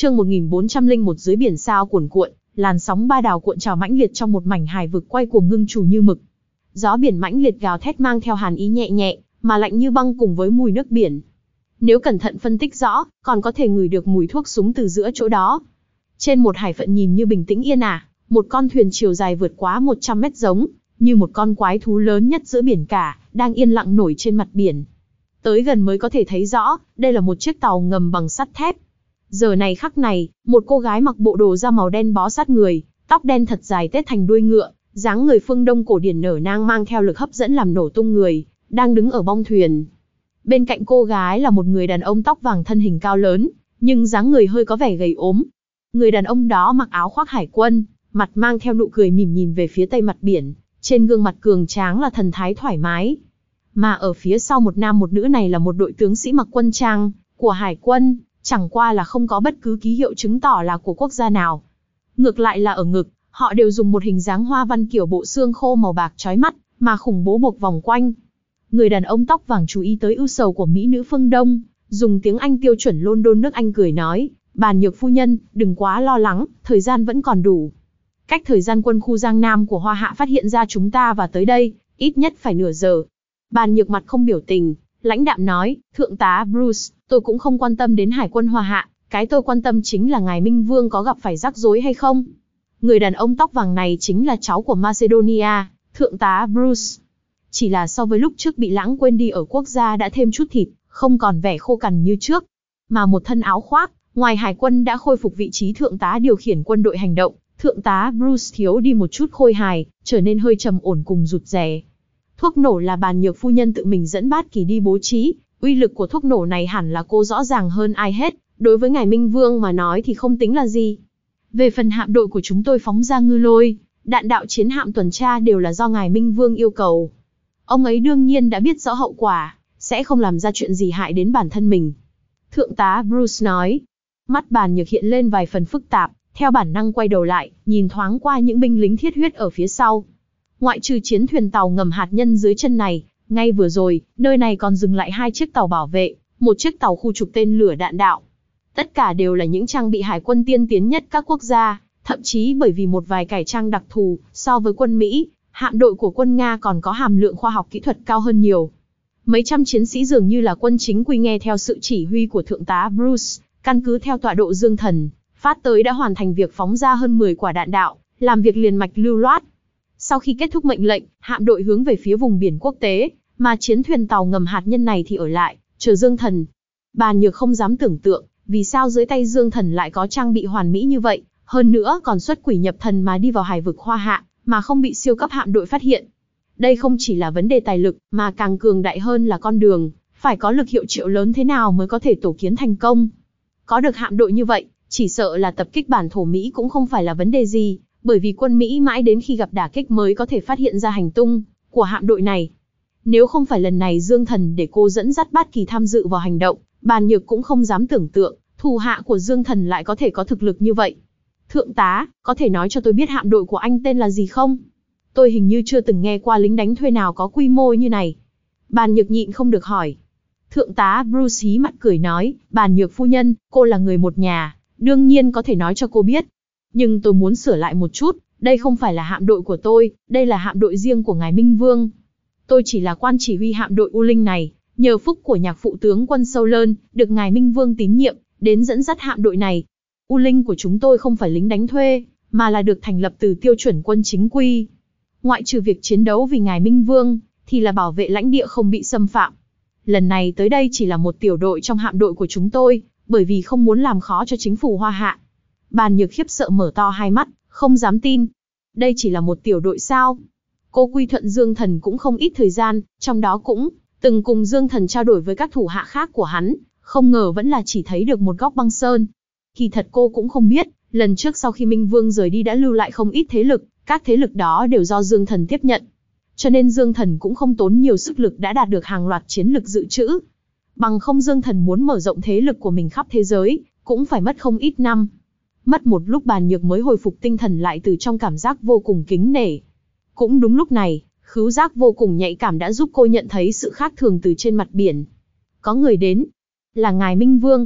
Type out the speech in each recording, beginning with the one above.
Chương 1401 dưới biển sao cuồn cuộn, làn sóng ba đảo cuộn trào mãnh liệt trong một mảnh hải vực quay cuồng ngưng trù như mực. Gió biển mãnh liệt gào thét mang theo hàn ý nhẹ nhẹ, mà lạnh như băng cùng với mùi nước biển. Nếu cẩn thận phân tích rõ, còn có thể ngửi được mùi thuốc súng từ giữa chỗ đó. Trên một hải phận nhìn như bình tĩnh yên ả, một con thuyền chiều dài vượt quá 100 mét giống như một con quái thú lớn nhất giữa biển cả, đang yên lặng nổi trên mặt biển. Tới gần mới có thể thấy rõ, đây là một chiếc tàu ngầm bằng sắt thép. Giờ này khắc này, một cô gái mặc bộ đồ da màu đen bó sát người, tóc đen thật dài tết thành đuôi ngựa, dáng người phương Đông cổ điển nở nang mang theo lực hấp dẫn làm nổ tung người, đang đứng ở bong thuyền. Bên cạnh cô gái là một người đàn ông tóc vàng thân hình cao lớn, nhưng dáng người hơi có vẻ gầy ốm. Người đàn ông đó mặc áo khoác hải quân, mặt mang theo nụ cười mỉm nhìn về phía tây mặt biển, trên gương mặt cường tráng là thần thái thoải mái. Mà ở phía sau một nam một nữ này là một đội tướng sĩ mặc quân trang của hải quân, chẳng qua là không có bất cứ ký hiệu chứng tỏ là của quốc gia nào. Ngược lại là ở ngực, họ đều dùng một hình dáng hoa văn kiểu bộ xương khô màu bạc chói mắt, mà khủng bố buộc vòng quanh. Người đàn ông tóc vàng chú ý tới ưu sầu của mỹ nữ phương Đông, dùng tiếng Anh tiêu chuẩn London nước Anh cười nói, Bàn Nhược phu nhân, đừng quá lo lắng, thời gian vẫn còn đủ. Cách thời gian quân khu Giang Nam của Hoa Hạ phát hiện ra chúng ta và tới đây, ít nhất phải nửa giờ. Bàn Nhược mặt không biểu tình, lãnh đạm nói, Thượng tá Bruce, tôi cũng không quan tâm đến hải quân Hoa Hạ, cái tôi quan tâm chính là ngài Minh Vương có gặp phải rắc rối hay không. Người đàn ông tóc vàng này chính là cháu của Macedonia, Thượng tá Bruce. Chỉ là so với lúc trước bị lãng quên đi ở quốc gia đã thêm chút thịt, không còn vẻ khô cằn như trước. Mà một thân áo khoác, ngoài hải quân đã khôi phục vị trí thượng tá điều khiển quân đội hành động, Thượng tá Bruce thiếu đi một chút khôi hài, trở nên hơi trầm ổn cùng rụt rè. Thuốc nổ là Bàn Nhược phu nhân tự mình dẫn Bát Kỳ đi bố trí, uy lực của thuốc nổ này hẳn là cô rõ ràng hơn ai hết, đối với ngài Minh Vương mà nói thì không tính là gì. Về phần hạm đội của chúng tôi phóng ra ngư lôi, đạn đạo chiến hạm tuần tra đều là do ngài Minh Vương yêu cầu. Ông ấy đương nhiên đã biết rõ hậu quả, sẽ không làm ra chuyện gì hại đến bản thân mình. Thượng tá Bruce nói. Mắt Bàn Nhược hiện lên vài phần phức tạp, theo bản năng quay đầu lại, nhìn thoáng qua những binh lính thiết huyết ở phía sau. Ngoại trừ chiến thuyền tàu ngầm hạt nhân dưới chân này, ngay vừa rồi, nơi này còn dừng lại 2 chiếc tàu bảo vệ, một chiếc tàu khu trục tên lửa đạn đạo. Tất cả đều là những trang bị hải quân tiên tiến nhất các quốc gia, thậm chí bởi vì một vài cải trang đặc thù, so với quân Mỹ, hạm đội của quân Nga còn có hàm lượng khoa học kỹ thuật cao hơn nhiều. Mấy trăm chiến sĩ dường như là quân chính quy nghe theo sự chỉ huy của Thượng tá Bruce, căn cứ theo tọa độ dương thần, phát tới đã hoàn thành việc phóng ra hơn 10 quả đạn đạo, làm việc liền mạch lưu loát. Sau khi kết thúc mệnh lệnh, hạm đội hướng về phía vùng biển quốc tế, mà chiến thuyền tàu ngầm hạt nhân này thì ở lại, chờ dương thần. Bàn Nhược không dám tưởng tượng, vì sao dưới tay dương thần lại có trang bị hoàn mỹ như vậy, hơn nữa còn xuất quỷ nhập thần mà đi vào hải vực Hoa Hạ, mà không bị siêu cấp hạm đội phát hiện. Đây không chỉ là vấn đề tài lực, mà càng cường đại hơn là con đường, phải có lực hiệu triệu lớn thế nào mới có thể tổ kiến thành công. Có được hạm đội như vậy, chỉ sợ là tập kích bản thổ Mỹ cũng không phải là vấn đề gì, bởi vì quân Mỹ mãi đến khi gặp đả kích mới có thể phát hiện ra hành tung của hạm đội này. Nếu không phải lần này Dương Thần để cô dẫn dắt Bát Kỳ tham dự vào hành động, Bàn Nhược cũng không dám tưởng tượng, thủ hạ của Dương Thần lại có thể có thực lực như vậy. Thượng tá, có thể nói cho tôi biết hạm đội của anh tên là gì không? Tôi hình như chưa từng nghe qua lính đánh thuê nào có quy mô như này. Bàn Nhược nhịn không được hỏi. Thượng tá Bruce hí mặt cười nói, Bàn Nhược phu nhân, cô là người một nhà, đương nhiên có thể nói cho cô biết. Nhưng tôi muốn sửa lại một chút, đây không phải là hạm đội của tôi, đây là hạm đội riêng của ngài Minh Vương. Tôi chỉ là quan chỉ huy hạm đội U Linh này, nhờ phúc của nhạc phụ tướng quân Sâu Lơn, được ngài Minh Vương tín nhiệm, đến dẫn dắt hạm đội này. U Linh của chúng tôi không phải lính đánh thuê, mà là được thành lập từ tiêu chuẩn quân chính quy. Ngoại trừ việc chiến đấu vì ngài Minh Vương, thì là bảo vệ lãnh địa không bị xâm phạm. Lần này tới đây chỉ là một tiểu đội trong hạm đội của chúng tôi, bởi vì không muốn làm khó cho chính phủ Hoa Hạ. Bàn Nhược khiếp sợ mở to hai mắt, không dám tin. Đây chỉ là một tiểu đội sao? Cô quy thuận Dương Thần cũng không ít thời gian, trong đó cũng từng cùng Dương Thần trao đổi với các thủ hạ khác của hắn, không ngờ vẫn là chỉ thấy được một góc băng sơn. Kỳ thật cô cũng không biết, lần trước sau khi Minh Vương rời đi đã lưu lại không ít thế lực, các thế lực đó đều do Dương Thần tiếp nhận. Cho nên Dương Thần cũng không tốn nhiều sức lực đã đạt được hàng loạt chiến lực dự trữ. Bằng không Dương Thần muốn mở rộng thế lực của mình khắp thế giới, cũng phải mất không ít năm. Mất một lúc Bàn Nhược mới hồi phục tinh thần lại từ trong cảm giác vô cùng kính nể. Cũng đúng lúc này, khứu giác vô cùng nhạy cảm đã giúp cô nhận thấy sự khác thường từ trên mặt biển. Có người đến. Là ngài Minh Vương.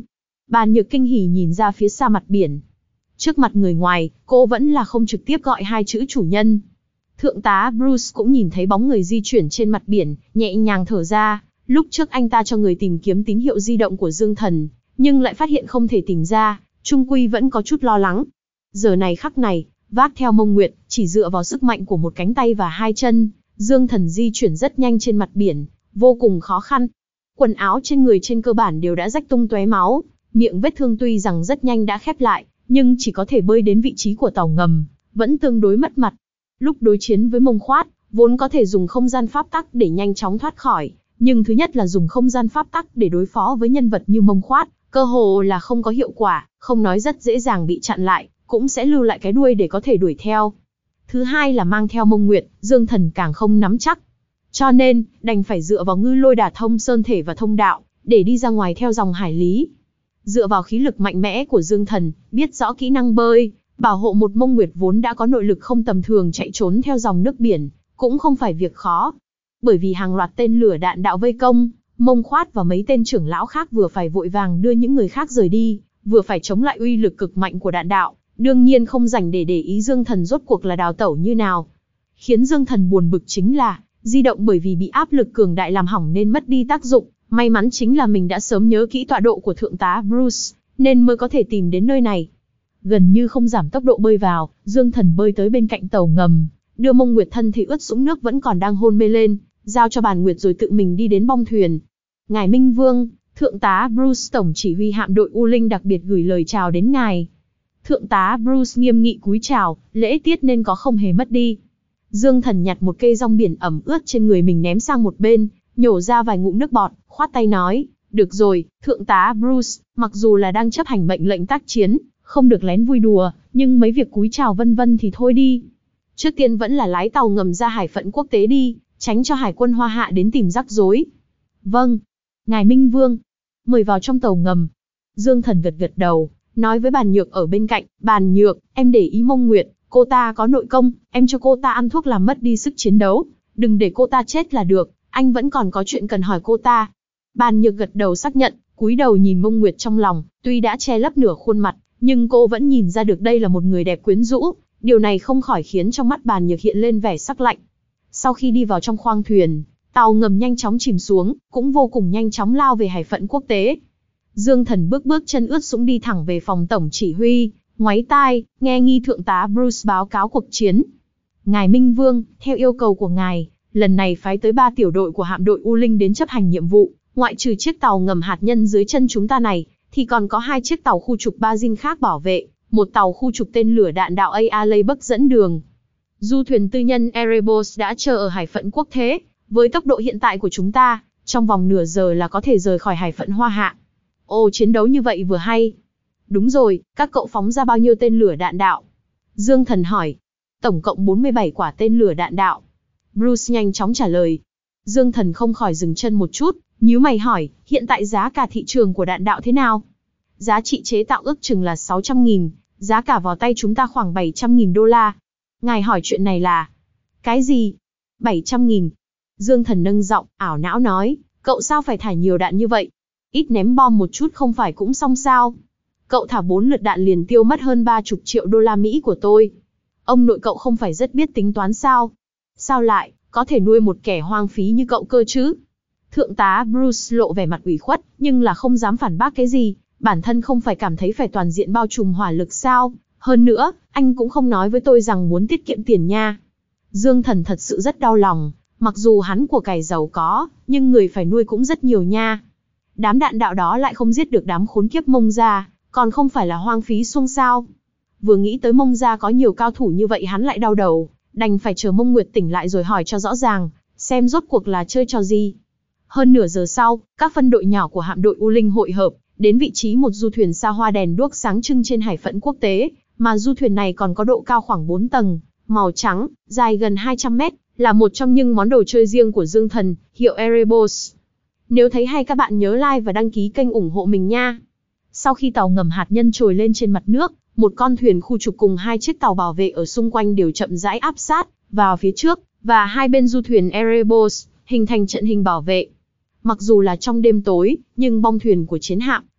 Bàn Nhược kinh hỉ nhìn ra phía xa mặt biển. Trước mặt người ngoài, cô vẫn là không trực tiếp gọi hai chữ chủ nhân. Thượng tá Bruce cũng nhìn thấy bóng người di chuyển trên mặt biển, nhẹ nhàng thở ra. Lúc trước anh ta cho người tìm kiếm tín hiệu di động của Dương Thần, nhưng lại phát hiện không thể tìm ra, chung quy vẫn có chút lo lắng. Giờ này khắc này, vác theo mông nguyệt, chỉ dựa vào sức mạnh của một cánh tay và hai chân, Dương Thần di chuyển rất nhanh trên mặt biển, vô cùng khó khăn. Quần áo trên người trên cơ bản đều đã rách tung tóe máu, miệng vết thương tuy rằng rất nhanh đã khép lại, nhưng chỉ có thể bơi đến vị trí của tàu ngầm, vẫn tương đối mất mặt. Lúc đối chiến với Mông Khoát, vốn có thể dùng không gian pháp tắc để nhanh chóng thoát khỏi, nhưng thứ nhất là dùng không gian pháp tắc để đối phó với nhân vật như Mông Khoát, cơ hồ là không có hiệu quả, không nói rất dễ dàng bị chặn lại, cũng sẽ lưu lại cái đuôi để có thể đuổi theo. Thứ hai là mang theo Mông Nguyệt, Dương Thần càng không nắm chắc. Cho nên, đành phải dựa vào ngư lôi đả thông sơn thể và thông đạo, để đi ra ngoài theo dòng hải lý. Dựa vào khí lực mạnh mẽ của Dương Thần, biết rõ kỹ năng bơi, bảo hộ một Mông Nguyệt vốn đã có nội lực không tầm thường chạy trốn theo dòng nước biển, cũng không phải việc khó. Bởi vì hàng loạt tên lửa đạn đạo vây công, Mông Khoát và mấy tên trưởng lão khác vừa phải vội vàng đưa những người khác rời đi, vừa phải chống lại uy lực cực mạnh của đạn đạo, đương nhiên không dành để ý Dương Thần rốt cuộc là đào tẩu như nào. Khiến Dương Thần buồn bực chính là, di động bởi vì bị áp lực cường đại làm hỏng nên mất đi tác dụng, may mắn chính là mình đã sớm nhớ kỹ tọa độ của Thượng tá Bruce, nên mới có thể tìm đến nơi này. Gần như không giảm tốc độ bơi vào, Dương Thần bơi tới bên cạnh tàu ngầm, đưa Mông Nguyệt thân thể ướt sũng nước vẫn còn đang hôn mê lên, giao cho Bàn Nguyệt rồi tự mình đi đến bong thuyền. Ngài Minh Vương, Thượng tá Bruce tổng chỉ huy hạm đội U Linh đặc biệt gửi lời chào đến ngài. Thượng tá Bruce nghiêm nghị cúi chào, lễ tiết nên có không hề mất đi. Dương Thần nhặt một cây rong biển ẩm ướt trên người mình ném sang một bên, nhổ ra vài ngụm nước bọt, khoát tay nói, được rồi, Thượng tá Bruce, mặc dù là đang chấp hành mệnh lệnh tác chiến, không được lén vui đùa, nhưng mấy việc cúi chào vân vân thì thôi đi. Trước tiên vẫn là lái tàu ngầm ra hải phận quốc tế đi, tránh cho hải quân Hoa Hạ đến tìm rắc rối. Vâng, ngài Minh Vương, mời vào trong tàu ngầm. Dương Thần gật gật đầu, nói với Bàn Nhược ở bên cạnh, Bàn Nhược, em để ý Mông Nguyệt, cô ta có nội công, em cho cô ta ăn thuốc làm mất đi sức chiến đấu, đừng để cô ta chết là được, anh vẫn còn có chuyện cần hỏi cô ta. Bàn Nhược gật đầu xác nhận, cúi đầu nhìn Mông Nguyệt trong lòng, tuy đã che lấp nửa khuôn mặt, nhưng cô vẫn nhìn ra được đây là một người đẹp quyến rũ, điều này không khỏi khiến trong mắt Bàn Nhược hiện lên vẻ sắc lạnh. Sau khi đi vào trong khoang thuyền, tàu ngầm nhanh chóng chìm xuống, cũng vô cùng nhanh chóng lao về hải phận quốc tế. Dương Thần bước chân ướt sũng đi thẳng về phòng tổng chỉ huy, ngoáy tai, nghe nghi Thượng tá Bruce báo cáo cuộc chiến. Ngài Minh Vương, theo yêu cầu của ngài, lần này phái tới 3 tiểu đội của hạm đội U Linh đến chấp hành nhiệm vụ, ngoại trừ chiếc tàu ngầm hạt nhân dưới chân chúng ta này, thì còn có 2 chiếc tàu khu trục Bazin khác bảo vệ, một tàu khu trục tên lửa đạn đạo A-Lay-Buck dẫn đường. Du thuyền tư nhân Erebos đã chờ ở hải phận quốc tế, với tốc độ hiện tại của chúng ta, trong vòng nửa giờ là có thể rời khỏi hải phận Hoa Hạ. Ồ, chiến đấu như vậy vừa hay. Đúng rồi, các cậu phóng ra bao nhiêu tên lửa đạn đạo? Dương Thần hỏi. Tổng cộng 47 quả tên lửa đạn đạo. Bruce nhanh chóng trả lời. Dương Thần không khỏi dừng chân một chút, nhíu mày hỏi, hiện tại giá cả thị trường của đạn đạo thế nào? Giá trị chế tạo ước chừng là 600.000, giá cả vào tay chúng ta khoảng 700.000 đô la. Ngài hỏi chuyện này là... Cái gì? 700.000. Dương Thần nâng giọng, ảo não nói, cậu sao phải thả nhiều đạn như vậy? Ít ném bom một chút không phải cũng xong sao? Cậu thả 4 lượt đạn liền tiêu mất hơn 30 triệu đô la Mỹ của tôi. Ông nội cậu không phải rất biết tính toán sao? Sao lại, có thể nuôi một kẻ hoang phí như cậu cơ chứ? Thượng tá Bruce lộ vẻ mặt ủy khuất, nhưng là không dám phản bác cái gì, bản thân không phải cảm thấy phải toàn diện bao trùm hỏa lực sao? Hơn nữa, anh cũng không nói với tôi rằng muốn tiết kiệm tiền nha. Dương Thần thật sự rất đau lòng, mặc dù hắn của cải giàu có, nhưng người phải nuôi cũng rất nhiều nha. Đám đạn đạo đó lại không giết được đám khốn kiếp Mông gia, còn không phải là hoang phí xuông sao? Vừa nghĩ tới Mông gia có nhiều cao thủ như vậy hắn lại đau đầu, đành phải chờ Mông Nguyệt tỉnh lại rồi hỏi cho rõ ràng, xem rốt cuộc là chơi trò gì. Hơn nửa giờ sau, các phân đội nhỏ của hạm đội U Linh hội hợp, đến vị trí một du thuyền xa hoa đèn đuốc sáng trưng trên hải phận quốc tế, mà du thuyền này còn có độ cao khoảng 4 tầng, màu trắng, dài gần 200 mét, là một trong những món đồ chơi riêng của Dương Thần, hiệu Erebos. Nếu thấy hay các bạn nhớ like và đăng ký kênh ủng hộ mình nha. Sau khi tàu ngầm hạt nhân trồi lên trên mặt nước, một con thuyền khu trục cùng 2 chiếc tàu bảo vệ ở xung quanh đều chậm rãi áp sát vào phía trước, và hai bên du thuyền Erebos hình thành trận hình bảo vệ. Mặc dù là trong đêm tối, nhưng bong thuyền của chiến hạm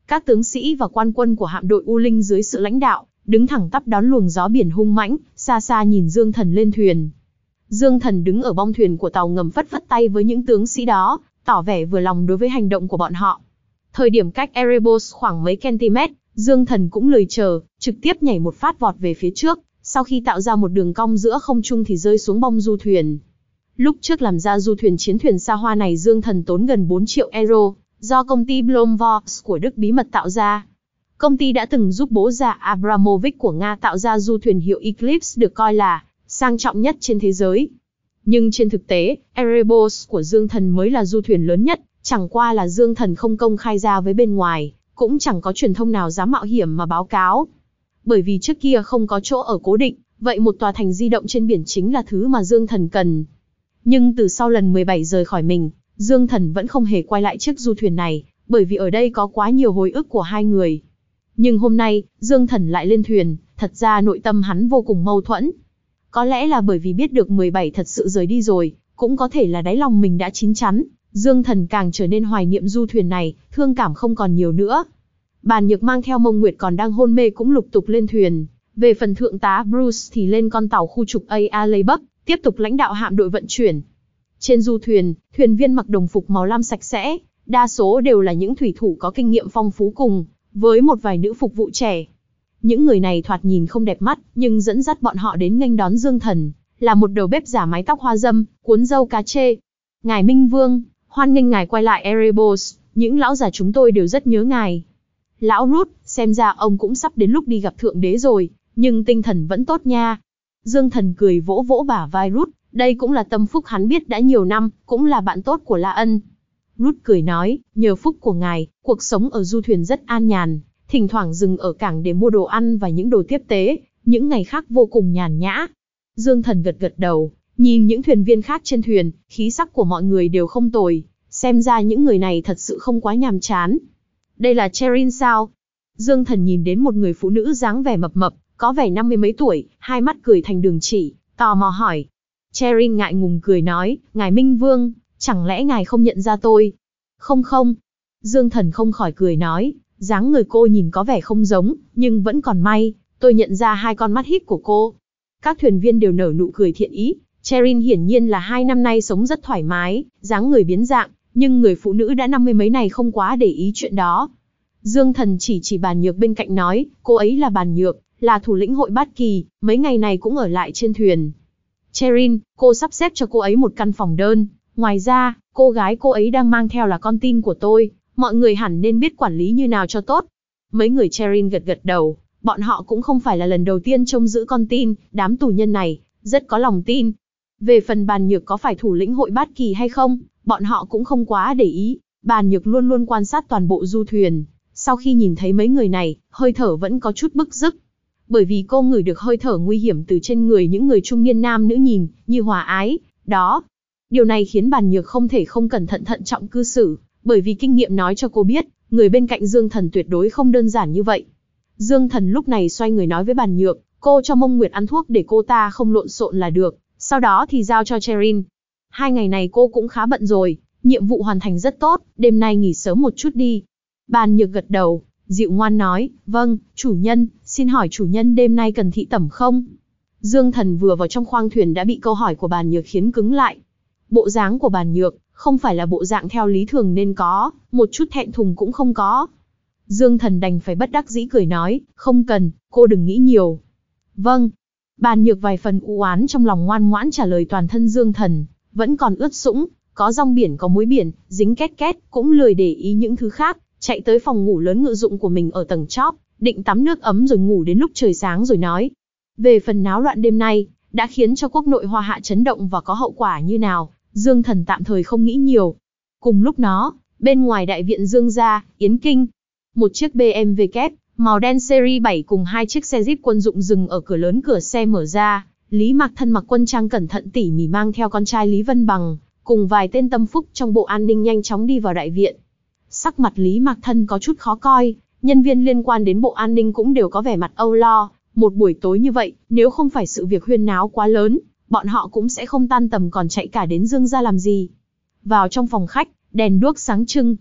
Các tướng sĩ và quan quân của hạm đội U Linh dưới sự lãnh đạo, đứng thẳng tắp đón luồng gió biển hung mãnh, xa xa nhìn Dương Thần lên thuyền. Dương Thần đứng ở bong thuyền của tàu ngầm phất phất tay với những tướng sĩ đó, tỏ vẻ vừa lòng đối với hành động của bọn họ. Thời điểm cách Erebos khoảng mấy cm, Dương Thần cũng lười chờ, trực tiếp nhảy một phát vọt về phía trước, sau khi tạo ra một đường cong giữa không trung thì rơi xuống bong du thuyền. Lúc trước làm ra du thuyền chiến thuyền xa hoa này Dương Thần tốn gần 4 triệu euro, do công ty Blomvox của Đức bí mật tạo ra. Công ty đã từng giúp bố già Abramovich của Nga tạo ra du thuyền hiệu Eclipse được coi là sang trọng nhất trên thế giới. Nhưng trên thực tế, Erebos của Dương Thần mới là du thuyền lớn nhất, chẳng qua là Dương Thần không công khai ra với bên ngoài, cũng chẳng có truyền thông nào dám mạo hiểm mà báo cáo. Bởi vì trước kia không có chỗ ở cố định, vậy một tòa thành di động trên biển chính là thứ mà Dương Thần cần. Nhưng từ sau lần 17 rời khỏi mình, Dương Thần vẫn không hề quay lại chiếc du thuyền này, bởi vì ở đây có quá nhiều hồi ức của hai người. Nhưng hôm nay, Dương Thần lại lên thuyền, thật ra nội tâm hắn vô cùng mâu thuẫn. Có lẽ là bởi vì biết được 17 thật sự rời đi rồi, cũng có thể là đáy lòng mình đã chín chắn, Dương Thần càng trở nên hoài niệm du thuyền này, thương cảm không còn nhiều nữa. Bàn Nhược mang theo Mông Nguyệt còn đang hôn mê cũng lục tục lên thuyền. Về phần thượng tá Bruce thì lên con tàu khu trục A.A. Laybuck, tiếp tục lãnh đạo hạm đội vận chuyển. Trên du thuyền, thuyền viên mặc đồng phục màu lam sạch sẽ, đa số đều là những thủy thủ có kinh nghiệm phong phú cùng với một vài nữ phục vụ trẻ. Những người này thoạt nhìn không đẹp mắt, nhưng dẫn dắt bọn họ đến nghênh đón Dương Thần, là một đầu bếp giả mái tóc hoa dâm, cuốn râu cá chê. Ngài Minh Vương, hoan nghênh ngài quay lại Erebos, những lão già chúng tôi đều rất nhớ ngài. Lão Rút, xem ra ông cũng sắp đến lúc đi gặp Thượng Đế rồi, nhưng tinh thần vẫn tốt nha. Dương Thần cười vỗ vỗ bả vai Rút, đây cũng là tâm phúc hắn biết đã nhiều năm, cũng là bạn tốt của La Ân. Rút cười nói, nhờ phúc của ngài, cuộc sống ở du thuyền rất an nhàn, thỉnh thoảng dừng ở cảng để mua đồ ăn và những đồ tiếp tế, những ngày khác vô cùng nhàn nhã. Dương Thần gật gật đầu, nhìn những thuyền viên khác trên thuyền, khí sắc của mọi người đều không tồi, xem ra những người này thật sự không quá nhàm chán. Đây là Cherin sao? Dương Thần nhìn đến một người phụ nữ dáng vẻ mập mập, có vẻ 50 mấy tuổi, hai mắt cười thành đường chỉ, tò mò hỏi. Cherin ngại ngùng cười nói, ngài Minh Vương, chẳng lẽ ngài không nhận ra tôi? Không không. Dương Thần không khỏi cười nói, dáng người cô nhìn có vẻ không giống, nhưng vẫn còn may, tôi nhận ra hai con mắt híp của cô. Các thuyền viên đều nở nụ cười thiện ý, Cherin hiển nhiên là 2 năm nay sống rất thoải mái, dáng người biến dạng, nhưng người phụ nữ đã 50 mấy này không quá để ý chuyện đó. Dương Thần chỉ Bàn Nhược bên cạnh nói, cô ấy là Bàn Nhược, là thủ lĩnh hội Bát Kỳ, mấy ngày này cũng ở lại trên thuyền. Cherin, cô sắp xếp cho cô ấy một căn phòng đơn, ngoài ra, cô gái cô ấy đang mang theo là con tin của tôi, mọi người hẳn nên biết quản lý như nào cho tốt. Mấy người Cherin gật gật đầu, bọn họ cũng không phải là lần đầu tiên trông giữ con tin, đám tù nhân này, rất có lòng tin. Về phần Bàn Nhược có phải thủ lĩnh hội Bát Kỳ hay không, bọn họ cũng không quá để ý. Bàn Nhược luôn luôn quan sát toàn bộ du thuyền, sau khi nhìn thấy mấy người này, hơi thở vẫn có chút bức rứt. Bởi vì cô ngửi được hơi thở nguy hiểm từ trên người những người trung niên nam nữ nhìn, như hòa ái, đó. Điều này khiến Bàn Nhược không thể không cẩn thận thận trọng cư xử, bởi vì kinh nghiệm nói cho cô biết, người bên cạnh Dương Thần tuyệt đối không đơn giản như vậy. Dương Thần lúc này xoay người nói với Bàn Nhược, cô cho Mông Nguyệt ăn thuốc để cô ta không lộn xộn là được, sau đó thì giao cho Cherin. 2 ngày này cô cũng khá bận rồi, nhiệm vụ hoàn thành rất tốt, đêm nay nghỉ sớm một chút đi. Bàn Nhược gật đầu, dịu ngoan nói, vâng, chủ nhân, xin hỏi chủ nhân đêm nay cần thị tẩm không? Dương Thần vừa vào trong khoang thuyền đã bị câu hỏi của Bàn Nhược khiến cứng lại. Bộ dáng của Bàn Nhược, không phải là bộ dạng theo lý thường nên có, một chút thẹn thùng cũng không có. Dương Thần đành phải bất đắc dĩ cười nói, không cần, cô đừng nghĩ nhiều. Vâng. Bàn Nhược vài phần u oán trong lòng ngoan ngoãn trả lời toàn thân Dương Thần, vẫn còn ướt sũng, có rong biển có muối biển, dính két két, cũng lười để ý những thứ khác, chạy tới phòng ngủ lớn ngự dụng của mình ở tầng chóp, định tắm nước ấm rồi ngủ đến lúc trời sáng rồi nói. Về phần náo loạn đêm nay, đã khiến cho quốc nội Hoa Hạ chấn động và có hậu quả như nào, Dương Thần tạm thời không nghĩ nhiều. Cùng lúc đó, bên ngoài đại viện Dương gia, Yến Kinh, một chiếc BMW kép màu đen series 7 cùng 2 chiếc xe Jeep quân dụng dừng ở cửa lớn, cửa xe mở ra, Lý Mạc Thân mặc quân trang cẩn thận tỉ mỉ mang theo con trai Lý Vân Bằng, cùng vài tên tâm phúc trong bộ an ninh nhanh chóng đi vào đại viện. Sắc mặt Lý Mạc Thân có chút khó coi, nhân viên liên quan đến bộ an ninh cũng đều có vẻ mặt âu lo, một buổi tối như vậy, nếu không phải sự việc huyên náo quá lớn, bọn họ cũng sẽ không tan tầm còn chạy cả đến Dương gia làm gì. Vào trong phòng khách, đèn đuốc sáng trưng.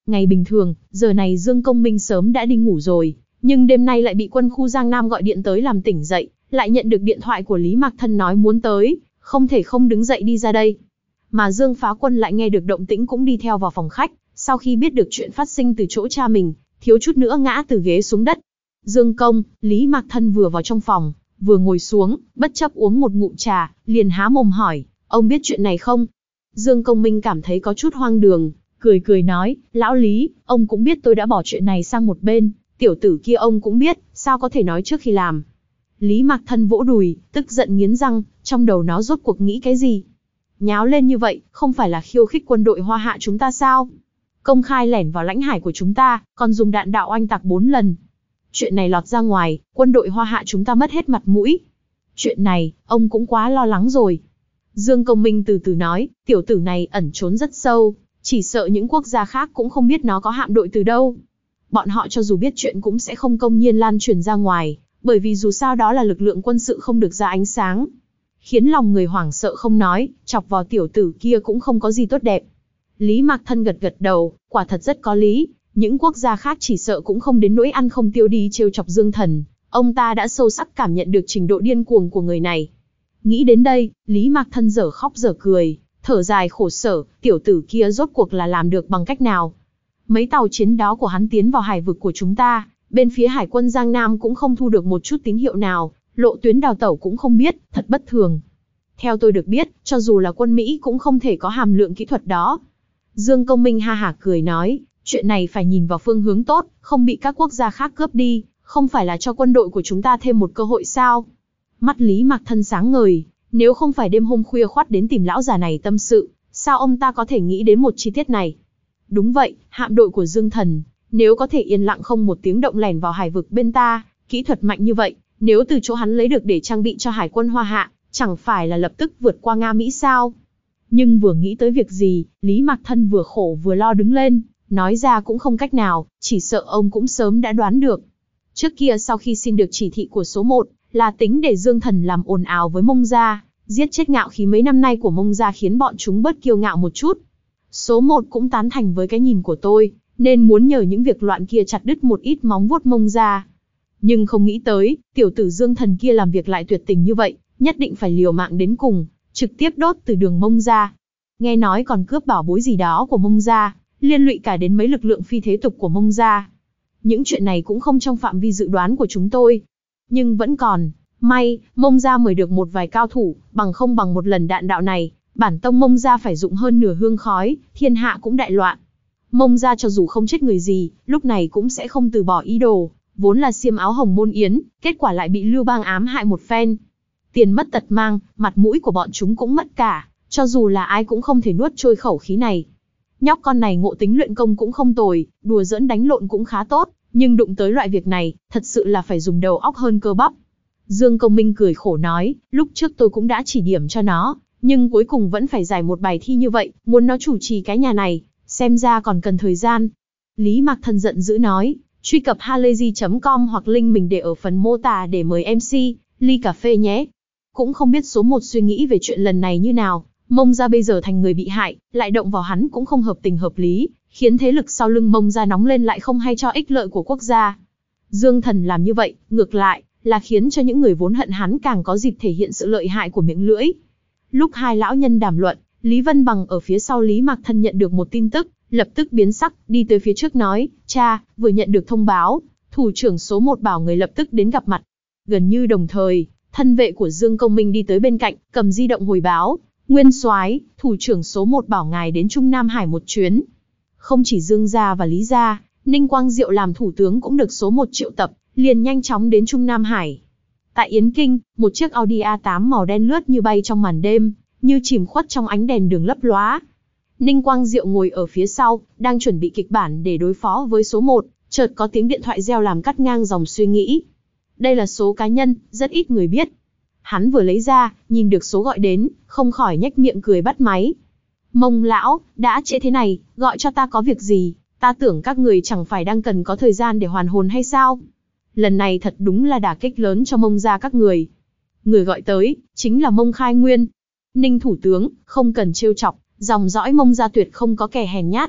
Ngày bình thường, giờ này Dương Công Minh sớm đã đi ngủ rồi, nhưng đêm nay lại bị quân khu Giang Nam gọi điện tới làm tỉnh dậy, lại nhận được điện thoại của Lý Mạc Thân nói muốn tới, không thể không đứng dậy đi ra đây. Mà Dương Phá Quân lại nghe được động tĩnh cũng đi theo vào phòng khách, sau khi biết được chuyện phát sinh từ chỗ cha mình, thiếu chút nữa ngã từ ghế xuống đất. Dương Công, Lý Mạc Thân vừa vào trong phòng, vừa ngồi xuống, bất chấp uống một ngụm trà, liền há mồm hỏi, ông biết chuyện này không? Dương Công Minh cảm thấy có chút hoang đường, cười cười nói, lão Lý, ông cũng biết tôi đã bỏ chuyện này sang một bên, tiểu tử kia ông cũng biết, sao có thể nói trước khi làm. Lý Mạc Thân vỗ đùi, tức giận nghiến răng, trong đầu nó rốt cuộc nghĩ cái gì? Nháo lên như vậy, không phải là khiêu khích quân đội Hoa Hạ chúng ta sao? Công khai lẻn vào lãnh hải của chúng ta, còn dùng đạn đạo oanh tạc 4 lần. Chuyện này lọt ra ngoài, quân đội Hoa Hạ chúng ta mất hết mặt mũi. Chuyện này, ông cũng quá lo lắng rồi. Dương Công Minh từ từ nói, tiểu tử này ẩn trốn rất sâu, chỉ sợ những quốc gia khác cũng không biết nó có hạm đội từ đâu. Bọn họ cho dù biết chuyện cũng sẽ không công nhiên lan truyền ra ngoài, bởi vì dù sao đó là lực lượng quân sự không được ra ánh sáng. Khiến lòng người hoảng sợ không nói, chọc vào tiểu tử kia cũng không có gì tốt đẹp. Lý Mạc Thân gật gật đầu, quả thật rất có lý, những quốc gia khác chỉ sợ cũng không đến nỗi ăn không tiêu đi trêu chọc Dương Thần, ông ta đã sâu sắc cảm nhận được trình độ điên cuồng của người này. Nghĩ đến đây, Lý Mạc Thân dở khóc dở cười, thở dài khổ sở, tiểu tử kia rốt cuộc là làm được bằng cách nào? Mấy tàu chiến đó của hắn tiến vào hải vực của chúng ta, bên phía Hải quân Giang Nam cũng không thu được một chút tín hiệu nào, lộ tuyến đào tẩu cũng không biết, thật bất thường. Theo tôi được biết, cho dù là quân Mỹ cũng không thể có hàm lượng kỹ thuật đó. Dương Công Minh ha hả cười nói, chuyện này phải nhìn vào phương hướng tốt, không bị các quốc gia khác cướp đi, không phải là cho quân đội của chúng ta thêm một cơ hội sao? Mắt Lý Mạc Thân sáng ngời, nếu không phải đêm hôm khuya khoắt đến tìm lão già này tâm sự, sao ông ta có thể nghĩ đến một chi tiết này? Đúng vậy, hạm đội của Dương Thần, nếu có thể yên lặng không một tiếng động lẻn vào hải vực bên ta, kỹ thuật mạnh như vậy, nếu từ chỗ hắn lấy được để trang bị cho Hải quân Hoa Hạ, chẳng phải là lập tức vượt qua Nga Mỹ sao? Nhưng vừa nghĩ tới việc gì, Lý Mạc Thân vừa khổ vừa lo đứng lên, nói ra cũng không cách nào, chỉ sợ ông cũng sớm đã đoán được. Trước kia sau khi xin được chỉ thị của số 1, là tính để Dương Thần làm ồn ào với Mông Gia, giết chết ngạo khí mấy năm nay của Mông Gia khiến bọn chúng bớt kiêu ngạo một chút. Số 1 cũng tán thành với cái nhìn của tôi, nên muốn nhờ những việc loạn kia chặt đứt một ít móng vuốt Mông Gia. Nhưng không nghĩ tới, tiểu tử Dương Thần kia làm việc lại tuyệt tình như vậy, nhất định phải liều mạng đến cùng, trực tiếp đốt từ đường Mông Gia. Nghe nói còn cướp bảo bối gì đó của Mông Gia, liên lụy cả đến mấy lực lượng phi thế tục của Mông Gia. Những chuyện này cũng không trong phạm vi dự đoán của chúng tôi. Nhưng vẫn còn, may, Mông Gia mời được một vài cao thủ, bằng không bằng một lần đạn đạo này, bản tông Mông Gia phải dụng hơn nửa hương khói, thiên hạ cũng đại loạn. Mông Gia cho dù không chết người gì, lúc này cũng sẽ không từ bỏ ý đồ, vốn là xiêm áo hồng môn yến, kết quả lại bị Lưu Bang ám hại một phen. Tiền mất tật mang, mặt mũi của bọn chúng cũng mất cả, cho dù là ai cũng không thể nuốt trôi khẩu khí này. Nhóc con này ngộ tính luyện công cũng không tồi, đùa giỡn đánh lộn cũng khá tốt, nhưng đụng tới loại việc này, thật sự là phải dùng đầu óc hơn cơ bắp. Dương Công Minh cười khổ nói, lúc trước tôi cũng đã chỉ điểm cho nó, nhưng cuối cùng vẫn phải giải một bài thi như vậy, muốn nó chủ trì cái nhà này, xem ra còn cần thời gian. Lý Mạc Thân giận dữ nói, truy cập halayzi.com hoặc link mình để ở phần mô tả để mời MC, ly cà phê nhé. Cũng không biết số 1 suy nghĩ về chuyện lần này như nào, Mông Gia bây giờ thành người bị hại, lại động vào hắn cũng không hợp tình hợp lý, khiến thế lực sau lưng Mông Gia nóng lên lại không hay cho ích lợi của quốc gia. Dương Thần làm như vậy, ngược lại, là khiến cho những người vốn hận hắn càng có dịp thể hiện sự lợi hại của miệng lưỡi. Lúc hai lão nhân đàm luận, Lý Vân Bằng ở phía sau Lý Mạc Thân nhận được một tin tức, lập tức biến sắc, đi tới phía trước nói, cha, vừa nhận được thông báo, thủ trưởng số 1 bảo người lập tức đến gặp mặt. Gần như đồng thời, thân vệ của Dương Công Minh đi tới bên cạnh, cầm di động hồi báo, Nguyên soái, thủ trưởng số 1 bảo ngài đến Trung Nam Hải một chuyến. Không chỉ Dương Gia và Lý Gia, Ninh Quang Diệu làm thủ tướng cũng được số 1 triệu tập, liền nhanh chóng đến Trung Nam Hải. Tại Yến Kinh, một chiếc Audi A8 màu đen lướt như bay trong màn đêm, như chìm khuất trong ánh đèn đường lấp lóa. Ninh Quang Diệu ngồi ở phía sau, đang chuẩn bị kịch bản để đối phó với số 1, chợt có tiếng điện thoại reo làm cắt ngang dòng suy nghĩ. Đây là số cá nhân, rất ít người biết. Hắn vừa lấy ra, nhìn được số gọi đến, không khỏi nhếch miệng cười bắt máy. Mông lão, đã trễ thế này, gọi cho ta có việc gì, ta tưởng các người chẳng phải đang cần có thời gian để hoàn hồn hay sao? Lần này thật đúng là đả kích lớn cho Mông gia các người. Người gọi tới, chính là Mông Khai Nguyên. Ninh thủ tướng, không cần trêu chọc, dòng dõi Mông gia tuyệt không có kẻ hèn nhát.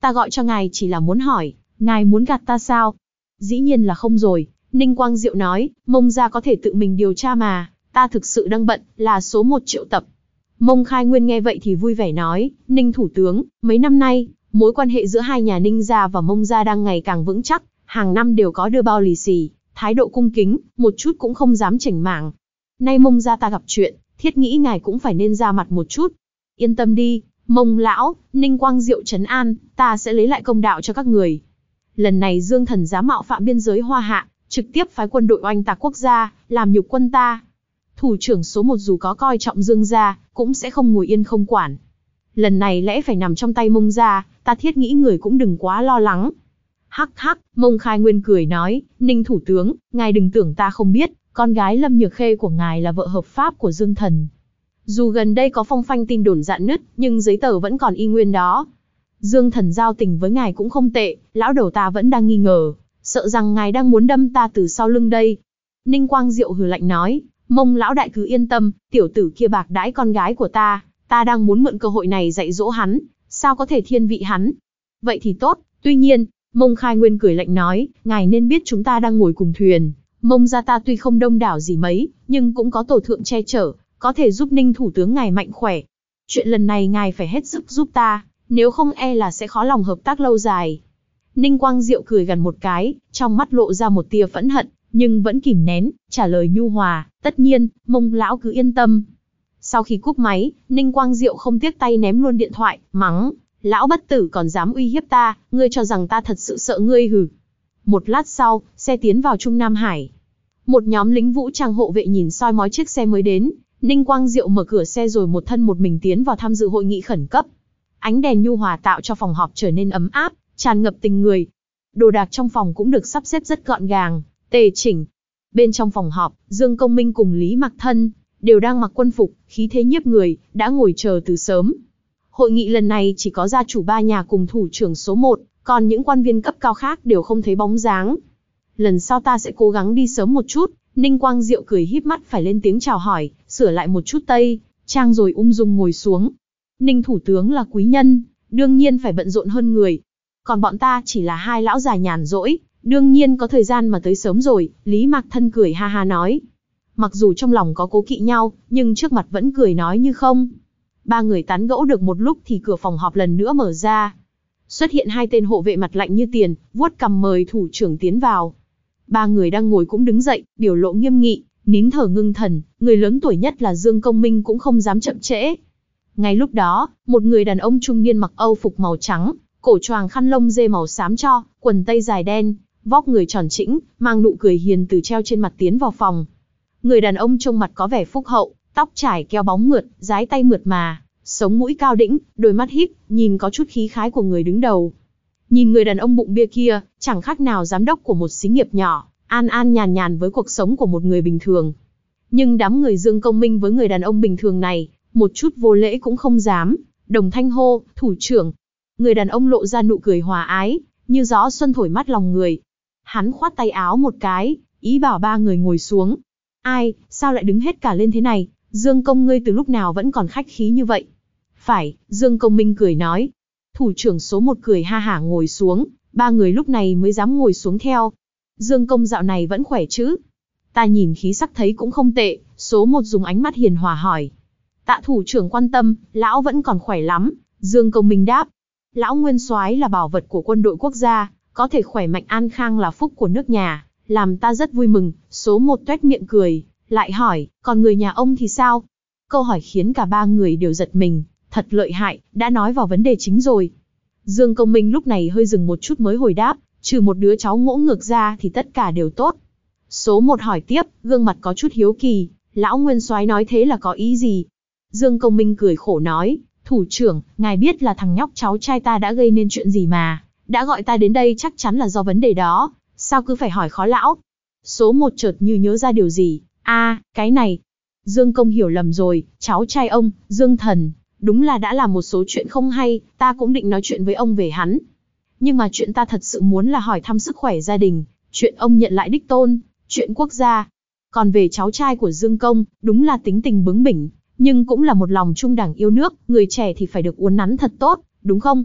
Ta gọi cho ngài chỉ là muốn hỏi, ngài muốn gạt ta sao? Dĩ nhiên là không rồi, Ninh Quang Diệu nói, Mông gia có thể tự mình điều tra mà, ta thực sự đang bận, là số 1 triệu tập. Mông Khai Nguyên nghe vậy thì vui vẻ nói, Ninh thủ tướng, mấy năm nay, mối quan hệ giữa hai nhà Ninh gia và Mông gia đang ngày càng vững chắc, hàng năm đều có đưa bao lì xì, thái độ cung kính, một chút cũng không dám chảnh mảng. Nay Mông gia ta gặp chuyện, thiết nghĩ ngài cũng phải nên ra mặt một chút. Yên tâm đi, Mông lão, Ninh Quang Diệu trấn an, ta sẽ lấy lại công đạo cho các người. Lần này Dương Thần dám mạo phạm biên giới Hoa Hạ, trực tiếp phái quân đội oanh tạc quốc gia, làm nhục quân ta. Thủ trưởng số 1 dù có coi trọng Dương gia, cũng sẽ không ngồi yên không quản. Lần này lẽ phải nằm trong tay Mông gia, ta thiết nghĩ người cũng đừng quá lo lắng. Hắc hắc, Mông Khai Nguyên cười nói, Ninh thủ tướng, ngài đừng tưởng ta không biết, con gái Lâm Nhược Khê của ngài là vợ hợp pháp của Dương Thần. Dù gần đây có phong phanh tin đồn rạn nứt, nhưng giấy tờ vẫn còn y nguyên đó. Dương Thần giao tình với ngài cũng không tệ, lão đầu ta vẫn đang nghi ngờ, sợ rằng ngài đang muốn đâm ta từ sau lưng đây. Ninh Quang Diệu hừ lạnh nói, Mông lão đại cứ yên tâm, tiểu tử kia bạc đãi con gái của ta đang muốn mượn cơ hội này dạy dỗ hắn, sao có thể thiên vị hắn. Vậy thì tốt, tuy nhiên, Mông Khai Nguyên cười lạnh nói, ngài nên biết chúng ta đang ngồi cùng thuyền, Mông gia ta tuy không đông đảo gì mấy, nhưng cũng có tổ thượng che chở, có thể giúp Ninh thủ tướng ngài mạnh khỏe. Chuyện lần này ngài phải hết sức giúp ta, nếu không e là sẽ khó lòng hợp tác lâu dài. Ninh Quang Diệu cười gằn một cái, trong mắt lộ ra một tia phẫn hận, nhưng vẫn kìm nén, trả lời nhu hòa, tất nhiên, Mông lão cứ yên tâm. Sau khi cúp máy, Ninh Quang Diệu không tiếc tay ném luôn điện thoại, mắng, lão bất tử còn dám uy hiếp ta, ngươi cho rằng ta thật sự sợ ngươi hử. Một lát sau, xe tiến vào Trung Nam Hải. Một nhóm lính vũ trang hộ vệ nhìn soi mói chiếc xe mới đến, Ninh Quang Diệu mở cửa xe rồi một thân một mình tiến vào tham dự hội nghị khẩn cấp. Ánh đèn nhu hòa tạo cho phòng họp trở nên ấm áp, tràn ngập tình người. Đồ đạc trong phòng cũng được sắp xếp rất gọn gàng, tề chỉnh. Bên trong phòng họp, Dương Công Minh cùng Lý Mặc Thân đều đang mặc quân phục, khí thế nhiếp người, đã ngồi chờ từ sớm. Hội nghị lần này chỉ có gia chủ ba nhà cùng thủ trưởng số 1, còn những quan viên cấp cao khác đều không thấy bóng dáng. Lần sau ta sẽ cố gắng đi sớm một chút. Ninh Quang Diệu cười híp mắt phải lên tiếng chào hỏi, sửa lại một chút tây trang rồi ung dung ngồi xuống. Ninh thủ tướng là quý nhân, đương nhiên phải bận rộn hơn người. Còn bọn ta chỉ là hai lão già nhàn rỗi, đương nhiên có thời gian mà tới sớm rồi. Lý Mạc Thân cười ha ha nói. Mặc dù trong lòng có cố kỵ nhau, nhưng trước mặt vẫn cười nói như không. Ba người tán gẫu được một lúc thì cửa phòng họp lần nữa mở ra. Xuất hiện hai tên hộ vệ mặt lạnh như tiền, vuốt cằm mời thủ trưởng tiến vào. Ba người đang ngồi cũng đứng dậy, biểu lộ nghiêm nghị, nín thở ngưng thần, người lớn tuổi nhất là Dương Công Minh cũng không dám chậm trễ. Ngay lúc đó, một người đàn ông trung niên mặc âu phục màu trắng, cổ choàng khăn lông dê màu xám cho, quần tây dài đen, vóc người tròn trĩnh, mang nụ cười hiền từ treo trên mặt tiến vào phòng. Người đàn ông trông mặt có vẻ phúc hậu, tóc trải keo bóng mượt, dái tay mượt mà, sống mũi cao đĩnh, đôi mắt híp, nhìn có chút khí khái của người đứng đầu. Nhìn người đàn ông bụng bia kia, chẳng khác nào giám đốc của một xí nghiệp nhỏ, an an nhàn nhàn với cuộc sống của một người bình thường. Nhưng đám người Dương Công Minh với người đàn ông bình thường này, một chút vô lễ cũng không dám, đồng thanh hô, thủ trưởng. Người đàn ông lộ ra nụ cười hòa ái, như gió xuân thổi mát lòng người. Hắn khoát tay áo một cái, ý bảo ba người ngồi xuống. Ai, sao lại đứng hết cả lên thế này, Dương Công ngươi từ lúc nào vẫn còn khách khí như vậy? Phải, Dương Công Minh cười nói. Thủ trưởng số 1 cười ha hả ngồi xuống, ba người lúc này mới dám ngồi xuống theo. Dương Công dạo này vẫn khỏe chứ? Ta nhìn khí sắc thấy cũng không tệ, số 1 dùng ánh mắt hiền hòa hỏi. Tạ thủ trưởng quan tâm, lão vẫn còn khỏe lắm, Dương Công Minh đáp. Lão nguyên soái là bảo vật của quân đội quốc gia, có thể khỏe mạnh an khang là phúc của nước nhà, làm ta rất vui mừng. Số 1 toét miệng cười, lại hỏi, còn người nhà ông thì sao? Câu hỏi khiến cả ba người đều giật mình, thật lợi hại, đã nói vào vấn đề chính rồi. Dương Công Minh lúc này hơi dừng một chút mới hồi đáp, trừ một đứa cháu ngỗ ngược ra thì tất cả đều tốt. Số 1 hỏi tiếp, gương mặt có chút hiếu kỳ, lão nguyên soái nói thế là có ý gì? Dương Công Minh cười khổ nói, thủ trưởng, ngài biết là thằng nhóc cháu trai ta đã gây nên chuyện gì mà, đã gọi ta đến đây chắc chắn là do vấn đề đó, sao cứ phải hỏi khó lão? Số 1 chợt như nhớ ra điều gì, cái này. Dương Công hiểu lầm rồi, cháu trai ông, Dương Thần, đúng là đã làm một số chuyện không hay, ta cũng định nói chuyện với ông về hắn. Nhưng mà chuyện ta thật sự muốn là hỏi thăm sức khỏe gia đình, chuyện ông nhận lại đích tôn, chuyện quốc gia. Còn về cháu trai của Dương Công, đúng là tính tình bướng bỉnh, nhưng cũng là một lòng trung đảng yêu nước, người trẻ thì phải được uốn nắn thật tốt, đúng không?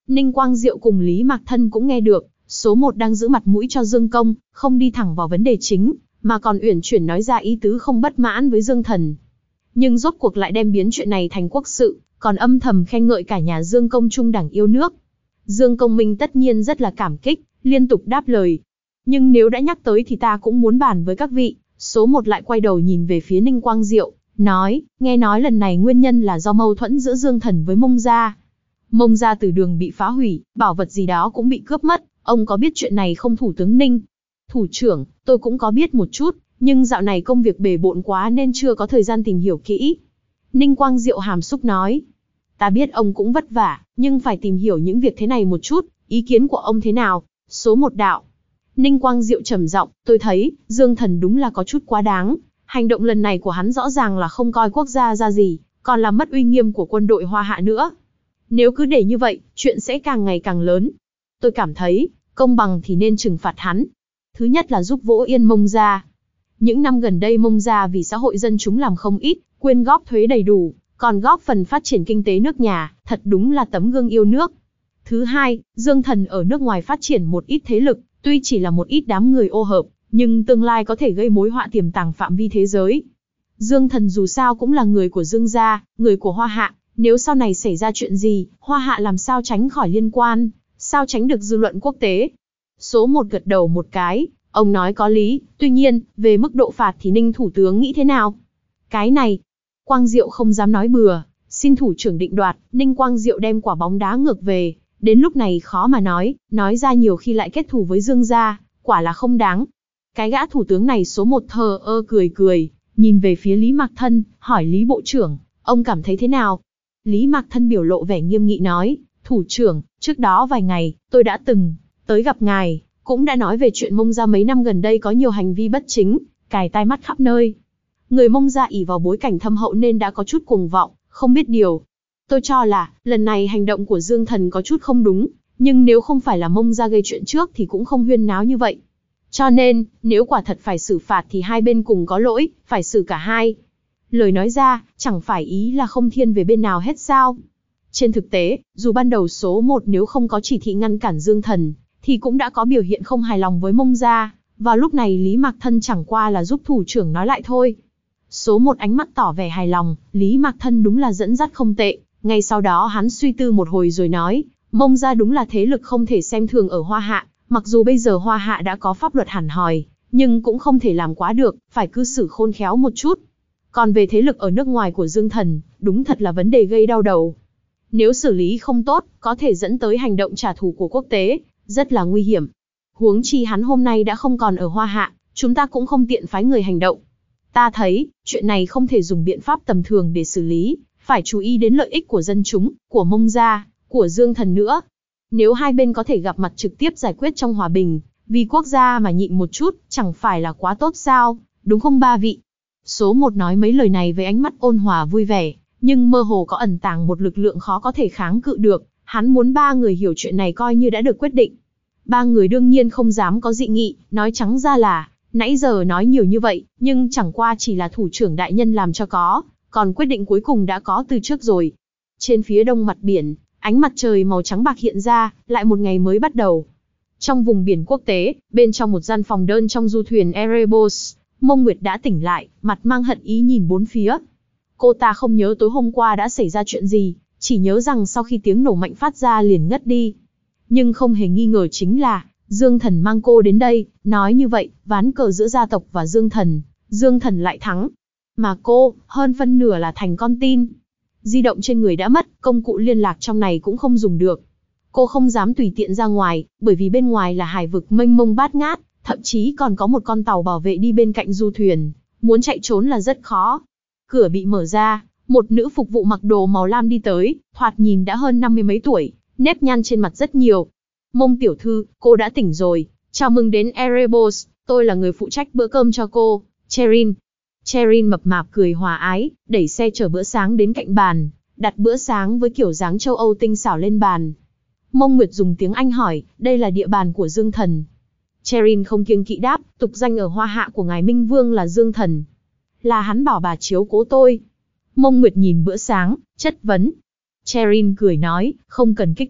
Ninh Quang Diệu cùng Lý Mạc Thân cũng nghe được, số một đang giữ mặt mũi cho Dương Công, không đi thẳng vào vấn đề chính, mà còn uyển chuyển nói ra ý tứ không bất mãn với Dương Thần. Nhưng rốt cuộc lại đem biến chuyện này thành quốc sự, còn âm thầm khen ngợi cả nhà Dương Công trung đẳng yêu nước. Dương Công Minh tất nhiên rất là cảm kích, liên tục đáp lời. Nhưng nếu đã nhắc tới thì ta cũng muốn bàn với các vị. Số một lại quay đầu nhìn về phía Ninh Quang Diệu, nói, nghe nói lần này nguyên nhân là do mâu thuẫn giữa Dương Thần với Mông Gia. Mông Gia từ đường bị phá hủy, bảo vật gì đó cũng bị cướp mất, ông có biết chuyện này không thủ tướng Ninh? Thủ trưởng, tôi cũng có biết một chút, nhưng dạo này công việc bề bộn quá nên chưa có thời gian tìm hiểu kỹ. Ninh Quang Diệu hàm xúc nói, ta biết ông cũng vất vả, nhưng phải tìm hiểu những việc thế này một chút, ý kiến của ông thế nào? Số một đạo. Ninh Quang Diệu trầm giọng, tôi thấy, Dương Thần đúng là có chút quá đáng, hành động lần này của hắn rõ ràng là không coi quốc gia ra gì, còn làm mất uy nghiêm của quân đội Hoa Hạ nữa. Nếu cứ để như vậy, chuyện sẽ càng ngày càng lớn. Tôi cảm thấy, công bằng thì nên trừng phạt hắn. Thứ nhất là giúp vỗ yên Mông Gia. Những năm gần đây Mông Gia vì xã hội dân chúng làm không ít, quyên góp thuế đầy đủ, còn góp phần phát triển kinh tế nước nhà, thật đúng là tấm gương yêu nước. Thứ hai, Dương Thần ở nước ngoài phát triển một ít thế lực, tuy chỉ là một ít đám người ô hợp, nhưng tương lai có thể gây mối họa tiềm tàng phạm vi thế giới. Dương Thần dù sao cũng là người của Dương gia, người của Hoa Hạ, nếu sau này xảy ra chuyện gì, Hoa Hạ làm sao tránh khỏi liên quan, sao tránh được dư luận quốc tế. Số một gật đầu một cái, ông nói có lý, tuy nhiên, về mức độ phạt thì Ninh Thủ tướng nghĩ thế nào? Cái này, Quang Diệu không dám nói bừa, xin thủ trưởng định đoạt. Ninh Quang Diệu đem quả bóng đá ngược về, đến lúc này khó mà nói ra nhiều khi lại kết thù với Dương gia, quả là không đáng. Cái gã thủ tướng này số một thờ ơ cười, nhìn về phía Lý Mạc Thân, hỏi Lý Bộ trưởng, ông cảm thấy thế nào? Lý Mạc Thân biểu lộ vẻ nghiêm nghị nói, thủ trưởng, trước đó vài ngày, tôi đã từng tới gặp ngài, cũng đã nói về chuyện Mông Gia mấy năm gần đây có nhiều hành vi bất chính, cài tai mắt khắp nơi. Người Mông Gia ỷ vào bối cảnh thâm hậu nên đã có chút cuồng vọng, không biết điều. Tôi cho là, lần này hành động của Dương Thần có chút không đúng, nhưng nếu không phải là Mông Gia gây chuyện trước thì cũng không huyên náo như vậy. Cho nên, nếu quả thật phải xử phạt thì hai bên cùng có lỗi, phải xử cả hai. Lời nói ra, chẳng phải ý là không thiên về bên nào hết sao? Trên thực tế, dù ban đầu số một nếu không có chỉ thị ngăn cản Dương Thần, thì cũng đã có biểu hiện không hài lòng với Mông Gia. Vào lúc này Lý Mạc Thân chẳng qua là giúp thủ trưởng nói lại thôi. Số một ánh mắt tỏ vẻ hài lòng, Lý Mạc Thân đúng là dẫn dắt không tệ. Ngay sau đó hắn suy tư một hồi rồi nói, Mông Gia đúng là thế lực không thể xem thường ở Hoa Hạ. Mặc dù bây giờ Hoa Hạ đã có pháp luật hẳn hoi, nhưng cũng không thể làm quá được, phải cư xử khôn khéo một chút. Còn về thế lực ở nước ngoài của Dương Thần, đúng thật là vấn đề gây đau đầu. Nếu xử lý không tốt, có thể dẫn tới hành động trả thù của quốc tế, rất là nguy hiểm. Huống chi hắn hôm nay đã không còn ở Hoa Hạ, chúng ta cũng không tiện phái người hành động. Ta thấy, chuyện này không thể dùng biện pháp tầm thường để xử lý, phải chú ý đến lợi ích của dân chúng, của Mông Gia, của Dương Thần nữa. Nếu hai bên có thể gặp mặt trực tiếp giải quyết trong hòa bình, vì quốc gia mà nhịn một chút, chẳng phải là quá tốt sao, đúng không ba vị? Số một nói mấy lời này với ánh mắt ôn hòa vui vẻ, nhưng mơ hồ có ẩn tàng một lực lượng khó có thể kháng cự được, hắn muốn ba người hiểu chuyện này coi như đã được quyết định. Ba người đương nhiên không dám có dị nghị, nói trắng ra là, nãy giờ nói nhiều như vậy, nhưng chẳng qua chỉ là thủ trưởng đại nhân làm cho có, còn quyết định cuối cùng đã có từ trước rồi. Trên phía đông mặt biển, ánh mặt trời màu trắng bạc hiện ra, lại một ngày mới bắt đầu. Trong vùng biển quốc tế, bên trong một gian phòng đơn trong du thuyền Erebos, Mông Nguyệt đã tỉnh lại, mặt mang hận ý nhìn bốn phía. Cô ta không nhớ tối hôm qua đã xảy ra chuyện gì, chỉ nhớ rằng sau khi tiếng nổ mạnh phát ra liền ngất đi. Nhưng không hề nghi ngờ chính là, Dương Thần mang cô đến đây, nói như vậy, ván cờ giữa gia tộc và Dương Thần lại thắng. Mà cô, hơn phân nửa là thành con tin. Di động trên người đã mất, công cụ liên lạc trong này cũng không dùng được. Cô không dám tùy tiện ra ngoài, bởi vì bên ngoài là hải vực mênh mông bát ngát, thậm chí còn có một con tàu bảo vệ đi bên cạnh du thuyền, muốn chạy trốn là rất khó. Cửa bị mở ra, một nữ phục vụ mặc đồ màu lam đi tới, thoạt nhìn đã hơn 50 mấy tuổi, nếp nhăn trên mặt rất nhiều. Mông tiểu thư, cô đã tỉnh rồi, chào mừng đến Erebos, tôi là người phụ trách bữa cơm cho cô, Cherin. Cherin mập mạp cười hòa ái, đẩy xe chở bữa sáng đến cạnh bàn, đặt bữa sáng với kiểu dáng châu Âu tinh xảo lên bàn. Mông Nguyệt dùng tiếng Anh hỏi, đây là địa bàn của Dương Thần. Cherin không kiêng kỵ đáp, tục danh ở Hoa Hạ của ngài Minh Vương là Dương Thần. Là hắn bảo bà chiếu cố tôi. Mông Nguyệt nhìn bữa sáng, chất vấn. Cherin cười nói, không cần kích động,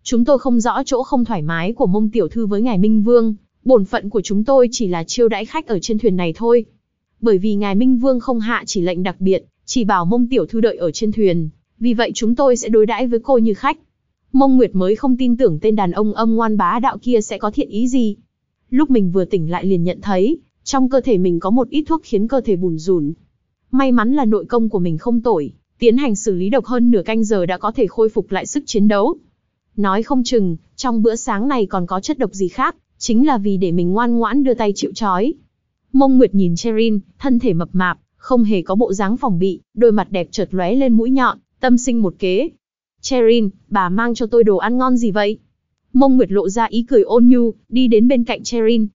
Chúng tôi không rõ chỗ không thoải mái của Mông tiểu thư với ngài Minh Vương, bổn phận của chúng tôi chỉ là chiêu đãi khách ở trên thuyền này thôi. Bởi vì ngài Minh Vương không hạ chỉ lệnh đặc biệt, chỉ bảo Mông tiểu thư đợi ở trên thuyền, vì vậy chúng tôi sẽ đối đãi với cô như khách. Mông Nguyệt mới không tin tưởng tên đàn ông âm ngoan bá đạo kia sẽ có thiện ý gì. Lúc mình vừa tỉnh lại liền nhận thấy, trong cơ thể mình có một ít thuốc khiến cơ thể bủn rủn. May mắn là nội công của mình không tồi, tiến hành xử lý độc hơn nửa canh giờ đã có thể khôi phục lại sức chiến đấu. Nói không chừng, trong bữa sáng này còn có chất độc gì khác, chính là vì để mình ngoan ngoãn đưa tay chịu trói. Mông Nguyệt nhìn Cherin, thân thể mập mạp, không hề có bộ dáng phòng bị, đôi mặt đẹp chợt lóe lên mũi nhọn, tâm sinh một kế. Cherin, bà mang cho tôi đồ ăn ngon gì vậy? Mông Nguyệt lộ ra ý cười ôn nhu, đi đến bên cạnh Cherin.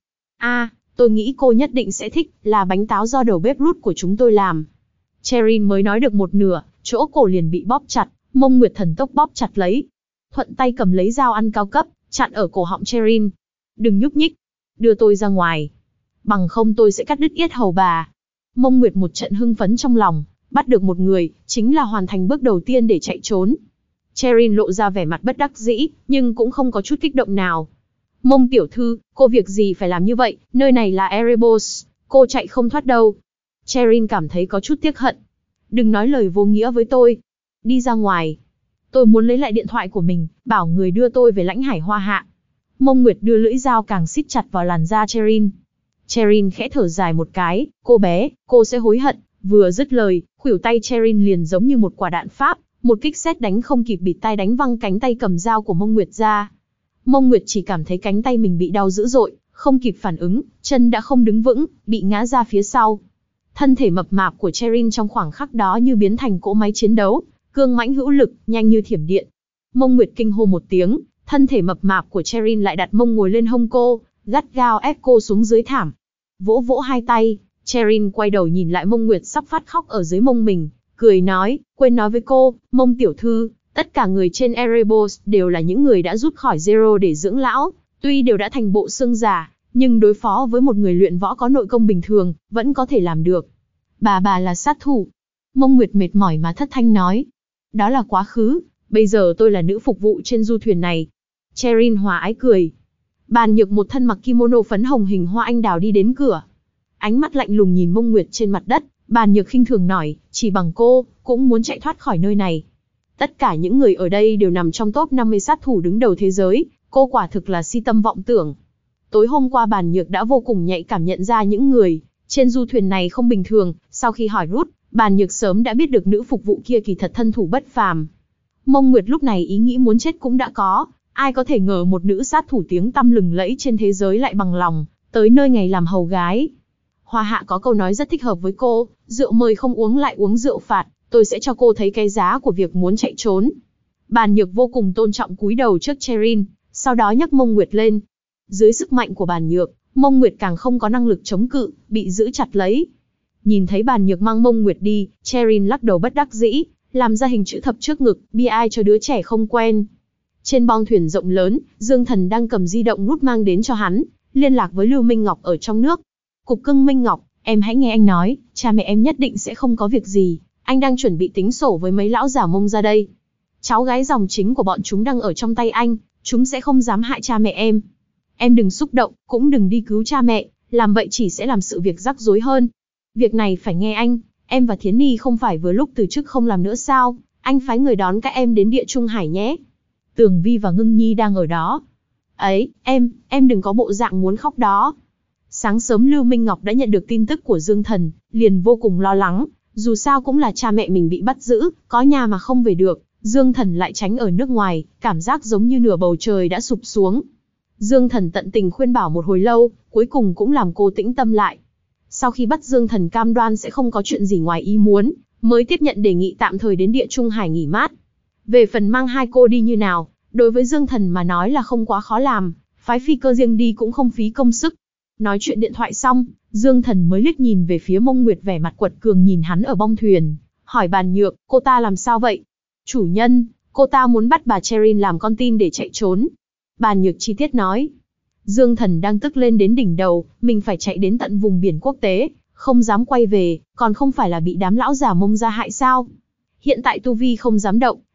Tôi nghĩ cô nhất định sẽ thích, là bánh táo do đầu bếp Ruth của chúng tôi làm. Cherin mới nói được một nửa, chỗ cổ liền bị bóp chặt, Mông Nguyệt thần tốc bóp chặt lấy. Thuận tay cầm lấy dao ăn cao cấp, chặn ở cổ họng Cherin. Đừng nhúc nhích, đưa tôi ra ngoài. Bằng không tôi sẽ cắt đứt yết hầu bà. Mông Nguyệt một trận hưng phấn trong lòng, bắt được một người, chính là hoàn thành bước đầu tiên để chạy trốn. Cherin lộ ra vẻ mặt bất đắc dĩ, nhưng cũng không có chút kích động nào. Mông tiểu thư, cô việc gì phải làm như vậy, nơi này là Erebos, cô chạy không thoát đâu. Cherin cảm thấy có chút tiếc hận. Đừng nói lời vô nghĩa với tôi. Đi ra ngoài. Tôi muốn lấy lại điện thoại của mình, bảo người đưa tôi về lãnh hải Hoa Hạ. Mông Nguyệt đưa lưỡi dao càng siết chặt vào làn da Cherin. Cherin khẽ thở dài một cái, cô bé, cô sẽ hối hận. Vừa dứt lời, khuỷu tay Cherin liền giống như một quả đạn pháp, một kích sét đánh không kịp bịt tai đánh văng cánh tay cầm dao của Mông Nguyệt ra. Mông Nguyệt chỉ cảm thấy cánh tay mình bị đau dữ dội, không kịp phản ứng, chân đã không đứng vững, bị ngã ra phía sau. Thân thể mập mạp của Cherin trong khoảng khắc đó như biến thành cỗ máy chiến đấu, cương mãnh hữu lực, nhanh như thiểm điện. Mông Nguyệt kinh hô một tiếng, thân thể mập mạp của Cherin lại đặt mông ngồi lên hông cô, gắt gao ép cô xuống dưới thảm. Vỗ vỗ hai tay, Cherin quay đầu nhìn lại Mông Nguyệt sắp phát khóc ở dưới mông mình, cười nói, quên nói với cô, Mông tiểu thư, tất cả người trên Erebos đều là những người đã rút khỏi Zero để dưỡng lão, tuy đều đã thành bộ xương già, nhưng đối phó với một người luyện võ có nội công bình thường, vẫn có thể làm được. Bà là sát thủ. Mông Nguyệt mệt mỏi mà thất thanh nói. Đó là quá khứ, bây giờ tôi là nữ phục vụ trên du thuyền này. Cherin hòa ái cười. Bàn Nhược một thân mặc kimono phấn hồng hình hoa anh đào đi đến cửa. Ánh mắt lạnh lùng nhìn Mông Nguyệt trên mặt đất, Bàn Nhược khinh thường nói, chỉ bằng cô, cũng muốn chạy thoát khỏi nơi này. Tất cả những người ở đây đều nằm trong top 50 sát thủ đứng đầu thế giới, cô quả thực là si tâm vọng tưởng. Tối hôm qua Bàn Nhược đã vô cùng nhạy cảm nhận ra những người trên du thuyền này không bình thường, sau khi hỏi Ruth, Bàn Nhược sớm đã biết được nữ phục vụ kia kỳ thật thân thủ bất phàm. Mông Nguyệt lúc này ý nghĩ muốn chết cũng đã có, ai có thể ngờ một nữ sát thủ tiếng tăm lừng lẫy trên thế giới lại bằng lòng tới nơi ngày làm hầu gái. Hoa Hạ có câu nói rất thích hợp với cô, rượu mời không uống lại uống rượu phạt, tôi sẽ cho cô thấy cái giá của việc muốn chạy trốn. Bàn Nhược vô cùng tôn trọng cúi đầu trước Cherin, sau đó nhấc Mông Nguyệt lên. Dưới sức mạnh của Bàn Nhược, Mông Nguyệt càng không có năng lực chống cự, bị giữ chặt lấy. Nhìn thấy Bàn Nhược mang Mông Nguyệt đi, Cherin lắc đầu bất đắc dĩ, làm ra hình chữ thập trước ngực, bi ai cho đứa trẻ không quen. Trên bong thuyền rộng lớn, Dương Thần đang cầm di động Ruth mang đến cho hắn, liên lạc với Lưu Minh Ngọc ở trong nước. Cục cưng Minh Ngọc, em hãy nghe anh nói, cha mẹ em nhất định sẽ không có việc gì, anh đang chuẩn bị tính sổ với mấy lão giả Mông ra đây. Cháu gái dòng chính của bọn chúng đang ở trong tay anh, chúng sẽ không dám hại cha mẹ em. Em đừng xúc động, cũng đừng đi cứu cha mẹ, làm vậy chỉ sẽ làm sự việc rắc rối hơn. Việc này phải nghe anh, em và Thiến Nhi không phải vừa lúc từ chức không làm nữa sao, anh phái người đón các em đến Địa Trung Hải nhé. Tường Vi và Ngưng Nhi đang ở đó. Ấy, em đừng có bộ dạng muốn khóc đó. Sáng sớm Lưu Minh Ngọc đã nhận được tin tức của Dương Thần, liền vô cùng lo lắng, dù sao cũng là cha mẹ mình bị bắt giữ, có nhà mà không về được, Dương Thần lại tránh ở nước ngoài, cảm giác giống như nửa bầu trời đã sụp xuống. Dương Thần tận tình khuyên bảo một hồi lâu, cuối cùng cũng làm cô tĩnh tâm lại. Sau khi bắt Dương Thần cam đoan sẽ không có chuyện gì ngoài ý muốn, mới tiếp nhận đề nghị tạm thời đến Địa Trung Hải nghỉ mát. Về phần mang hai cô đi như nào, đối với Dương Thần mà nói là không quá khó làm, phái phi cơ riêng đi cũng không phí công sức. Nói chuyện điện thoại xong, Dương Thần mới liếc nhìn về phía Mông Nguyệt vẻ mặt quật cường nhìn hắn ở bong thuyền, hỏi Bàn Nhược, cô ta làm sao vậy? Chủ nhân, cô ta muốn bắt bà Cherin làm con tin để chạy trốn. Bàn Nhược chi tiết nói. Dương Thần đang tức lên đến đỉnh đầu, mình phải chạy đến tận vùng biển quốc tế, không dám quay về, còn không phải là bị đám lão già Mông ra hại sao? Hiện tại tu vi không dám động,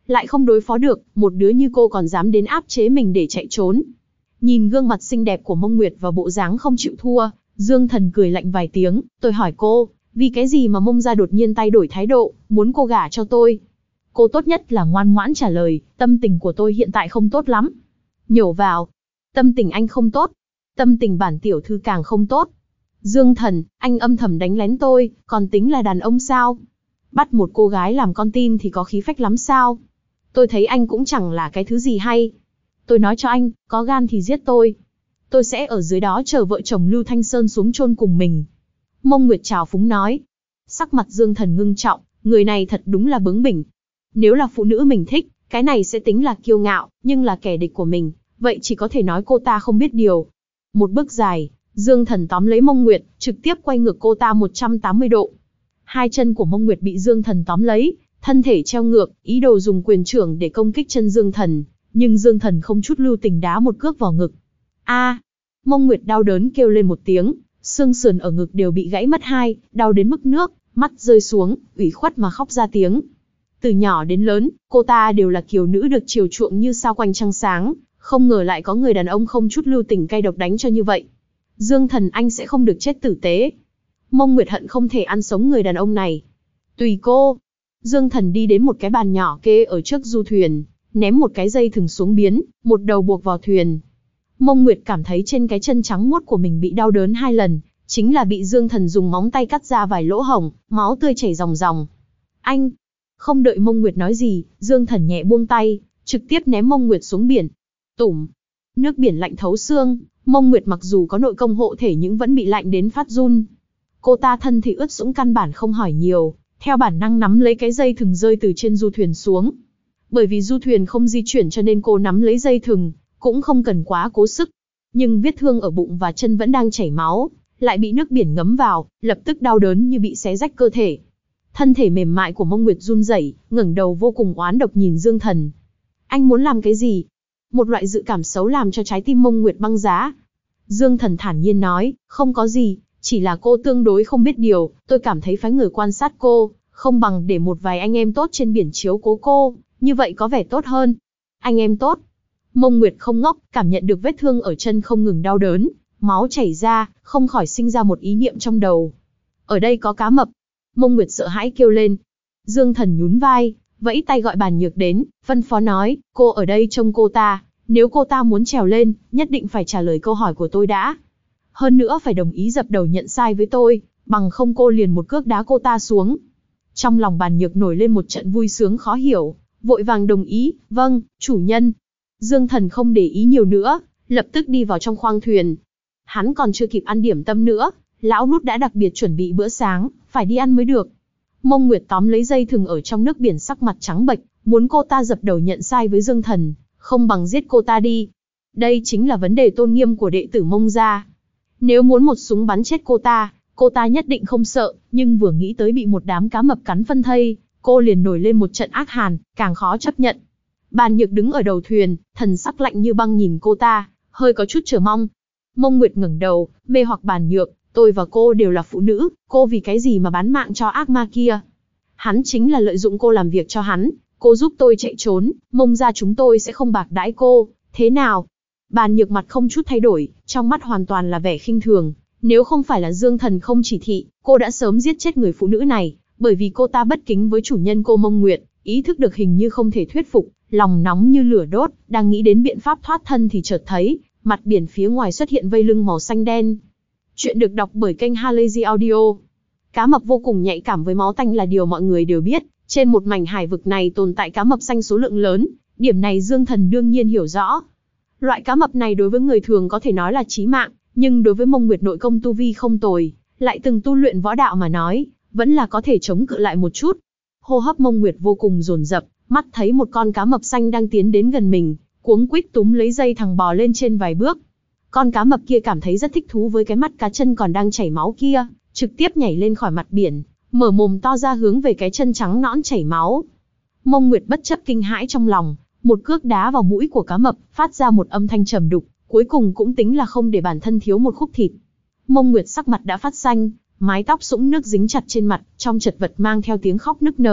lại không đối phó được, một đứa như cô còn dám đến áp chế mình để chạy trốn. Nhìn gương mặt xinh đẹp của Mông Nguyệt và bộ dáng không chịu thua, Dương Thần cười lạnh vài tiếng, tôi hỏi cô, vì cái gì mà Mông gia đột nhiên thay đổi thái độ, muốn cô gả cho tôi? Cô tốt nhất là ngoan ngoãn trả lời, tâm tình của tôi hiện tại không tốt lắm. Nhổ vào, tâm tình anh không tốt, tâm tình bản tiểu thư càng không tốt. Dương Thần, anh âm thầm đánh lén tôi, còn tính là đàn ông sao? Bắt một cô gái làm con tin thì có khí phách lắm sao? Tôi thấy anh cũng chẳng là cái thứ gì hay. Tôi nói cho anh, có gan thì giết tôi. Tôi sẽ ở dưới đó chờ vợ chồng Lưu Thanh Sơn xuống chôn cùng mình. Mông Nguyệt trào phúng nói. Sắc mặt Dương Thần ngưng trọng, người này thật đúng là bướng bỉnh. Nếu là phụ nữ mình thích, cái này sẽ tính là kiêu ngạo, nhưng là kẻ địch của mình, vậy chỉ có thể nói cô ta không biết điều. Một bước dài, Dương Thần tóm lấy Mông Nguyệt, trực tiếp quay ngược cô ta 180 độ. Hai chân của Mông Nguyệt bị Dương Thần tóm lấy, thân thể treo ngược, ý đồ dùng quyền trưởng để công kích chân Dương Thần, nhưng Dương Thần không chút lưu tình đá một cước vào ngực. A! Mông Nguyệt đau đớn kêu lên một tiếng, xương sườn ở ngực đều bị gãy mất hai, đau đến mức nước mắt rơi xuống, ủy khuất mà khóc ra tiếng. Từ nhỏ đến lớn, cô ta đều là kiều nữ được chiều chuộng như sao quanh trăng sáng, không ngờ lại có người đàn ông không chút lưu tình cay độc đánh cho như vậy. Dương Thần, anh sẽ không được chết tử tế. Mông Nguyệt hận không thể ăn sống người đàn ông này. Tùy cô. Dương Thần đi đến một cái bàn nhỏ kê ở trước du thuyền, ném một cái dây thừng xuống biến, một đầu buộc vào thuyền. Mông Nguyệt cảm thấy trên cái chân trắng muốt của mình bị đau đớn 2 lần, chính là bị Dương Thần dùng móng tay cắt ra vài lỗ hổng, máu tươi chảy ròng ròng. Anh! Không đợi Mông Nguyệt nói gì, Dương Thần nhẹ buông tay, trực tiếp ném Mông Nguyệt xuống biển. Tủm! Nước biển lạnh thấu xương, Mông Nguyệt mặc dù có nội công hộ thể nhưng vẫn bị lạnh đến phát run. Cô ta thân thì ướt sũng căn bản không hỏi nhiều, theo bản năng nắm lấy cái dây thừng rơi từ trên du thuyền xuống. Bởi vì du thuyền không di chuyển cho nên cô nắm lấy dây thừng, cũng không cần quá cố sức. Nhưng vết thương ở bụng và chân vẫn đang chảy máu, lại bị nước biển ngấm vào, lập tức đau đớn như bị xé rách cơ thể. Thân thể mềm mại của Mông Nguyệt run rẩy, ngẩng đầu vô cùng oán độc nhìn Dương Thần. Anh muốn làm cái gì? Một loại dự cảm xấu làm cho trái tim Mông Nguyệt băng giá. Dương Thần thản nhiên nói, không có gì, chỉ là cô tương đối không biết điều, tôi cảm thấy phái người quan sát cô, không bằng để một vài anh em tốt trên biển chiếu cố cô, như vậy có vẻ tốt hơn. Anh em tốt? Mông Nguyệt không ngốc, cảm nhận được vết thương ở chân không ngừng đau đớn, máu chảy ra, không khỏi sinh ra một ý niệm trong đầu. Ở đây có cá mập. Mông Nguyệt sợ hãi kêu lên. Dương Thần nhún vai, vẫy tay gọi Bàn Nhược đến, phân phó nói, cô ở đây trông cô ta, nếu cô ta muốn trèo lên, nhất định phải trả lời câu hỏi của tôi đã. Hơn nữa phải đồng ý dập đầu nhận sai với tôi, bằng không cô liền một cước đá cô ta xuống. Trong lòng Bàn Nhược nổi lên một trận vui sướng khó hiểu, vội vàng đồng ý, vâng, chủ nhân. Dương Thần không để ý nhiều nữa, lập tức đi vào trong khoang thuyền. Hắn còn chưa kịp ăn điểm tâm nữa, lão Nút đã đặc biệt chuẩn bị bữa sáng, phải đi ăn mới được. Mông Nguyệt tóm lấy dây thừng ở trong nước biển sắc mặt trắng bệch, muốn cô ta dập đầu nhận sai với Dương Thần, không bằng giết cô ta đi. Đây chính là vấn đề tôn nghiêm của đệ tử Mông gia. Nếu muốn một súng bắn chết cô ta nhất định không sợ, nhưng vừa nghĩ tới bị một đám cá mập cắn phân thây, cô liền nổi lên một trận ác hàn, càng khó chấp nhận. Bàn Nhược đứng ở đầu thuyền, thần sắc lạnh như băng nhìn cô ta, hơi có chút chờ mong. Mông Nguyệt ngẩng đầu, mê hoặc Bàn Nhược, tôi và cô đều là phụ nữ, cô vì cái gì mà bán mạng cho ác ma kia? Hắn chính là lợi dụng cô làm việc cho hắn, cô giúp tôi chạy trốn, Mông gia chúng tôi sẽ không bạc đãi cô, thế nào? Bàn Nhược mặt không chút thay đổi, trong mắt hoàn toàn là vẻ khinh thường. Nếu không phải là Dương Thần không chỉ thị, cô đã sớm giết chết người phụ nữ này, bởi vì cô ta bất kính với chủ nhân cô Mông Nguyệt, ý thức được hình như không thể thuyết phục, lòng nóng như lửa đốt, đang nghĩ đến biện pháp thoát thân thì chợt thấy, mặt biển phía ngoài xuất hiện vây lưng màu xanh đen. Chuyện được đọc bởi kênh Halazy Audio. Cá mập vô cùng nhạy cảm với máu tanh là điều mọi người đều biết, trên một mảnh hải vực này tồn tại cá mập xanh số lượng lớn, điểm này Dương Thần đương nhiên hiểu rõ. Loại cá mập này đối với người thường có thể nói là chí mạng, nhưng đối với Mông Nguyệt nội công tu vi không tồi, lại từng tu luyện võ đạo mà nói, vẫn là có thể chống cự lại một chút. Hô hấp Mông Nguyệt vô cùng dồn dập, mắt thấy một con cá mập xanh đang tiến đến gần mình, cuống quýt túm lấy dây thằng bò lên trên vài bước. Con cá mập kia cảm thấy rất thích thú với cái mắt cá chân còn đang chảy máu kia, trực tiếp nhảy lên khỏi mặt biển, mở mồm to ra hướng về cái chân trắng nõn chảy máu. Mông Nguyệt bất chấp kinh hãi trong lòng, một cước đá vào mũi của cá mập, phát ra một âm thanh trầm đục, cuối cùng cũng tính là không để bản thân thiếu một khúc thịt. Mông Nguyệt sắc mặt đã phát xanh, mái tóc sũng nước dính chặt trên mặt, trong chật vật mang theo tiếng khóc nức nở,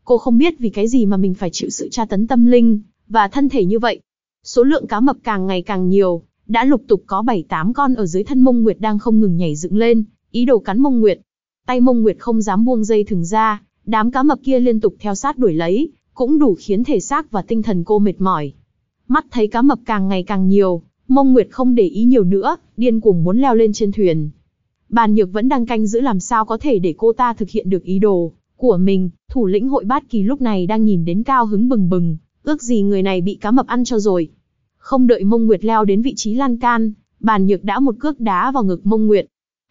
Cô không biết vì cái gì mà mình phải chịu sự tra tấn tâm linh và thân thể như vậy. Số lượng cá mập càng ngày càng nhiều, đã lục tục có 7-8 con ở dưới thân Mông Nguyệt đang không ngừng nhảy dựng lên, ý đồ cắn Mông Nguyệt. Tay Mông Nguyệt không dám buông dây thừng ra, đám cá mập kia liên tục theo sát đuổi lấy, cũng đủ khiến thể xác và tinh thần cô mệt mỏi. Mắt thấy cá mập càng ngày càng nhiều, Mông Nguyệt không để ý nhiều nữa, điên cuồng muốn leo lên trên thuyền. Bàn Nhược vẫn đang canh giữ làm sao có thể để cô ta thực hiện được ý đồ của mình. Thủ lĩnh hội Bát Kỳ lúc này đang nhìn đến cao hứng bừng bừng, ước gì người này bị cá mập ăn cho rồi. Không đợi Mông Nguyệt leo đến vị trí lan can, Bàn Nhược đã một cước đá vào ngực Mông Nguyệt.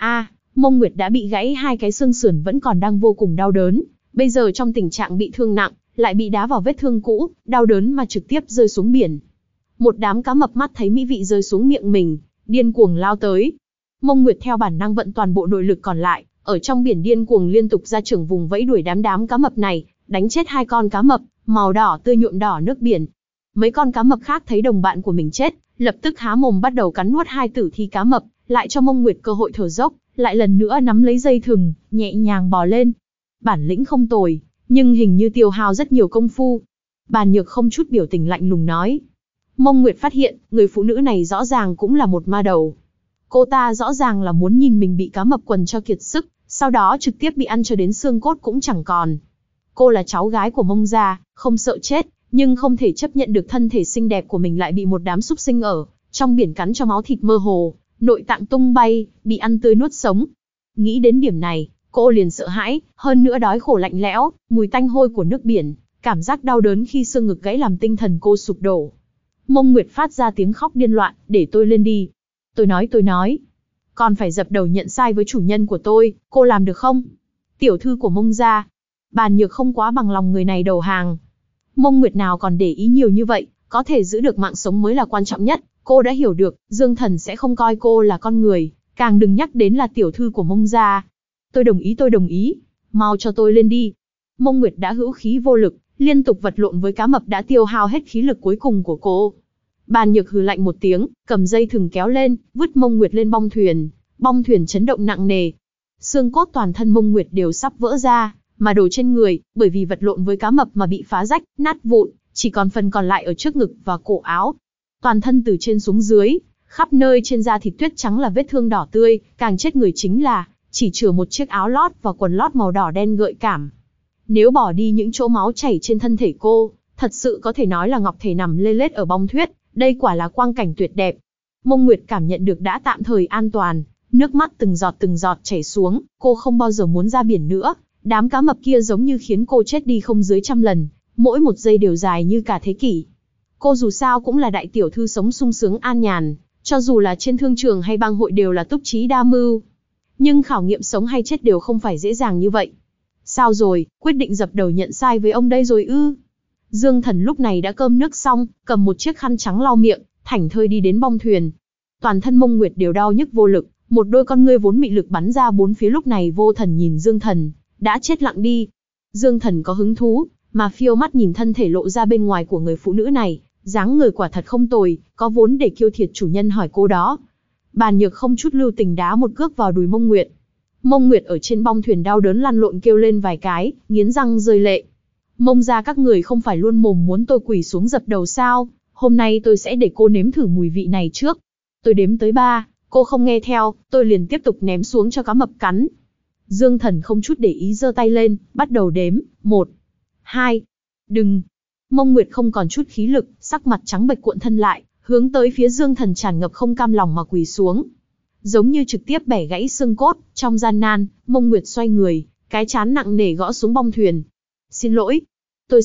Mông Nguyệt đã bị gãy 2 cái xương sườn vẫn còn đang vô cùng đau đớn, bây giờ trong tình trạng bị thương nặng, lại bị đá vào vết thương cũ, đau đớn mà trực tiếp rơi xuống biển. Một đám cá mập mắt thấy mỹ vị rơi xuống miệng mình, điên cuồng lao tới. Mông Nguyệt theo bản năng vận toàn bộ nội lực còn lại, ở trong biển điên cuồng liên tục ra trưởng vùng vẫy đuổi đám cá mập này, đánh chết 2 con cá mập, màu đỏ tươi nhuộm đỏ nước biển. Mấy con cá mập khác thấy đồng bạn của mình chết, lập tức há mồm bắt đầu cắn nuốt 2 tử thi cá mập, lại cho Mông Nguyệt cơ hội thở dốc, lại lần nữa nắm lấy dây thừng, nhẹ nhàng bò lên. Bản lĩnh không tồi, nhưng hình như tiêu hao rất nhiều công phu. Bàn Nhược không chút biểu tình lạnh lùng nói. Mông Nguyệt phát hiện, người phụ nữ này rõ ràng cũng là một ma đầu. Cô ta rõ ràng là muốn nhìn mình bị cá mập quần cho kiệt sức, sau đó trực tiếp bị ăn cho đến xương cốt cũng chẳng còn. Cô là cháu gái của Mông gia, không sợ chết, nhưng không thể chấp nhận được thân thể xinh đẹp của mình lại bị một đám súc sinh ở trong biển cắn cho máu thịt mơ hồ, nội tạng tung bay, bị ăn tươi nuốt sống. Nghĩ đến điểm này, cô liền sợ hãi, hơn nữa đói khổ lạnh lẽo, mùi tanh hôi của nước biển, cảm giác đau đớn khi xương ngực gãy làm tinh thần cô sụp đổ. Mông Nguyệt phát ra tiếng khóc điên loạn, để tôi lên đi. Tôi nói. Còn phải dập đầu nhận sai với chủ nhân của tôi, cô làm được không? Tiểu thư của Mông gia. Bàn Nhược không quá bằng lòng người này đầu hàng. Mông Nguyệt nào còn để ý nhiều như vậy, có thể giữ được mạng sống mới là quan trọng nhất. Cô đã hiểu được, Dương Thần sẽ không coi cô là con người, càng đừng nhắc đến là tiểu thư của Mông gia. Tôi đồng ý. Mau cho tôi lên đi. Mông Nguyệt đã hữu khí vô lực, liên tục vật lộn với cá mập đã tiêu hao hết khí lực cuối cùng của cô. Bàn Nhược hừ lạnh một tiếng, cầm dây thừng kéo lên, vứt Mông Nguyệt lên bong thuyền. Bong thuyền chấn động nặng nề. Xương cốt toàn thân Mông Nguyệt đều sắp vỡ ra, mà đồ trên người, bởi vì vật lộn với cá mập mà bị phá rách, nát vụn, chỉ còn phần còn lại ở trước ngực và cổ áo. Toàn thân từ trên xuống dưới, khắp nơi trên da thịt tuyết trắng là vết thương đỏ tươi, càng chết người chính là chỉ chừa một chiếc áo lót và quần lót màu đỏ đen gợi cảm. Nếu bỏ đi những chỗ máu chảy trên thân thể cô, thật sự có thể nói là ngọc thể nằm lê lết ở bong thuyết, đây quả là quang cảnh tuyệt đẹp. Mông Nguyệt cảm nhận được đã tạm thời an toàn, nước mắt từng giọt chảy xuống, cô không bao giờ muốn ra biển nữa. Đám cá mập kia giống như khiến cô chết đi không dưới 100 lần, mỗi một giây đều dài như cả thế kỷ. Cô dù sao cũng là đại tiểu thư sống sung sướng an nhàn, cho dù là trên thương trường hay bang hội đều là túc trí đa mưu. Nhưng khảo nghiệm sống hay chết đều không phải dễ dàng như vậy. Sao rồi, quyết định dập đầu nhận sai với ông đây rồi ư? Dương Thần lúc này đã cơm nước xong, cầm một chiếc khăn trắng lau miệng, thảnh thơi đi đến bong thuyền. Toàn thân Mông Nguyệt đều đau nhức vô lực, một đôi con ngươi vốn mị lực bắn ra bốn phía lúc này vô thần nhìn Dương Thần, đã chết lặng đi. Dương Thần có hứng thú, mà phiêu mắt nhìn thân thể lộ ra bên ngoài của người phụ nữ này, dáng người quả thật không tồi, có vốn để kiêu thiệt chủ nhân hỏi cô đó. Bàn Nhược không chút lưu tình đá một cước vào đùi Mông Nguyệt. Mông Nguyệt ở trên bong thuyền đau đớn lăn lộn kêu lên vài cái, nghiến răng rơi lệ. Mông gia các người không phải luôn mồm muốn tôi quỳ xuống dập đầu sao? Hôm nay tôi sẽ để cô nếm thử mùi vị này trước. Tôi đếm tới 3, cô không nghe theo, tôi liền tiếp tục ném xuống cho cá mập cắn. Dương Thần không chút để ý giơ tay lên, bắt đầu đếm, 1, 2, đừng. Mông Nguyệt không còn chút khí lực, sắc mặt trắng bệch cuộn thân lại, hướng tới phía Dương Thần tràn ngập không cam lòng mà quỳ xuống. Giống như trực tiếp bẻ gãy xương cốt, trong gian nan, Mông Nguyệt xoay người, cái trán nặng nề gõ xuống bong thuyền. Xin lỗi, tôi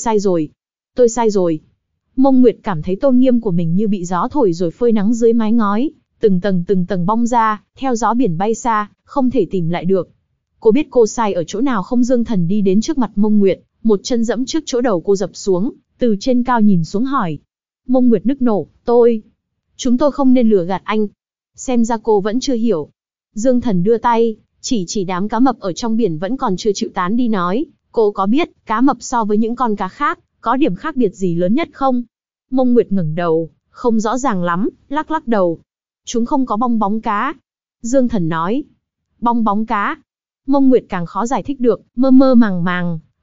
sai rồi. Mông Nguyệt cảm thấy tôn nghiêm của mình như bị gió thổi rồi phơi nắng dưới mái ngói, từng tầng bong ra, theo gió biển bay xa, không thể tìm lại được. Cô biết cô sai ở chỗ nào không? Dương Thần đi đến trước mặt Mông Nguyệt, một chân dẫm trước chỗ đầu cô dập xuống, từ trên cao nhìn xuống hỏi. Mông Nguyệt nức nổ, chúng tôi không nên lừa gạt anh. Xem ra cô vẫn chưa hiểu. Dương Thần đưa tay, chỉ đám cá mập ở trong biển vẫn còn chưa chịu tán đi nói, cô có biết cá mập so với những con cá khác, có điểm khác biệt gì lớn nhất không? Mông Nguyệt ngẩng đầu, không rõ ràng lắm, lắc đầu. Chúng không có bong bóng cá. Dương Thần nói. Bong bóng cá. Mông Nguyệt càng khó giải thích được, mơ màng,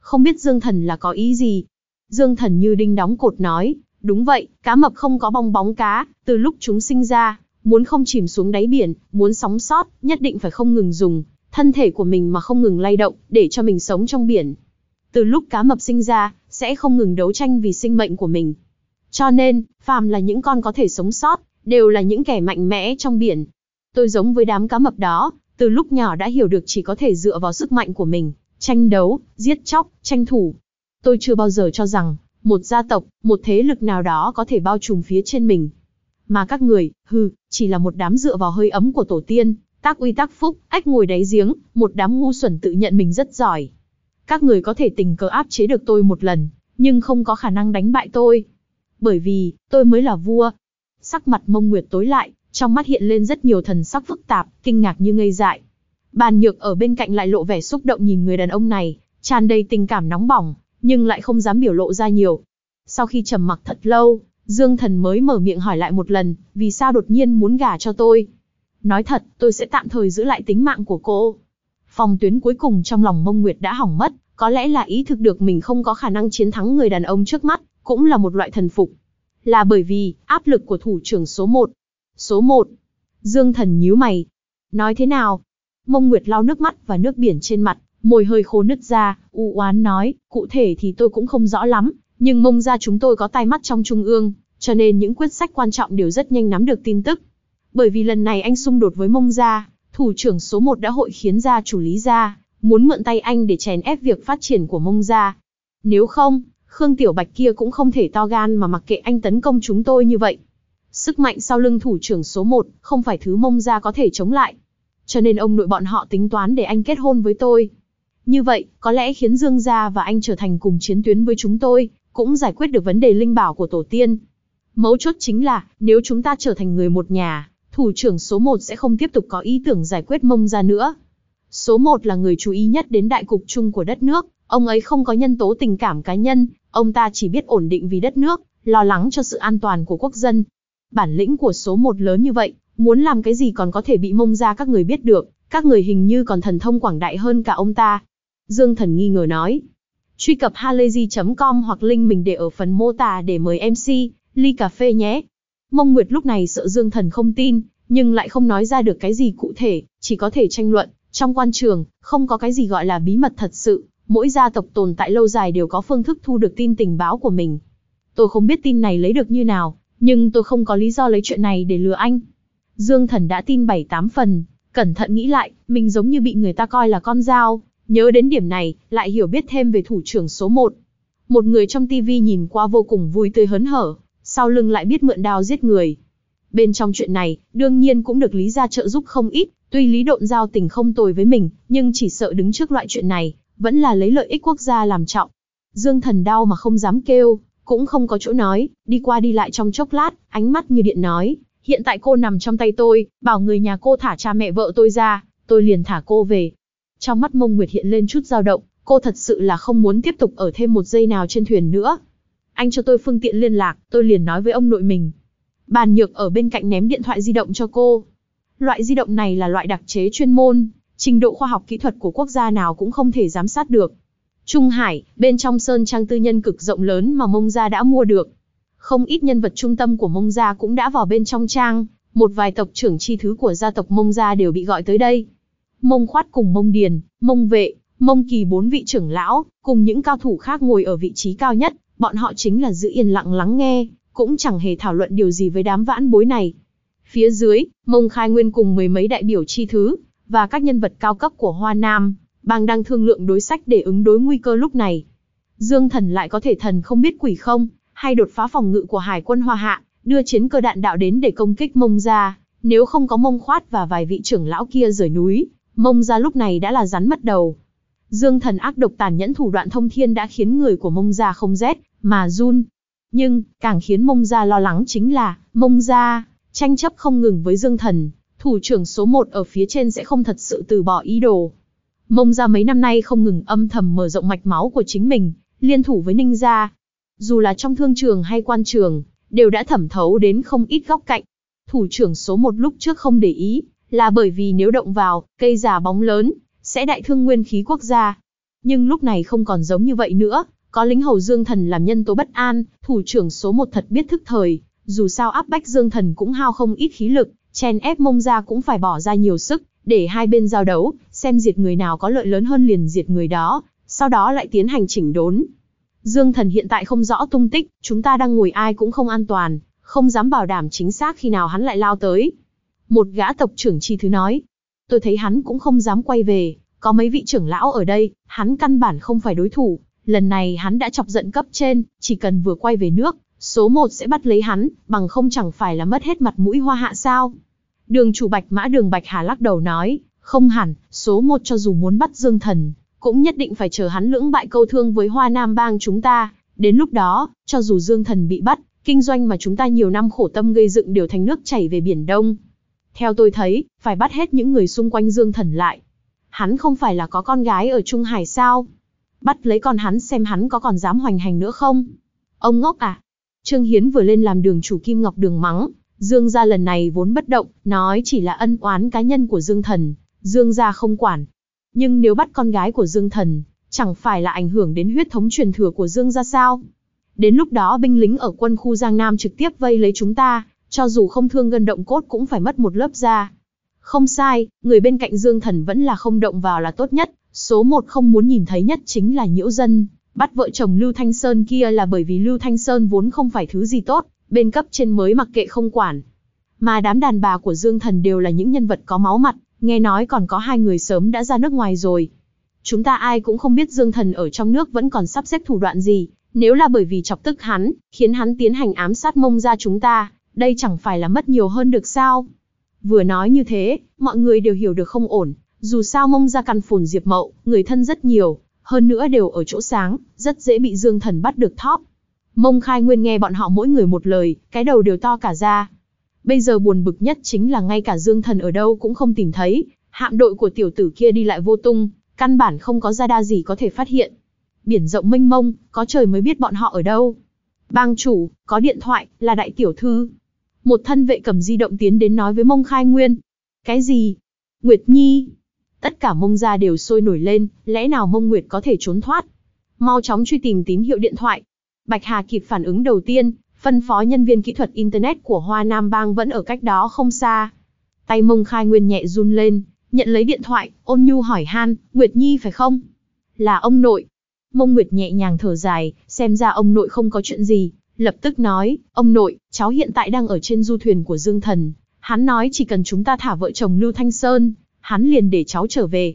không biết Dương Thần là có ý gì. Dương Thần như đinh đóng cột nói, đúng vậy, cá mập không có bong bóng cá, từ lúc chúng sinh ra, muốn không chìm xuống đáy biển, muốn sống sót, nhất định phải không ngừng dùng thân thể của mình mà không ngừng lay động, để cho mình sống trong biển. Từ lúc cá mập sinh ra, sẽ không ngừng đấu tranh vì sinh mệnh của mình. Cho nên, phàm là những con có thể sống sót, đều là những kẻ mạnh mẽ trong biển. Tôi giống với đám cá mập đó, từ lúc nhỏ đã hiểu được chỉ có thể dựa vào sức mạnh của mình, tranh đấu, giết chóc, tranh thủ. Tôi chưa bao giờ cho rằng, một gia tộc, một thế lực nào đó có thể bao trùm phía trên mình. Mà các người, chỉ là một đám dựa vào hơi ấm của tổ tiên, tác uy tác phúc, ếch ngồi đáy giếng, một đám ngu xuẩn tự nhận mình rất giỏi. Các người có thể tình cờ áp chế được tôi một lần, nhưng không có khả năng đánh bại tôi. Bởi vì, tôi mới là vua. Sắc mặt Mông Nguyệt tối lại, trong mắt hiện lên rất nhiều thần sắc phức tạp, kinh ngạc như ngây dại. Bàn Nhược ở bên cạnh lại lộ vẻ xúc động nhìn người đàn ông này, tràn đầy tình cảm nóng bỏng, nhưng lại không dám biểu lộ ra nhiều. Sau khi trầm mặc thật lâu, Dương Thần mới mở miệng hỏi lại một lần, vì sao đột nhiên muốn gả cho tôi? Nói thật, tôi sẽ tạm thời giữ lại tính mạng của cô. Phòng tuyến cuối cùng trong lòng Mông Nguyệt đã hỏng mất, có lẽ là ý thức được mình không có khả năng chiến thắng người đàn ông trước mắt, cũng là một loại thần phục. Là bởi vì, áp lực của thủ trưởng số 1. Số 1. Dương Thần nhíu mày. Nói thế nào? Mông Nguyệt lau nước mắt và nước biển trên mặt, môi hơi khô nứt ra, u oán nói, cụ thể thì tôi cũng không rõ lắm, nhưng Mông gia chúng tôi có tai mắt trong trung ương, cho nên những quyết sách quan trọng đều rất nhanh nắm được tin tức. Bởi vì lần này anh xung đột với Mông gia, thủ trưởng số 1 đã hội khiến gia chủ Lý gia, muốn mượn tay anh để chèn ép việc phát triển của Mông gia. Nếu không, Khương Tiểu Bạch kia cũng không thể to gan mà mặc kệ anh tấn công chúng tôi như vậy. Sức mạnh sau lưng thủ trưởng số 1, không phải thứ Mông gia có thể chống lại. Cho nên ông nội bọn họ tính toán để anh kết hôn với tôi. Như vậy, có lẽ khiến Dương gia và anh trở thành cùng chiến tuyến với chúng tôi, cũng giải quyết được vấn đề linh bảo của tổ tiên. Mấu chốt chính là, nếu chúng ta trở thành người một nhà, thủ trưởng số 1 sẽ không tiếp tục có ý tưởng giải quyết Mông gia nữa. Số 1 là người chú ý nhất đến đại cục chung của đất nước, ông ấy không có nhân tố tình cảm cá nhân, ông ta chỉ biết ổn định vì đất nước, lo lắng cho sự an toàn của quốc dân. Bản lĩnh của số 1 lớn như vậy, muốn làm cái gì còn có thể bị Mông gia các người biết được, các người hình như còn thần thông quảng đại hơn cả ông ta. Dương Thần nghi ngờ nói. Truy cập halayzi.com hoặc link mình để ở phần mô tả để mời MC, ly cà phê nhé. Mông Nguyệt lúc này sợ Dương Thần không tin, nhưng lại không nói ra được cái gì cụ thể, chỉ có thể tranh luận. Trong quan trường, không có cái gì gọi là bí mật thật sự, mỗi gia tộc tồn tại lâu dài đều có phương thức thu được tin tình báo của mình. Tôi không biết tin này lấy được như nào, nhưng tôi không có lý do lấy chuyện này để lừa anh. Dương Thần đã tin 7-8 phần, cẩn thận nghĩ lại, mình giống như bị người ta coi là con dao, nhớ đến điểm này, lại hiểu biết thêm về thủ trưởng số 1. Một người trong TV nhìn qua vô cùng vui tươi hớn hở, sau lưng lại biết mượn đao giết người. Bên trong chuyện này, đương nhiên cũng được Lý gia trợ giúp không ít, tuy Lý Độn giao tình không tồi với mình, nhưng chỉ sợ đứng trước loại chuyện này, vẫn là lấy lợi ích quốc gia làm trọng. Dương Thần đau mà không dám kêu, cũng không có chỗ nói, đi qua đi lại trong chốc lát, ánh mắt như điện nói, hiện tại cô nằm trong tay tôi, bảo người nhà cô thả cha mẹ vợ tôi ra, tôi liền thả cô về. Trong mắt Mông Nguyệt hiện lên chút dao động, cô thật sự là không muốn tiếp tục ở thêm một giây nào trên thuyền nữa. Anh cho tôi phương tiện liên lạc, tôi liền nói với ông nội mình. Bàn Nhược ở bên cạnh ném điện thoại di động cho cô. Loại di động này là loại đặc chế chuyên môn, trình độ khoa học kỹ thuật của quốc gia nào cũng không thể giám sát được. Trung Hải, bên trong sơn trang tư nhân cực rộng lớn mà Mông gia đã mua được. Không ít nhân vật trung tâm của Mông gia cũng đã vào bên trong trang, một vài tộc trưởng chi thứ của gia tộc Mông gia đều bị gọi tới đây. Mông Khoát cùng Mông Điền, Mông Vệ, Mông Kỳ 4 vị trưởng lão, cùng những cao thủ khác ngồi ở vị trí cao nhất, bọn họ chính là giữ yên lặng lắng nghe, cũng chẳng hề thảo luận điều gì với đám vãn bối này. Phía dưới, Mông Khai Nguyên cùng mười mấy đại biểu chi thứ, và các nhân vật cao cấp của Hoa Nam, bang đang thương lượng đối sách để ứng đối nguy cơ lúc này. Dương Thần lại có thể thần không biết quỷ không, hay đột phá phòng ngự của Hải quân Hoa Hạ, đưa chiến cơ đạn đạo đến để công kích Mông gia. Nếu không có Mông Khoát và vài vị trưởng lão kia rời núi, Mông gia lúc này đã là rắn mất đầu. Dương Thần ác độc tàn nhẫn thủ đoạn thông thiên đã khiến người của Mông gia không rét mà run. Nhưng, càng khiến Mông gia lo lắng chính là, Mông gia tranh chấp không ngừng với Dương Thần, thủ trưởng số 1 ở phía trên sẽ không thật sự từ bỏ ý đồ. Mông gia mấy năm nay không ngừng âm thầm mở rộng mạch máu của chính mình, liên thủ với Ninh gia. Dù là trong thương trường hay quan trường, đều đã thẩm thấu đến không ít góc cạnh. Thủ trưởng số 1 lúc trước không để ý, là bởi vì nếu động vào, cây già bóng lớn, sẽ đại thương nguyên khí quốc gia. Nhưng lúc này không còn giống như vậy nữa, có lính hầu Dương Thần làm nhân tố bất an, thủ trưởng số 1 thật biết thức thời, dù sao áp bách Dương Thần cũng hao không ít khí lực, chen ép Mông gia cũng phải bỏ ra nhiều sức, để hai bên giao đấu, xem diệt người nào có lợi lớn hơn liền diệt người đó, sau đó lại tiến hành chỉnh đốn. Dương Thần hiện tại không rõ tung tích, chúng ta đang ngồi ai cũng không an toàn, không dám bảo đảm chính xác khi nào hắn lại lao tới. Một gã tộc trưởng chi thứ nói, tôi thấy hắn cũng không dám quay về, có mấy vị trưởng lão ở đây, hắn căn bản không phải đối thủ, lần này hắn đã chọc giận cấp trên, chỉ cần vừa quay về nước, số 1 sẽ bắt lấy hắn, bằng không chẳng phải là mất hết mặt mũi Hoa Hạ sao. Đường chủ Bạch Mã Đường Bạch Hà lắc đầu nói, không hẳn, số 1 cho dù muốn bắt Dương Thần, cũng nhất định phải chờ hắn lưỡng bại câu thương với Hoa Nam bang chúng ta, đến lúc đó, cho dù Dương Thần bị bắt, kinh doanh mà chúng ta nhiều năm khổ tâm gây dựng đều thành nước chảy về Biển Đông. Theo tôi thấy, phải bắt hết những người xung quanh Dương Thần lại. Hắn không phải là có con gái ở Trung Hải sao? Bắt lấy con hắn xem hắn có còn dám hoành hành nữa không? Ông ngốc à? Trương Hiến vừa lên làm đường chủ Kim Ngọc Đường mắng, Dương gia lần này vốn bất động, nói chỉ là ân oán cá nhân của Dương Thần, Dương gia không quản. Nhưng nếu bắt con gái của Dương Thần, chẳng phải là ảnh hưởng đến huyết thống truyền thừa của Dương gia sao? Đến lúc đó binh lính ở quân khu Giang Nam trực tiếp vây lấy chúng ta, cho dù không thương gân động cốt cũng phải mất một lớp da. Không sai, người bên cạnh Dương Thần vẫn là không động vào là tốt nhất, số 1 không muốn nhìn thấy nhất chính là Nhiễu Dân. Bắt vợ chồng Lưu Thanh Sơn kia là bởi vì Lưu Thanh Sơn vốn không phải thứ gì tốt, bên cấp trên mới mặc kệ không quản. Mà đám đàn bà của Dương Thần đều là những nhân vật có máu mặt, nghe nói còn có 2 người sớm đã ra nước ngoài rồi. Chúng ta ai cũng không biết Dương Thần ở trong nước vẫn còn sắp xếp thủ đoạn gì, nếu là bởi vì chọc tức hắn, khiến hắn tiến hành ám sát Mông gia chúng ta, đây chẳng phải là mất nhiều hơn được sao? Vừa nói như thế, mọi người đều hiểu được không ổn, dù sao Mông gia căn phồn Diệp Mậu, người thân rất nhiều, hơn nữa đều ở chỗ sáng, rất dễ bị Dương Thần bắt được thóp. Mông Khai Nguyên nghe bọn họ mỗi người một lời, cái đầu đều to cả ra. Bây giờ buồn bực nhất chính là ngay cả Dương Thần ở đâu cũng không tìm thấy, hạm đội của tiểu tử kia đi lại vô tung, căn bản không có radar gì có thể phát hiện. Biển rộng mênh mông, có trời mới biết bọn họ ở đâu. Bang chủ, có điện thoại, là đại tiểu thư. Một thân vệ cầm di động tiến đến nói với Mông Khai Nguyên. Cái gì? Nguyệt Nhi. Tất cả Mông gia đều sôi nổi lên, lẽ nào Mông Nguyệt có thể trốn thoát? Mau chóng truy tìm tín hiệu điện thoại. Bạch Hà kịp phản ứng đầu tiên, phân phó nhân viên kỹ thuật Internet của Hoa Nam Bang vẫn ở cách đó không xa. Tay Mông Khai Nguyên nhẹ run lên, nhận lấy điện thoại, ôn nhu hỏi han, Nguyệt Nhi phải không? Là ông nội. Mông Nguyệt nhẹ nhàng thở dài, xem ra ông nội không có chuyện gì, lập tức nói, ông nội, cháu hiện tại đang ở trên du thuyền của Dương Thần, hắn nói chỉ cần chúng ta thả vợ chồng Lưu Thanh Sơn, hắn liền để cháu trở về.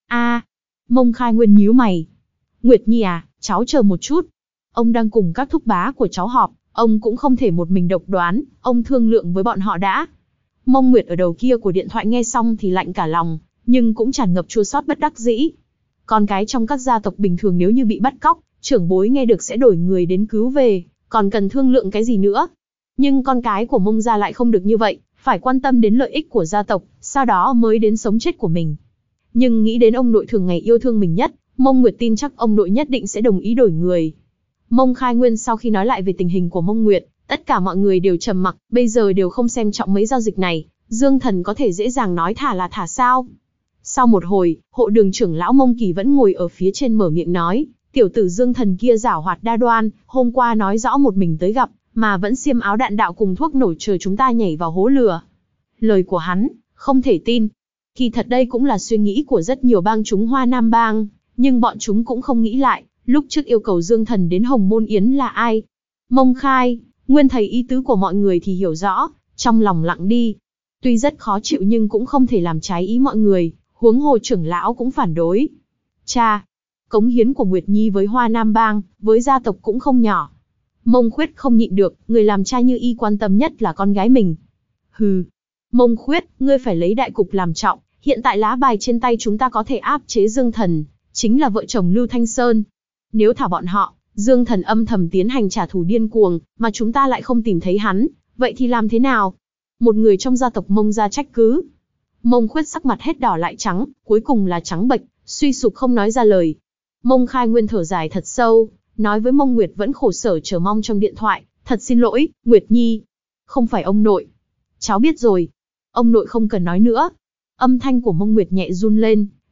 Mông Khai Nguyên nhíu mày. Nguyệt Nhi à, cháu chờ một chút. Ông đang cùng các thúc bá của cháu họp, ông cũng không thể một mình độc đoán, ông thương lượng với bọn họ đã. Mông Nguyệt ở đầu kia của điện thoại nghe xong thì lạnh cả lòng, nhưng cũng tràn ngập chua xót bất đắc dĩ. Con cái trong các gia tộc bình thường nếu như bị bắt cóc, trưởng bối nghe được sẽ đổi người đến cứu về, còn cần thương lượng cái gì nữa. Nhưng con cái của Mông gia lại không được như vậy, phải quan tâm đến lợi ích của gia tộc, sau đó mới đến sống chết của mình. Nhưng nghĩ đến ông nội thường ngày yêu thương mình nhất, Mông Nguyệt tin chắc ông nội nhất định sẽ đồng ý đổi người. Mông Khai Nguyên sau khi nói lại về tình hình của Mông Nguyệt, tất cả mọi người đều trầm mặc, bây giờ đều không xem trọng mấy giao dịch này, Dương Thần có thể dễ dàng nói thả là thả sao? Sau một hồi, hộ đường trưởng lão Mông Kỳ vẫn ngồi ở phía trên mở miệng nói, tiểu tử Dương Thần kia giảo hoạt đa đoan, hôm qua nói rõ một mình tới gặp, mà vẫn xiêm áo đạn đạo cùng thuốc nổ chờ chúng ta nhảy vào hố lửa. Lời của hắn, không thể tin. Kỳ thật đây cũng là suy nghĩ của rất nhiều bang chúng Hoa Nam Bang, nhưng bọn chúng cũng không nghĩ lại, lúc trước yêu cầu Dương Thần đến Hồng Môn Yến là ai. Mông Khai Nguyên thấy ý tứ của mọi người thì hiểu rõ, trong lòng lặng đi. Tuy rất khó chịu nhưng cũng không thể làm trái ý mọi người, huống hồ trưởng lão cũng phản đối. Cha, cống hiến của Nguyệt Nhi với Hoa Nam Bang, với gia tộc cũng không nhỏ. Mông Khuyết không nhịn được, người làm cha như y quan tâm nhất là con gái mình. Hừ, Mông Khuyết, ngươi phải lấy đại cục làm trọng, hiện tại lá bài trên tay chúng ta có thể áp chế Dương Thần, chính là vợ chồng Lưu Thanh Sơn. Nếu thả bọn họ, Dương Thần âm thầm tiến hành trả thù điên cuồng, mà chúng ta lại không tìm thấy hắn, vậy thì làm thế nào? Một người trong gia tộc Mông ra trách cứ. Mông Khuyết sắc mặt hết đỏ lại trắng, cuối cùng là trắng bệch, suy sụp không nói ra lời. Mông Khai Nguyên thở dài thật sâu, nói với Mông Nguyệt vẫn khổ sở chờ mong trong điện thoại, thật xin lỗi, Nguyệt Nhi. Không phải ông nội. Cháu biết rồi. Ông nội không cần nói nữa. Âm thanh của Mông Nguyệt nhẹ run lên,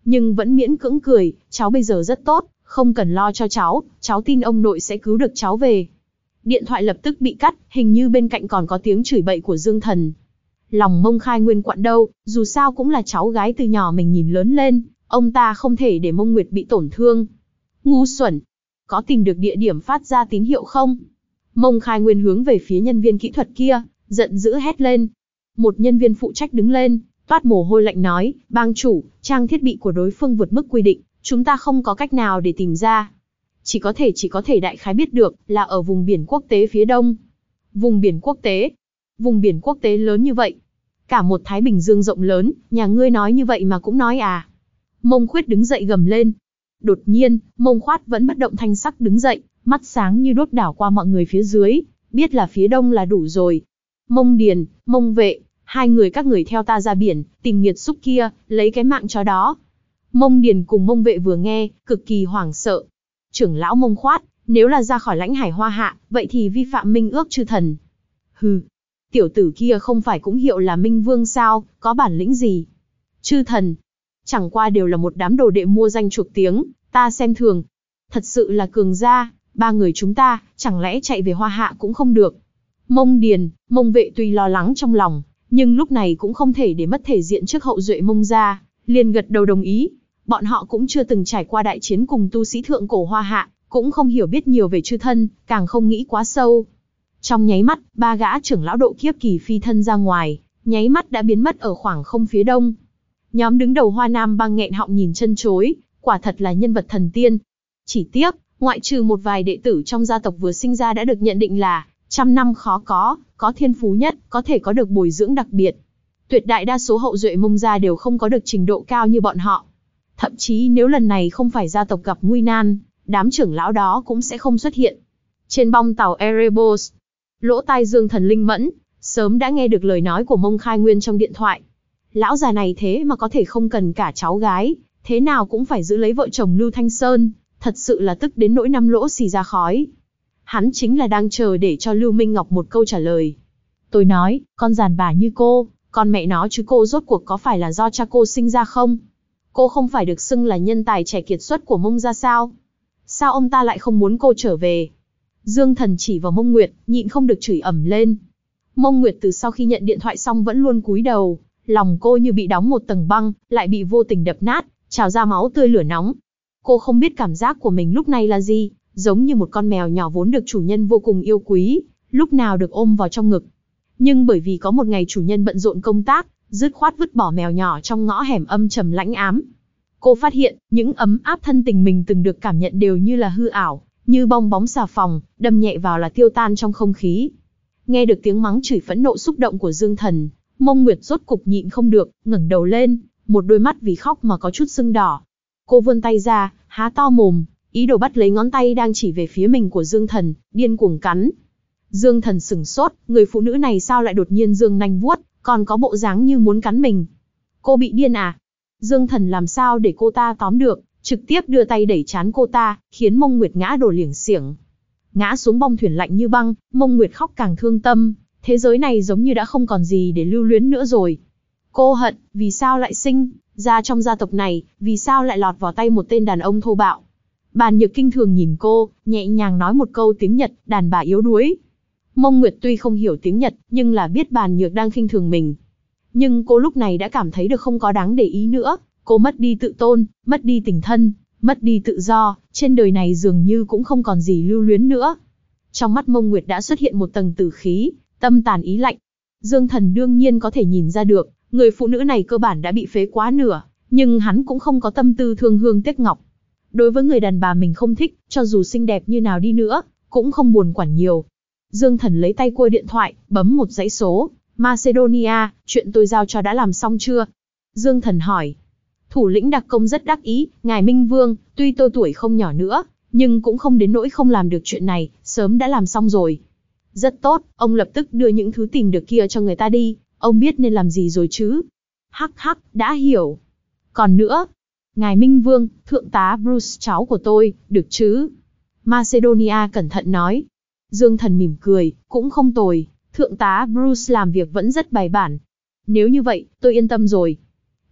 nhưng vẫn miễn cưỡng cười, cháu bây giờ rất tốt, không cần lo cho cháu tin ông nội sẽ cứu được cháu về. Điện thoại lập tức bị cắt, hình như bên cạnh còn có tiếng chửi bậy của Dương Thần. Lòng Mông Khai Nguyên quặn đâu, dù sao cũng là cháu gái từ nhỏ mình nhìn lớn lên, ông ta không thể để Mông Nguyệt bị tổn thương. Ngu xuẩn! Có tìm được địa điểm phát ra tín hiệu không? Mông Khai Nguyên hướng về phía nhân viên kỹ thuật kia, giận dữ hét lên. Một nhân viên phụ trách đứng lên, toát mồ hôi lạnh nói, bang chủ, trang thiết bị của đối phương vượt mức quy định, chúng ta không có cách nào để tìm ra. Chỉ có thể đại khái biết được, là ở vùng biển quốc tế phía đông. Vùng biển quốc tế? Vùng biển quốc tế lớn như vậy? Cả một Thái Bình Dương rộng lớn, nhà ngươi nói như vậy mà cũng nói à? Mông Khuyết đứng dậy gầm lên. Đột nhiên, Mông Khoát vẫn bất động thanh sắc đứng dậy, mắt sáng như đốt đảo qua mọi người phía dưới, biết là phía đông là đủ rồi. Mông Điền, Mông Vệ, hai người các người theo ta ra biển, tìm nghiệt xúc kia, lấy cái mạng chó đó. Mông Điền cùng Mông Vệ vừa nghe, cực kỳ hoảng sợ. Trưởng lão Mông Khoát, nếu là ra khỏi lãnh hải Hoa Hạ, vậy thì vi phạm minh ước chư thần. Hừ, tiểu tử kia không phải cũng hiệu là Minh Vương sao, có bản lĩnh gì? Chư thần, chẳng qua đều là một đám đồ đệ mua danh chuộc tiếng, ta xem thường. Thật sự là cường gia, ba người chúng ta, chẳng lẽ chạy về Hoa Hạ cũng không được. Mông Điền, Mông Vệ tuy lo lắng trong lòng, nhưng lúc này cũng không thể để mất thể diện trước hậu duệ Mông gia, liền gật đầu đồng ý. Bọn họ cũng chưa từng trải qua đại chiến cùng tu sĩ thượng cổ Hoa Hạ, cũng không hiểu biết nhiều về chư thân, càng không nghĩ quá sâu. Trong nháy mắt, ba gã trưởng lão độ kiếp kỳ phi thân ra ngoài, nháy mắt đã biến mất ở khoảng không phía đông. Nhóm đứng đầu Hoa Nam bang nghẹn họng nhìn chân chối, quả thật là nhân vật thần tiên. Chỉ tiếc, ngoại trừ một vài đệ tử trong gia tộc vừa sinh ra đã được nhận định là trăm năm khó có thiên phú nhất, có thể có được bồi dưỡng đặc biệt. Tuyệt đại đa số hậu duệ Mông gia đều không có được trình độ cao như bọn họ. Thậm chí nếu lần này không phải gia tộc gặp nguy nan, đám trưởng lão đó cũng sẽ không xuất hiện. Trên bong tàu Erebos, lỗ tai Dương Thần linh mẫn, sớm đã nghe được lời nói của Mông Khai Nguyên trong điện thoại. Lão già này thế mà có thể không cần cả cháu gái, thế nào cũng phải giữ lấy vợ chồng Lưu Thanh Sơn, thật sự là tức đến nỗi năm lỗ xì ra khói. Hắn chính là đang chờ để cho Lưu Minh Ngọc một câu trả lời. Tôi nói, con giàn bà như cô, con mẹ nó chứ cô rốt cuộc có phải là do cha cô sinh ra không? Cô không phải được xưng là nhân tài trẻ kiệt xuất của Mông gia sao? Sao ông ta lại không muốn cô trở về? Dương Thần chỉ vào Mông Nguyệt, nhịn không được chửi ầm lên. Mông Nguyệt từ sau khi nhận điện thoại xong vẫn luôn cúi đầu, lòng cô như bị đóng một tầng băng, lại bị vô tình đập nát, trào ra máu tươi lửa nóng. Cô không biết cảm giác của mình lúc này là gì, giống như một con mèo nhỏ vốn được chủ nhân vô cùng yêu quý, lúc nào được ôm vào trong ngực. Nhưng bởi vì có một ngày chủ nhân bận rộn công tác, dứt khoát vứt bỏ mèo nhỏ trong ngõ hẻm âm trầm lãnh ám. Cô phát hiện, những ấm áp thân tình mình từng được cảm nhận đều như là hư ảo, như bong bóng xà phòng, đâm nhẹ vào là tiêu tan trong không khí. Nghe được tiếng mắng chửi phẫn nộ xúc động của Dương Thần, Mông Nguyệt rốt cục nhịn không được, ngẩng đầu lên, một đôi mắt vì khóc mà có chút sưng đỏ. Cô vươn tay ra, há to mồm, ý đồ bắt lấy ngón tay đang chỉ về phía mình của Dương Thần, điên cuồng cắn. Dương Thần sửng sốt, người phụ nữ này sao lại đột nhiên giương nanh vuốt, còn có bộ dáng như muốn cắn mình. Cô bị điên à? Dương Thần làm sao để cô ta tóm được, trực tiếp đưa tay đẩy trán cô ta, khiến Mông Nguyệt ngã đổ liềng xiềng. Ngã xuống bong thuyền lạnh như băng, Mông Nguyệt khóc càng thương tâm, thế giới này giống như đã không còn gì để lưu luyến nữa rồi. Cô hận, vì sao lại sinh ra trong gia tộc này, vì sao lại lọt vào tay một tên đàn ông thô bạo. Bàn Nhược kinh thường nhìn cô, nhẹ nhàng nói một câu tiếng Nhật, đàn bà yếu đuối. Mông Nguyệt tuy không hiểu tiếng Nhật, nhưng là biết Bàn Nhược đang khinh thường mình. Nhưng cô lúc này đã cảm thấy được không có đáng để ý nữa, cô mất đi tự tôn, mất đi tình thân, mất đi tự do, trên đời này dường như cũng không còn gì lưu luyến nữa. Trong mắt Mông Nguyệt đã xuất hiện một tầng tử khí, tâm tàn ý lạnh. Dương Thần đương nhiên có thể nhìn ra được, người phụ nữ này cơ bản đã bị phế quá nửa, nhưng hắn cũng không có tâm tư thương hương tiếc ngọc. Đối với người đàn bà mình không thích, cho dù xinh đẹp như nào đi nữa, cũng không buồn quản nhiều. Dương Thần lấy tay cua điện thoại, bấm một dãy số. Macedonia, chuyện tôi giao cho đã làm xong chưa? Dương Thần hỏi. Thủ lĩnh đặc công rất đắc ý, ngài Minh Vương, tuy tôi tuổi không nhỏ nữa, nhưng cũng không đến nỗi không làm được chuyện này, sớm đã làm xong rồi. Rất tốt, ông lập tức đưa những thứ tìm được kia cho người ta đi, ông biết nên làm gì rồi chứ? Hắc hắc, đã hiểu. Còn nữa, ngài Minh Vương, thượng tá Bruce cháu của tôi, được chứ? Macedonia cẩn thận nói. Dương Thần mỉm cười, cũng không tồi, thượng tá Bruce làm việc vẫn rất bài bản. Nếu như vậy, tôi yên tâm rồi.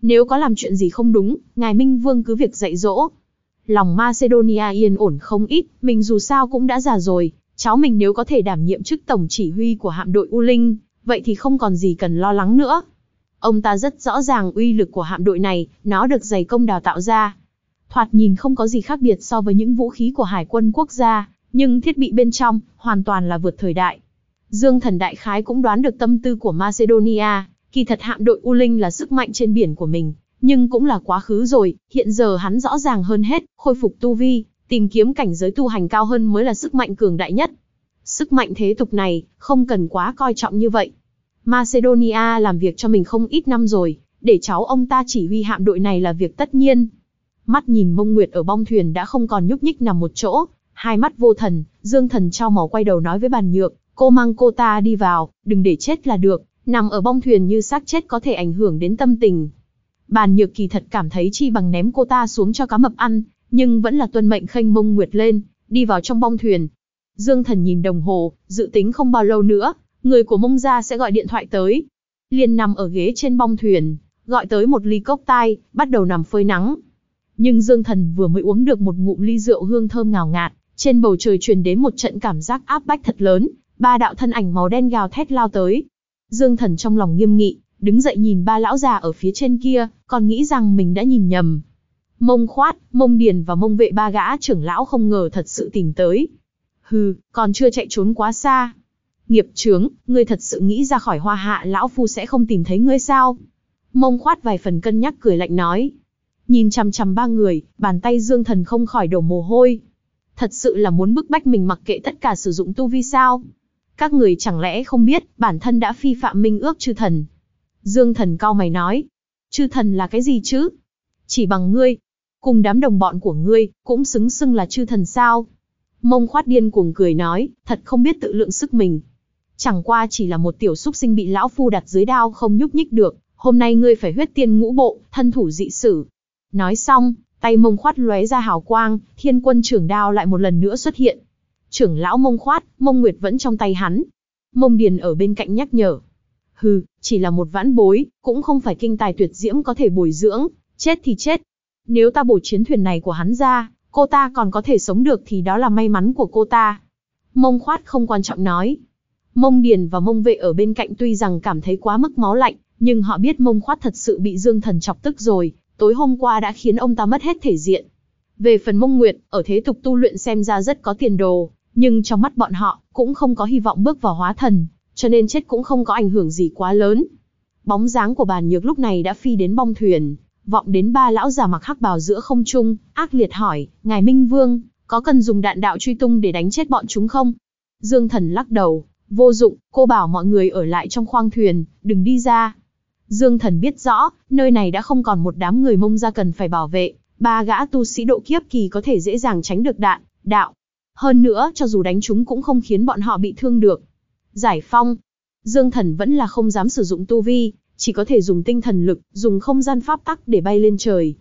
Nếu có làm chuyện gì không đúng, ngài Minh Vương cứ việc dạy dỗ. Lòng Macedonia yên ổn không ít, mình dù sao cũng đã già rồi, cháu mình nếu có thể đảm nhiệm chức tổng chỉ huy của hạm đội U Linh, vậy thì không còn gì cần lo lắng nữa. Ông ta rất rõ ràng uy lực của hạm đội này, nó được dày công đào tạo ra. Thoạt nhìn không có gì khác biệt so với những vũ khí của hải quân quốc gia, nhưng thiết bị bên trong, hoàn toàn là vượt thời đại. Dương Thần đại khái cũng đoán được tâm tư của Macedonia, kỳ thật hạm đội U Linh là sức mạnh trên biển của mình, nhưng cũng là quá khứ rồi, hiện giờ hắn rõ ràng hơn hết, khôi phục tu vi, tìm kiếm cảnh giới tu hành cao hơn mới là sức mạnh cường đại nhất. Sức mạnh thế tục này, không cần quá coi trọng như vậy. Macedonia làm việc cho mình không ít năm rồi, để cháu ông ta chỉ huy hạm đội này là việc tất nhiên. Mắt nhìn Mông Nguyệt ở bong thuyền đã không còn nhúc nhích nằm một chỗ, hai mắt vô thần, Dương Thần chau màu quay đầu nói với Bàn Nhược, cô mang cô ta đi vào, đừng để chết là được, nằm ở bong thuyền như xác chết có thể ảnh hưởng đến tâm tình. Bàn Nhược kỳ thật cảm thấy chi bằng ném cô ta xuống cho cá mập ăn, nhưng vẫn là tuân mệnh khênh Mông Nguyệt lên, đi vào trong bong thuyền. Dương Thần nhìn đồng hồ, dự tính không bao lâu nữa, người của Mông gia sẽ gọi điện thoại tới. Liền nằm ở ghế trên bong thuyền, gọi tới một ly cốc tai, bắt đầu nằm phơi nắng. Nhưng Dương Thần vừa mới uống được một ngụm ly rượu hương thơm ngào ngạt, trên bầu trời truyền đến một trận cảm giác áp bách thật lớn, ba đạo thân ảnh màu đen gào thét lao tới. Dương Thần trong lòng nghiêm nghị, đứng dậy nhìn ba lão già ở phía trên kia, còn nghĩ rằng mình đã nhìn nhầm. Mông Khoát, Mông Điền và Mông Vệ ba gã trưởng lão không ngờ thật sự tìm tới. Hừ, còn chưa chạy trốn quá xa. Nghiệp chướng, ngươi thật sự nghĩ ra khỏi Hoa Hạ lão phu sẽ không tìm thấy ngươi sao? Mông Khoát vài phần cân nhắc cười lạnh nói. Nhìn chằm chằm ba người, bàn tay Dương Thần không khỏi đổ mồ hôi. Thật sự là muốn bức bách mình mặc kệ tất cả sử dụng tu vi sao? Các người chẳng lẽ không biết, bản thân đã vi phạm minh ước chư thần. Dương Thần cau mày nói. Chư thần là cái gì chứ? Chỉ bằng ngươi, cùng đám đồng bọn của ngươi, cũng xứng xưng là chư thần sao? Mông Khoát điên cuồng cười nói, thật không biết tự lượng sức mình. Chẳng qua chỉ là một tiểu súc sinh bị lão phu đặt dưới đao không nhúc nhích được, hôm nay ngươi phải huyết tiên ngũ bộ, thân thủ dị sử. Nói xong, tay Mông Khoát lóe ra hào quang, Thiên Quân trưởng đao lại một lần nữa xuất hiện. Trưởng lão Mông Khoát, Mông Nguyệt vẫn trong tay hắn. Mông Điền ở bên cạnh nhắc nhở. Hừ, chỉ là một vãn bối, cũng không phải kinh tài tuyệt diễm có thể bồi dưỡng, chết thì chết. Nếu ta bổ chiến thuyền này của hắn ra, cô ta còn có thể sống được thì đó là may mắn của cô ta. Mông Khoát không quan trọng nói. Mông Điền và Mông Vệ ở bên cạnh tuy rằng cảm thấy quá mức máu lạnh, nhưng họ biết Mông Khoát thật sự bị Dương Thần chọc tức rồi, tối hôm qua đã khiến ông ta mất hết thể diện. Về phần Mông Nguyệt, ở thế tục tu luyện xem ra rất có tiền đồ, nhưng trong mắt bọn họ, cũng không có hy vọng bước vào hóa thần, cho nên chết cũng không có ảnh hưởng gì quá lớn. Bóng dáng của Bàn Nhược lúc này đã phi đến bong thuyền, vọng đến ba lão già mặc hắc bào giữa không trung, ác liệt hỏi, ngài Minh Vương, có cần dùng đạn đạo truy tung để đánh chết bọn chúng không? Dương Thần lắc đầu, vô dụng, cô bảo mọi người ở lại trong khoang thuyền, đừng đi ra. Dương Thần biết rõ, nơi này đã không còn một đám người Mông gia cần phải bảo vệ, ba gã tu sĩ độ kiếp kỳ có thể dễ dàng tránh được đạn, đạo. Hơn nữa, cho dù đánh chúng cũng không khiến bọn họ bị thương được. Giải phong. Dương Thần vẫn là không dám sử dụng tu vi, chỉ có thể dùng tinh thần lực, dùng không gian pháp tắc để bay lên trời.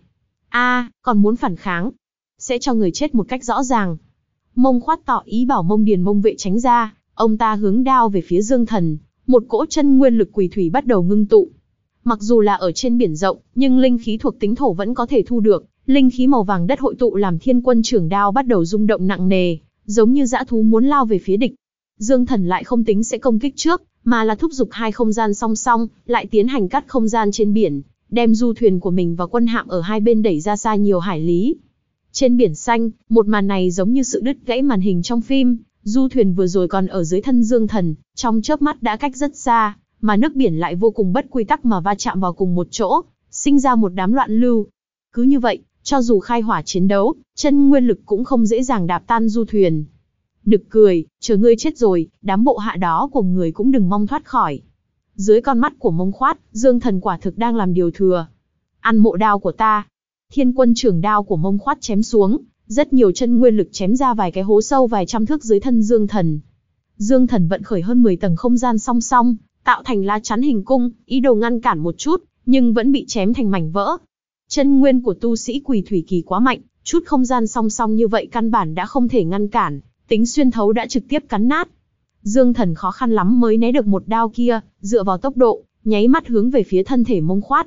Còn muốn phản kháng, sẽ cho người chết một cách rõ ràng. Mông Khoát tỏ ý bảo Mông Điền Mông Vệ tránh ra, ông ta hướng đao về phía Dương Thần, một cỗ chân nguyên lực quỷ thủy bắt đầu ngưng tụ. Mặc dù là ở trên biển rộng, nhưng linh khí thuộc tính thổ vẫn có thể thu được, linh khí màu vàng đất hội tụ làm Thiên Quân trưởng đao bắt đầu rung động nặng nề, giống như dã thú muốn lao về phía địch. Dương Thần lại không tính sẽ công kích trước, mà là thúc giục hai không gian song song, lại tiến hành cắt không gian trên biển, đem du thuyền của mình và quân hạm ở hai bên đẩy ra xa nhiều hải lý. Trên biển xanh, một màn này giống như sự đứt gãy màn hình trong phim, du thuyền vừa rồi còn ở dưới thân Dương Thần, trong chớp mắt đã cách rất xa, mà nước biển lại vô cùng bất quy tắc mà va chạm vào cùng một chỗ, sinh ra một đám loạn lưu. Cứ như vậy, cho dù khai hỏa chiến đấu, chân nguyên lực cũng không dễ dàng đạp tan du thuyền. Nực cười, chờ ngươi chết rồi, đám bộ hạ đó của người cũng đừng mong thoát khỏi. Dưới con mắt của Mông Khoát, Dương Thần quả thực đang làm điều thừa. Ăn mộ đao của ta. Thiên Quân trưởng đao của Mông Khoát chém xuống, rất nhiều chân nguyên lực chém ra vài cái hố sâu vài trăm thước dưới thân Dương Thần. Dương Thần vận khởi hơn 10 tầng không gian song song, tạo thành lá chắn hình cung, ý đồ ngăn cản một chút, nhưng vẫn bị chém thành mảnh vỡ. Chân nguyên của tu sĩ Quỷ Thủy Kỳ quá mạnh, chút không gian song song như vậy căn bản đã không thể ngăn cản, tính xuyên thấu đã trực tiếp cắn nát. Dương Thần khó khăn lắm mới né được một đao kia, dựa vào tốc độ, nháy mắt hướng về phía thân thể Mông Khoát.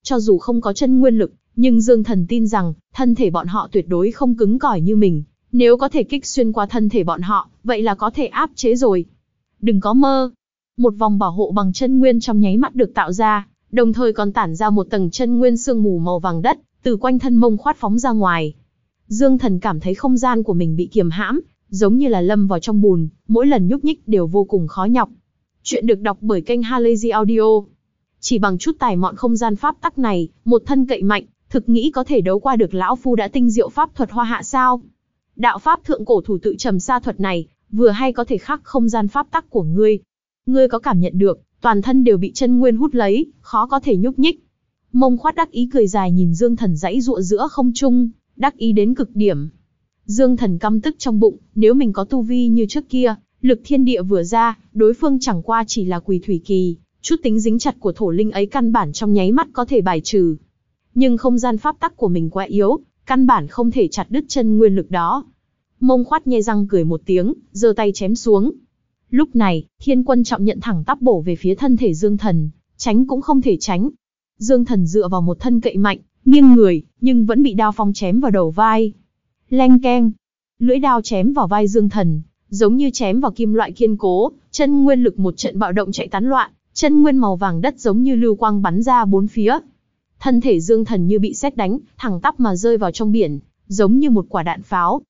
Cho dù không có chân nguyên lực, nhưng Dương Thần tin rằng, thân thể bọn họ tuyệt đối không cứng cỏi như mình. Nếu có thể kích xuyên qua thân thể bọn họ, vậy là có thể áp chế rồi. Đừng có mơ. Một vòng bảo hộ bằng chân nguyên trong nháy mắt được tạo ra, đồng thời còn tản ra một tầng chân nguyên sương mù màu vàng đất, từ quanh thân Mông Khoát phóng ra ngoài. Dương Thần cảm thấy không gian của mình bị kiềm hãm, giống như là lâm vào trong bùn, mỗi lần nhúc nhích đều vô cùng khó nhọc. Chuyện được đọc bởi kênh Halazy Audio. Chỉ bằng chút tài mọn không gian pháp tắc này, một thân cậy mạnh, thực nghĩ có thể đấu qua được lão phu đã tinh diệu pháp thuật Hoa Hạ sao? Đạo pháp thượng cổ thủ tự trầm sa thuật này, vừa hay có thể khắc không gian pháp tắc của ngươi. Ngươi có cảm nhận được, toàn thân đều bị chân nguyên hút lấy, khó có thể nhúc nhích. Mông Khoát đắc ý cười dài nhìn Dương Thần giãy giụa giữa không trung, đắc ý đến cực điểm. Dương Thần căm tức trong bụng, nếu mình có tu vi như trước kia, lực thiên địa vừa ra, đối phương chẳng qua chỉ là quỳ thủy kỳ, chút tính dính chặt của thổ linh ấy căn bản trong nháy mắt có thể bài trừ. Nhưng không gian pháp tắc của mình quá yếu, căn bản không thể chặt đứt chân nguyên lực đó. Mông Khoát nhe răng cười một tiếng, giơ tay chém xuống. Lúc này, Thiên Quân trọng nhận thẳng tắp bổ về phía thân thể Dương Thần, tránh cũng không thể tránh. Dương Thần dựa vào một thân cậy mạnh, nghiêng người, nhưng vẫn bị đao phong chém vào đầu vai. Leng keng, lưỡi đao chém vào vai Dương Thần, giống như chém vào kim loại kiên cố, chân nguyên lực một trận bạo động chạy tán loạn, chân nguyên màu vàng đất giống như lưu quang bắn ra bốn phía. Thân thể Dương Thần như bị sét đánh, thẳng tắp mà rơi vào trong biển, giống như một quả đạn pháo.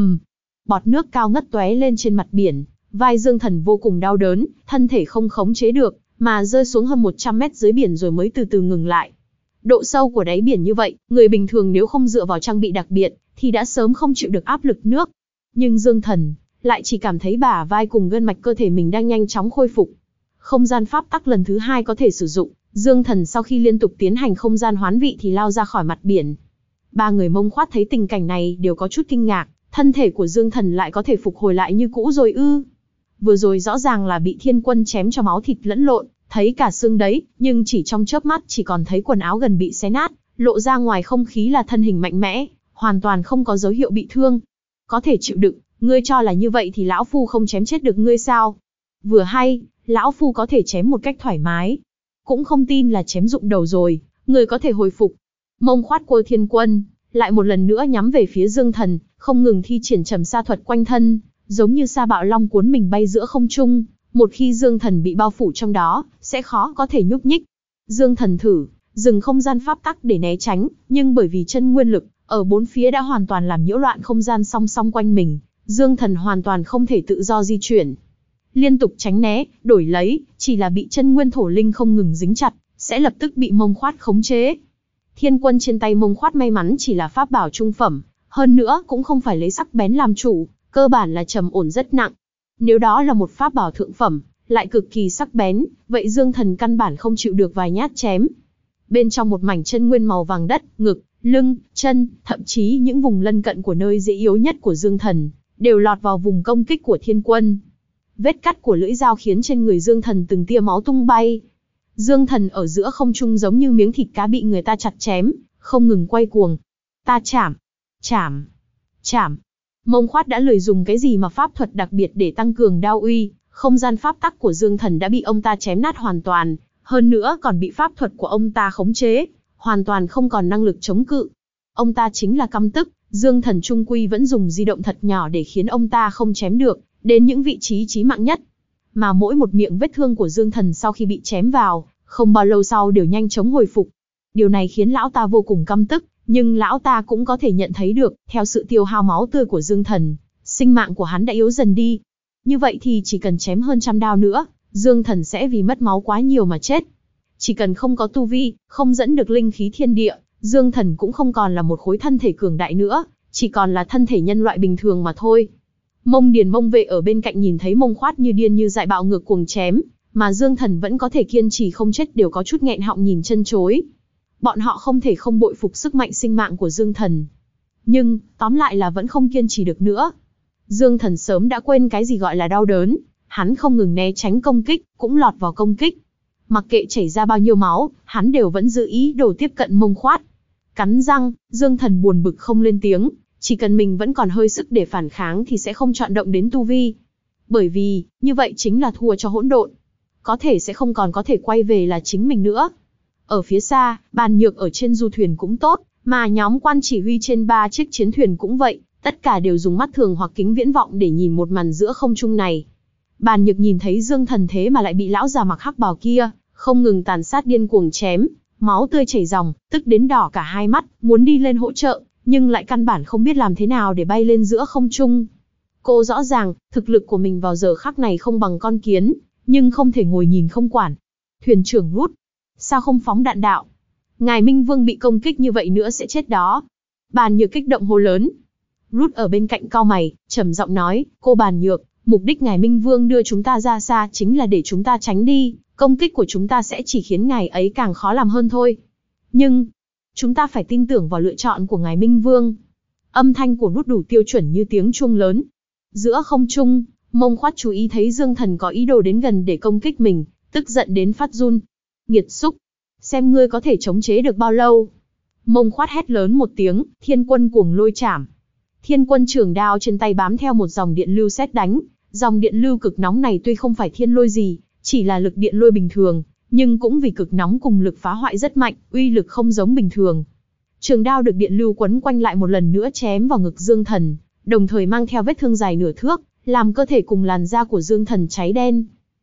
Bọt nước cao ngất tóe lên trên mặt biển, vai Dương Thần vô cùng đau đớn, thân thể không khống chế được, mà rơi xuống hơn 100 mét dưới biển rồi mới từ từ ngừng lại. Độ sâu của đáy biển như vậy, người bình thường nếu không dựa vào trang bị đặc biệt, thì đã sớm không chịu được áp lực nước. Nhưng Dương Thần lại chỉ cảm thấy bả vai cùng gân mạch cơ thể mình đang nhanh chóng khôi phục. Không gian pháp tắc lần thứ 2 có thể sử dụng, Dương Thần sau khi liên tục tiến hành không gian hoán vị thì lao ra khỏi mặt biển. Ba người Mông Khoát thấy tình cảnh này đều có chút kinh ngạc, thân thể của Dương Thần lại có thể phục hồi lại như cũ rồi ư? Vừa rồi rõ ràng là bị Thiên Quân chém cho máu thịt lẫn lộn, thấy cả xương đấy, nhưng chỉ trong chớp mắt chỉ còn thấy quần áo gần bị xé nát, lộ ra ngoài không khí là thân hình mạnh mẽ, hoàn toàn không có dấu hiệu bị thương. Có thể chịu đựng, ngươi cho là như vậy thì lão phu không chém chết được ngươi sao? Vừa hay, lão phu có thể chém một cách thoải mái. Cũng không tin là chém dụng đầu rồi, ngươi có thể hồi phục. Mông Khoát quơ Thiên Quân, lại một lần nữa nhắm về phía Dương Thần, không ngừng thi triển trầm sa thuật quanh thân, giống như sa bạo long cuốn mình bay giữa không trung. Một khi Dương Thần bị bao phủ trong đó, sẽ khó có thể nhúc nhích. Dương Thần thử dừng không gian pháp tắc để né tránh, nhưng bởi vì chân nguyên lực ở bốn phía đã hoàn toàn làm nhiễu loạn không gian song song quanh mình, Dương Thần hoàn toàn không thể tự do di chuyển. Liên tục tránh né, đổi lấy, chỉ là bị chân nguyên thổ linh không ngừng dính chặt, sẽ lập tức bị Mông Khoát khống chế. Thiên Quân trên tay Mông Khoát may mắn chỉ là pháp bảo trung phẩm, hơn nữa cũng không phải lấy sắc bén làm chủ, cơ bản là trầm ổn rất nặng. Nếu đó là một pháp bảo thượng phẩm, lại cực kỳ sắc bén, vậy Dương Thần căn bản không chịu được vài nhát chém. Bên trong một mảnh chân nguyên màu vàng đất, ngực, lưng, chân, thậm chí những vùng lân cận của nơi dễ yếu nhất của Dương Thần, đều lọt vào vùng công kích của Thiên Quân. Vết cắt của lưỡi dao khiến trên người Dương Thần từng tia máu tung bay. Dương Thần ở giữa không trung giống như miếng thịt cá bị người ta chặt chém, không ngừng quay cuồng. Ta chảm, chảm, chảm. Mông Khoát đã lười dùng cái gì mà pháp thuật đặc biệt để tăng cường đao uy, không gian pháp tắc của Dương Thần đã bị ông ta chém nát hoàn toàn, hơn nữa còn bị pháp thuật của ông ta khống chế, hoàn toàn không còn năng lực chống cự. Ông ta chính là căm tức, Dương Thần trung quy vẫn dùng di động thật nhỏ để khiến ông ta không chém được, đến những vị trí chí mạng nhất. Mà mỗi một miệng vết thương của Dương Thần sau khi bị chém vào, không bao lâu sau đều nhanh chóng hồi phục. Điều này khiến lão ta vô cùng căm tức, nhưng lão ta cũng có thể nhận thấy được, theo sự tiêu hao máu tươi của Dương Thần, sinh mạng của hắn đã yếu dần đi. Như vậy thì chỉ cần chém hơn 100 đao nữa, Dương Thần sẽ vì mất máu quá nhiều mà chết. Chỉ cần không có tu vi, không dẫn được linh khí thiên địa, Dương Thần cũng không còn là một khối thân thể cường đại nữa, chỉ còn là thân thể nhân loại bình thường mà thôi. Mông Điền Mông Vệ ở bên cạnh nhìn thấy Mông Khoát như điên như dại bạo ngược cuồng chém, mà Dương Thần vẫn có thể kiên trì không chết đều có chút nghẹn họng nhìn chân chối. Bọn họ không thể không bội phục sức mạnh sinh mạng của Dương Thần. Nhưng, tóm lại là vẫn không kiên trì được nữa. Dương Thần sớm đã quên cái gì gọi là đau đớn, hắn không ngừng né tránh công kích, cũng lọt vào công kích. Mặc kệ chảy ra bao nhiêu máu, hắn đều vẫn giữ ý đồ tiếp cận Mông Khoát. Cắn răng, Dương Thần buồn bực không lên tiếng, chỉ cần mình vẫn còn hơi sức để phản kháng thì sẽ không chọn động đến tu vi. Bởi vì, như vậy chính là thua cho hỗn độn. Có thể sẽ không còn có thể quay về là chính mình nữa. Ở phía xa, Bàn Nhược ở trên du thuyền cũng tốt, mà nhóm quan chỉ huy trên 3 chiếc chiến thuyền cũng vậy, tất cả đều dùng mắt thường hoặc kính viễn vọng để nhìn một màn giữa không trung này. Bàn Nhược nhìn thấy Dương Thần thế mà lại bị lão già mặc hắc bào kia không ngừng tàn sát điên cuồng chém, máu tươi chảy ròng, tức đến đỏ cả hai mắt, muốn đi lên hỗ trợ, nhưng lại căn bản không biết làm thế nào để bay lên giữa không trung. Cô rõ ràng, thực lực của mình vào giờ khắc này không bằng con kiến, nhưng không thể ngồi nhìn không quản. Thuyền trưởng Rút, sao không phóng đạn đạo? Ngài Minh Vương bị công kích như vậy nữa sẽ chết đó. Bàn Nhược kích động hô lớn. Rút ở bên cạnh cau mày, trầm giọng nói, cô Bàn Nhược, mục đích ngài Minh Vương đưa chúng ta ra xa chính là để chúng ta tránh đi, công kích của chúng ta sẽ chỉ khiến ngài ấy càng khó làm hơn thôi. Nhưng, chúng ta phải tin tưởng vào lựa chọn của ngài Minh Vương. Âm thanh của Rút đủ tiêu chuẩn như tiếng chuông lớn. Giữa không trung, Mông Khoát chú ý thấy Dương Thần có ý đồ đến gần để công kích mình, tức giận đến phát run. Nghiệt xúc, xem ngươi có thể chống chế được bao lâu. Mông Khoát hét lớn một tiếng, Thiên Quân Cuồng Lôi Chảm. Thiên Quân trường đao trên tay bám theo một dòng điện lưu sét đánh, dòng điện lưu cực nóng này tuy không phải thiên lôi gì, chỉ là lực điện lôi bình thường, nhưng cũng vì cực nóng cùng lực phá hoại rất mạnh, uy lực không giống bình thường. Trường đao được điện lưu quấn quanh lại một lần nữa chém vào ngực Dương Thần, đồng thời mang theo vết thương dài nửa thước, làm cơ thể cùng làn da của Dương Thần cháy đen.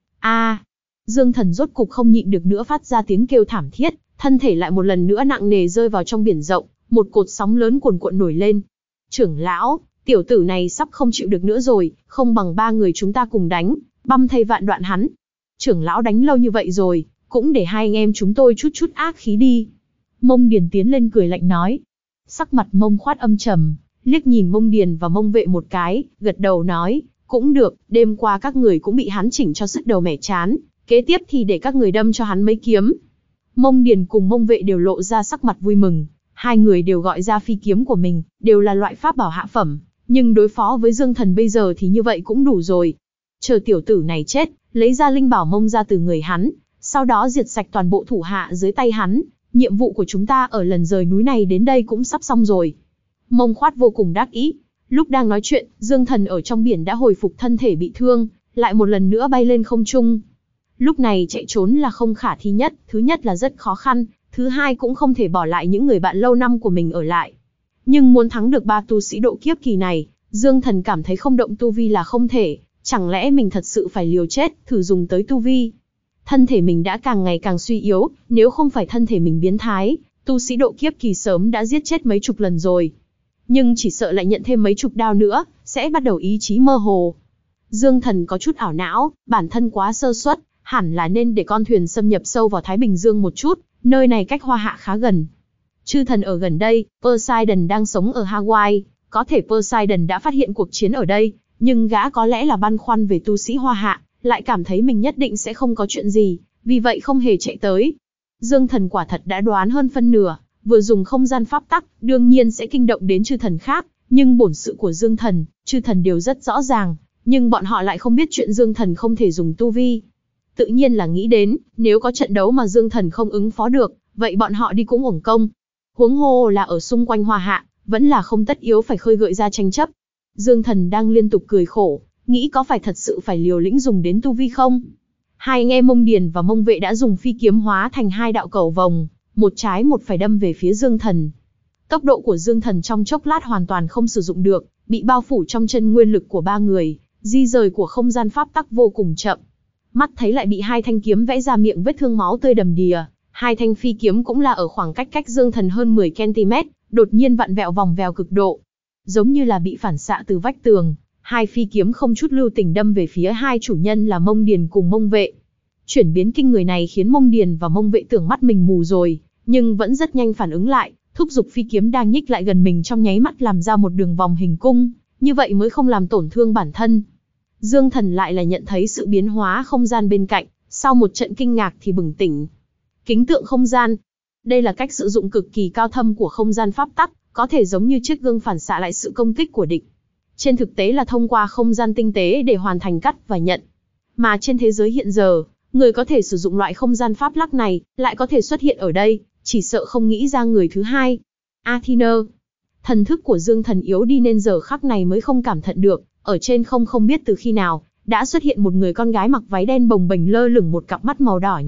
Dương Thần rốt cục không nhịn được nữa phát ra tiếng kêu thảm thiết, thân thể lại một lần nữa nặng nề rơi vào trong biển rộng, một cột sóng lớn cuồn cuộn nổi lên. Trưởng lão, tiểu tử này sắp không chịu được nữa rồi, không bằng 3 người chúng ta cùng đánh, băm thây vạn đoạn hắn. Trưởng lão đánh lâu như vậy rồi, cũng để hai anh em chúng tôi chút ác khí đi. Mông Điền tiến lên cười lạnh nói. Sắc mặt Mông Khoát âm trầm, liếc nhìn Mông Điền và Mông Vệ một cái, gật đầu nói, cũng được, đêm qua các người cũng bị hắn chỉnh cho sứt đầu mẻ chán, kế tiếp thì để các người đâm cho hắn mấy kiếm. Mông Điền cùng Mông Vệ đều lộ ra sắc mặt vui mừng, hai người đều gọi ra phi kiếm của mình, đều là loại pháp bảo hạ phẩm, nhưng đối phó với Dương Thần bây giờ thì như vậy cũng đủ rồi. Chờ tiểu tử này chết, lấy ra linh bảo Mông ra từ người hắn, sau đó diệt sạch toàn bộ thủ hạ dưới tay hắn, nhiệm vụ của chúng ta ở lần rời núi này đến đây cũng sắp xong rồi. Mông Khoát vô cùng đắc ý. Lúc đang nói chuyện, Dương Thần ở trong biển đã hồi phục thân thể bị thương, lại một lần nữa bay lên không trung. Lúc này chạy trốn là không khả thi nhất, thứ nhất là rất khó khăn, thứ hai cũng không thể bỏ lại những người bạn lâu năm của mình ở lại. Nhưng muốn thắng được 3 tu sĩ độ kiếp kỳ này, Dương Thần cảm thấy không động tu vi là không thể, chẳng lẽ mình thật sự phải liều chết, thử dùng tới tu vi. Thân thể mình đã càng ngày càng suy yếu, nếu không phải thân thể mình biến thái, tu sĩ độ kiếp kỳ sớm đã giết chết mấy chục lần rồi. Nhưng chỉ sợ lại nhận thêm mấy chục đao nữa, sẽ bắt đầu ý chí mơ hồ. Dương Thần có chút ảo não, bản thân quá sơ suất, hẳn là nên để con thuyền xâm nhập sâu vào Thái Bình Dương một chút, nơi này cách Hoa Hạ khá gần. Chư thần ở gần đây, Poseidon đang sống ở Hawaii, có thể Poseidon đã phát hiện cuộc chiến ở đây, nhưng gã có lẽ là băn khoăn về tu sĩ Hoa Hạ, lại cảm thấy mình nhất định sẽ không có chuyện gì, vì vậy không hề chạy tới. Dương Thần quả thật đã đoán hơn phân nửa, vừa dùng không gian pháp tắc, đương nhiên sẽ kinh động đến chư thần khác, nhưng bổn sự của Dương Thần, chư thần đều rất rõ ràng, nhưng bọn họ lại không biết chuyện Dương Thần không thể dùng tu vi. Tự nhiên là nghĩ đến, nếu có trận đấu mà Dương Thần không ứng phó được, vậy bọn họ đi cũng uổng công. Huống hồ là ở xung quanh Hoa Hạ, vẫn là không tất yếu phải khơi gợi ra tranh chấp. Dương Thần đang liên tục cười khổ, nghĩ có phải thật sự phải liều lĩnh dùng đến tu vi không? Hai anh em Mông Điền và Mông Vệ đã dùng phi kiếm hóa thành 2 đạo cầu vồng, một trái một phải đâm về phía Dương Thần. Tốc độ của Dương Thần trong chốc lát hoàn toàn không sử dụng được, bị bao phủ trong chân nguyên lực của 3 người, di rời của không gian pháp tắc vô cùng chậm. Mắt thấy lại bị 2 thanh kiếm vẽ ra miệng vết thương máu tươi đầm đìa, 2 thanh phi kiếm cũng là ở khoảng cách Dương Thần hơn 10 cm, đột nhiên vặn vẹo vòng vèo cực độ. Giống như là bị phản xạ từ vách tường, 2 phi kiếm không chút lưu tình đâm về phía 2 chủ nhân là Mông Điền cùng Mông Vệ. Chuyển biến kinh người này khiến Mông Điền và Mông Vệ tưởng mắt mình mù rồi, nhưng vẫn rất nhanh phản ứng lại, thúc giục phi kiếm đang nhích lại gần mình trong nháy mắt làm ra một đường vòng hình cung, như vậy mới không làm tổn thương bản thân. Dương Thần lại là nhận thấy sự biến hóa không gian bên cạnh, sau một trận kinh ngạc thì bừng tỉnh. Kính tượng không gian. Đây là cách sử dụng cực kỳ cao thâm của không gian pháp tắc, có thể giống như chiếc gương phản xạ lại sự công kích của địch. Trên thực tế là thông qua không gian tinh tế để hoàn thành cắt và nhận. Mà trên thế giới hiện giờ, người có thể sử dụng loại không gian pháp tắc này, lại có thể xuất hiện ở đây, chỉ sợ không nghĩ ra người thứ hai. Athena. Thần thức của Dương Thần yếu đi nên giờ khắc này mới không cảm thận được, ở trên không biết từ khi nào, đã xuất hiện một người con gái mặc váy đen bồng bềnh lơ lửng một cặp mắt màu đỏ nhạt,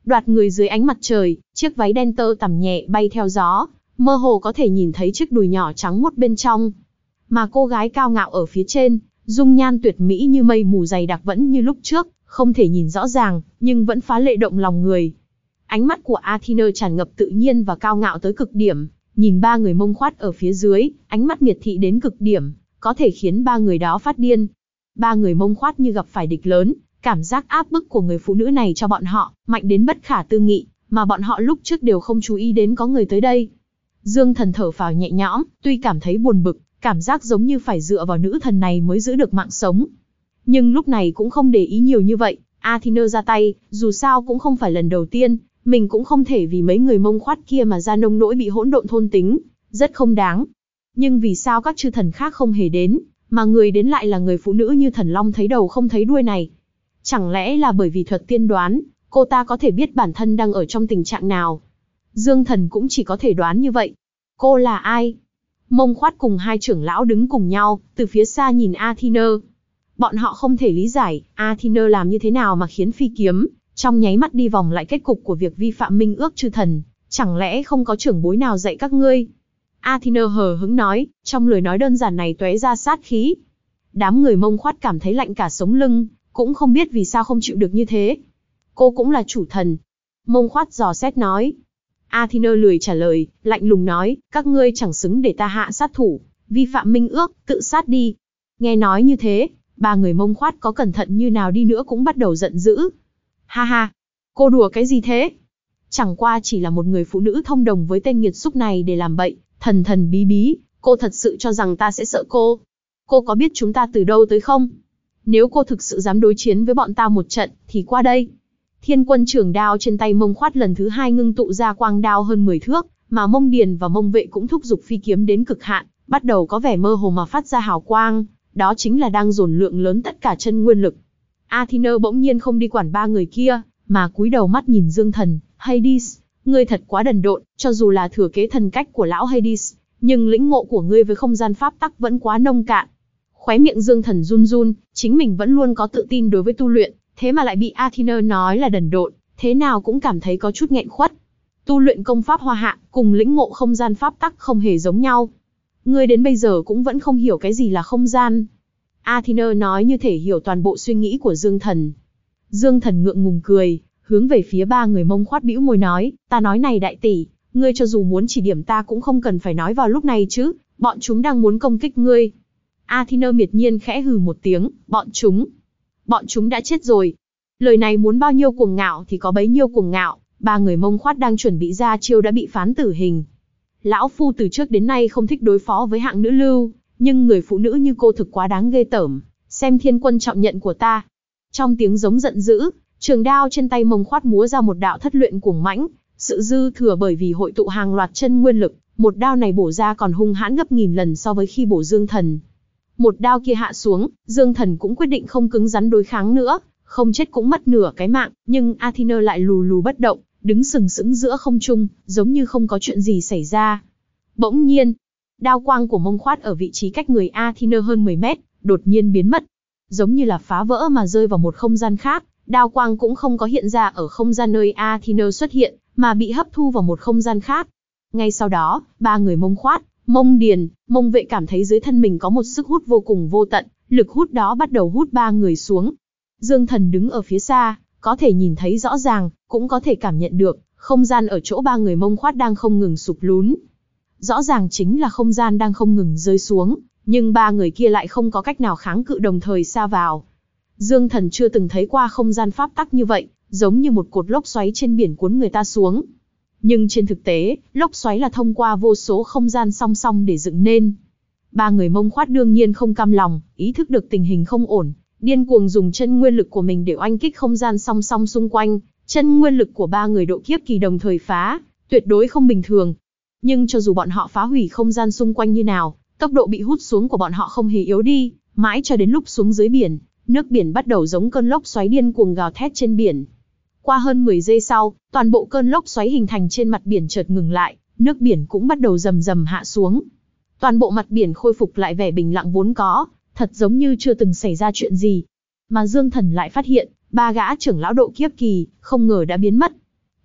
đoạt người dưới ánh mặt trời, chiếc váy đen tơ tằm nhẹ bay theo gió, mơ hồ có thể nhìn thấy chiếc đùi nhỏ trắng muốt bên trong. Mà cô gái cao ngạo ở phía trên, dung nhan tuyệt mỹ như mây mù dày đặc vẫn như lúc trước, không thể nhìn rõ ràng, nhưng vẫn phá lệ động lòng người. Ánh mắt của Athena tràn ngập tự nhiên và cao ngạo tới cực điểm, nhìn ba người mông khoát ở phía dưới, ánh mắt miệt thị đến cực điểm, có thể khiến ba người đó phát điên. Ba người mông khoát như gặp phải địch lớn, cảm giác áp bức của người phụ nữ này cho bọn họ, mạnh đến bất khả tư nghị, mà bọn họ lúc trước đều không chú ý đến có người tới đây. Dương Thần thở phào nhẹ nhõm, tuy cảm thấy buồn bực, cảm giác giống như phải dựa vào nữ thần này mới giữ được mạng sống. Nhưng lúc này cũng không để ý nhiều như vậy, Athena ra tay, dù sao cũng không phải lần đầu tiên, mình cũng không thể vì mấy người mông khoát kia mà ra nông nỗi bị hỗn độn thôn tính, rất không đáng. Nhưng vì sao các chư thần khác không hề đến, mà người đến lại là người phụ nữ như thần long thấy đầu không thấy đuôi này? Chẳng lẽ là bởi vì thuật tiên đoán, cô ta có thể biết bản thân đang ở trong tình trạng nào? Dương Thần cũng chỉ có thể đoán như vậy. Cô là ai? Mông khoát cùng hai trưởng lão đứng cùng nhau, từ phía xa nhìn Athena. Bọn họ không thể lý giải, Athena làm như thế nào mà khiến phi kiếm, trong nháy mắt đi vòng lại kết cục của việc vi phạm minh ước chư thần. Chẳng lẽ không có trưởng bối nào dạy các ngươi? Athena hờ hững nói, trong lời nói đơn giản này tóe ra sát khí. Đám người mông khoát cảm thấy lạnh cả sống lưng, cũng không biết vì sao không chịu được như thế. Cô cũng là chủ thần. Mông khoát dò xét nói. Athena lười trả lời, lạnh lùng nói, các ngươi chẳng xứng để ta hạ sát thủ, vi phạm minh ước, tự sát đi. Nghe nói như thế, ba người mông khoát có cẩn thận như nào đi nữa cũng bắt đầu giận dữ. Ha ha, cô đùa cái gì thế? Chẳng qua chỉ là một người phụ nữ thông đồng với tên nghiệt xúc này để làm bậy, thần thần bí bí, cô thật sự cho rằng ta sẽ sợ cô? Cô có biết chúng ta từ đâu tới không? Nếu cô thực sự dám đối chiến với bọn ta một trận, thì qua đây. Thiên quân trường đao trên tay mông khoát lần thứ hai ngưng tụ ra quang đao hơn 10 thước, mà mông điền và mông vệ cũng thúc giục phi kiếm đến cực hạn, bắt đầu có vẻ mơ hồ mà phát ra hào quang, đó chính là đang dồn lượng lớn tất cả chân nguyên lực. Athena bỗng nhiên không đi quản ba người kia, mà cúi đầu mắt nhìn Dương Thần, Hades, ngươi thật quá đần độn, cho dù là thừa kế thần cách của lão Hades, nhưng lĩnh ngộ của ngươi với không gian pháp tắc vẫn quá nông cạn. Khóe miệng Dương Thần run run, chính mình vẫn luôn có tự tin đối với tu luyện, thế mà lại bị Athena nói là đần độn, thế nào cũng cảm thấy có chút nghẹn khuất. Tu luyện công pháp hoa hạ, cùng lĩnh ngộ không gian pháp tắc không hề giống nhau. Ngươi đến bây giờ cũng vẫn không hiểu cái gì là không gian. Athena nói như thể hiểu toàn bộ suy nghĩ của Dương Thần. Dương Thần ngượng ngùng cười, hướng về phía ba người mông khoát bĩu môi nói, ta nói này đại tỷ, ngươi cho dù muốn chỉ điểm ta cũng không cần phải nói vào lúc này chứ, bọn chúng đang muốn công kích ngươi. Athena miệt nhiên khẽ hừ một tiếng, bọn chúng đã chết rồi. Lời này muốn bao nhiêu cuồng ngạo thì có bấy nhiêu cuồng ngạo, ba người mông khoát đang chuẩn bị ra chiêu đã bị phán tử hình. Lão phu từ trước đến nay không thích đối phó với hạng nữ lưu, nhưng người phụ nữ như cô thực quá đáng ghê tởm, xem thiên quân trọng nhận của ta. Trong tiếng giống giận dữ, trường đao trên tay mông khoát múa ra một đạo thất luyện cuồng mãnh, sự dư thừa bởi vì hội tụ hàng loạt chân nguyên lực, một đao này bổ ra còn hung hãn gấp nghìn lần so với khi bổ Dương Thần. Một đao kia hạ xuống, Dương Thần cũng quyết định không cứng rắn đối kháng nữa, không chết cũng mất nửa cái mạng, nhưng Athena lại lù lù bất động, đứng sừng sững giữa không trung, giống như không có chuyện gì xảy ra. Bỗng nhiên, đao quang của mông khoát ở vị trí cách người Athena hơn 10 mét, đột nhiên biến mất. Giống như là phá vỡ mà rơi vào một không gian khác, đao quang cũng không có hiện ra ở không gian nơi Athena xuất hiện, mà bị hấp thu vào một không gian khác. Ngay sau đó, ba người mông khoát, mông điền, mông vệ cảm thấy dưới thân mình có một sức hút vô cùng vô tận, lực hút đó bắt đầu hút ba người xuống. Dương Thần đứng ở phía xa, có thể nhìn thấy rõ ràng, cũng có thể cảm nhận được, không gian ở chỗ ba người mông khoát đang không ngừng sụp lún. Rõ ràng chính là không gian đang không ngừng rơi xuống, nhưng ba người kia lại không có cách nào kháng cự đồng thời sa vào. Dương Thần chưa từng thấy qua không gian pháp tắc như vậy, giống như một cột lốc xoáy trên biển cuốn người ta xuống. Nhưng trên thực tế, lốc xoáy là thông qua vô số không gian song song để dựng nên. Ba người mông khoát đương nhiên không cam lòng, ý thức được tình hình không ổn, điên cuồng dùng chân nguyên lực của mình để oanh kích không gian song song xung quanh. Chân nguyên lực của ba người độ kiếp kỳ đồng thời phá, tuyệt đối không bình thường. Nhưng cho dù bọn họ phá hủy không gian xung quanh như nào, tốc độ bị hút xuống của bọn họ không hề yếu đi, mãi cho đến lúc xuống dưới biển, nước biển bắt đầu giống cơn lốc xoáy điên cuồng gào thét trên biển. Qua hơn 10 giây sau, toàn bộ cơn lốc xoáy hình thành trên mặt biển chợt ngừng lại, nước biển cũng bắt đầu rầm rầm hạ xuống. Toàn bộ mặt biển khôi phục lại vẻ bình lặng vốn có, thật giống như chưa từng xảy ra chuyện gì. Mà Dương Thần lại phát hiện, ba gã trưởng lão độ kiếp kỳ, không ngờ đã biến mất.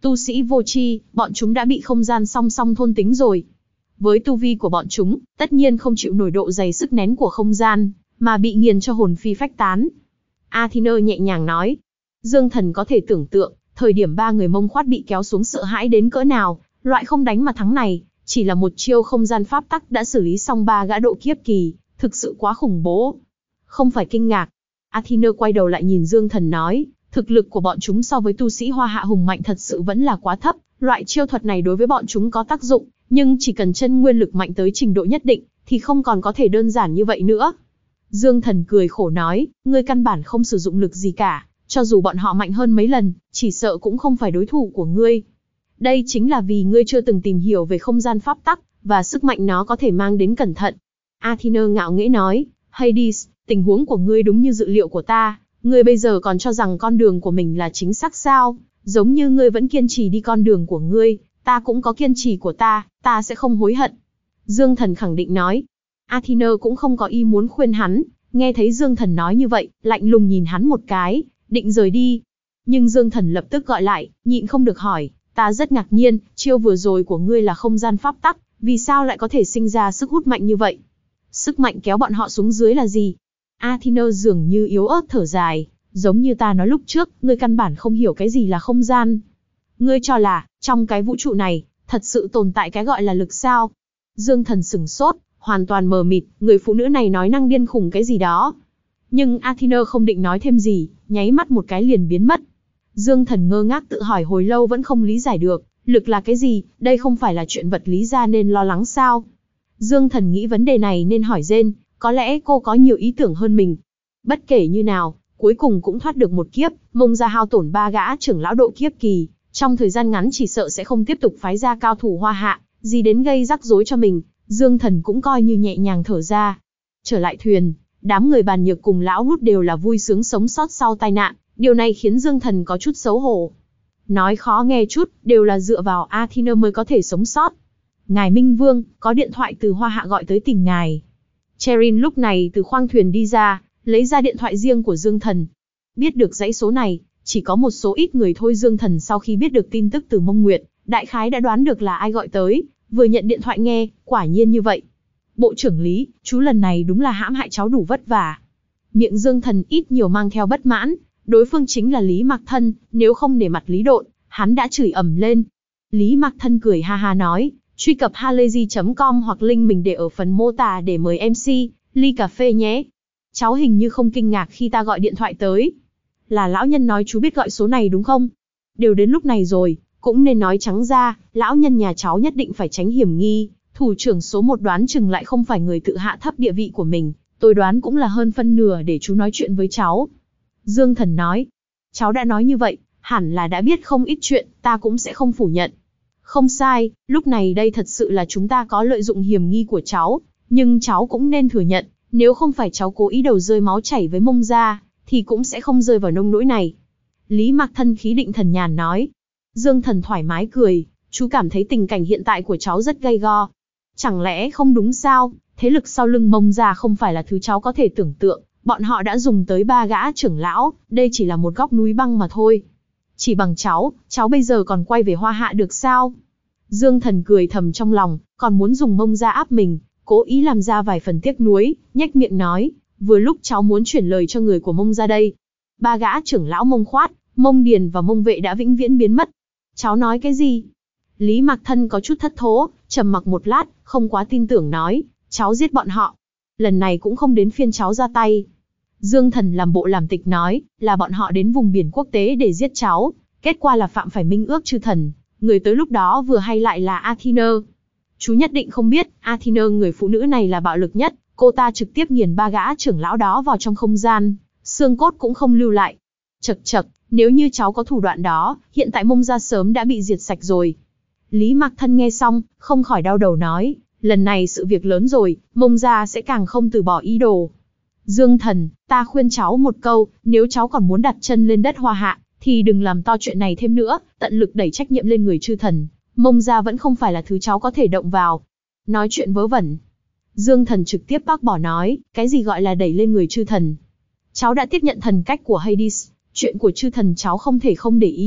Tu sĩ vô tri, bọn chúng đã bị không gian song song thôn tính rồi. Với tu vi của bọn chúng, tất nhiên không chịu nổi độ dày sức nén của không gian, mà bị nghiền cho hồn phi phách tán. Athena nhẹ nhàng nói. Dương Thần có thể tưởng tượng, thời điểm ba người Mông Khoát bị kéo xuống sợ hãi đến cỡ nào, loại không đánh mà thắng này, chỉ là một chiêu không gian pháp tắc đã xử lý xong ba gã độ kiếp kỳ, thực sự quá khủng bố. Không phải kinh ngạc. Athena quay đầu lại nhìn Dương Thần nói, thực lực của bọn chúng so với tu sĩ Hoa Hạ hùng mạnh thật sự vẫn là quá thấp, loại chiêu thuật này đối với bọn chúng có tác dụng, nhưng chỉ cần chân nguyên lực mạnh tới trình độ nhất định, thì không còn có thể đơn giản như vậy nữa. Dương Thần cười khổ nói, ngươi căn bản không sử dụng lực gì cả, cho dù bọn họ mạnh hơn mấy lần, chỉ sợ cũng không phải đối thủ của ngươi. Đây chính là vì ngươi chưa từng tìm hiểu về không gian pháp tắc, và sức mạnh nó có thể mang đến cẩn thận. Athena ngạo nghễ nói, Hades, tình huống của ngươi đúng như dự liệu của ta, ngươi bây giờ còn cho rằng con đường của mình là chính xác sao? Giống như ngươi vẫn kiên trì đi con đường của ngươi, ta cũng có kiên trì của ta sẽ không hối hận. Dương Thần khẳng định nói. Athena cũng không có ý muốn khuyên hắn, nghe thấy Dương Thần nói như vậy, lạnh lùng nhìn hắn một cái, định rời đi. Nhưng Dương Thần lập tức gọi lại, nhịn không được hỏi, ta rất ngạc nhiên, chiêu vừa rồi của ngươi là không gian pháp tắc, vì sao lại có thể sinh ra sức hút mạnh như vậy? Sức mạnh kéo bọn họ xuống dưới là gì? Athena dường như yếu ớt thở dài, giống như ta nói lúc trước, ngươi căn bản không hiểu cái gì là không gian. Ngươi cho là, trong cái vũ trụ này, thật sự tồn tại cái gọi là lực sao? Dương Thần sửng sốt, hoàn toàn mờ mịt, người phụ nữ này nói năng điên khùng cái gì đó. Nhưng Athena không định nói thêm gì, nháy mắt một cái liền biến mất. Dương Thần ngơ ngác tự hỏi hồi lâu vẫn không lý giải được, lực là cái gì, đây không phải là chuyện vật lý ra nên lo lắng sao? Dương Thần nghĩ vấn đề này nên hỏi Jane, có lẽ cô có nhiều ý tưởng hơn mình. Bất kể như nào, cuối cùng cũng thoát được một kiếp, Mông gia hao tổn ba gã trưởng lão độ kiếp kỳ, trong thời gian ngắn chỉ sợ sẽ không tiếp tục phái ra cao thủ Hoa Hạ, gì đến gây rắc rối cho mình, Dương Thần cũng coi như nhẹ nhàng thở ra. Trở lại thuyền, đám người Bàn Nhược cùng lão Hút đều là vui sướng sống sót sau tai nạn, điều này khiến Dương Thần có chút xấu hổ. Nói khó nghe chút, đều là dựa vào Athena mới có thể sống sót. Ngài Minh Vương, có điện thoại từ Hoa Hạ gọi tới tìm ngài. Cherin lúc này từ khoang thuyền đi ra, lấy ra điện thoại riêng của Dương Thần. Biết được dãy số này, chỉ có một số ít người thôi. Dương Thần sau khi biết được tin tức từ Mông Nguyệt, đại khái đã đoán được là ai gọi tới, vừa nhận điện thoại nghe, quả nhiên như vậy. Bộ trưởng Lý, chú lần này đúng là hãm hại cháu đủ vất vả. Miệng Dương Thần ít nhiều mang theo bất mãn, đối phương chính là Lý Mạc Thân, nếu không để mặt Lý Độn, hắn đã chửi ầm lên. Lý Mạc Thân cười ha ha nói, truy cập halayzi.com hoặc link mình để ở phần mô tả để mời MC, ly cà phê nhé. Cháu hình như không kinh ngạc khi ta gọi điện thoại tới. Là lão nhân nói chú biết gọi số này đúng không? Đều đến lúc này rồi, cũng nên nói trắng ra, lão nhân nhà cháu nhất định phải tránh hiểm nghi. Thủ trưởng số 1 đoán chừng lại không phải người tự hạ thấp địa vị của mình, tôi đoán cũng là hơn phân nửa để chú nói chuyện với cháu. Dương Thần nói, cháu đã nói như vậy, hẳn là đã biết không ít chuyện, ta cũng sẽ không phủ nhận. Không sai, lúc này đây thật sự là chúng ta có lợi dụng hiểm nghi của cháu, nhưng cháu cũng nên thừa nhận, nếu không phải cháu cố ý đầu rơi máu chảy với Mông gia, thì cũng sẽ không rơi vào nông nỗi này. Lý Mạc Thân khí định thần nhàn nói. Dương Thần thoải mái cười, chú cảm thấy tình cảnh hiện tại của cháu rất gay go. Chẳng lẽ không đúng sao, thế lực sau lưng Mông gia không phải là thứ cháu có thể tưởng tượng, bọn họ đã dùng tới 3 gã trưởng lão, đây chỉ là một góc núi băng mà thôi. Chỉ bằng cháu bây giờ còn quay về Hoa Hạ được sao? Dương Thần cười thầm trong lòng, còn muốn dùng Mông gia áp mình, cố ý làm ra vài phần tiếc nuối, nhếch miệng nói, vừa lúc cháu muốn chuyển lời cho người của Mông gia đây. 3 gã trưởng lão Mông Khoát, Mông Điền và Mông Vệ đã vĩnh viễn biến mất. Cháu nói cái gì? Lý Mạc Thân có chút thất thố, trầm mặc một lát, không quá tin tưởng nói, cháu giết bọn họ. Lần này cũng không đến phiên cháu ra tay. Dương Thần làm bộ làm tịch nói, là bọn họ đến vùng biển quốc tế để giết cháu, kết quả là phạm phải minh ước chư thần, người tới lúc đó vừa hay lại là Athena. Chú nhất định không biết, Athena người phụ nữ này là bạo lực nhất, cô ta trực tiếp nghiền 3 gã trưởng lão đó vào trong không gian, xương cốt cũng không lưu lại. Chậc chậc, nếu như cháu có thủ đoạn đó, hiện tại Mông gia sớm đã bị diệt sạch rồi. Lý Mạc Thân nghe xong, không khỏi đau đầu nói, lần này sự việc lớn rồi, Mông gia sẽ càng không từ bỏ ý đồ. Dương Thần, ta khuyên cháu một câu, nếu cháu còn muốn đặt chân lên đất Hoa Hạ, thì đừng làm to chuyện này thêm nữa, tận lực đẩy trách nhiệm lên người chư thần. Mông gia vẫn không phải là thứ cháu có thể động vào. Nói chuyện vớ vẩn. Dương Thần trực tiếp bác bỏ nói, cái gì gọi là đẩy lên người chư thần. Cháu đã tiếp nhận thần cách của Hades, chuyện của chư thần cháu không thể không để ý,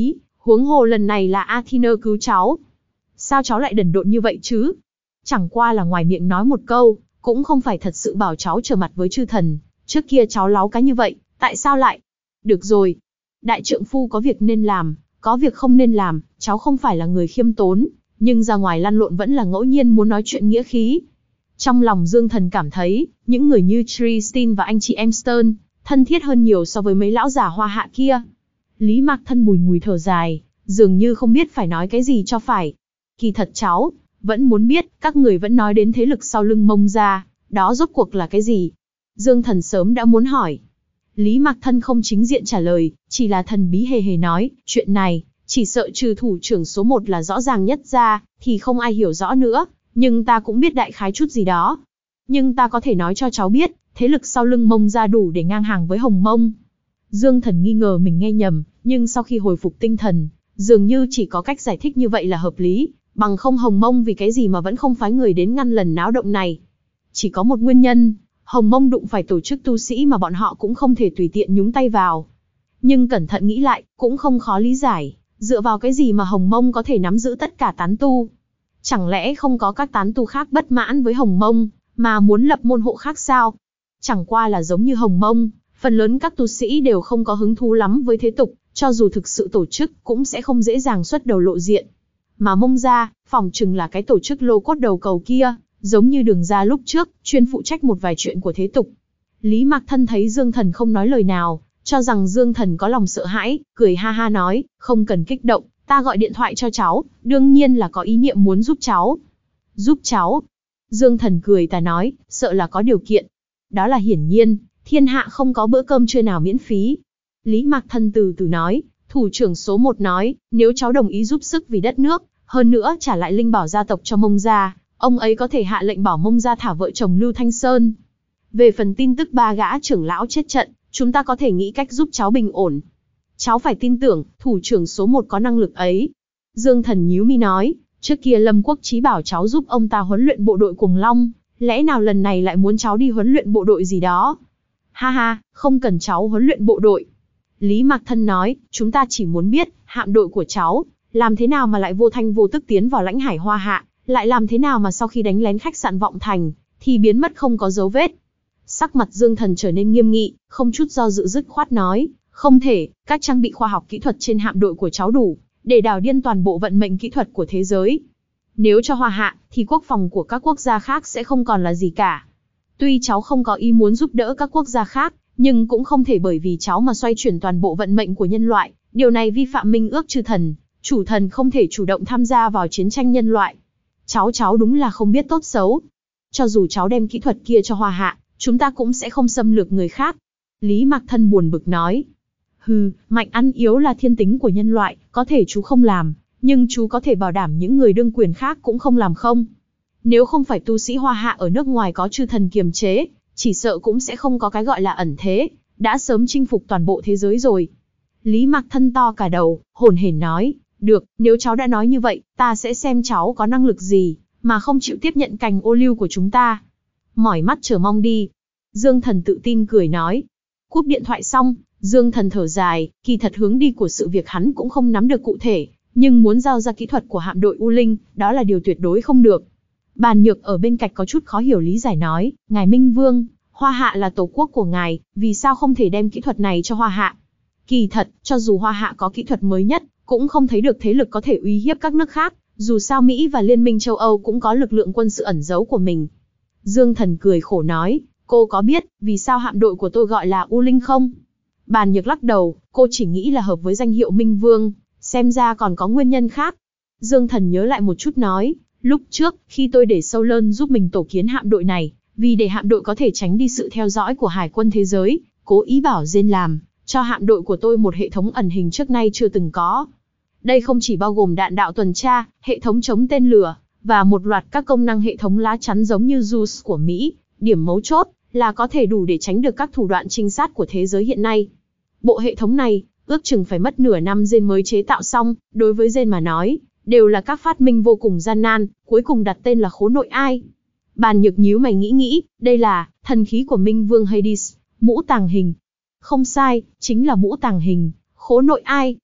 Huống hồ lần này là Athena cứu cháu. Sao cháu lại đần độn như vậy chứ? Chẳng qua là ngoài miệng nói một câu, cũng không phải thật sự bảo cháu trở mặt với chư thần. Trước kia cháu láu cá như vậy, tại sao lại? Được rồi. Đại trượng phu có việc nên làm, có việc không nên làm, cháu không phải là người khiêm tốn, nhưng ra ngoài lăn lộn vẫn là ngẫu nhiên muốn nói chuyện nghĩa khí. Trong lòng Dương Thần cảm thấy, những người như Tristan và anh chị em Stern, thân thiết hơn nhiều so với mấy lão già Hoa Hạ kia. Lý Mạc Thân bùi ngùi thở dài, dường như không biết phải nói cái gì cho phải. Kỳ thật cháu vẫn muốn biết, các người vẫn nói đến thế lực sau lưng Mông gia, đó rốt cuộc là cái gì? Dương Thần sớm đã muốn hỏi. Lý Mạc Thân không chính diện trả lời, chỉ là thần bí hề hề nói, chuyện này, chỉ sợ trừ thủ trưởng số 1 là rõ ràng nhất ra, thì không ai hiểu rõ nữa, nhưng ta cũng biết đại khái chút gì đó. Nhưng ta có thể nói cho cháu biết, thế lực sau lưng Mông gia đủ để ngang hàng với Hồng Mông. Dương Thần nghi ngờ mình nghe nhầm, nhưng sau khi hồi phục tinh thần, dường như chỉ có cách giải thích như vậy là hợp lý, bằng không Hồng Mông vì cái gì mà vẫn không phái người đến ngăn lần náo động này. Chỉ có một nguyên nhân, Hồng Mông đụng phải tổ chức tu sĩ mà bọn họ cũng không thể tùy tiện nhúng tay vào. Nhưng cẩn thận nghĩ lại, cũng không khó lý giải, dựa vào cái gì mà Hồng Mông có thể nắm giữ tất cả tán tu? Chẳng lẽ không có các tán tu khác bất mãn với Hồng Mông, mà muốn lập môn hộ khác sao? Chẳng qua là giống như Hồng Mông, phần lớn các tu sĩ đều không có hứng thú lắm với thế tục, cho dù thực sự tổ chức cũng sẽ không dễ dàng xuất đầu lộ diện. Mà Mông gia, phỏng chừng là cái tổ chức lô cốt đầu cầu kia, giống như Đường gia lúc trước, chuyên phụ trách một vài chuyện của thế tục. Lý Mạc Thân thấy Dương Thần không nói lời nào, cho rằng Dương Thần có lòng sợ hãi, cười ha ha nói, không cần kích động, ta gọi điện thoại cho cháu, đương nhiên là có ý niệm muốn giúp cháu. Giúp cháu? Dương Thần cười ta nói, sợ là có điều kiện. Đó là hiển nhiên, thiên hạ không có bữa cơm trưa nào miễn phí. Lý Mạc Thân từ từ nói, thủ trưởng số 1 nói, nếu cháu đồng ý giúp sức vì đất nước, hơn nữa trả lại linh bảo gia tộc cho Mông gia, ông ấy có thể hạ lệnh bảo Mông gia thả vợ chồng Lưu Thanh Sơn. Về phần tin tức 3 gã trưởng lão chết trận, chúng ta có thể nghĩ cách giúp cháu bình ổn. Cháu phải tin tưởng, thủ trưởng số 1 có năng lực ấy. Dương Thần nhíu mi nói, trước kia Lâm Quốc Chí bảo cháu giúp ông ta huấn luyện bộ đội Cuồng Long, lẽ nào lần này lại muốn cháu đi huấn luyện bộ đội gì đó? Ha ha, không cần cháu huấn luyện bộ đội. Lý Mạc Thân nói, chúng ta chỉ muốn biết, hạm đội của cháu, làm thế nào mà lại vô thanh vô tức tiến vào lãnh hải Hoa Hạ, lại làm thế nào mà sau khi đánh lén khách sạn Vọng Thành, thì biến mất không có dấu vết. Sắc mặt Dương Thần trở nên nghiêm nghị, không chút do dự dứt khoát nói, không thể, các trang bị khoa học kỹ thuật trên hạm đội của cháu đủ, để đảo điên toàn bộ vận mệnh kỹ thuật của thế giới. Nếu cho Hoa Hạ, thì quốc phòng của các quốc gia khác sẽ không còn là gì cả. Tuy cháu không có ý muốn giúp đỡ các quốc gia khác, nhưng cũng không thể bởi vì cháu mà xoay chuyển toàn bộ vận mệnh của nhân loại, điều này vi phạm minh ước chư thần, chủ thần không thể chủ động tham gia vào chiến tranh nhân loại. Cháu đúng là không biết tốt xấu. Cho dù cháu đem kỹ thuật kia cho Hoa Hạ, chúng ta cũng sẽ không xâm lược người khác. Lý Mạc Thân buồn bực nói. Hừ, mạnh ăn yếu là thiên tính của nhân loại, có thể chú không làm, nhưng chú có thể bảo đảm những người đương quyền khác cũng không làm không? Nếu không phải tu sĩ Hoa Hạ ở nước ngoài có chư thần kiềm chế, chỉ sợ cũng sẽ không có cái gọi là ẩn thế, đã sớm chinh phục toàn bộ thế giới rồi. Lý Mạc Thân to cả đầu, hồn hển nói, được, nếu cháu đã nói như vậy, ta sẽ xem cháu có năng lực gì, mà không chịu tiếp nhận cành ô liu của chúng ta. Mỏi mắt chờ mong đi. Dương Thần tự tin cười nói. Cúp điện thoại xong, Dương Thần thở dài, kỳ thật hướng đi của sự việc hắn cũng không nắm được cụ thể, nhưng muốn giao ra kỹ thuật của hạm đội U Linh, đó là điều tuyệt đối không được. Bàn Nhược ở bên cạnh có chút khó hiểu lý giải nói, ngài Minh Vương, Hoa Hạ là tổ quốc của ngài, vì sao không thể đem kỹ thuật này cho Hoa Hạ? Kỳ thật, cho dù Hoa Hạ có kỹ thuật mới nhất, cũng không thấy được thế lực có thể uy hiếp các nước khác, dù sao Mỹ và Liên minh châu Âu cũng có lực lượng quân sự ẩn giấu của mình. Dương Thần cười khổ nói, cô có biết, vì sao hạm đội của tôi gọi là U Linh không? Bàn Nhược lắc đầu, cô chỉ nghĩ là hợp với danh hiệu Minh Vương, xem ra còn có nguyên nhân khác. Dương Thần nhớ lại một chút nói, lúc trước, khi tôi để Sâu Lơn giúp mình tổ kiến hạm đội này, vì để hạm đội có thể tránh đi sự theo dõi của hải quân thế giới, cố ý bảo Jane làm, cho hạm đội của tôi một hệ thống ẩn hình trước nay chưa từng có. Đây không chỉ bao gồm đạn đạo tuần tra, hệ thống chống tên lửa, và một loạt các công năng hệ thống lá chắn giống như JUICE của Mỹ, điểm mấu chốt là có thể đủ để tránh được các thủ đoạn trinh sát của thế giới hiện nay. Bộ hệ thống này, ước chừng phải mất nửa năm Jane mới chế tạo xong, đối với Jane mà nói, đều là các phát minh vô cùng gian nan, cuối cùng đặt tên là Khố Nội Ai. Bàn Nhược nhíu mày nghĩ, đây là thần khí của Minh Vương Hades, mũ tàng hình. Không sai, chính là mũ tàng hình, Khố Nội Ai.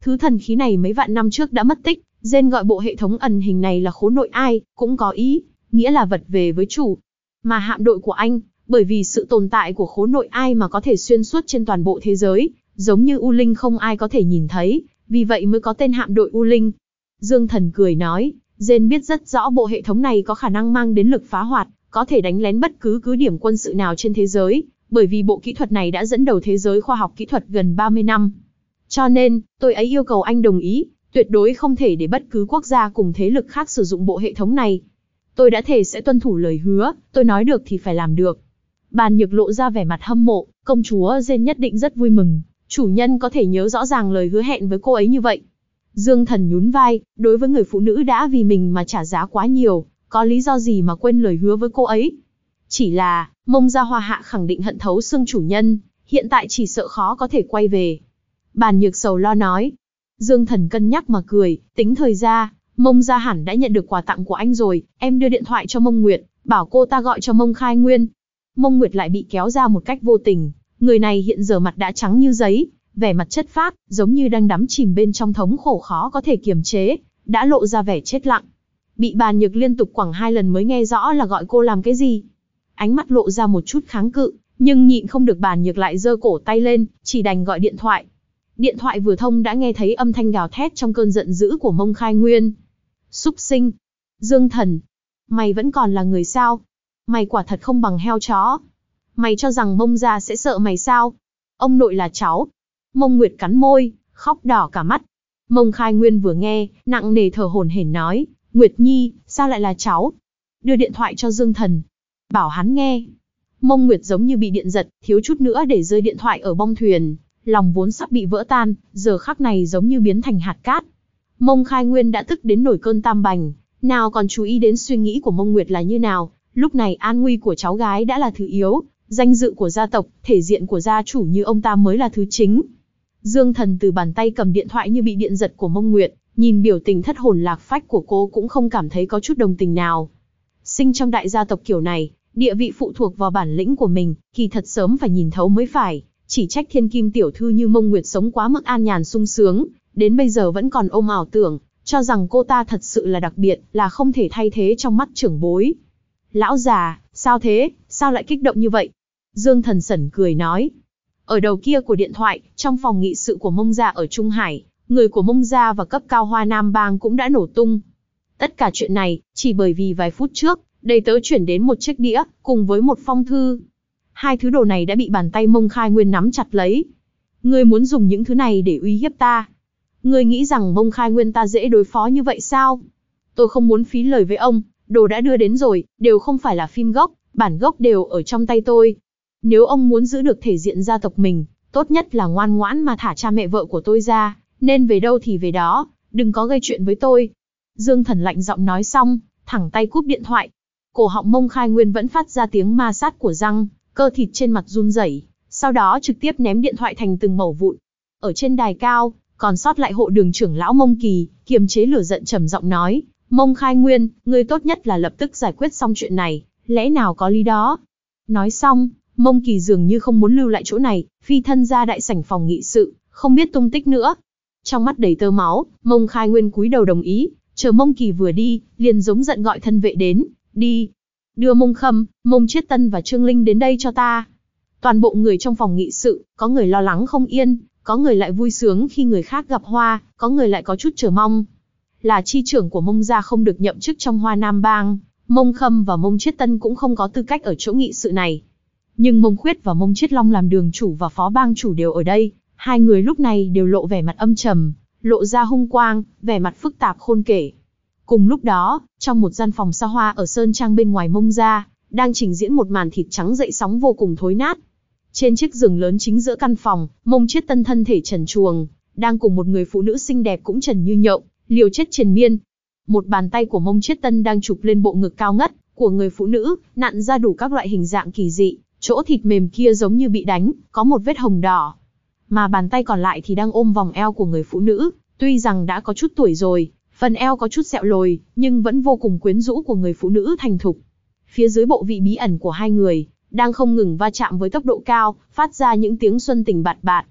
Thứ thần khí này mấy vạn năm trước đã mất tích, Gen gọi bộ hệ thống ẩn hình này là khố nội ai, cũng có ý, nghĩa là vật về với chủ. Mà hạm đội của anh, bởi vì sự tồn tại của khố nội ai mà có thể xuyên suốt trên toàn bộ thế giới, giống như U Linh không ai có thể nhìn thấy, vì vậy mới có tên hạm đội U Linh. Dương Thần cười nói, Gen biết rất rõ bộ hệ thống này có khả năng mang đến lực phá hoạt, có thể đánh lén bất cứ cứ điểm quân sự nào trên thế giới, bởi vì bộ kỹ thuật này đã dẫn đầu thế giới khoa học kỹ thuật gần 30 năm. Cho nên, tôi ấy yêu cầu anh đồng ý, tuyệt đối không thể để bất cứ quốc gia cùng thế lực khác sử dụng bộ hệ thống này. Tôi đã thề sẽ tuân thủ lời hứa, tôi nói được thì phải làm được. Bàn Nhược lộ ra vẻ mặt hâm mộ, công chúa Gen nhất định rất vui mừng, chủ nhân có thể nhớ rõ ràng lời hứa hẹn với cô ấy như vậy. Dương Thần nhún vai, đối với người phụ nữ đã vì mình mà trả giá quá nhiều, có lý do gì mà quên lời hứa với cô ấy. Chỉ là, Mông Gia Hoa Hạ khẳng định hận thấu xương chủ nhân, hiện tại chỉ sợ khó có thể quay về. Bàn Nhược sầu lo nói. Dương Thần cân nhắc mà cười, tính thời ra, Mông Gia hẳn đã nhận được quà tặng của anh rồi, em đưa điện thoại cho Mông Nguyệt, bảo cô ta gọi cho Mông Khai Nguyên. Mông Nguyệt lại bị kéo ra một cách vô tình, người này hiện giờ mặt đã trắng như giấy, vẻ mặt chất phác, giống như đang đắm chìm bên trong thống khổ khó có thể kiềm chế, đã lộ ra vẻ chết lặng. Bị Bàn Nhược liên tục quẳng 2 lần mới nghe rõ là gọi cô làm cái gì. Ánh mắt lộ ra một chút kháng cự, nhưng nhịn không được Bàn Nhược lại giơ cổ tay lên, chỉ đành gọi điện thoại. Điện thoại vừa thông đã nghe thấy âm thanh gào thét trong cơn giận dữ của Mông Khai Nguyên. Súc sinh! Dương Thần! Mày vẫn còn là người sao? Mày quả thật không bằng heo chó. Mày cho rằng Mông gia sẽ sợ mày sao? Ông nội là cháu. Mông Nguyệt cắn môi, khóc đỏ cả mắt. Mông Khai Nguyên vừa nghe, nặng nề thở hổn hển nói, Nguyệt Nhi, sao lại là cháu? Đưa điện thoại cho Dương Thần. Bảo hắn nghe. Mông Nguyệt giống như bị điện giật, thiếu chút nữa để rơi điện thoại ở bong thuyền. Lòng vốn sắp bị vỡ tan, giờ khắc này giống như biến thành hạt cát. Mông Khai Nguyên đã tức đến nổi cơn tam bành, nào còn chú ý đến suy nghĩ của Mông Nguyệt là như nào. Lúc này an nguy của cháu gái đã là thứ yếu, danh dự của gia tộc, thể diện của gia chủ như ông ta mới là thứ chính. Dương Thần từ bàn tay cầm điện thoại như bị điện giật của Mông Nguyệt, nhìn biểu tình thất hồn lạc phách của cô cũng không cảm thấy có chút đồng tình nào. Sinh trong đại gia tộc kiểu này, địa vị phụ thuộc vào bản lĩnh của mình, kỳ thật sớm phải nhìn thấu mới phải. Chỉ trách thiên kim tiểu thư như Mông Nguyệt sống quá mức an nhàn sung sướng, đến bây giờ vẫn còn ôm ảo tưởng, cho rằng cô ta thật sự là đặc biệt, là không thể thay thế trong mắt trưởng bối. Lão già, sao thế, sao lại kích động như vậy? Dương Thần sẩn cười nói. Ở đầu kia của điện thoại, trong phòng nghị sự của Mông gia ở Trung Hải, người của Mông gia và cấp cao Hoa Nam Bang cũng đã nổ tung. Tất cả chuyện này, chỉ bởi vì vài phút trước, đầy tớ chuyển đến một chiếc đĩa, cùng với một phong thư. Hai thứ đồ này đã bị bàn tay Mông Khai Nguyên nắm chặt lấy. Ngươi muốn dùng những thứ này để uy hiếp ta? Ngươi nghĩ rằng Mông Khai Nguyên ta dễ đối phó như vậy sao? Tôi không muốn phí lời với ông, đồ đã đưa đến rồi, đều không phải là phim gốc, bản gốc đều ở trong tay tôi. Nếu ông muốn giữ được thể diện gia tộc mình, tốt nhất là ngoan ngoãn mà thả cha mẹ vợ của tôi ra, nên về đâu thì về đó, đừng có gây chuyện với tôi. Dương Thần lạnh giọng nói xong, thẳng tay cúp điện thoại. Cổ họng Mông Khai Nguyên vẫn phát ra tiếng ma sát của răng, cơ thịt trên mặt run rẩy, sau đó trực tiếp ném điện thoại thành từng mẩu vụn. Ở trên đài cao, còn sót lại hộ đường trưởng lão Mông Kỳ, kiềm chế lửa giận trầm giọng nói, Mông Khai Nguyên, ngươi tốt nhất là lập tức giải quyết xong chuyện này, lẽ nào có lý đó. Nói xong, Mông Kỳ dường như không muốn lưu lại chỗ này, phi thân ra đại sảnh phòng nghị sự, không biết tung tích nữa. Trong mắt đầy tơ máu, Mông Khai Nguyên cúi đầu đồng ý, chờ Mông Kỳ vừa đi, liền giống giận gọi thân vệ đến, đi. Đưa Mông Khâm, Mông Chiết Tân và Trương Linh đến đây cho ta. Toàn bộ người trong phòng nghị sự, có người lo lắng không yên, có người lại vui sướng khi người khác gặp hoa, có người lại có chút chờ mong. Là chi trưởng của Mông gia không được nhậm chức trong Hoa Nam Bang, Mông Khâm và Mông Chiết Tân cũng không có tư cách ở chỗ nghị sự này. Nhưng Mông Khuyết và Mông Chiết Long làm đường chủ và phó bang chủ đều ở đây, hai người lúc này đều lộ vẻ mặt âm trầm, lộ ra hung quang, vẻ mặt phức tạp khôn kể. Cùng lúc đó, trong một gian phòng xa hoa ở Sơn Trang bên ngoài Mông gia, đang trình diễn một màn thịt trắng dậy sóng vô cùng thối nát. Trên chiếc giường lớn chính giữa căn phòng, Mông Chiết Tân thân thể trần truồng, đang cùng một người phụ nữ xinh đẹp cũng trần như nhộng, liều chết triền miên. Một bàn tay của Mông Chiết Tân đang chụp lên bộ ngực cao ngất của người phụ nữ, nặn ra đủ các loại hình dạng kỳ dị, chỗ thịt mềm kia giống như bị đánh, có một vết hồng đỏ. Mà bàn tay còn lại thì đang ôm vòng eo của người phụ nữ, tuy rằng đã có chút tuổi rồi, phần eo có chút sẹo lồi, nhưng vẫn vô cùng quyến rũ của người phụ nữ thành thục. Phía dưới bộ vị bí ẩn của hai người, đang không ngừng va chạm với tốc độ cao, phát ra những tiếng xuân tình bạt bạt.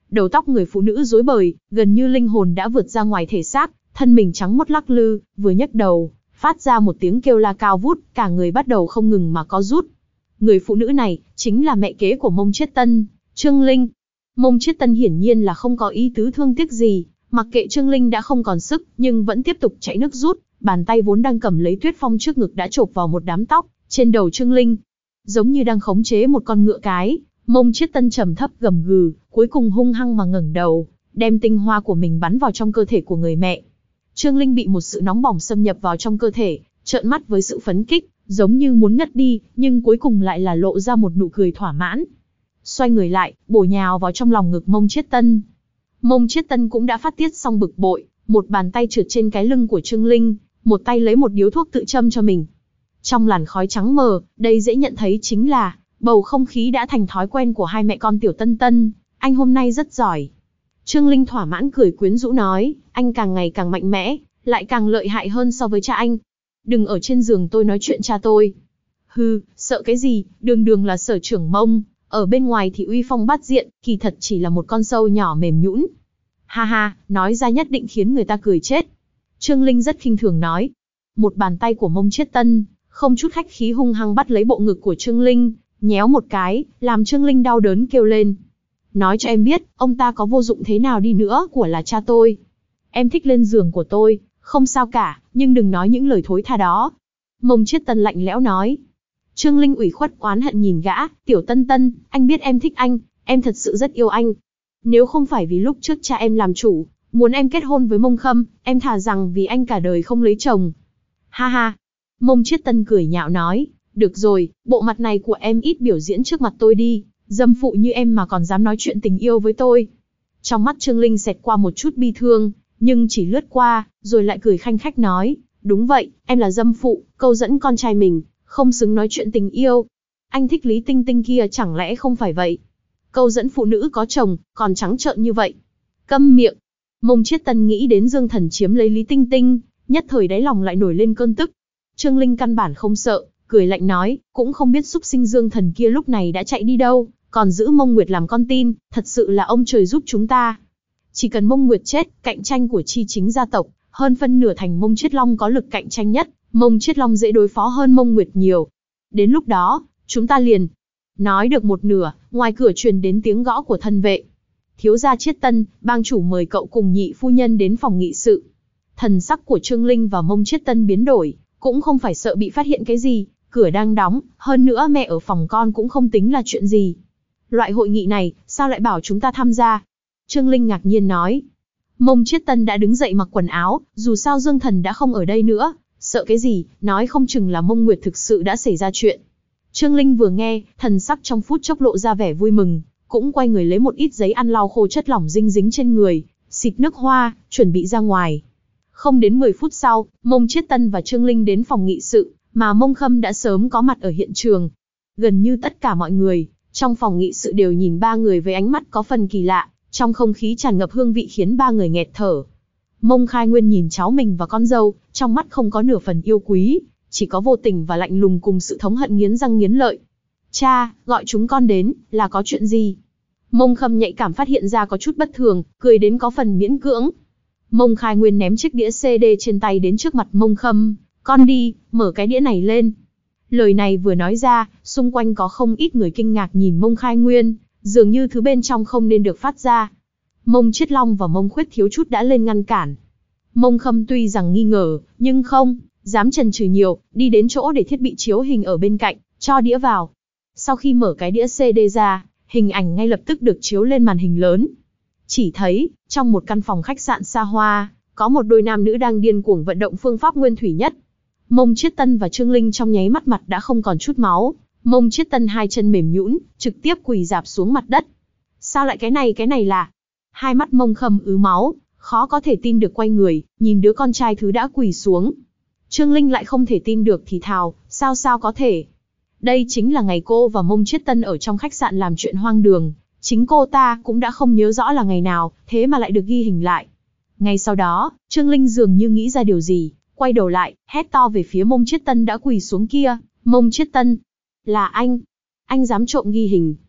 đầu tóc người phụ nữ rối bời, gần như linh hồn đã vượt ra ngoài thể xác, thân mình trắng muốt lắc lư, vừa nhấc đầu, phát ra một tiếng kêu la cao vút, cả người bắt đầu không ngừng mà co rút. Người phụ nữ này, chính là mẹ kế của Mông Chiết Tân, Trương Linh. Mông Chiết Tân hiển nhiên là không có ý tứ thương tiếc gì, mặc kệ Trương Linh đã không còn sức, nhưng vẫn tiếp tục chạy nước rút, bàn tay vốn đang cầm lấy Tuyết Phong trước ngực đã chộp vào một đám tóc trên đầu Trương Linh. Giống như đang khống chế một con ngựa cái, Mông Chiết Tân trầm thấp gầm gừ, cuối cùng hung hăng mà ngẩng đầu, đem tinh hoa của mình bắn vào trong cơ thể của người mẹ. Trương Linh bị một sự nóng bỏng xâm nhập vào trong cơ thể, trợn mắt với sự phấn kích, giống như muốn ngất đi, nhưng cuối cùng lại là lộ ra một nụ cười thỏa mãn. Xoay người lại, bổ nhào vào trong lòng ngực Mông Chiết Tân. Mông Chiết Tân cũng đã phát tiết xong bực bội, một bàn tay trượt trên cái lưng của Trương Linh, một tay lấy một điếu thuốc tự châm cho mình. Trong làn khói trắng mờ, đây dễ nhận thấy chính là bầu không khí đã thành thói quen của hai mẹ con Tiểu Tân Tân. Anh hôm nay rất giỏi. Trương Linh thỏa mãn cười quyến rũ nói, anh càng ngày càng mạnh mẽ, lại càng lợi hại hơn so với cha anh. Đừng ở trên giường tôi nói chuyện cha tôi. Hừ, sợ cái gì, đường đường là sở trưởng Mông, ở bên ngoài thì uy phong bát diện, kỳ thật chỉ là một con sâu nhỏ mềm nhũn. Ha ha, nói ra nhất định khiến người ta cười chết. Trương Linh rất khinh thường nói. Một bàn tay của Mông Chiết Tân, không chút khách khí hung hăng bắt lấy bộ ngực của Trương Linh, nhéo một cái, làm Trương Linh đau đớn kêu lên. Nói cho em biết, ông ta có vô dụng thế nào đi nữa của là cha tôi. Em thích lên giường của tôi, không sao cả, nhưng đừng nói những lời thối tha đó. Mông Chiết Tân lạnh lẽo nói. Trương Linh ủy khuất oán hận nhìn gã, Tiểu Tân Tân, anh biết em thích anh, em thật sự rất yêu anh. Nếu không phải vì lúc trước cha em làm chủ, muốn em kết hôn với Mông Khâm, em thà rằng vì anh cả đời không lấy chồng. Ha ha. Mông Chiết Tân cười nhạo nói, được rồi, bộ mặt này của em ít biểu diễn trước mặt tôi đi, dâm phụ như em mà còn dám nói chuyện tình yêu với tôi. Trong mắt Trương Linh xẹt qua một chút bi thương, nhưng chỉ lướt qua, rồi lại cười khanh khách nói, đúng vậy, em là dâm phụ, câu dẫn con trai mình, không xứng nói chuyện tình yêu. Anh thích Lý Tinh Tinh kia chẳng lẽ không phải vậy? Câu dẫn phụ nữ có chồng, còn trắng trợn như vậy. Câm miệng. Mông Chiết Tân nghĩ đến Dương Thần chiếm lấy Lý Tinh Tinh, nhất thời đáy lòng lại nổi lên cơn tức. Trương Linh căn bản không sợ, cười lạnh nói, cũng không biết súc sinh Dương Thần kia lúc này đã chạy đi đâu, còn giữ Mông Nguyệt làm con tin, thật sự là ông trời giúp chúng ta. Chỉ cần Mông Nguyệt chết, cạnh tranh của Chi Chính gia tộc, hơn phân nửa thành Mông Chiết Long có lực cạnh tranh nhất, Mông Chiết Long dễ đối phó hơn Mông Nguyệt nhiều. Đến lúc đó, chúng ta liền. Nói được một nửa, ngoài cửa truyền đến tiếng gõ của thân vệ. Thiếu gia Chiết Tân, bang chủ mời cậu cùng nhị phu nhân đến phòng nghị sự. Thần sắc của Trương Linh và Mông Chiết Tân biến đổi, cũng không phải sợ bị phát hiện cái gì, cửa đang đóng, hơn nữa mẹ ở phòng con cũng không tính là chuyện gì. Loại hội nghị này, sao lại bảo chúng ta tham gia? Trương Linh ngạc nhiên nói. Mông Chiết Tân đã đứng dậy mặc quần áo, dù sao Dương Thần đã không ở đây nữa, sợ cái gì, nói không chừng là Mông Nguyệt thực sự đã xảy ra chuyện. Trương Linh vừa nghe, thần sắc trong phút chốc lộ ra vẻ vui mừng, cũng quay người lấy một ít giấy ăn lau khô chất lỏng dinh dính trên người, xịt nước hoa, chuẩn bị ra ngoài. Không đến 10 phút sau, Mông Chiết Tân và Trương Linh đến phòng nghị sự, mà Mông Khâm đã sớm có mặt ở hiện trường. Gần như tất cả mọi người trong phòng nghị sự đều nhìn ba người với ánh mắt có phần kỳ lạ, trong không khí tràn ngập hương vị khiến ba người nghẹt thở. Mông Khai Nguyên nhìn cháu mình và con dâu, trong mắt không có nửa phần yêu quý, chỉ có vô tình và lạnh lùng cùng sự thống hận nghiến răng nghiến lợi. Cha, gọi chúng con đến, là có chuyện gì? Mông Khâm nhạy cảm phát hiện ra có chút bất thường, cười đến có phần miễn cưỡng. Mông Khai Nguyên ném chiếc đĩa CD trên tay đến trước mặt Mông Khâm, con đi, mở cái đĩa này lên. Lời này vừa nói ra, xung quanh có không ít người kinh ngạc nhìn Mông Khai Nguyên, dường như thứ bên trong không nên được phát ra. Mông Chiết Long và Mông Khuyết thiếu chút đã lên ngăn cản. Mông Khâm tuy rằng nghi ngờ, nhưng không dám chần chừ nhiều, đi đến chỗ để thiết bị chiếu hình ở bên cạnh, cho đĩa vào. Sau khi mở cái đĩa CD ra, hình ảnh ngay lập tức được chiếu lên màn hình lớn. Chỉ thấy, trong một căn phòng khách sạn xa hoa, có một đôi nam nữ đang điên cuồng vận động phương pháp nguyên thủy nhất. Mông Chiết Tân và Trương Linh trong nháy mắt mặt đã không còn chút máu, Mông Chiết Tân hai chân mềm nhũn, trực tiếp quỳ rạp xuống mặt đất. Sao lại cái này là? Hai mắt Mông Khâm ứ máu, khó có thể tin được quay người, nhìn đứa con trai thứ đã quỳ xuống. Trương Linh lại không thể tin được thì thào, sao có thể? Đây chính là ngày cô và Mông Chiết Tân ở trong khách sạn làm chuyện hoang đường, chính cô ta cũng đã không nhớ rõ là ngày nào, thế mà lại được ghi hình lại. Ngay sau đó, Trương Linh dường như nghĩ ra điều gì, quay đầu lại, hét to về phía Mông Chiết Tân đã quỳ xuống kia, Mông Chiết Tân, là anh dám trộm ghi hình.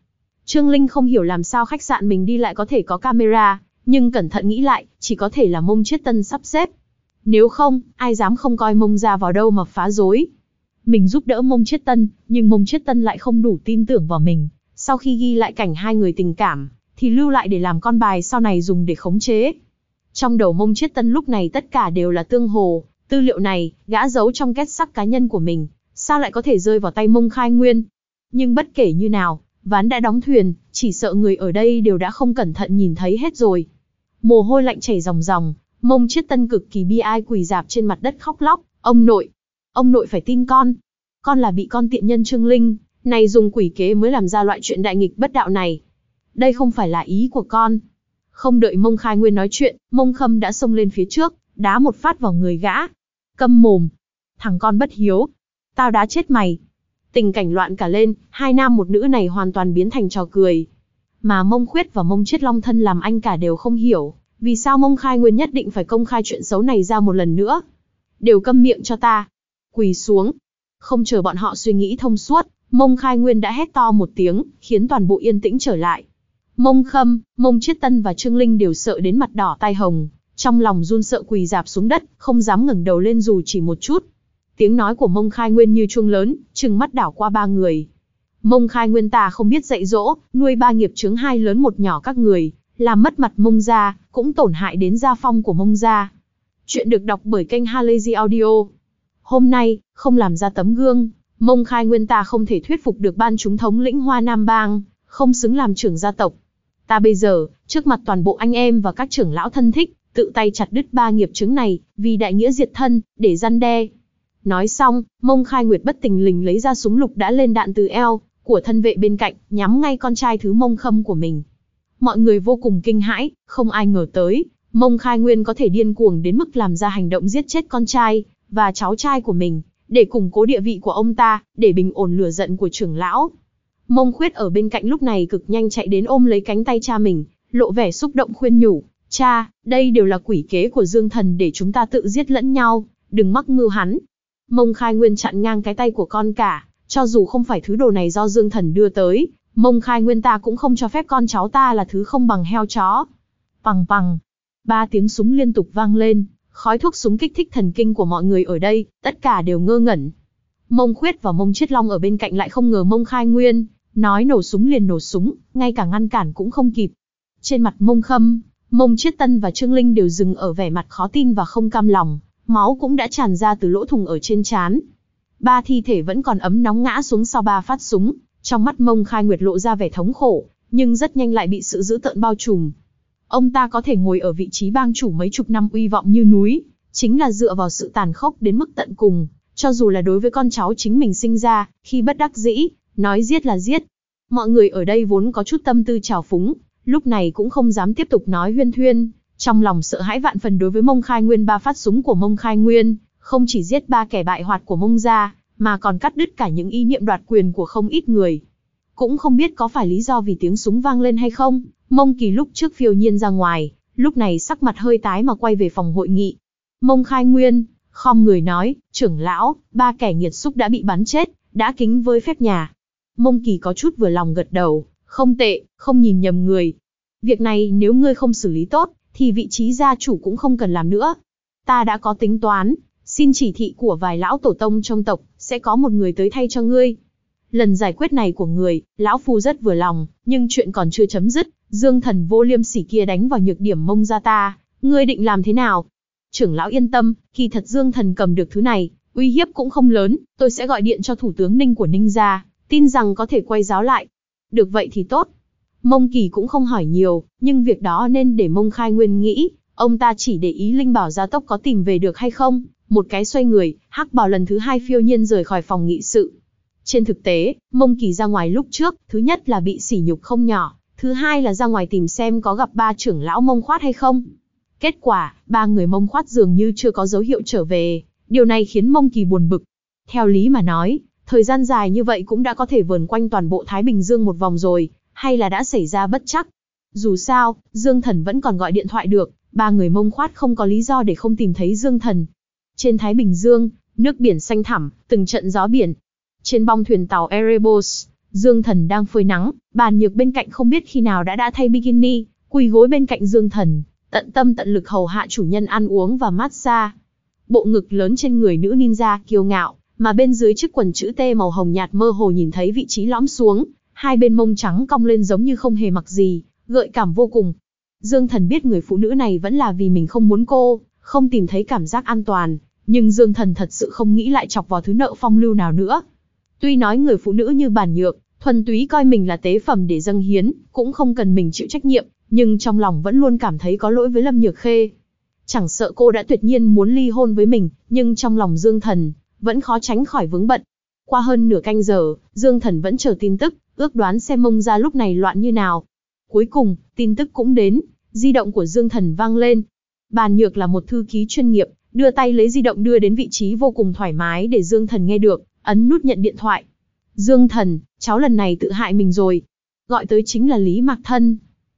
Trương Linh không hiểu làm sao khách sạn mình đi lại có thể có camera, nhưng cẩn thận nghĩ lại, chỉ có thể là Mông Chiết Tân sắp xếp. Nếu không, ai dám không coi Mông ra vào đâu mà phá rối. Mình giúp đỡ Mông Chiết Tân, nhưng Mông Chiết Tân lại không đủ tin tưởng vào mình. Sau khi ghi lại cảnh hai người tình cảm, thì lưu lại để làm con bài sau này dùng để khống chế. Trong đầu Mông Chiết Tân lúc này tất cả đều là tương hồ, tư liệu này, gã giấu trong két sắt cá nhân của mình, sao lại có thể rơi vào tay Mông Khai Nguyên. Nhưng bất kể như nào, ván đã đóng thuyền, chỉ sợ người ở đây đều đã không cẩn thận nhìn thấy hết rồi. Mồ hôi lạnh chảy ròng ròng, Mông Chiết Tân cực kỳ bi ai quỳ rạp trên mặt đất khóc lóc, ông nội phải tin con là bị con tiện nhân Trương Linh này dùng quỷ kế mới làm ra loại chuyện đại nghịch bất đạo này. Đây không phải là ý của con. Không đợi Mông Khai Nguyên nói chuyện, Mông Khâm đã xông lên phía trước, đá một phát vào người gã. Câm mồm, thằng con bất hiếu, tao đá chết mày. Tình cảnh loạn cả lên, hai nam một nữ này hoàn toàn biến thành trò cười. Mà Mông Khuyết và Mông Chiết Long thân làm anh cả đều không hiểu, vì sao Mông Khai Nguyên nhất định phải công khai chuyện xấu này ra một lần nữa. Đều câm miệng cho ta. Quỳ xuống. Không chờ bọn họ suy nghĩ thông suốt, Mông Khai Nguyên đã hét to một tiếng, khiến toàn bộ yên tĩnh trở lại. Mông Khâm, Mông Chiết Tân và Trương Linh đều sợ đến mặt đỏ tai hồng, trong lòng run sợ quỳ rạp xuống đất, không dám ngẩng đầu lên dù chỉ một chút. Tiếng nói của Mông Khai Nguyên như chuông lớn, trừng mắt đảo qua ba người. Mông Khai Nguyên ta không biết dạy dỗ, nuôi ba nghiệp chướng hai lớn một nhỏ các người, làm mất mặt Mông gia, cũng tổn hại đến gia phong của Mông gia. Chuyện được đọc bởi kênh Halazy Audio. Hôm nay, không làm ra tấm gương, Mông Khai Nguyên ta không thể thuyết phục được ban chúng thống lĩnh Hoa Nam Bang, không xứng làm trưởng gia tộc. Ta bây giờ, trước mặt toàn bộ anh em và các trưởng lão thân thích, tự tay chặt đứt ba nghiệp chướng này, vì đại nghĩa diệt thân, để răn đe. Nói xong, Mông Khai Nguyệt bất tình lình lấy ra súng lục đã lên đạn từ eo của thân vệ bên cạnh, nhắm ngay con trai thứ Mông Khâm của mình. Mọi người vô cùng kinh hãi, không ai ngờ tới, Mông Khai Nguyên có thể điên cuồng đến mức làm ra hành động giết chết con trai và cháu trai của mình, để củng cố địa vị của ông ta, để bình ổn lửa giận của trưởng lão. Mông Khuyết ở bên cạnh lúc này cực nhanh chạy đến ôm lấy cánh tay cha mình, lộ vẻ xúc động khuyên nhủ, cha, đây đều là quỷ kế của Dương Thần để chúng ta tự giết lẫn nhau, đừng mắc mưu hắn. Mông Khai Nguyên chặn ngang cái tay của con cả, cho dù không phải thứ đồ này do Dương Thần đưa tới, Mông Khai Nguyên ta cũng không cho phép con cháu ta là thứ không bằng heo chó. Pằng pằng, ba tiếng súng liên tục vang lên, khói thuốc súng kích thích thần kinh của mọi người ở đây, tất cả đều ngơ ngẩn. Mông Khuyết và Mông Chiết Long ở bên cạnh lại không ngờ Mông Khai Nguyên nói nổ súng liền nổ súng, ngay cả ngăn cản cũng không kịp. Trên mặt Mông Khâm, Mông Chiết Tân và Trương Linh đều dừng ở vẻ mặt khó tin và không cam lòng, máu cũng đã tràn ra từ lỗ thủng ở trên trán. Ba thi thể vẫn còn ấm nóng ngã xuống sau ba phát súng, trong mắt Mông Khai Nguyệt lộ ra vẻ thống khổ, nhưng rất nhanh lại bị sự dữ tợn bao trùm. Ông ta có thể ngồi ở vị trí bang chủ mấy chục năm uy vọng như núi, chính là dựa vào sự tàn khốc đến mức tận cùng, cho dù là đối với con cháu chính mình sinh ra, khi bất đắc dĩ, nói giết là giết. Mọi người ở đây vốn có chút tâm tư trào phúng, lúc này cũng không dám tiếp tục nói huyên thuyên, trong lòng sợ hãi vạn phần đối với Mông Khai Nguyên. Ba phát súng của Mông Khai Nguyên không chỉ giết ba kẻ bại hoạt của Mông gia, mà còn cắt đứt cả những ý niệm đoạt quyền của không ít người. Cũng không biết có phải lý do vì tiếng súng vang lên hay không, Mông Kỳ lúc trước phiêu nhiên ra ngoài, lúc này sắc mặt hơi tái mà quay về phòng hội nghị. Mông Khai Nguyên khom người nói, trưởng lão, ba kẻ nghiệt xúc đã bị bắn chết, đã kính với phép nhà. Mông Kỳ có chút vừa lòng gật đầu, không tệ, không nhìn nhầm người. Việc này nếu ngươi không xử lý tốt, thì vị trí gia chủ cũng không cần làm nữa. Ta đã có tính toán, xin chỉ thị của vài lão tổ tông trong tộc, sẽ có một người tới thay cho ngươi. Lần giải quyết này của người, lão phu rất vừa lòng, nhưng chuyện còn chưa chấm dứt, Dương Thần vô liêm sỉ kia đánh vào nhược điểm Mông gia ta, ngươi định làm thế nào? Trưởng lão yên tâm, kỳ thật Dương Thần cầm được thứ này, uy hiếp cũng không lớn, tôi sẽ gọi điện cho thủ tướng Ninh của Ninh gia, tin rằng có thể quay giáo lại. Được vậy thì tốt. Mông Kỳ cũng không hỏi nhiều, nhưng việc đó nên để Mông Khai Nguyên nghĩ, ông ta chỉ để ý Linh Bảo gia tốc có tìm về được hay không. Một cái xoay người, Hắc Bảo lần thứ hai phiêu nhiên rời khỏi phòng nghị sự. Trên thực tế, Mông Kỳ ra ngoài lúc trước, thứ nhất là bị sỉ nhục không nhỏ, thứ hai là ra ngoài tìm xem có gặp ba trưởng lão Mông Khoát hay không. Kết quả, ba người Mông Khoát dường như chưa có dấu hiệu trở về, điều này khiến Mông Kỳ buồn bực. Theo lý mà nói, thời gian dài như vậy cũng đã có thể vờn quanh toàn bộ Thái Bình Dương một vòng rồi, hay là đã xảy ra bất trắc. Dù sao, Dương Thần vẫn còn gọi điện thoại được, ba người Mông Khoát không có lý do để không tìm thấy Dương Thần. Trên Thái Bình Dương, nước biển xanh thẳm, từng trận gió biển. Trên bong thuyền tàu Erebus, Dương Thần đang phơi nắng, Bàn Nhược bên cạnh không biết khi nào đã thay bikini, quỳ gối bên cạnh Dương Thần, tận tâm tận lực hầu hạ chủ nhân ăn uống và massage. Bộ ngực lớn trên người nữ ninja kiêu ngạo, mà bên dưới chiếc quần chữ T màu hồng nhạt mơ hồ nhìn thấy vị trí lõm xuống, hai bên mông trắng cong lên giống như không hề mặc gì, gợi cảm vô cùng. Dương Thần biết người phụ nữ này vẫn là vì mình không muốn cô, không tìm thấy cảm giác an toàn, nhưng Dương Thần thật sự không nghĩ lại chọc vào thứ nợ phong lưu nào nữa. Tuy nói người phụ nữ như Bàn Nhược, thuần túy coi mình là tế phẩm để dâng hiến, cũng không cần mình chịu trách nhiệm, nhưng trong lòng vẫn luôn cảm thấy có lỗi với Lâm Nhược Khê. Chẳng sợ cô đã tuyệt nhiên muốn ly hôn với mình, nhưng trong lòng Dương Thần vẫn khó tránh khỏi vướng bận. Qua hơn nửa canh giờ, Dương Thần vẫn chờ tin tức, ước đoán xem Mông gia lúc này loạn như nào. Cuối cùng, tin tức cũng đến, di động của Dương Thần vang lên. Bàn Nhược là một thư ký chuyên nghiệp, đưa tay lấy di động đưa đến vị trí vô cùng thoải mái để Dương Thần nghe được, ấn nút nhận điện thoại. Dương Thần, cháu lần này tự hại mình rồi. Gọi tới chính là Lý Mạc Thân.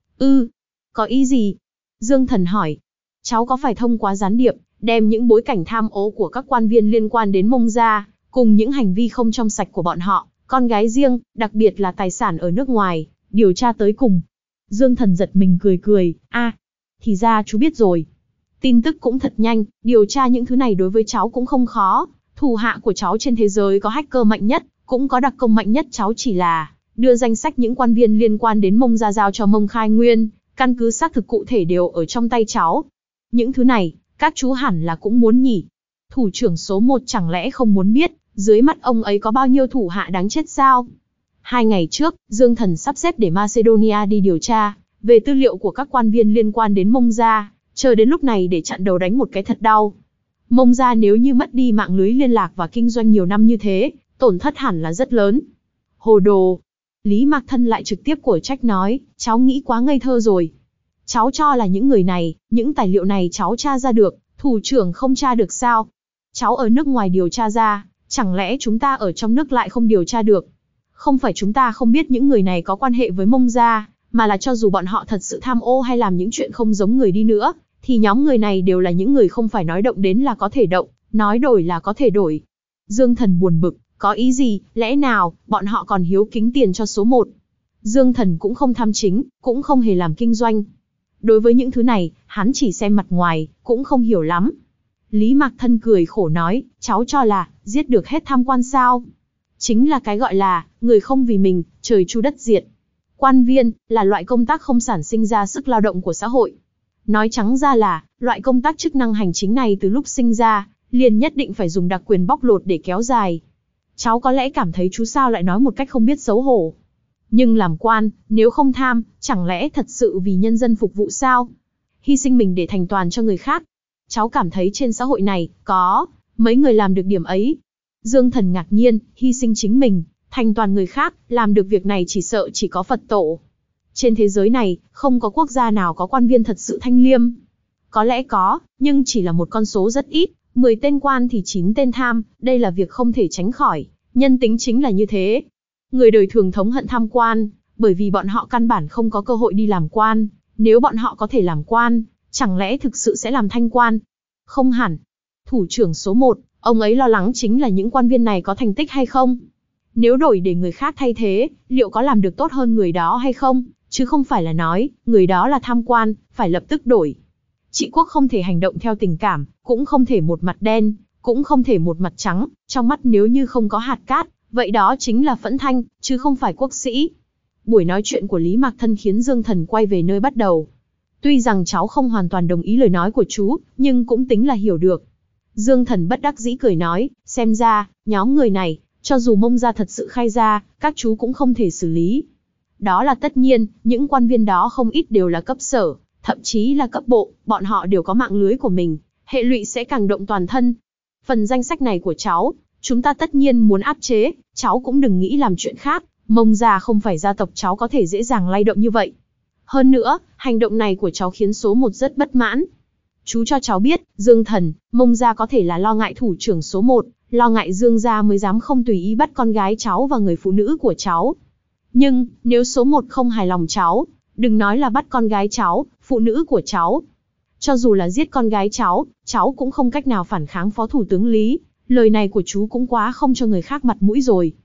Có ý gì? Dương Thần hỏi. Cháu có phải thông qua gián điệp, đem những bối cảnh tham ô của các quan viên liên quan đến Mông gia, cùng những hành vi không trong sạch của bọn họ, con gái riêng, đặc biệt là tài sản ở nước ngoài, điều tra tới cùng. Dương Thần giật mình cười, thì ra chú biết rồi. Tin tức cũng thật nhanh, điều tra những thứ này đối với cháu cũng không khó. Thủ hạ của cháu trên thế giới có hacker mạnh nhất, cũng có đặc công mạnh nhất, cháu chỉ là đưa danh sách những quan viên liên quan đến Mông gia giao cho Mông Khai Nguyên, căn cứ xác thực cụ thể đều ở trong tay cháu. Những thứ này, các chú hẳn là cũng muốn nhỉ. Thủ trưởng số 1 chẳng lẽ không muốn biết, dưới mắt ông ấy có bao nhiêu thủ hạ đáng chết sao? 2 ngày trước, Dương Thần sắp xếp để Macedonia đi điều tra về tư liệu của các quan viên liên quan đến Mông gia, chờ đến lúc này để chặn đầu đánh một cái thật đau. Mông gia nếu như mất đi mạng lưới liên lạc và kinh doanh nhiều năm như thế, tổn thất hẳn là rất lớn. Hồ đồ. Lý Mạc Thân lại trực tiếp của trách nói, cháu nghĩ quá ngây thơ rồi. Cháu cho là những người này, những tài liệu này cháu tra ra được, thủ trưởng không tra được sao? Cháu ở nước ngoài điều tra ra, chẳng lẽ chúng ta ở trong nước lại không điều tra được? Không phải chúng ta không biết những người này có quan hệ với Mông gia, mà là cho dù bọn họ thật sự tham ô hay làm những chuyện không giống người đi nữa, thì nhóm người này đều là những người không phải nói động đến là có thể động, nói đổi là có thể đổi. Dương Thần buồn bực, có ý gì, lẽ nào, bọn họ còn hiếu kính tiền cho số 1. Dương Thần cũng không tham chính, cũng không hề làm kinh doanh. Đối với những thứ này, hắn chỉ xem mặt ngoài, cũng không hiểu lắm. Lý Mạc Thân cười khổ nói, cháu cho là, giết được hết tham quan sao? Chính là cái gọi là, người không vì mình, trời chu đất diệt. Quan viên, là loại công tác không sản sinh ra sức lao động của xã hội. Nói trắng ra là, loại công tác chức năng hành chính này từ lúc sinh ra, liền nhất định phải dùng đặc quyền bóc lột để kéo dài. Cháu có lẽ cảm thấy chú sao lại nói một cách không biết xấu hổ. Nhưng làm quan, nếu không tham, chẳng lẽ thật sự vì nhân dân phục vụ sao? Hy sinh mình để thành toàn cho người khác. Cháu cảm thấy trên xã hội này, có mấy người làm được điểm ấy. Dương Thần ngạc nhiên, hy sinh chính mình, thành toàn người khác, làm được việc này chỉ sợ chỉ có Phật tổ. Trên thế giới này, không có quốc gia nào có quan viên thật sự thanh liêm. Có lẽ có, nhưng chỉ là một con số rất ít, 10 tên quan thì 9 tên tham, đây là việc không thể tránh khỏi, nhân tính chính là như thế. Người đời thường thống hận tham quan, bởi vì bọn họ căn bản không có cơ hội đi làm quan, nếu bọn họ có thể làm quan, chẳng lẽ thực sự sẽ làm thanh quan? Không hẳn. Thủ trưởng số 1, ông ấy lo lắng chính là những quan viên này có thành tích hay không? Nếu đổi để người khác thay thế, liệu có làm được tốt hơn người đó hay không? Chứ không phải là nói, người đó là tham quan, phải lập tức đổi. Trị quốc không thể hành động theo tình cảm, cũng không thể một mặt đen, cũng không thể một mặt trắng, trong mắt nếu như không có hạt cát, vậy đó chính là Phẫn Thanh, chứ không phải quốc sĩ. Buổi nói chuyện của Lý Mạc Thân khiến Dương Thần quay về nơi bắt đầu. Tuy rằng cháu không hoàn toàn đồng ý lời nói của chú, nhưng cũng tính là hiểu được. Dương Thần bất đắc dĩ cười nói, xem ra, nhóm người này, cho dù Mông gia thật sự khai ra, các chú cũng không thể xử lý. Đó là tất nhiên, những quan viên đó không ít đều là cấp sở, thậm chí là cấp bộ, bọn họ đều có mạng lưới của mình, hệ lụy sẽ càng động toàn thân. Phần danh sách này của cháu, chúng ta tất nhiên muốn áp chế, cháu cũng đừng nghĩ làm chuyện khác, Mông gia không phải gia tộc cháu có thể dễ dàng lay động như vậy. Hơn nữa, hành động này của cháu khiến số 1 rất bất mãn. Chú cho cháu biết, Dương Thần, Mông gia có thể là lo ngại thủ trưởng số 1, lo ngại Dương gia mới dám không tùy ý bắt con gái cháu và người phụ nữ của cháu. Nhưng, nếu số 1 không hài lòng cháu, đừng nói là bắt con gái cháu, phụ nữ của cháu. Cho dù là giết con gái cháu cũng không cách nào phản kháng Phó Thủ tướng Lý, lời này của chú cũng quá không cho người khác mặt mũi rồi.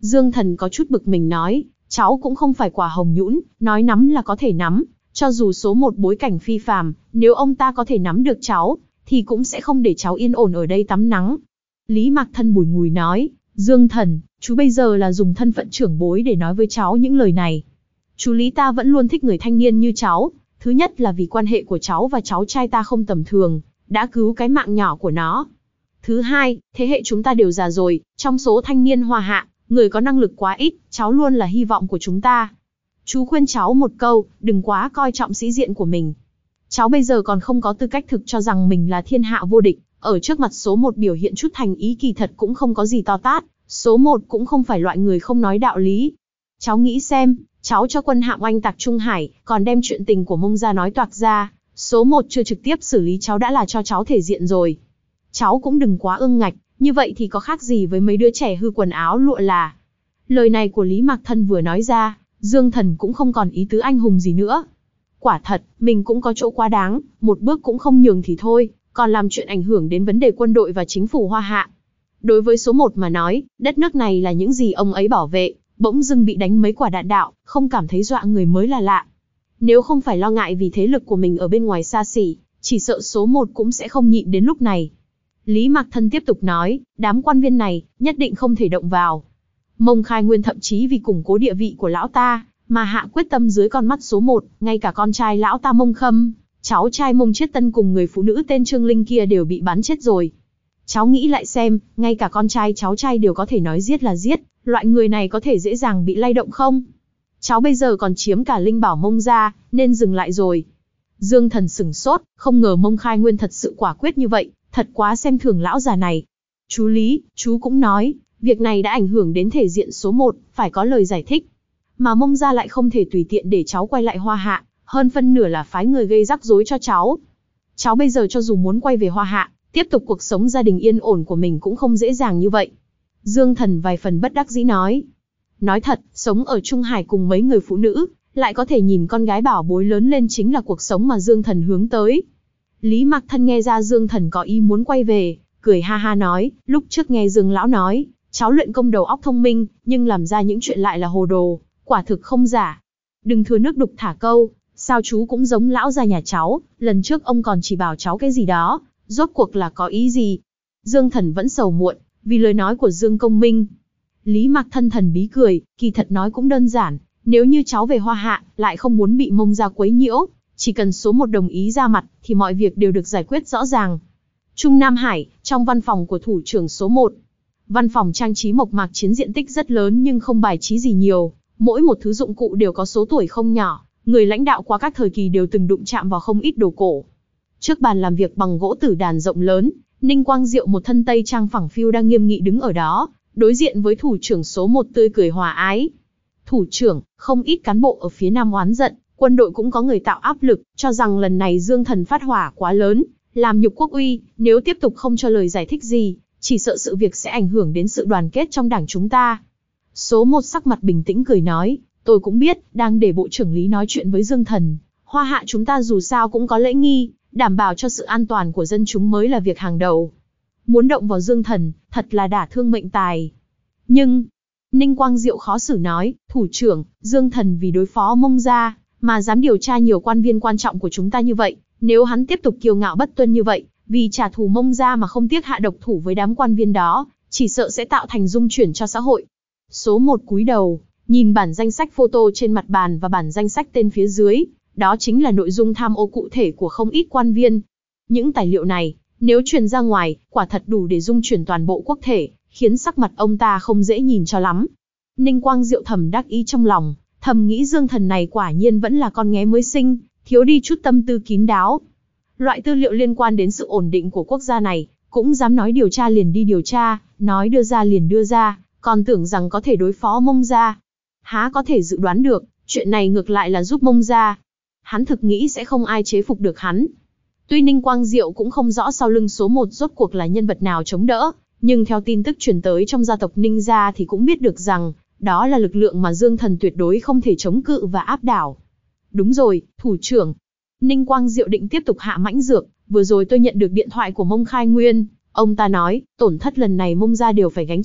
Dương Thần có chút bực mình nói, cháu cũng không phải quả hồng nhũn, nói nắm là có thể nắm, cho dù số một bối cảnh phi phàm, nếu ông ta có thể nắm được cháu, thì cũng sẽ không để cháu yên ổn ở đây tắm nắng. Lý Mạc Thân bùi ngùi nói, Dương Thần, chú bây giờ là dùng thân phận trưởng bối để nói với cháu những lời này. Chú Lý ta vẫn luôn thích người thanh niên như cháu, thứ nhất là vì quan hệ của cháu và cháu trai ta không tầm thường, đã cứu cái mạng nhỏ của nó. Thứ hai, thế hệ chúng ta đều già rồi, trong số thanh niên Hoa Hạ, người có năng lực quá ít, cháu luôn là hy vọng của chúng ta. Chú khuyên cháu một câu, đừng quá coi trọng sĩ diện của mình. Cháu bây giờ còn không có tư cách thực cho rằng mình là thiên hạ vô địch, ở trước mặt số một biểu hiện chút thành ý kỳ thật cũng không có gì to tát, số một cũng không phải loại người không nói đạo lý. Cháu nghĩ xem, cháu cho quân hạm oanh tạc Trung Hải, còn đem chuyện tình của Mông gia nói toạc ra, số một chưa trực tiếp xử lý cháu đã là cho cháu thể diện rồi. Cháu cũng đừng quá ương ngạch, như vậy thì có khác gì với mấy đứa trẻ hư quần áo lụa là. Lời này của Lý Mạc Thân vừa nói ra, Dương Thần cũng không còn ý tứ anh hùng gì nữa. Quả thật, mình cũng có chỗ quá đáng, một bước cũng không nhường thì thôi, còn làm chuyện ảnh hưởng đến vấn đề quân đội và chính phủ Hoa Hạ. Đối với số một mà nói, đất nước này là những gì ông ấy bảo vệ, bỗng dưng bị đánh mấy quả đạn đạo, không cảm thấy dọa người mới là lạ. Nếu không phải lo ngại vì thế lực của mình ở bên ngoài xa xỉ, chỉ sợ số một cũng sẽ không nhịn đến lúc này. Lý Mạc Thân tiếp tục nói, đám quan viên này, nhất định không thể động vào. Mông Khai Nguyên thậm chí vì củng cố địa vị của lão ta, mà hạ quyết tâm dưới con mắt số một, ngay cả con trai lão ta Mông Khâm, cháu trai Mông Chiết Tân cùng người phụ nữ tên Trương Linh kia đều bị bắn chết rồi. Cháu nghĩ lại xem, ngay cả con trai cháu trai đều có thể nói giết là giết, loại người này có thể dễ dàng bị lay động không? Cháu bây giờ còn chiếm cả Linh Bảo Mông gia, nên dừng lại rồi. Dương Thần sửng sốt, không ngờ Mông Khai Nguyên thật sự quả quyết như vậy, thật quá xem thường lão già này. Chú Lý, chú cũng nói, việc này đã ảnh hưởng đến thể diện số một, phải có lời giải thích. Mà Mông gia lại không thể tùy tiện để cháu quay lại Hoa Hạ, hơn phân nửa là phái người gây rắc rối cho cháu. Cháu bây giờ cho dù muốn quay về Hoa Hạ, tiếp tục cuộc sống gia đình yên ổn của mình cũng không dễ dàng như vậy. Dương Thần vài phần bất đắc dĩ nói. Nói thật, sống ở Trung Hải cùng mấy người phụ nữ, lại có thể nhìn con gái bảo bối lớn lên chính là cuộc sống mà Dương Thần hướng tới. Lý Mạc Thân nghe ra Dương Thần có ý muốn quay về, cười ha ha nói, lúc trước nghe Dương Lão nói, cháu luyện công đầu óc thông minh, nhưng làm ra những chuyện lại là hồ đồ, quả thực không giả. Đừng thừa nước đục thả câu, sao chú cũng giống lão già nhà cháu, lần trước ông còn chỉ bảo cháu cái gì đó, rốt cuộc là có ý gì? Dương Thần vẫn sầu muộn, vì lời nói của Dương Công Minh. Lý Mạc Thân thần bí cười, kỳ thật nói cũng đơn giản, nếu như cháu về Hoa Hạ, lại không muốn bị Mông gia quấy nhiễu, chỉ cần số một đồng ý ra mặt, thì mọi việc đều được giải quyết rõ ràng. Trung Nam Hải, trong văn phòng của thủ trưởng số một. Văn phòng trang trí mộc mạc chiếm diện tích rất lớn nhưng không bài trí gì nhiều, mỗi một thứ dụng cụ đều có số tuổi không nhỏ, người lãnh đạo qua các thời kỳ đều từng đụng chạm vào không ít đồ cổ. Trước bàn làm việc bằng gỗ tử đàn rộng lớn, Ninh Quang Diệu một thân tây trang phẳng phiu đang nghiêm nghị đứng ở đó, đối diện với thủ trưởng số một tươi cười hòa ái. Thủ trưởng, không ít cán bộ ở phía Nam oán giận, quân đội cũng có người tạo áp lực, cho rằng lần này Dương Thần phát hỏa quá lớn, làm nhục quốc uy, nếu tiếp tục không cho lời giải thích gì, chỉ sợ sự việc sẽ ảnh hưởng đến sự đoàn kết trong đảng chúng ta. Số một sắc mặt bình tĩnh cười nói, tôi cũng biết, đang để Bộ trưởng Lý nói chuyện với Dương Thần, Hoa Hạ chúng ta dù sao cũng có lễ nghi, đảm bảo cho sự an toàn của dân chúng mới là việc hàng đầu. Muốn động vào Dương Thần, thật là đả thương mệnh tài. Nhưng, Ninh Quang Diệu khó xử nói, thủ trưởng, Dương Thần vì đối phó Mông gia, mà dám điều tra nhiều quan viên quan trọng của chúng ta như vậy, nếu hắn tiếp tục kiêu ngạo bất tuân như vậy, vì trả thù Mông gia mà không tiếc hạ độc thủ với đám quan viên đó, chỉ sợ sẽ tạo thành dung chuyển cho xã hội. Số một cúi đầu, nhìn bản danh sách photo trên mặt bàn và bản danh sách tên phía dưới, đó chính là nội dung tham ô cụ thể của không ít quan viên. Những tài liệu này, nếu truyền ra ngoài, quả thật đủ để dung chuyển toàn bộ quốc thể, khiến sắc mặt ông ta không dễ nhìn cho lắm. Ninh Quang Diệu thầm đắc ý trong lòng, thầm nghĩ Dương Thần này quả nhiên vẫn là con nghé mới sinh, thiếu đi chút tâm tư kín đáo. Loại tư liệu liên quan đến sự ổn định của quốc gia này, cũng dám nói điều tra liền đi điều tra, nói đưa ra liền đưa ra, còn tưởng rằng có thể đối phó Mông gia. Há có thể dự đoán được, chuyện này ngược lại là giúp Mông gia. Hắn thực nghĩ sẽ không ai chế phục được hắn. Tuy Ninh Quang Diệu cũng không rõ sau lưng số một rốt cuộc là nhân vật nào chống đỡ, nhưng theo tin tức truyền tới trong gia tộc Ninh gia thì cũng biết được rằng, đó là lực lượng mà Dương Thần tuyệt đối không thể chống cự và áp đảo. Đúng rồi, thủ trưởng. Ninh Quang Diệu định tiếp tục hạ mãnh dược, vừa rồi tôi nhận được điện thoại của Mông Khai Nguyên, ông ta nói, tổn thất lần này Mông gia đều phải gánh chịu,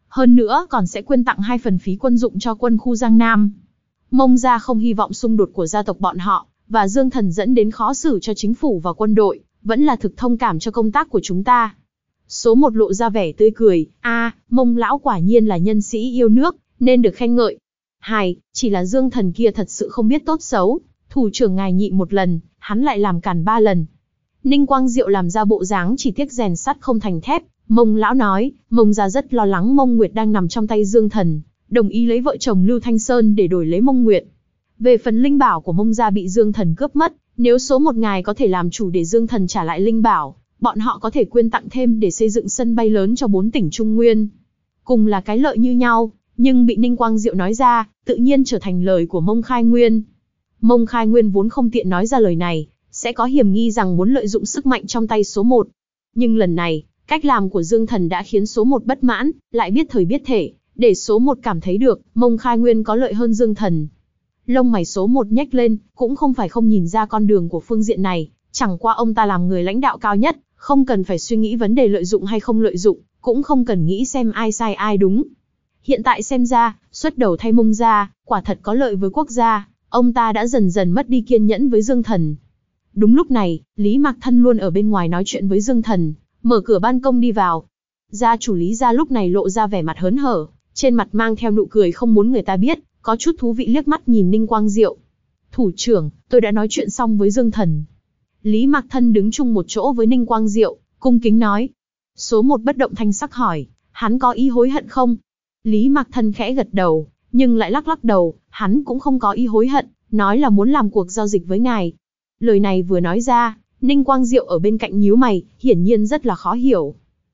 hơn nữa còn sẽ quyên tặng 2 phần phí quân dụng cho quân khu Giang Nam. Mông gia không hy vọng xung đột của gia tộc bọn họ và Dương Thần dẫn đến khó xử cho chính phủ và quân đội, vẫn là thực thông cảm cho công tác của chúng ta. Số 1 lộ ra vẻ tươi cười, Mông lão quả nhiên là nhân sĩ yêu nước, nên được khen ngợi. 2, chỉ là Dương Thần kia thật sự không biết tốt xấu, thủ trưởng ngài nhịn một lần, hắn lại làm càn 3 lần. Ninh Quang Diệu làm ra bộ dáng chỉ tiếc rèn sắt không thành thép, Mông lão nói, Mông gia rất lo lắng Mông Nguyệt đang nằm trong tay Dương Thần, đồng ý lấy vợ chồng Lưu Thanh Sơn để đổi lấy Mông Nguyệt. Về phần linh bảo của Mông gia bị Dương Thần cướp mất, nếu số 1 ngài có thể làm chủ để Dương Thần trả lại linh bảo, bọn họ có thể quyên tặng thêm để xây dựng sân bay lớn cho 4 tỉnh Trung Nguyên. Cùng là cái lợi như nhau, nhưng bị Ninh Quang Diệu nói ra, tự nhiên trở thành lời của Mông Khai Nguyên. Mông Khai Nguyên vốn không tiện nói ra lời này, sẽ có hiểm nghi rằng muốn lợi dụng sức mạnh trong tay số 1. Nhưng lần này, cách làm của Dương Thần đã khiến số 1 bất mãn, lại biết thời biết thể, để số 1 cảm thấy được, Mông Khai Nguyên có lợi hơn Dương Thần. Lông mày số 1 nhếch lên, cũng không phải không nhìn ra con đường của phương diện này, chẳng qua ông ta làm người lãnh đạo cao nhất, không cần phải suy nghĩ vấn đề lợi dụng hay không lợi dụng, cũng không cần nghĩ xem ai sai ai đúng. Hiện tại xem ra, xuất đầu thay Mông gia, quả thật có lợi với quốc gia, ông ta đã dần dần mất đi kiên nhẫn với Dương Thần. Đúng lúc này, Lý Mạc Thân luôn ở bên ngoài nói chuyện với Dương Thần, mở cửa ban công đi vào. Gia chủ Lý gia lúc này lộ ra vẻ mặt hớn hở, trên mặt mang theo nụ cười không muốn người ta biết, có chút thú vị liếc mắt nhìn Ninh Quang Diệu. Thủ trưởng, tôi đã nói chuyện xong với Dương Thần. Lý Mạc Thân đứng chung một chỗ với Ninh Quang Diệu, cung kính nói. Số 1 bất động thanh sắc hỏi, hắn có ý hối hận không? Lý Mạc Thân khẽ gật đầu, nhưng lại lắc lắc đầu, hắn cũng không có ý hối hận, nói là muốn làm cuộc giao dịch với ngài. Lời này vừa nói ra, Ninh Quang Diệu ở bên cạnh nhíu mày, hiển nhiên rất là khó hiểu.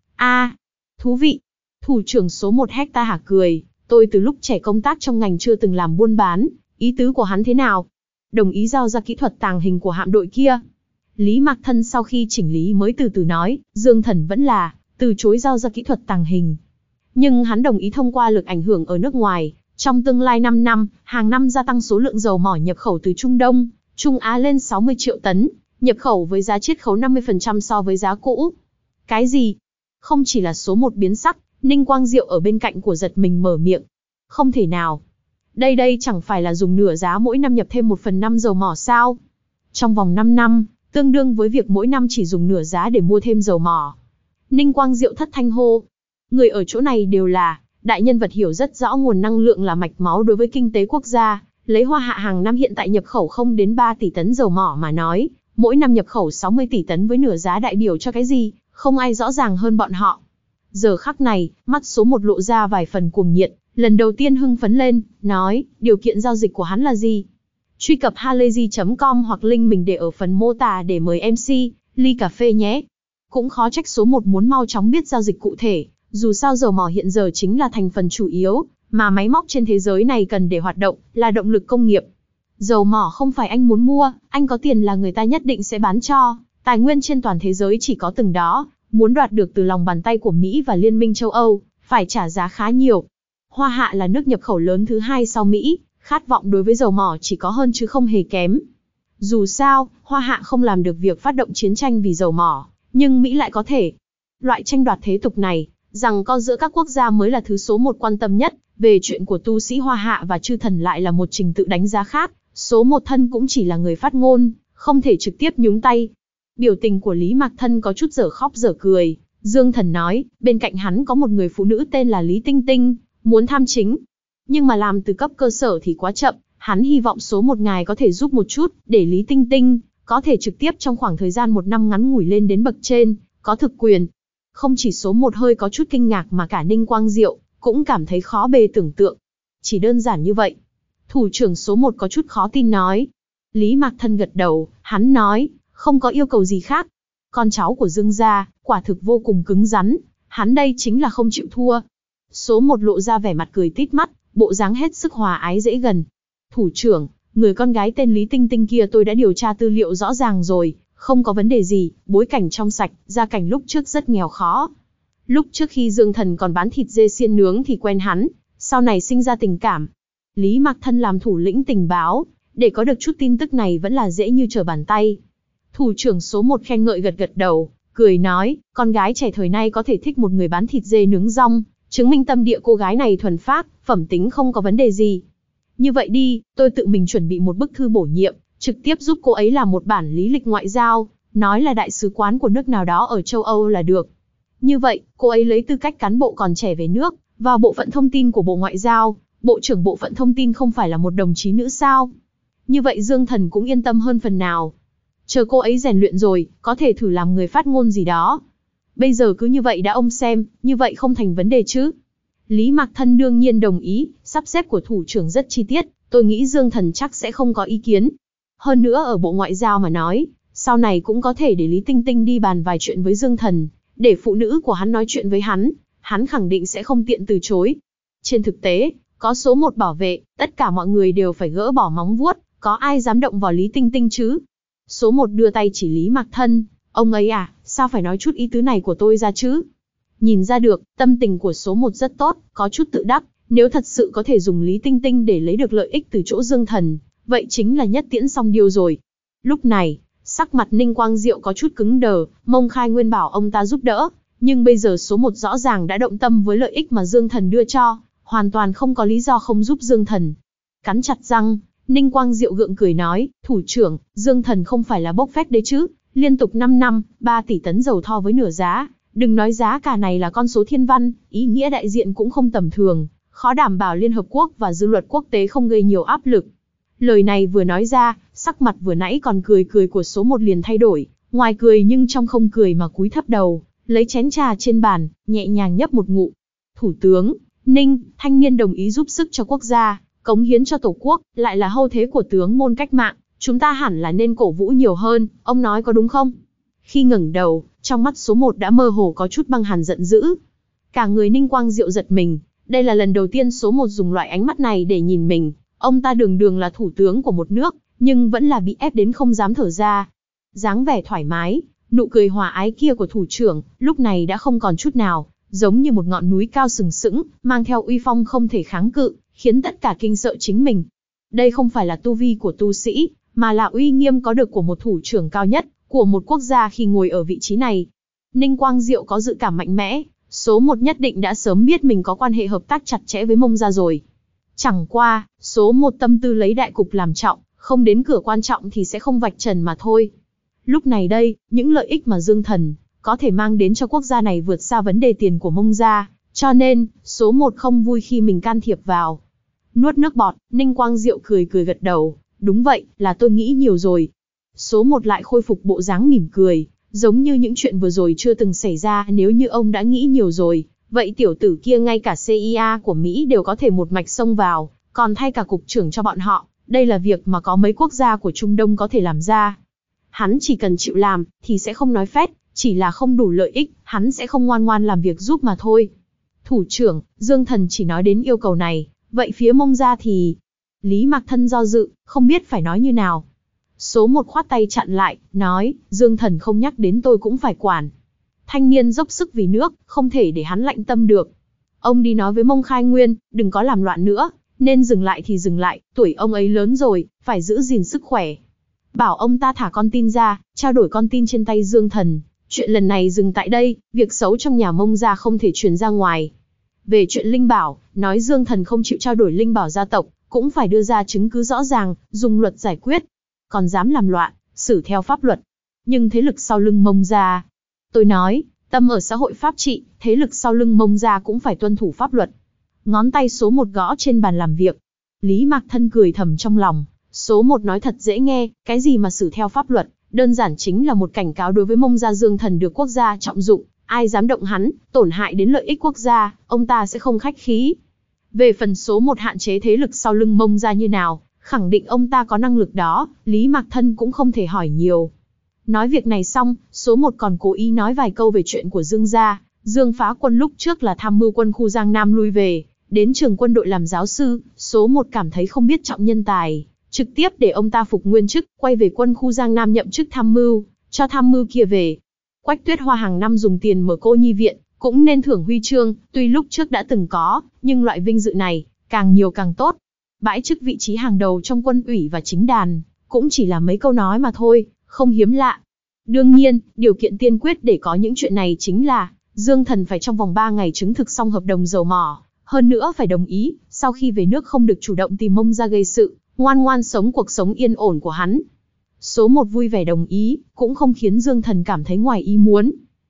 Thú vị. Thủ trưởng số 1 hecta hả cười, tôi từ lúc trẻ công tác trong ngành chưa từng làm buôn bán, ý tứ của hắn thế nào? Đồng ý giao ra kỹ thuật tàng hình của hạm đội kia. Lý Mạc Thân sau khi chỉnh lý mới từ từ nói, Dương Thần vẫn là từ chối giao ra kỹ thuật tàng hình. Nhưng hắn đồng ý thông qua lực ảnh hưởng ở nước ngoài, trong tương lai 5 năm, hàng năm gia tăng số lượng dầu mỏ nhập khẩu từ Trung Đông, Trung Á lên 60 triệu tấn, nhập khẩu với giá chiết khấu 50% so với giá cũ. Cái gì? Không chỉ là số 1 biến sắc, Ninh Quang Diệu ở bên cạnh của giật mình mở miệng. Không thể nào. Đây chẳng phải là dùng nửa giá mỗi năm nhập thêm 1/5 dầu mỏ sao? Trong vòng 5 năm, tương đương với việc mỗi năm chỉ dùng nửa giá để mua thêm dầu mỏ. Ninh Quang Diệu thất thanh hô. Người ở chỗ này đều là đại nhân vật hiểu rất rõ nguồn năng lượng là mạch máu đối với kinh tế quốc gia. Lấy Hoa Hạ hàng năm hiện tại nhập khẩu không đến 3 tỷ tấn dầu mỏ mà nói, mỗi năm nhập khẩu 60 tỷ tấn với nửa giá đại biểu cho cái gì, không ai rõ ràng hơn bọn họ. Giờ khắc này, mắt số 1 lộ ra vài phần cuồng nhiệt, lần đầu tiên hưng phấn lên, nói, điều kiện giao dịch của hắn là gì? Truy cập halayzi.com hoặc link mình để ở phần mô tả để mời MC, ly cà phê nhé. Cũng khó trách số 1 muốn mau chóng biết giao dịch cụ thể, dù sao dầu mỏ hiện giờ chính là thành phần chủ yếu, mà máy móc trên thế giới này cần để hoạt động, là động lực công nghiệp. Dầu mỏ không phải anh muốn mua, anh có tiền là người ta nhất định sẽ bán cho, tài nguyên trên toàn thế giới chỉ có từng đó, muốn đoạt được từ lòng bàn tay của Mỹ và Liên minh châu Âu, phải trả giá khá nhiều. Hoa Hạ là nước nhập khẩu lớn thứ 2 sau Mỹ, khát vọng đối với dầu mỏ chỉ có hơn chứ không hề kém. Dù sao, Hoa Hạ không làm được việc phát động chiến tranh vì dầu mỏ, nhưng Mỹ lại có thể. Loại tranh đoạt thế tục này, rằng co giữa các quốc gia mới là thứ số 1 quan tâm nhất, về chuyện của tu sĩ Hoa Hạ và chư thần lại là một trình tự đánh giá khác, số 1 thân cũng chỉ là người phát ngôn, không thể trực tiếp nhúng tay. Biểu tình của Lý Mạc Thân có chút dở khóc dở cười, Dương Thần nói, bên cạnh hắn có một người phụ nữ tên là Lý Tinh Tinh, muốn tham chính. Nhưng mà làm từ cấp cơ sở thì quá chậm, hắn hy vọng số 1 ngài có thể giúp một chút, để Lý Tinh Tinh có thể trực tiếp trong khoảng thời gian 1 năm ngắn ngủi lên đến bậc trên, có thực quyền. Không chỉ số 1 hơi có chút kinh ngạc mà cả Ninh Quang Diệu cũng cảm thấy khó bề tưởng tượng. Chỉ đơn giản như vậy. Thủ trưởng số 1 có chút khó tin nói. Lý Mạc Thân gật đầu, hắn nói, không có yêu cầu gì khác. Con cháu của Dương gia, quả thực vô cùng cứng rắn, hắn đây chính là không chịu thua. Số 1 lộ ra vẻ mặt cười tít mắt, bộ dáng hết sức hòa ái dễ gần. Thủ trưởng, người con gái tên Lý Tinh Tinh kia tôi đã điều tra tư liệu rõ ràng rồi, không có vấn đề gì, bối cảnh trong sạch, gia cảnh lúc trước rất nghèo khó. Lúc trước khi Dương Thần còn bán thịt dê xiên nướng thì quen hắn, sau này sinh ra tình cảm. Lý Mạc Thân làm thủ lĩnh tình báo, để có được chút tin tức này vẫn là dễ như trở bàn tay. Thủ trưởng số 1 khen ngợi gật gật đầu, cười nói, con gái trẻ thời nay có thể thích một người bán thịt dê nướng rong, chứng minh tâm địa cô gái này thuần phác, phẩm tính không có vấn đề gì. Như vậy đi, tôi tự mình chuẩn bị một bức thư bổ nhiệm, trực tiếp giúp cô ấy làm một bản lý lịch ngoại giao, nói là đại sứ quán của nước nào đó ở châu Âu là được. Như vậy, cô ấy lấy tư cách cán bộ còn trẻ về nước, vào bộ phận thông tin của Bộ Ngoại giao, Bộ trưởng Bộ phận thông tin không phải là một đồng chí nữ sao? Như vậy Dương Thần cũng yên tâm hơn phần nào. Chờ cô ấy rèn luyện rồi, có thể thử làm người phát ngôn gì đó. Bây giờ cứ như vậy đã ông xem, như vậy không thành vấn đề chứ? Lý Mạc Thân đương nhiên đồng ý, sắp xếp của thủ trưởng rất chi tiết, tôi nghĩ Dương Thần chắc sẽ không có ý kiến. Hơn nữa ở Bộ Ngoại giao mà nói, sau này cũng có thể để Lý Tinh Tinh đi bàn vài chuyện với Dương Thần, để phụ nữ của hắn nói chuyện với hắn khẳng định sẽ không tiện từ chối. Trên thực tế, có số một bảo vệ, tất cả mọi người đều phải gỡ bỏ móng vuốt, có ai dám động vào Lý Tinh Tinh chứ? Số một đưa tay chỉ Lý Mạc Thân, ông ấy à, sao phải nói chút ý tứ này của tôi ra chứ? Nhìn ra được, tâm tình của số một rất tốt, có chút tự đắc, nếu thật sự có thể dùng Lý Tinh Tinh để lấy được lợi ích từ chỗ Dương Thần, vậy chính là nhất tiễn xong điều rồi. Lúc này, sắc mặt Ninh Quang Diệu có chút cứng đờ, Mông Khai Nguyên bảo ông ta giúp đỡ, nhưng bây giờ số một rõ ràng đã động tâm với lợi ích mà Dương Thần đưa cho, hoàn toàn không có lý do không giúp Dương Thần. Cắn chặt răng, Ninh Quang Diệu gượng cười nói, thủ trưởng, Dương Thần không phải là bốc phét đấy chứ, liên tục 5 năm, 3 tỷ tấn dầu thô với nửa giá, đừng nói giá cả này là con số thiên văn, ý nghĩa đại diện cũng không tầm thường, khó đảm bảo Liên Hợp Quốc và dư luận quốc tế không gây nhiều áp lực. Lời này vừa nói ra, sắc mặt vừa nãy còn cười của số một liền thay đổi, ngoài cười nhưng trong không cười mà cúi thấp đầu, lấy chén trà trên bàn, nhẹ nhàng nhấp một ngụm. Thủ tướng, Ninh, thanh niên đồng ý giúp sức cho quốc gia, cống hiến cho tổ quốc, lại là hậu thế của tướng môn cách mạng, chúng ta hẳn là nên cổ vũ nhiều hơn, ông nói có đúng không? Khi ngẩng đầu, trong mắt số một đã mơ hồ có chút băng hàn giận dữ. Cả người Ninh Quang Diệu giật mình, đây là lần đầu tiên số một dùng loại ánh mắt này để nhìn mình, ông ta đường đường là thủ tướng của một nước, nhưng vẫn là bị ép đến không dám thở ra. Dáng vẻ thoải mái, nụ cười hòa ái kia của thủ trưởng, lúc này đã không còn chút nào, giống như một ngọn núi cao sừng sững, mang theo uy phong không thể kháng cự, khiến tất cả kinh sợ chính mình. Đây không phải là tu vi của tu sĩ, mà là uy nghiêm có được của một thủ trưởng cao nhất, của một quốc gia khi ngồi ở vị trí này. Ninh Quang Diệu có dự cảm mạnh mẽ, số một nhất định đã sớm biết mình có quan hệ hợp tác chặt chẽ với Mông gia rồi. Chẳng qua, số một tâm tư lấy đại cục làm trọng, không đến cửa quan trọng thì sẽ không vạch trần mà thôi. Lúc này đây, những lợi ích mà Dương Thần có thể mang đến cho quốc gia này vượt xa vấn đề tiền của Mông gia, cho nên, số một không vui khi mình can thiệp vào. Nuốt nước bọt, Ninh Quang Diệu cười gật đầu, đúng vậy, là tôi nghĩ nhiều rồi. Số một lại khôi phục bộ dáng mỉm cười, giống như những chuyện vừa rồi chưa từng xảy ra. Nếu như ông đã nghĩ nhiều rồi, vậy tiểu tử kia ngay cả CIA của Mỹ đều có thể một mạch xông vào, còn thay cả cục trưởng cho bọn họ, đây là việc mà có mấy quốc gia của Trung Đông có thể làm ra. Hắn chỉ cần chịu làm, thì sẽ không nói phét, chỉ là không đủ lợi ích, hắn sẽ không ngoan ngoan làm việc giúp mà thôi. Thủ trưởng, Dương Thần chỉ nói đến yêu cầu này, vậy phía Mông gia thì... Lý Mạc Thân do dự, không biết phải nói như nào. Số một khoát tay chặn lại, nói, Dương Thần không nhắc đến tôi cũng phải quản. Thanh niên dốc sức vì nước, không thể để hắn lạnh tâm được. Ông đi nói với Mông Khai Nguyên, đừng có làm loạn nữa, nên dừng lại thì dừng lại, tuổi ông ấy lớn rồi, phải giữ gìn sức khỏe. Bảo ông ta thả con tin ra, trao đổi con tin trên tay Dương Thần. Chuyện lần này dừng tại đây, việc xấu trong nhà Mông gia không thể truyền ra ngoài. Về chuyện linh bảo, nói Dương Thần không chịu trao đổi linh bảo gia tộc, cũng phải đưa ra chứng cứ rõ ràng, dùng luật giải quyết. Còn dám làm loạn, xử theo pháp luật. Nhưng thế lực sau lưng Mông gia, tôi nói, tâm ở xã hội pháp trị, thế lực sau lưng Mông gia cũng phải tuân thủ pháp luật. Ngón tay số một gõ trên bàn làm việc. Lý Mạc Thân cười thầm trong lòng, số một nói thật dễ nghe, cái gì mà xử theo pháp luật, đơn giản chính là một cảnh cáo đối với Mông gia. Dương Thần được quốc gia trọng dụng, ai dám động hắn, tổn hại đến lợi ích quốc gia, ông ta sẽ không khách khí. Về phần số một hạn chế thế lực sau lưng Mông gia như nào, khẳng định ông ta có năng lực đó, Lý Mạc Thân cũng không thể hỏi nhiều. Nói việc này xong, số một còn cố ý nói vài câu về chuyện của Dương gia. Dương Phá Quân lúc trước là tham mưu quân khu Giang Nam lui về, đến trường quân đội làm giáo sư, số một cảm thấy không biết trọng nhân tài, trực tiếp để ông ta phục nguyên chức, quay về quân khu Giang Nam nhậm chức tham mưu, cho tham mưu kia về. Quách Tuyết Hoa hàng năm dùng tiền mở cô nhi viện, cũng nên thưởng huy chương, tuy lúc trước đã từng có, nhưng loại vinh dự này, càng nhiều càng tốt. Bãi chức vị trí hàng đầu trong quân ủy và chính đàn, cũng chỉ là mấy câu nói mà thôi, không hiếm lạ. Đương nhiên, điều kiện tiên quyết để có những chuyện này chính là, Dương Thần phải trong vòng 3 ngày chứng thực xong hợp đồng dầu mỏ, hơn nữa phải đồng ý, sau khi về nước không được chủ động tìm Mông Gia gây sự, ngoan ngoan sống cuộc sống yên ổn của hắn. Số 1 vui vẻ đồng ý, cũng không khiến Dương Thần cảm thấy ngoài ý muốn.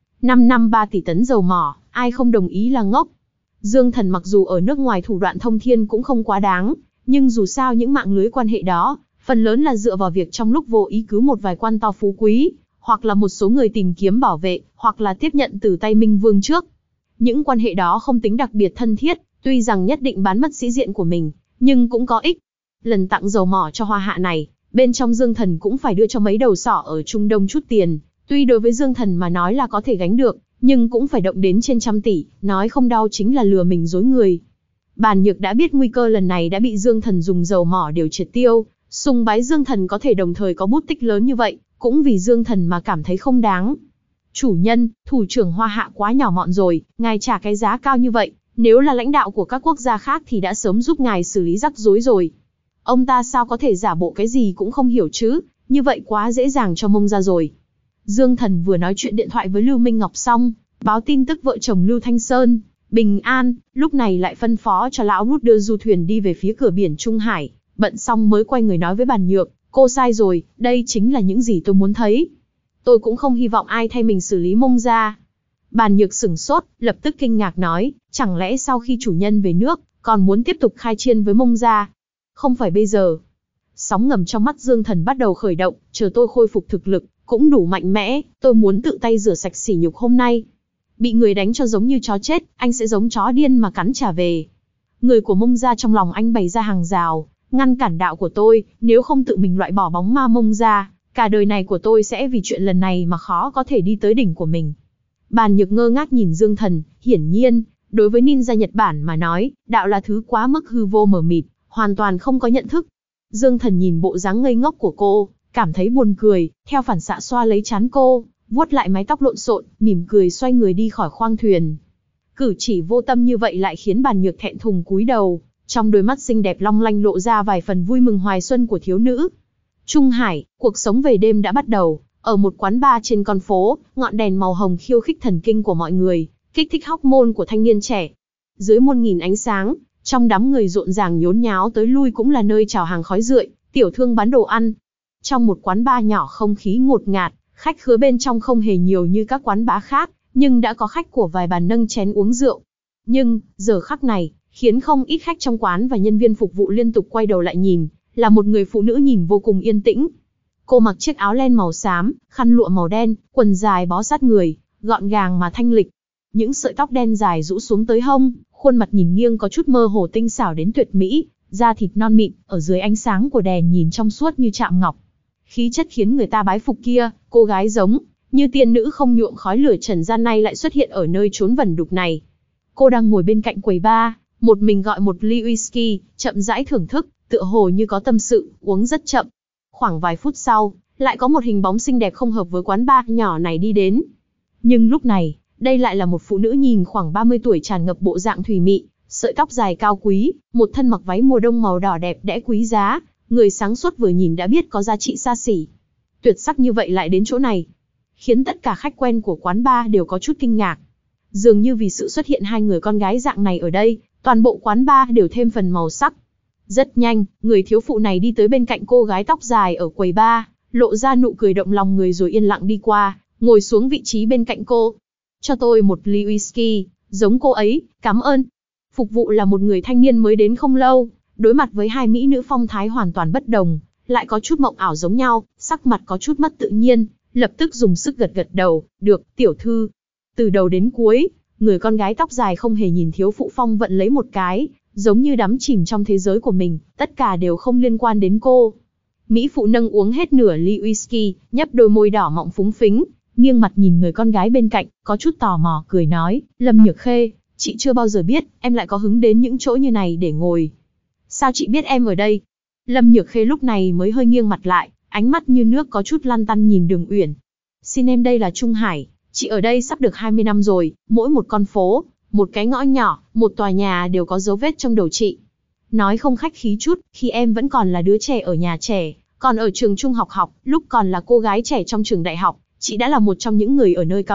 5 năm 3 tỷ tấn dầu mỏ, ai không đồng ý là ngốc. Dương Thần mặc dù ở nước ngoài thủ đoạn thông thiên cũng không quá đáng, nhưng dù sao những mạng lưới quan hệ đó, phần lớn là dựa vào việc trong lúc vô ý cứu một vài quan to phú quý, hoặc là một số người tìm kiếm bảo vệ, hoặc là tiếp nhận từ tay Minh Vương trước. Những quan hệ đó không tính đặc biệt thân thiết, tuy rằng nhất định bán mất sĩ diện của mình, nhưng cũng có ích. Lần tặng dầu mỏ cho Hoa Hạ này, bên trong Dương Thần cũng phải đưa cho mấy đầu sỏ ở Trung Đông chút tiền, tuy đối với Dương Thần mà nói là có thể gánh được, nhưng cũng phải động đến trên trăm tỷ, nói không đau chính là lừa mình dối người. Bàn Nhược đã biết nguy cơ lần này đã bị Dương Thần dùng dầu mỏ điều triệt tiêu, sùng bái Dương Thần có thể đồng thời có bút tích lớn như vậy, cũng vì Dương Thần mà cảm thấy không đáng. Chủ nhân, thủ trưởng Hoa Hạ quá nhỏ mọn rồi, ngài trả cái giá cao như vậy, nếu là lãnh đạo của các quốc gia khác thì đã sớm giúp ngài xử lý rắc rối rồi. Ông ta sao có thể giả bộ cái gì cũng không hiểu chứ, như vậy quá dễ dàng cho Mông Gia rồi. Dương Thần vừa nói chuyện điện thoại với Lưu Minh Ngọc xong, báo tin tức vợ chồng Lưu Thanh Sơn bình an, lúc này lại phân phó cho lão Rút đưa du thuyền đi về phía cửa biển Trung Hải, bận xong mới quay người nói với Bàn Nhược, cô sai rồi, đây chính là những gì tôi muốn thấy. Tôi cũng không hy vọng ai thay mình xử lý Mông Gia. Bàn Nhược sửng sốt, lập tức kinh ngạc nói, chẳng lẽ sau khi chủ nhân về nước, còn muốn tiếp tục khai chiến với Mông Gia? Không phải bây giờ. Sóng ngầm trong mắt Dương Thần bắt đầu khởi động, chờ tôi khôi phục thực lực, cũng đủ mạnh mẽ, tôi muốn tự tay rửa sạch sỉ nhục hôm nay. Bị người đánh cho giống như chó chết, anh sẽ giống chó điên mà cắn trả về. Người của Mông Gia trong lòng anh bày ra hàng rào, ngăn cản đạo của tôi, nếu không tự mình loại bỏ bóng ma Mông Gia, cả đời này của tôi sẽ vì chuyện lần này mà khó có thể đi tới đỉnh của mình. Bàn Nhược ngơ ngác nhìn Dương Thần, hiển nhiên, đối với ninja Nhật Bản mà nói, đạo là thứ quá mức hư vô mờ mịt, hoàn toàn không có nhận thức. Dương Thần nhìn bộ dáng ngây ngốc của cô, cảm thấy buồn cười, theo phản xạ xoa lấy trán cô, vuốt lại mái tóc lộn xộn, mỉm cười xoay người đi khỏi khoang thuyền. Cử chỉ vô tâm như vậy lại khiến Bàn Nhược thẹn thùng cúi đầu, trong đôi mắt xinh đẹp long lanh lộ ra vài phần vui mừng hoài xuân của thiếu nữ. Trung Hải, cuộc sống về đêm đã bắt đầu, ở một quán bar trên con phố, ngọn đèn màu hồng khiêu khích thần kinh của mọi người, kích thích hormone của thanh niên trẻ. Dưới muôn nghìn ánh sáng, trong đám người rộn ràng nhốn nháo tới lui cũng là nơi chào hàng khói rượi, tiểu thương bán đồ ăn. Trong một quán bar nhỏ không khí ngột ngạt, khách khứa bên trong không hề nhiều như các quán bar khác, nhưng đã có khách của vài bàn nâng chén uống rượu. Nhưng, giờ khắc này, khiến không ít khách trong quán và nhân viên phục vụ liên tục quay đầu lại nhìn, là một người phụ nữ nhìn vô cùng yên tĩnh. Cô mặc chiếc áo len màu xám, khăn lụa màu đen, quần dài bó sát người, gọn gàng mà thanh lịch. Những sợi tóc đen dài rũ xuống tới hông, khuôn mặt nhìn nghiêng có chút mơ hồ tinh xảo đến tuyệt mỹ, da thịt non mịn, ở dưới ánh sáng của đèn nhìn trong suốt như chạm ngọc. Khí chất khiến người ta bái phục kia, cô gái giống như tiên nữ không nhuộm khói lửa trần gian nay lại xuất hiện ở nơi chốn vẩn đục này. Cô đang ngồi bên cạnh quầy bar, một mình gọi một ly whisky, chậm rãi thưởng thức, tựa hồ như có tâm sự, uống rất chậm. Khoảng vài phút sau, lại có một hình bóng xinh đẹp không hợp với quán bar nhỏ này đi đến. Nhưng lúc này, đây lại là một phụ nữ nhìn khoảng 30 tuổi tràn ngập bộ dạng thùy mị, sợi tóc dài cao quý, một thân mặc váy mùa đông màu đỏ đẹp đẽ quý giá, người sáng suốt vừa nhìn đã biết có giá trị xa xỉ. Tuyệt sắc như vậy lại đến chỗ này, khiến tất cả khách quen của quán bar đều có chút kinh ngạc. Dường như vì sự xuất hiện hai người con gái dạng này ở đây, toàn bộ quán bar đều thêm phần màu sắc. Rất nhanh, người thiếu phụ này đi tới bên cạnh cô gái tóc dài ở quầy bar, lộ ra nụ cười động lòng người rồi yên lặng đi qua, ngồi xuống vị trí bên cạnh cô. Cho tôi một ly whisky, giống cô ấy, cảm ơn. Phục vụ là một người thanh niên mới đến không lâu, đối mặt với hai mỹ nữ phong thái hoàn toàn bất đồng, lại có chút mộng ảo giống nhau, sắc mặt có chút mất tự nhiên, lập tức dùng sức gật gật đầu, được, tiểu thư. Từ đầu đến cuối, người con gái tóc dài không hề nhìn thiếu phụ phong vận lấy một cái, giống như đắm chìm trong thế giới của mình, tất cả đều không liên quan đến cô. Mỹ phụ nâng uống hết nửa ly whisky, nhấp đôi môi đỏ mọng phúng phính, nghiêng mặt nhìn người con gái bên cạnh, có chút tò mò, cười nói, Lâm Nhược Khê, chị chưa bao giờ biết, em lại có hứng đến những chỗ như này để ngồi. Sao chị biết em ở đây? Lâm Nhược Khê lúc này mới hơi nghiêng mặt lại, ánh mắt như nước có chút lăn tăn nhìn Đường Uyển. Xin em, đây là Trung Hải, chị ở đây sắp được 20 năm rồi, mỗi một con phố, một cái ngõ nhỏ, một tòa nhà đều có dấu vết trong đầu chị. Nói không khách khí chút, khi em vẫn còn là đứa trẻ ở nhà trẻ, còn ở trường trung học, lúc còn là cô gái trẻ trong trường đại học, chị đã là một trong những người ở nơi cao nhất,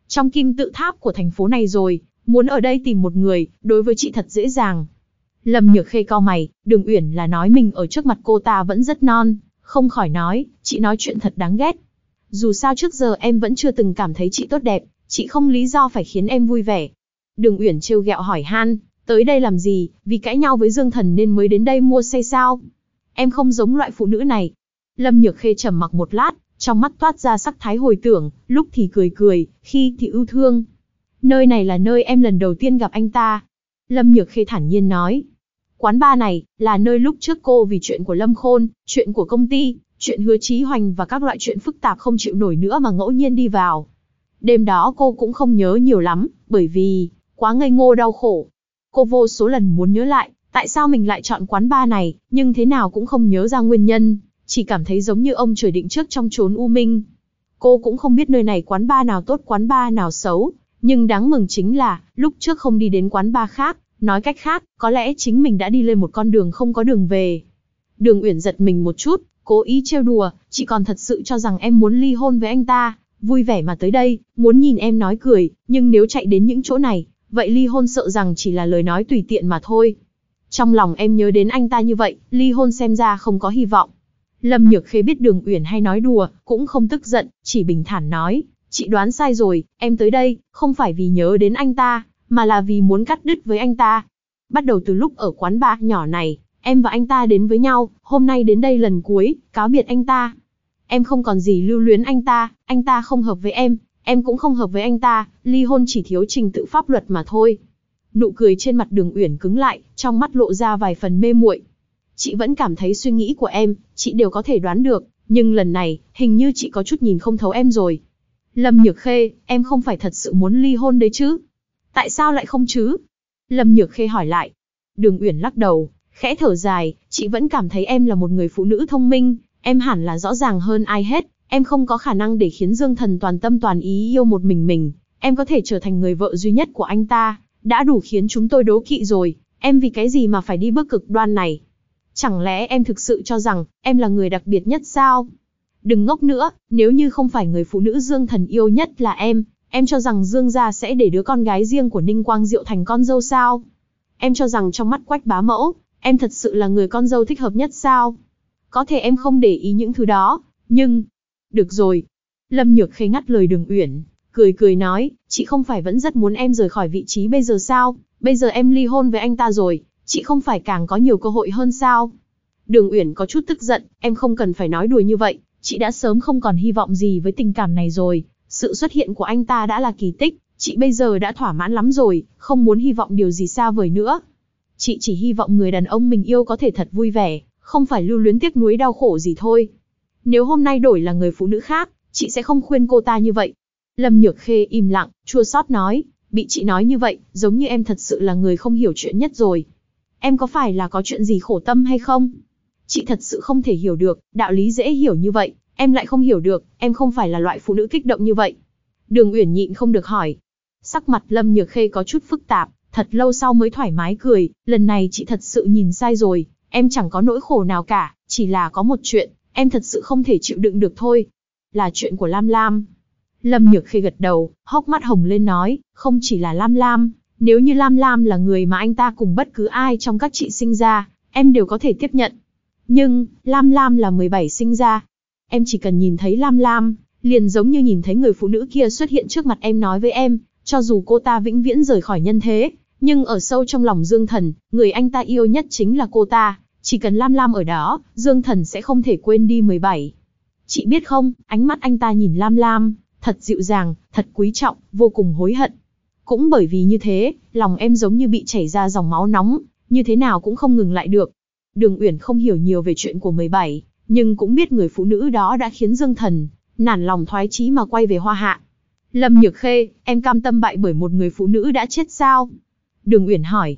trong kim tự tháp của thành phố này rồi, muốn ở đây tìm một người, đối với chị thật dễ dàng. Lâm Nhược Khê cau mày, Đường Uyển là nói mình ở trước mặt cô ta vẫn rất non, không khỏi nói, chị nói chuyện thật đáng ghét. Dù sao trước giờ em vẫn chưa từng cảm thấy chị tốt đẹp, chị không lý do phải khiến em vui vẻ. Đường Uyển trêu ghẹo hỏi han, tới đây làm gì, vì cãi nhau với Dương Thần nên mới đến đây mua say sao? Em không giống loại phụ nữ này. Lâm Nhược Khê trầm mặc một lát, trong mắt toát ra sắc thái hồi tưởng, lúc thì cười cười, khi thì ưu thương. Nơi này là nơi em lần đầu tiên gặp anh ta. Lâm Nhược Khê thản nhiên nói. Quán bar này, là nơi lúc trước cô vì chuyện của Lâm Khôn, chuyện của công ty, chuyện Hứa Chí Hoành và các loại chuyện phức tạp không chịu nổi nữa mà ngẫu nhiên đi vào. Đêm đó cô cũng không nhớ nhiều lắm, bởi vì, quá ngây ngô đau khổ. Cô vô số lần muốn nhớ lại, tại sao mình lại chọn quán bar này, nhưng thế nào cũng không nhớ ra nguyên nhân, chỉ cảm thấy giống như ông trời định trước trong chốn u minh. Cô cũng không biết nơi này quán bar nào tốt quán bar nào xấu, nhưng đáng mừng chính là, lúc trước không đi đến quán bar khác, nói cách khác, có lẽ chính mình đã đi lên một con đường không có đường về. Đường Uyển giật mình một chút, cố ý trêu đùa, chị còn thật sự cho rằng em muốn ly hôn với anh ta, vui vẻ mà tới đây, muốn nhìn em nói cười, nhưng nếu chạy đến những chỗ này, vậy ly hôn sợ rằng chỉ là lời nói tùy tiện mà thôi. Trong lòng em nhớ đến anh ta như vậy, ly hôn xem ra không có hy vọng. Lâm Nhược Khê biết Đường Uyển hay nói đùa, cũng không tức giận, chỉ bình thản nói, chị đoán sai rồi, em tới đây, không phải vì nhớ đến anh ta, mà là vì muốn cắt đứt với anh ta. Bắt đầu từ lúc ở quán bar nhỏ này, em và anh ta đến với nhau, hôm nay đến đây lần cuối, cáo biệt anh ta. Em không còn gì lưu luyến anh ta không hợp với em cũng không hợp với anh ta, ly hôn chỉ thiếu trình tự pháp luật mà thôi. Nụ cười trên mặt Đường Uyển cứng lại, trong mắt lộ ra vài phần mê muội. Chị vẫn cảm thấy suy nghĩ của em, chị đều có thể đoán được, nhưng lần này, hình như chị có chút nhìn không thấu em rồi. Lâm Nhược Khê, em không phải thật sự muốn ly hôn đấy chứ? Tại sao lại không chứ? Lâm Nhược Khê hỏi lại. Đường Uyển lắc đầu, khẽ thở dài, chị vẫn cảm thấy em là một người phụ nữ thông minh, em hẳn là rõ ràng hơn ai hết, em không có khả năng để khiến Dương Thần toàn tâm toàn ý yêu một mình, em có thể trở thành người vợ duy nhất của anh ta, đã đủ khiến chúng tôi đố kỵ rồi, em vì cái gì mà phải đi bước cực đoan này? Chẳng lẽ em thực sự cho rằng, em là người đặc biệt nhất sao? Đừng ngốc nữa, nếu như không phải người phụ nữ Dương Thần yêu nhất là em cho rằng Dương gia sẽ để đứa con gái riêng của Ninh Quang Diệu thành con dâu sao? Em cho rằng trong mắt Quách bá mẫu, em thật sự là người con dâu thích hợp nhất sao? Có thể em không để ý những thứ đó, nhưng... Được rồi. Lâm Nhược Khê ngắt lời Đường Uyển, cười nói, chị không phải vẫn rất muốn em rời khỏi vị trí bây giờ sao? Bây giờ em ly hôn với anh ta rồi, chị không phải càng có nhiều cơ hội hơn sao? Đường Uyển có chút tức giận, em không cần phải nói đùa như vậy, chị đã sớm không còn hy vọng gì với tình cảm này rồi, sự xuất hiện của anh ta đã là kỳ tích, chị bây giờ đã thỏa mãn lắm rồi, không muốn hy vọng điều gì xa vời nữa. Chị chỉ hy vọng người đàn ông mình yêu có thể thật vui vẻ, không phải lưu luyến tiếc nuối đau khổ gì thôi. Nếu hôm nay đổi là người phụ nữ khác, chị sẽ không khuyên cô ta như vậy. Lâm Nhược Khê im lặng, chua xót nói, bị chị nói như vậy, giống như em thật sự là người không hiểu chuyện nhất rồi. Em có phải là có chuyện gì khổ tâm hay không? Chị thật sự không thể hiểu được, đạo lý dễ hiểu như vậy, em lại không hiểu được, em không phải là loại phụ nữ kích động như vậy. Đường Uyển nhịn không được hỏi. Sắc mặt Lâm Nhược Khê có chút phức tạp, thật lâu sau mới thoải mái cười, lần này chị thật sự nhìn sai rồi, em chẳng có nỗi khổ nào cả, chỉ là có một chuyện, em thật sự không thể chịu đựng được thôi. Là chuyện của Lam Lam. Lâm Nhược Khê gật đầu, hốc mắt hồng lên nói, không chỉ là Lam Lam, nếu như Lam Lam là người mà anh ta cùng bất cứ ai trong các chị sinh ra, em đều có thể tiếp nhận. Nhưng, Lam Lam là 17 sinh ra. Em chỉ cần nhìn thấy Lam Lam, liền giống như nhìn thấy người phụ nữ kia xuất hiện trước mặt em nói với em, cho dù cô ta vĩnh viễn rời khỏi nhân thế, nhưng ở sâu trong lòng Dương Thần, người anh ta yêu nhất chính là cô ta, chỉ cần Lam Lam ở đó, Dương Thần sẽ không thể quên đi 17. Chị biết không, ánh mắt anh ta nhìn Lam Lam, thật dịu dàng, thật quý trọng, vô cùng hối hận. Cũng bởi vì như thế, lòng em giống như bị chảy ra dòng máu nóng, như thế nào cũng không ngừng lại được. Đường Uyển không hiểu nhiều về chuyện của 17, nhưng cũng biết người phụ nữ đó đã khiến Dương Thần nản lòng thoái chí mà quay về Hoa Hạ. Lâm Nhược Khê, em cam tâm bại bởi một người phụ nữ đã chết sao? Đường Uyển hỏi.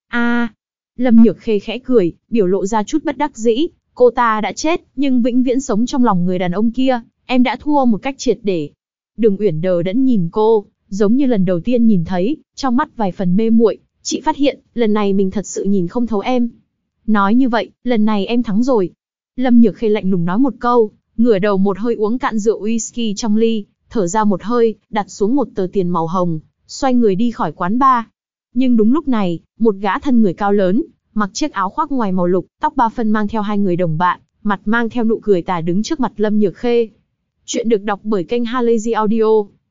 Lâm Nhược Khê khẽ cười, biểu lộ ra chút bất đắc dĩ, cô ta đã chết, nhưng vĩnh viễn sống trong lòng người đàn ông kia, em đã thua một cách triệt để. Đường Uyển đờ đẫn nhìn cô, giống như lần đầu tiên nhìn thấy, trong mắt vài phần mê muội, chị phát hiện, lần này mình thật sự nhìn không thấu em. Nói như vậy, lần này em thắng rồi. Lâm Nhược Khê lạnh lùng nói một câu, ngửa đầu một hơi uống cạn rượu whisky trong ly, thở ra một hơi, đặt xuống một tờ tiền màu hồng, xoay người đi khỏi quán bar. Nhưng đúng lúc này, một gã thân người cao lớn, mặc chiếc áo khoác ngoài màu lục, tóc ba phân mang theo hai người đồng bạn, mặt mang theo nụ cười tà đứng trước mặt Lâm Nhược Khê. Chuyện được đọc bởi kênh Halazy Audio.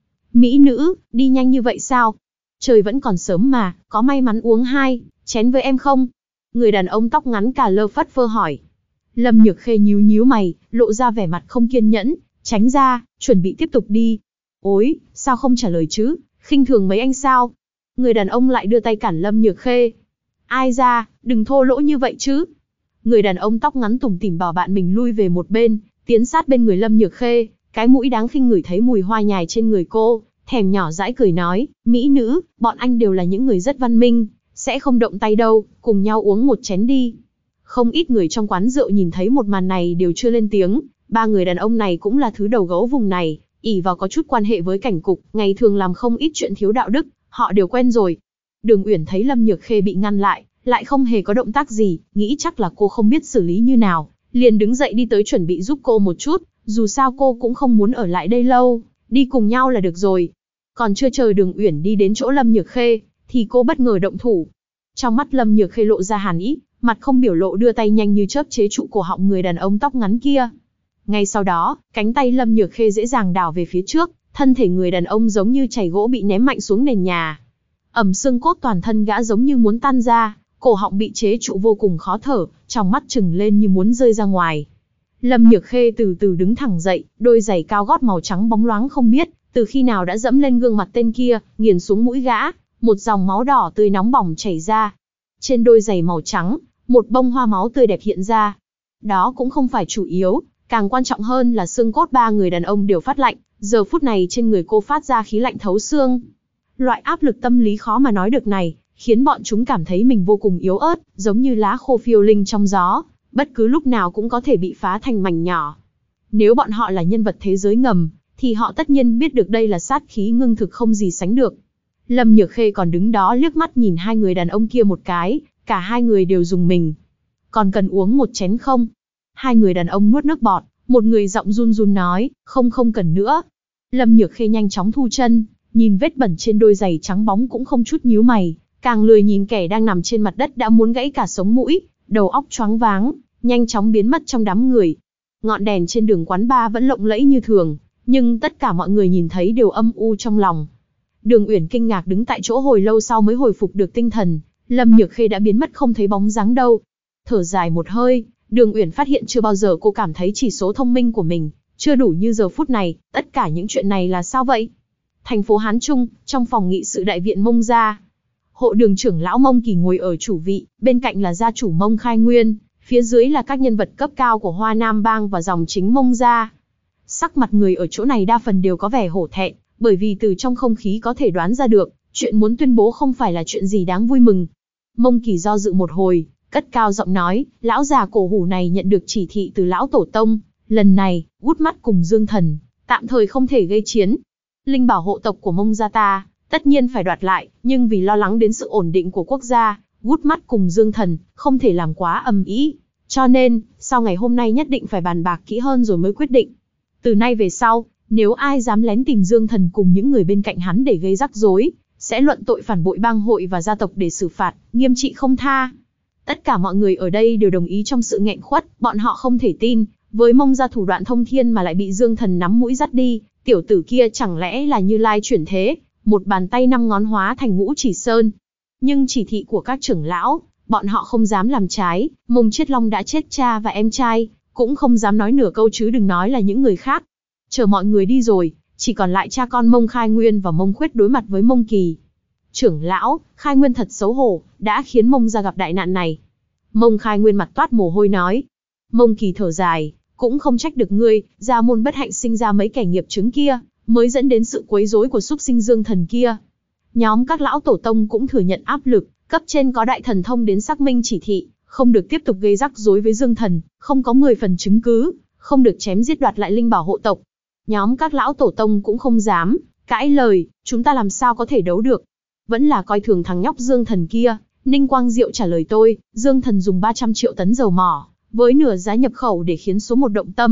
Mỹ nữ, đi nhanh như vậy sao? Trời vẫn còn sớm mà, có may mắn uống 2 chén với em không? Người đàn ông tóc ngắn cà lơ phất phơ hỏi. Lâm Nhược Khê nhíu nhíu mày, lộ ra vẻ mặt không kiên nhẫn, tránh ra, chuẩn bị tiếp tục đi. Ôi, sao không trả lời chứ, khinh thường mấy anh sao? Người đàn ông lại đưa tay cản Lâm Nhược Khê. Ai ra, đừng thô lỗ như vậy chứ. Người đàn ông tóc ngắn tủm tỉm bảo bạn mình lui về một bên, tiến sát bên người Lâm Nhược Khê, cái mũi đáng khinh ngửi thấy mùi hoa nhài trên người cô, thèm nhỏ dãi cười nói, mỹ nữ, bọn anh đều là những người rất văn minh, sẽ không động tay đâu, cùng nhau uống một chén đi. Không ít người trong quán rượu nhìn thấy một màn này đều chưa lên tiếng, ba người đàn ông này cũng là thứ đầu gấu vùng này, ỷ vào có chút quan hệ với cảnh cục, ngày thường làm không ít chuyện thiếu đạo đức, họ đều quen rồi. Đường Uyển thấy Lâm Nhược Khê bị ngăn lại không hề có động tác gì, nghĩ chắc là cô không biết xử lý như nào, liền đứng dậy đi tới chuẩn bị giúp cô một chút, dù sao cô cũng không muốn ở lại đây lâu, đi cùng nhau là được rồi. Còn chưa chờ Đường Uyển đi đến chỗ Lâm Nhược Khê, thì cô bất ngờ động thủ. Trong mắt Lâm Nhược Khê lộ ra hàn ý, mặt không biểu lộ đưa tay nhanh như chớp chế trụ cổ họng người đàn ông tóc ngắn kia. Ngay sau đó, cánh tay Lâm Nhược Khê dễ dàng đảo về phía trước, thân thể người đàn ông giống như chày gỗ bị ném mạnh xuống nền nhà. Xương cốt toàn thân gã giống như muốn tan ra, cổ họng bị chế trụ vô cùng khó thở, trong mắt trừng lên như muốn rơi ra ngoài. Lâm Nhược Khê từ từ đứng thẳng dậy, đôi giày cao gót màu trắng bóng loáng không biết từ khi nào đã dẫm lên gương mặt tên kia, nghiền xuống mũi gã, một dòng máu đỏ tươi nóng bỏng chảy ra. Trên đôi giày màu trắng, một bông hoa máu tươi đẹp hiện ra. Đó cũng không phải chủ yếu, càng quan trọng hơn là xương cốt ba người đàn ông đều phát lạnh, giờ phút này trên người cô phát ra khí lạnh thấu xương. Loại áp lực tâm lý khó mà nói được này, khiến bọn chúng cảm thấy mình vô cùng yếu ớt, giống như lá khô phiêu linh trong gió, bất cứ lúc nào cũng có thể bị phá thành mảnh nhỏ. Nếu bọn họ là nhân vật thế giới ngầm, thì họ tất nhiên biết được đây là sát khí ngưng thực không gì sánh được. Lâm Nhược Khê còn đứng đó liếc mắt nhìn hai người đàn ông kia một cái, cả hai người đều rùng mình. Còn cần uống một chén không? Hai người đàn ông nuốt nước bọt, một người giọng run run nói, không cần nữa. Lâm Nhược Khê nhanh chóng thu chân, nhìn vết bẩn trên đôi giày trắng bóng cũng không chút nhíu mày, càng lười nhìn kẻ đang nằm trên mặt đất đã muốn gãy cả sống mũi, đầu óc choáng váng, nhanh chóng biến mất trong đám người. Ngọn đèn trên đường quán bar vẫn lộng lẫy như thường, nhưng tất cả mọi người nhìn thấy đều âm u trong lòng. Đường Uyển kinh ngạc đứng tại chỗ hồi lâu sau mới hồi phục được tinh thần, Lâm Nhược Khê đã biến mất không thấy bóng dáng đâu. Thở dài một hơi, Đường Uyển phát hiện chưa bao giờ cô cảm thấy chỉ số thông minh của mình chưa đủ như giờ phút này, tất cả những chuyện này là sao vậy? Thành phố Hán Trung, trong phòng nghị sự đại viện Mông gia. Hộ đường trưởng lão Mông Kỳ ngồi ở chủ vị, bên cạnh là gia chủ Mông Khai Nguyên, phía dưới là các nhân vật cấp cao của Hoa Nam Bang và dòng chính Mông gia. Sắc mặt người ở chỗ này đa phần đều có vẻ hổ thẹn, bởi vì từ trong không khí có thể đoán ra được, chuyện muốn tuyên bố không phải là chuyện gì đáng vui mừng. Mông Kỳ do dự một hồi, cất cao giọng nói, lão già cổ hủ này nhận được chỉ thị từ lão tổ tông, lần này, Gút Mắt cùng Dương Thần, tạm thời không thể gây chiến. Linh bảo hộ tộc của Mông gia ta, tất nhiên phải đoạt lại, nhưng vì lo lắng đến sự ổn định của quốc gia, Gút Mắt cùng Dương Thần, không thể làm quá ầm ĩ. Cho nên, sau ngày hôm nay nhất định phải bàn bạc kỹ hơn rồi mới quyết định. Từ nay về sau, nếu ai dám lén tìm Dương Thần cùng những người bên cạnh hắn để gây rắc rối, sẽ luận tội phản bội bang hội và gia tộc để xử phạt, nghiêm trị không tha. Tất cả mọi người ở đây đều đồng ý trong sự nghẹn khuất, bọn họ không thể tin, với Mông gia thủ đoạn thông thiên mà lại bị Dương Thần nắm mũi dắt đi, tiểu tử kia chẳng lẽ là Như Lai chuyển thế, một bàn tay 5 ngón hóa thành Ngũ Chỉ Sơn. Nhưng chỉ thị của các trưởng lão, bọn họ không dám làm trái, Mông Chiết Long đã chết cha và em trai, cũng không dám nói nửa câu chứ đừng nói là những người khác. Chờ mọi người đi rồi, chỉ còn lại cha con Mông Khai Nguyên và Mông Khuyết đối mặt với Mông Kỳ. Trưởng lão, Khai Nguyên thật xấu hổ, đã khiến Mông gia gặp đại nạn này. Mông Khai Nguyên mặt toát mồ hôi nói. Mông Kỳ thở dài, cũng không trách được ngươi, gia môn bất hạnh sinh ra mấy kẻ nghiệp chứng kia, mới dẫn đến sự quấy rối của súc sinh Dương Thần kia. Nhóm các lão tổ tông cũng thừa nhận áp lực, cấp trên có đại thần thông đến xác minh chỉ thị, không được tiếp tục gây rắc rối với Dương Thần, không có 10 phần chứng cứ, không được chém giết đoạt lại linh bảo hộ tộc. Nhóm các lão tổ tông cũng không dám cãi lời, chúng ta làm sao có thể đấu được. Vẫn là coi thường thằng nhóc Dương Thần kia. Ninh Quang Diệu trả lời tôi, Dương Thần dùng 300 triệu tấn dầu mỏ, với nửa giá nhập khẩu để khiến số một động tâm,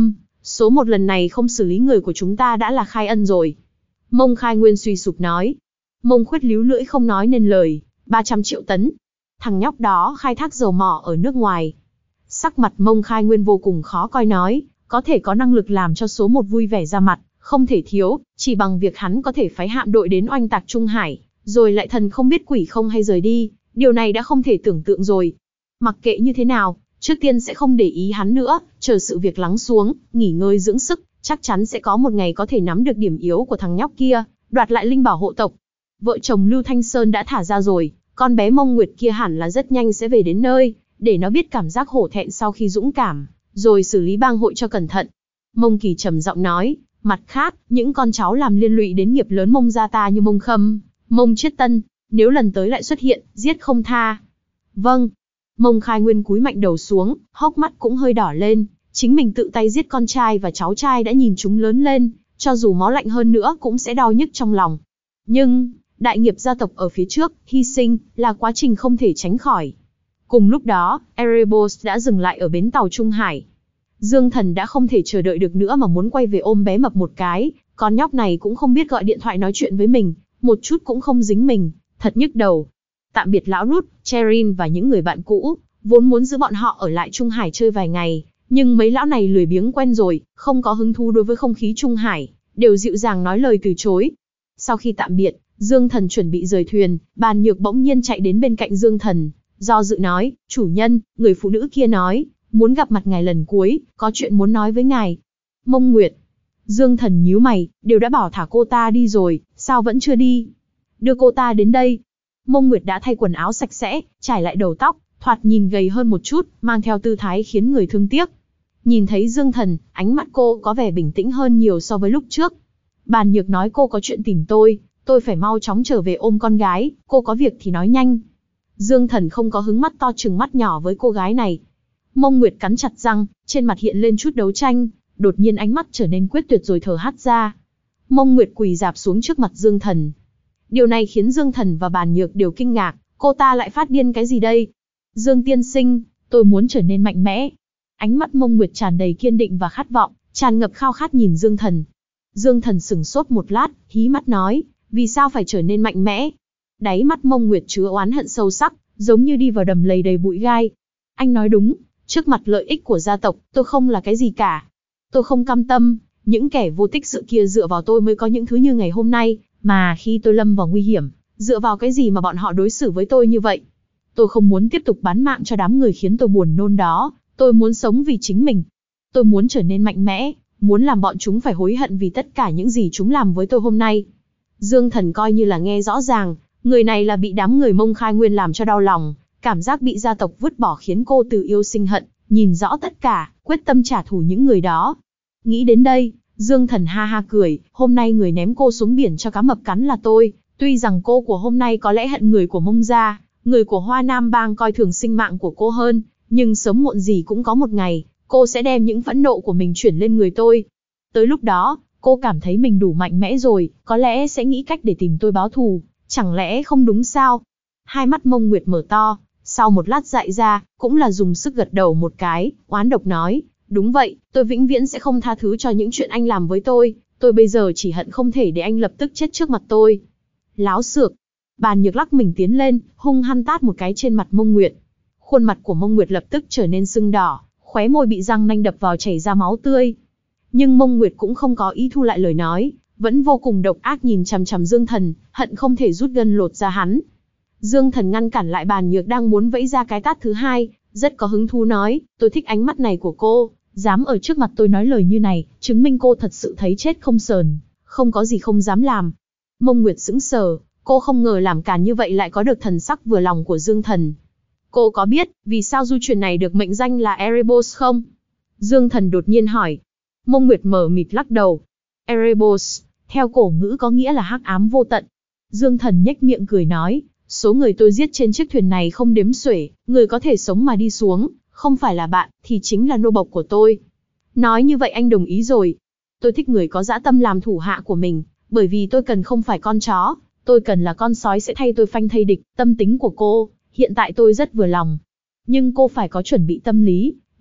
Số một lần này không xử lý người của chúng ta đã là khai ân rồi. Mông Khai Nguyên suy sụp nói. Mông Khuyết líu lưỡi không nói nên lời. 300 triệu tấn. Thằng nhóc đó khai thác dầu mỏ ở nước ngoài. Sắc mặt Mông Khai Nguyên vô cùng khó coi nói, có thể có năng lực làm cho số một vui vẻ ra mặt, không thể thiếu, chỉ bằng việc hắn có thể phái hạm đội đến oanh tạc Trung Hải, rồi lại thần không biết quỷ không hay rời đi, điều này đã không thể tưởng tượng rồi. Mặc kệ như thế nào, trước tiên sẽ không để ý hắn nữa, chờ sự việc lắng xuống, nghỉ ngơi dưỡng sức, chắc chắn sẽ có một ngày có thể nắm được điểm yếu của thằng nhóc kia, đoạt lại linh bảo hộ tộc. Vợ chồng Lưu Thanh Sơn đã thả ra rồi, con bé Mông Nguyệt kia hẳn là rất nhanh sẽ về đến nơi, để nó biết cảm giác hổ thẹn sau khi dũng cảm, rồi xử lý bang hội cho cẩn thận. Mông Kỳ trầm giọng nói, mặt khác, những con cháu làm liên lụy đến nghiệp lớn Mông gia ta như Mông Khâm, Mông Chiết Tân, nếu lần tới lại xuất hiện, giết không tha. Vâng. Mông Khai Nguyên cúi mạnh đầu xuống, hốc mắt cũng hơi đỏ lên, chính mình tự tay giết con trai và cháu trai đã nhìn chúng lớn lên, cho dù máu lạnh hơn nữa cũng sẽ đau nhức trong lòng. Nhưng, đại nghiệp gia tộc ở phía trước, hy sinh, là quá trình không thể tránh khỏi. Cùng lúc đó, Erebos đã dừng lại ở bến tàu Trung Hải. Dương Thần đã không thể chờ đợi được nữa mà muốn quay về ôm bé mập một cái, con nhóc này cũng không biết gọi điện thoại nói chuyện với mình, một chút cũng không dính mình, thật nhức đầu. Tạm biệt lão Rút, Cherin và những người bạn cũ, vốn muốn giữ bọn họ ở lại Trung Hải chơi vài ngày, nhưng mấy lão này lười biếng quen rồi, không có hứng thú đối với không khí Trung Hải, đều dịu dàng nói lời từ chối. Sau khi tạm biệt, Dương Thần chuẩn bị rời thuyền, Bàn Nhược bỗng nhiên chạy đến bên cạnh Dương Thần, do dự nói, chủ nhân, người phụ nữ kia nói, muốn gặp mặt ngài lần cuối, có chuyện muốn nói với ngài. Mông Nguyệt. Dương Thần nhíu mày, đều đã bảo thả cô ta đi rồi, sao vẫn chưa đi? Đưa cô ta đến đây. Mông Nguyệt đã thay quần áo sạch sẽ, trải lại đầu tóc, thoạt nhìn gầy hơn một chút, mang theo tư thái khiến người thương tiếc. Nhìn thấy Dương Thần, ánh mắt cô có vẻ bình tĩnh hơn nhiều so với lúc trước. Bàn Nhược nói cô có chuyện tìm tôi phải mau chóng trở về ôm con gái, cô có việc thì nói nhanh. Dương Thần không có hứng mắt to trừng mắt nhỏ với cô gái này. Mông Nguyệt cắn chặt răng, trên mặt hiện lên chút đấu tranh, đột nhiên ánh mắt trở nên quyết tuyệt rồi thở hắt ra. Mông Nguyệt quỳ rạp xuống trước mặt Dương Thần. Điều này khiến Dương Thần và Bàn Nhược đều kinh ngạc, cô ta lại phát điên cái gì đây? Dương tiên sinh, tôi muốn trở nên mạnh mẽ. Ánh mắt Mông Nguyệt tràn đầy kiên định và khát vọng, tràn ngập khao khát nhìn Dương Thần. Dương Thần sững sốt một lát, hí mắt nói, vì sao phải trở nên mạnh mẽ? Đáy mắt Mông Nguyệt chứa oán hận sâu sắc, giống như đi vào đầm lầy đầy bụi gai. Anh nói đúng, trước mặt lợi ích của gia tộc, tôi không là cái gì cả. Tôi không cam tâm, những kẻ vô tích sự kia dựa vào tôi mới có những thứ như ngày hôm nay, mà khi tôi lâm vào nguy hiểm, dựa vào cái gì mà bọn họ đối xử với tôi như vậy? Tôi không muốn tiếp tục bán mạng cho đám người khiến tôi buồn nôn đó, tôi muốn sống vì chính mình. Tôi muốn trở nên mạnh mẽ, muốn làm bọn chúng phải hối hận vì tất cả những gì chúng làm với tôi hôm nay. Dương Thần coi như là nghe rõ ràng, người này là bị đám người Mông Khai Nguyên làm cho đau lòng, cảm giác bị gia tộc vứt bỏ khiến cô từ yêu sinh hận, nhìn rõ tất cả, quyết tâm trả thù những người đó. Nghĩ đến đây, Dương Thần ha ha cười, hôm nay người ném cô xuống biển cho cá mập cắn là tôi, tuy rằng cô của hôm nay có lẽ hận người của Mông gia, người của Hoa Nam Bang coi thường sinh mạng của cô hơn, nhưng sớm muộn gì cũng có một ngày, cô sẽ đem những phẫn nộ của mình chuyển lên người tôi. Tới lúc đó, cô cảm thấy mình đủ mạnh mẽ rồi, có lẽ sẽ nghĩ cách để tìm tôi báo thù, chẳng lẽ không đúng sao? Hai mắt Mông Nguyệt mở to, sau một lát dại ra, cũng là dùng sức gật đầu một cái, oán độc nói, đúng vậy, tôi vĩnh viễn sẽ không tha thứ cho những chuyện anh làm với tôi bây giờ chỉ hận không thể để anh lập tức chết trước mặt tôi. Láo xược. Bàn Nhược lắc mình tiến lên, hung hăng tát một cái trên mặt Mông Nguyệt. Khuôn mặt của Mông Nguyệt lập tức trở nên sưng đỏ, khóe môi bị răng nanh đập vào chảy ra máu tươi. Nhưng Mông Nguyệt cũng không có ý thu lại lời nói, vẫn vô cùng độc ác nhìn chằm chằm Dương Thần, hận không thể rút gân lột ra hắn. Dương Thần ngăn cản lại Bàn Nhược đang muốn vẫy ra cái tát thứ hai, rất có hứng thú nói, tôi thích ánh mắt này của cô, dám ở trước mặt tôi nói lời như này, chứng minh cô thật sự thấy chết không sờn, không có gì không dám làm. Mông Nguyệt sững sờ, cô không ngờ làm càn như vậy lại có được thần sắc vừa lòng của Dương Thần. Cô có biết vì sao du thuyền này được mệnh danh là Erebos không? Dương Thần đột nhiên hỏi. Mông Nguyệt mờ mịt lắc đầu. Erebos, theo cổ ngữ có nghĩa là hắc ám vô tận. Dương Thần nhếch miệng cười nói, số người tôi giết trên chiếc thuyền này không đếm xuể, người có thể sống mà đi xuống, không phải là bạn, thì chính là nô bộc của tôi. Nói như vậy anh đồng ý rồi. Tôi thích người có dã tâm làm thủ hạ của mình, bởi vì tôi cần không phải con chó, tôi cần là con sói sẽ thay tôi phanh thây địch. Tâm tính của cô, hiện tại tôi rất vừa lòng. Nhưng cô phải có chuẩn bị tâm lý,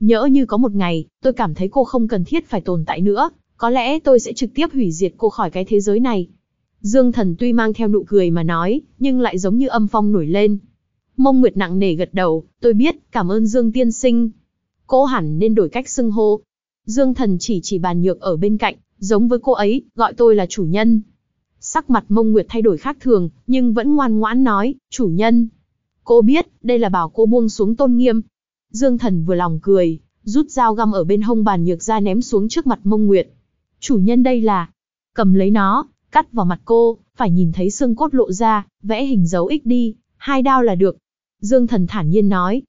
Nhỡ như có một ngày, tôi cảm thấy cô không cần thiết phải tồn tại nữa, có lẽ tôi sẽ trực tiếp hủy diệt cô khỏi cái thế giới này. Dương Thần tuy mang theo nụ cười mà nói, nhưng lại giống như âm phong nổi lên. Mông Nguyệt nặng nề gật đầu, tôi biết, cảm ơn Dương tiên sinh. Cô hẳn nên đổi cách xưng hô. Dương Thần chỉ bàn nhược ở bên cạnh, giống với cô ấy, gọi tôi là chủ nhân. Sắc mặt Mông Nguyệt thay đổi khác thường, nhưng vẫn ngoan ngoãn nói, chủ nhân. Cô biết, đây là bảo cô buông xuống tôn nghiêm. Dương Thần vừa lòng cười, rút dao găm ở bên hông bàn nhược ra ném xuống trước mặt Mông Nguyệt. Chủ nhân đây là, cầm lấy nó, cắt vào mặt cô, phải nhìn thấy xương cốt lộ ra, vẽ hình dấu X đi, 2 đao là được. Dương Thần thản nhiên nói.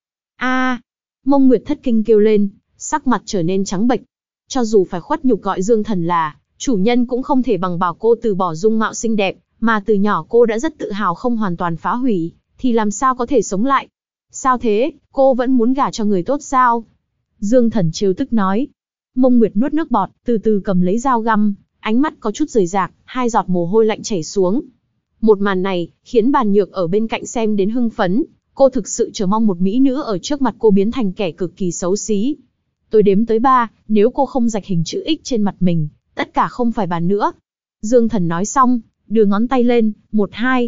Mông Nguyệt thất kinh kêu lên, sắc mặt trở nên trắng bệch. Cho dù phải khuất nhục gọi Dương Thần là chủ nhân cũng không thể bằng bảo cô từ bỏ dung mạo xinh đẹp, mà từ nhỏ cô đã rất tự hào không hoàn toàn phá hủy, thì làm sao có thể sống lại. Sao thế, cô vẫn muốn gả cho người tốt sao? Dương Thần trêu tức nói. Mông Nguyệt nuốt nước bọt, từ từ cầm lấy dao găm, ánh mắt có chút rời rạc, 2 giọt mồ hôi lạnh chảy xuống. Một màn này, khiến bàn nhược ở bên cạnh xem đến hưng phấn, cô thực sự chờ mong một mỹ nữ ở trước mặt cô biến thành kẻ cực kỳ xấu xí. Tôi đếm tới 3, nếu cô không rạch hình chữ X trên mặt mình, tất cả không phải bàn nữa. Dương Thần nói xong, đưa ngón tay lên, 1, 2.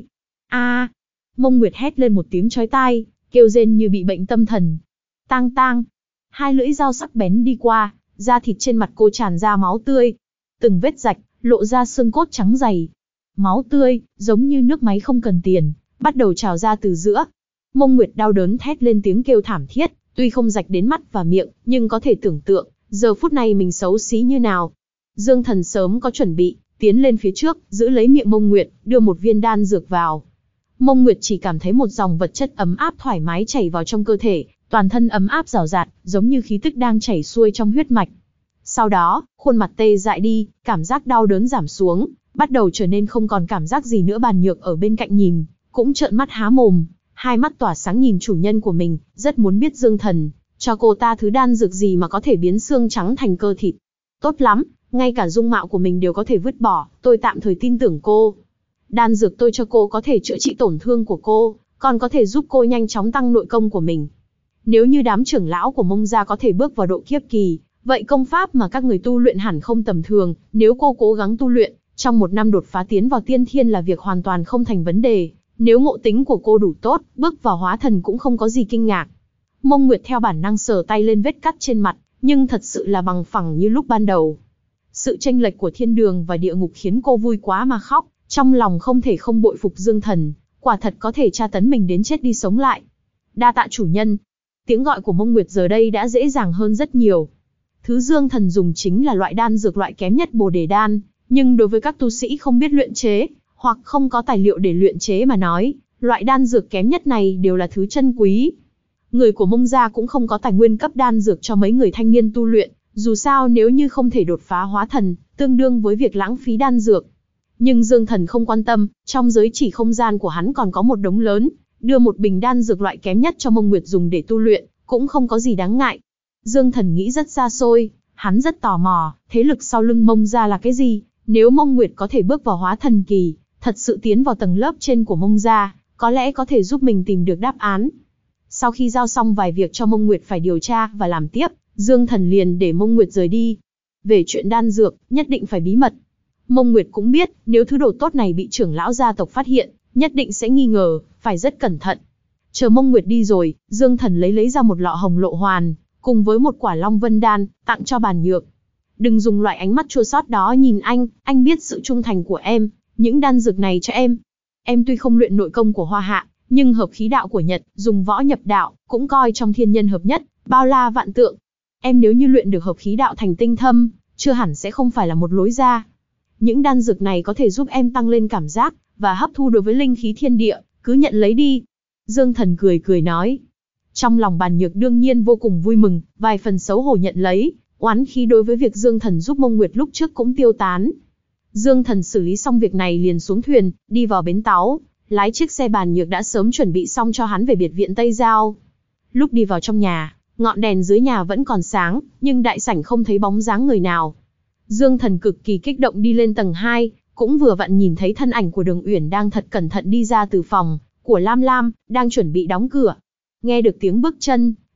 Mông Nguyệt hét lên một tiếng chói tai, kêu rên như bị bệnh tâm thần. Tang tang. 2 lưỡi dao sắc bén đi qua, da thịt trên mặt cô tràn ra máu tươi. Từng vết rạch, lộ ra xương cốt trắng dày. Máu tươi, giống như nước máy không cần tiền, bắt đầu trào ra từ giữa. Mông Nguyệt đau đớn thét lên tiếng kêu thảm thiết, tuy không rạch đến mắt và miệng, nhưng có thể tưởng tượng, giờ phút này mình xấu xí như nào. Dương Thần sớm có chuẩn bị, tiến lên phía trước, giữ lấy miệng Mông Nguyệt, đưa một viên đan dược vào. Mông Nguyệt chỉ cảm thấy một dòng vật chất ấm áp thoải mái chảy vào trong cơ thể, toàn thân ấm áp rào rạt, giống như khí tức đang chảy xuôi trong huyết mạch. Sau đó, khuôn mặt tê dại đi, cảm giác đau đớn giảm xuống, bắt đầu trở nên không còn cảm giác gì nữa. Bàn nhược ở bên cạnh nhìn, cũng trợn mắt há mồm, 2 mắt tỏa sáng nhìn chủ nhân của mình, rất muốn biết Dương Thần cho cô ta thứ đan dược gì mà có thể biến xương trắng thành cơ thịt. Tốt lắm, ngay cả dung mạo của mình đều có thể vứt bỏ, tôi tạm thời tin tưởng cô. Đan dược tôi cho cô có thể chữa trị tổn thương của cô, còn có thể giúp cô nhanh chóng tăng nội công của mình. Nếu như đám trưởng lão của Mông gia có thể bước vào độ kiếp kỳ, vậy công pháp mà các người tu luyện hẳn không tầm thường, nếu cô cố gắng tu luyện, trong 1 năm đột phá tiến vào tiên thiên là việc hoàn toàn không thành vấn đề. Nếu ngộ tính của cô đủ tốt, bước vào hóa thần cũng không có gì kinh ngạc. Mông Nguyệt theo bản năng sờ tay lên vết cắt trên mặt, nhưng thật sự là bằng phẳng như lúc ban đầu. Sự chênh lệch của thiên đường và địa ngục khiến cô vui quá mà khóc, trong lòng không thể không bội phục Dương Thần, quả thật có thể tra tấn mình đến chết đi sống lại. Đa tạ chủ nhân. Tiếng gọi của Mông Nguyệt giờ đây đã dễ dàng hơn rất nhiều. Thứ Dương Thần dùng chính là loại đan dược loại kém nhất Bồ Đề đan, nhưng đối với các tu sĩ không biết luyện chế, hoặc không có tài liệu để luyện chế mà nói, loại đan dược kém nhất này đều là thứ chân quý. Người của Mông gia cũng không có tài nguyên cấp đan dược cho mấy người thanh niên tu luyện, dù sao nếu như không thể đột phá hóa thần, tương đương với việc lãng phí đan dược. Nhưng Dương Thần không quan tâm, trong giới chỉ không gian của hắn còn có một đống lớn, đưa một bình đan dược loại kém nhất cho Mông Nguyệt dùng để tu luyện, cũng không có gì đáng ngại. Dương Thần nghĩ rất xa xôi, hắn rất tò mò, thế lực sau lưng Mông gia là cái gì? Nếu Mông Nguyệt có thể bước vào hóa thần kỳ, thật sự tiến vào tầng lớp trên của Mông gia, có lẽ có thể giúp mình tìm được đáp án. Sau khi giao xong vài việc cho Mông Nguyệt phải điều tra và làm tiếp, Dương Thần liền để Mông Nguyệt rời đi. Về chuyện đan dược, nhất định phải bí mật. Mông Nguyệt cũng biết, nếu thứ đồ tốt này bị trưởng lão gia tộc phát hiện, nhất định sẽ nghi ngờ, phải rất cẩn thận. Chờ Mông Nguyệt đi rồi, Dương Thần lấy ra một lọ hồng lộ hoàn, cùng với một quả long vân đan, tặng cho Bàn Nhược. Đừng dùng loại ánh mắt chua xót đó nhìn anh biết sự trung thành của em, những đan dược này cho em. Em tuy không luyện nội công của Hoa Hạ, nhưng hợp khí đạo của Nhật, dùng võ nhập đạo, cũng coi trong thiên nhân hợp nhất, bao la vạn tượng. Em nếu như luyện được hợp khí đạo thành tinh thâm, chưa hẳn sẽ không phải là một lối ra. Những đan dược này có thể giúp em tăng lên cảm giác, và hấp thu đối với linh khí thiên địa, cứ nhận lấy đi. Dương Thần cười nói. Trong lòng Bàn Nhược đương nhiên vô cùng vui mừng, vài phần xấu hổ nhận lấy, oán khí đối với việc Dương Thần giúp Mông Nguyệt lúc trước cũng tiêu tán. Dương Thần xử lý xong việc này liền xuống thuyền, đi vào bến táo, lái chiếc xe Bàn Nhược đã sớm chuẩn bị xong cho hắn về biệt viện Tây Giao. Lúc đi vào trong nhà, ngọn đèn dưới nhà vẫn còn sáng, nhưng đại sảnh không thấy bóng dáng người nào. Dương Thần cực kỳ kích động đi lên tầng 2, cũng vừa vặn nhìn thấy thân ảnh của Đường Uyển đang thật cẩn thận đi ra từ phòng của Lam Lam, đang chuẩn bị đóng cửa. Nghe được tiếng bước chân,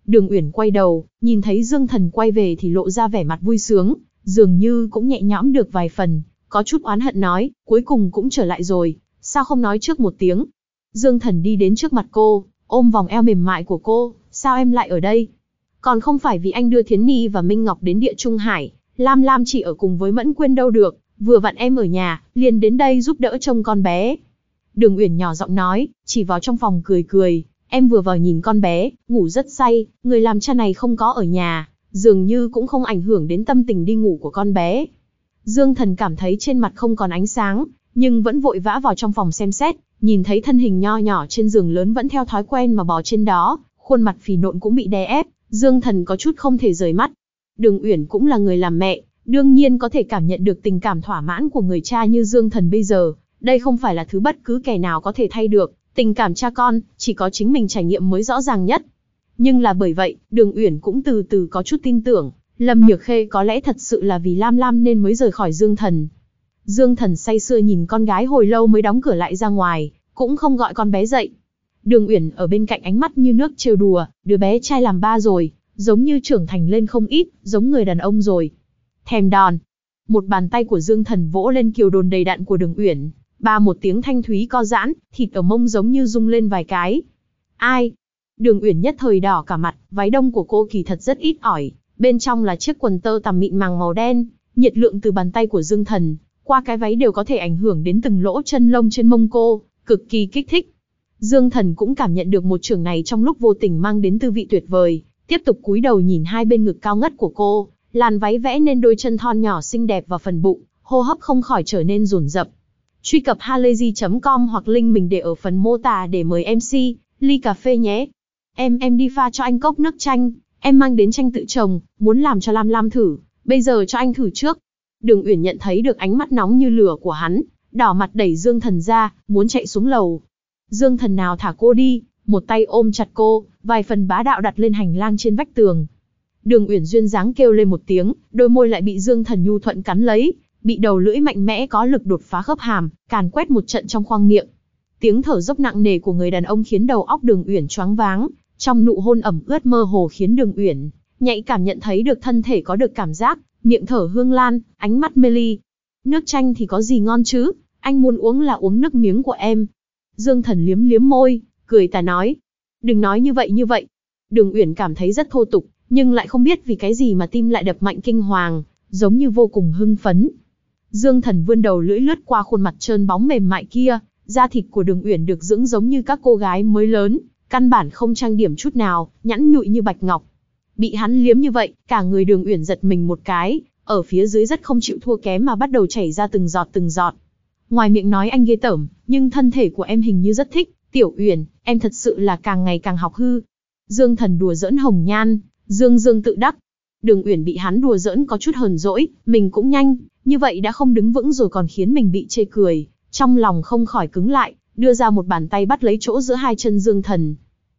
Đường Uyển quay đầu, nhìn thấy Dương Thần quay về thì lộ ra vẻ mặt vui sướng, dường như cũng nhẹ nhõm được vài phần, có chút oán hận nói, cuối cùng cũng trở lại rồi, sao không nói trước một tiếng. Dương Thần đi đến trước mặt cô, ôm vòng eo mềm mại của cô, sao em lại ở đây? Còn không phải vì anh đưa Thiến Ni và Minh Ngọc đến Địa Trung Hải, Lam Lam chỉ ở cùng với Mẫn Quyên đâu được, vừa vặn em ở nhà, liền đến đây giúp đỡ trông con bé. Đường Uyển nhỏ giọng nói, chỉ vào trong phòng cười cười, em vừa vào nhìn con bé, ngủ rất say, người làm cha này không có ở nhà, dường như cũng không ảnh hưởng đến tâm tình đi ngủ của con bé. Dương Thần cảm thấy trên mặt không còn ánh sáng, nhưng vẫn vội vã vào trong phòng xem xét, nhìn thấy thân hình nho nhỏ trên giường lớn vẫn theo thói quen mà bò trên đó, khuôn mặt phì nộn cũng bị đè ép, Dương Thần có chút không thể rời mắt. Đường Uyển cũng là người làm mẹ, đương nhiên có thể cảm nhận được tình cảm thỏa mãn của người cha như Dương Thần bây giờ, đây không phải là thứ bất cứ kẻ nào có thể thay được, tình cảm cha con, chỉ có chính mình trải nghiệm mới rõ ràng nhất. Nhưng là bởi vậy, Đường Uyển cũng từ từ có chút tin tưởng, Lâm Nhược Khê có lẽ thật sự là vì Lam Lam nên mới rời khỏi Dương Thần. Dương Thần say sưa nhìn con gái hồi lâu mới đóng cửa lại ra ngoài, cũng không gọi con bé dậy. Đường Uyển ở bên cạnh ánh mắt như nước trêu đùa, đứa bé trai làm ba rồi, giống như trưởng thành lên không ít, giống người đàn ông rồi. Thèm đòn. Một bàn tay của Dương Thần vỗ lên kiều đồn đầy đặn của Đường Uyển, ba một tiếng thanh thúy co giãn, thịt ở mông giống như rung lên vài cái. Ai? Đường Uyển nhất thời đỏ cả mặt, váy đông của cô kỳ thật rất ít ỏi, bên trong là chiếc quần tơ tằm mịn màng màu đen, nhiệt lượng từ bàn tay của Dương Thần qua cái váy đều có thể ảnh hưởng đến từng lỗ chân lông trên mông cô, cực kỳ kích thích. Dương Thần cũng cảm nhận được một chưởng này trong lúc vô tình mang đến tư vị tuyệt vời, tiếp tục cúi đầu nhìn hai bên ngực cao ngất của cô, làn váy vẽ nên đôi chân thon nhỏ xinh đẹp và phần bụng, hô hấp không khỏi trở nên dồn dập. Truy cập halayzi.com hoặc link mình để ở phần mô tả để mời MC ly cà phê nhé. Em đi pha cho anh cốc nước chanh, em mang đến chanh tự trồng, muốn làm cho Lam Lam thử, bây giờ cho anh thử trước. Đường Uyển nhận thấy được ánh mắt nóng như lửa của hắn, đỏ mặt đẩy Dương Thần ra, muốn chạy xuống lầu. Dương Thần nào thả cô đi, một tay ôm chặt cô, vài phần bá đạo đặt lên hành lang trên vách tường. Đường Uyển duyên dáng kêu lên một tiếng, đôi môi lại bị Dương Thần nhu thuận cắn lấy, bị đầu lưỡi mạnh mẽ có lực đột phá khớp hàm, càn quét một trận trong khoang miệng. Tiếng thở dốc nặng nề của người đàn ông khiến đầu óc Đường Uyển choáng váng, trong nụ hôn ẩm ướt mơ hồ khiến Đường Uyển nhạy cảm nhận thấy được thân thể có được cảm giác, miệng thở hương lan, ánh mắt mê ly. Nước chanh thì có gì ngon chứ, anh muốn uống là uống nước miếng của em. Dương Thần liếm liếm môi, cười tà nói. Đừng nói như vậy. Đường Uyển cảm thấy rất thô tục, nhưng lại không biết vì cái gì mà tim lại đập mạnh kinh hoàng, giống như vô cùng hưng phấn. Dương Thần vươn đầu lưỡi lướt qua khuôn mặt trơn bóng mềm mại kia, da thịt của Đường Uyển được dưỡng giống như các cô gái mới lớn, căn bản không trang điểm chút nào, nhẵn nhụi như bạch ngọc. Bị hắn liếm như vậy, cả người Đường Uyển giật mình một cái, ở phía dưới rất không chịu thua kém mà bắt đầu chảy ra từng giọt. Ngoài miệng nói anh ghê tởm, nhưng thân thể của em hình như rất thích, Tiểu Uyển, em thật sự là càng ngày càng học hư. Dương Thần đùa giỡn hồng nhan, Dương tự đắc. Đường Uyển bị hắn đùa giỡn có chút hờn dỗi, mình cũng nhanh, như vậy đã không đứng vững rồi còn khiến mình bị chê cười, trong lòng không khỏi cứng lại, đưa ra một bàn tay bắt lấy chỗ giữa hai chân Dương Thần.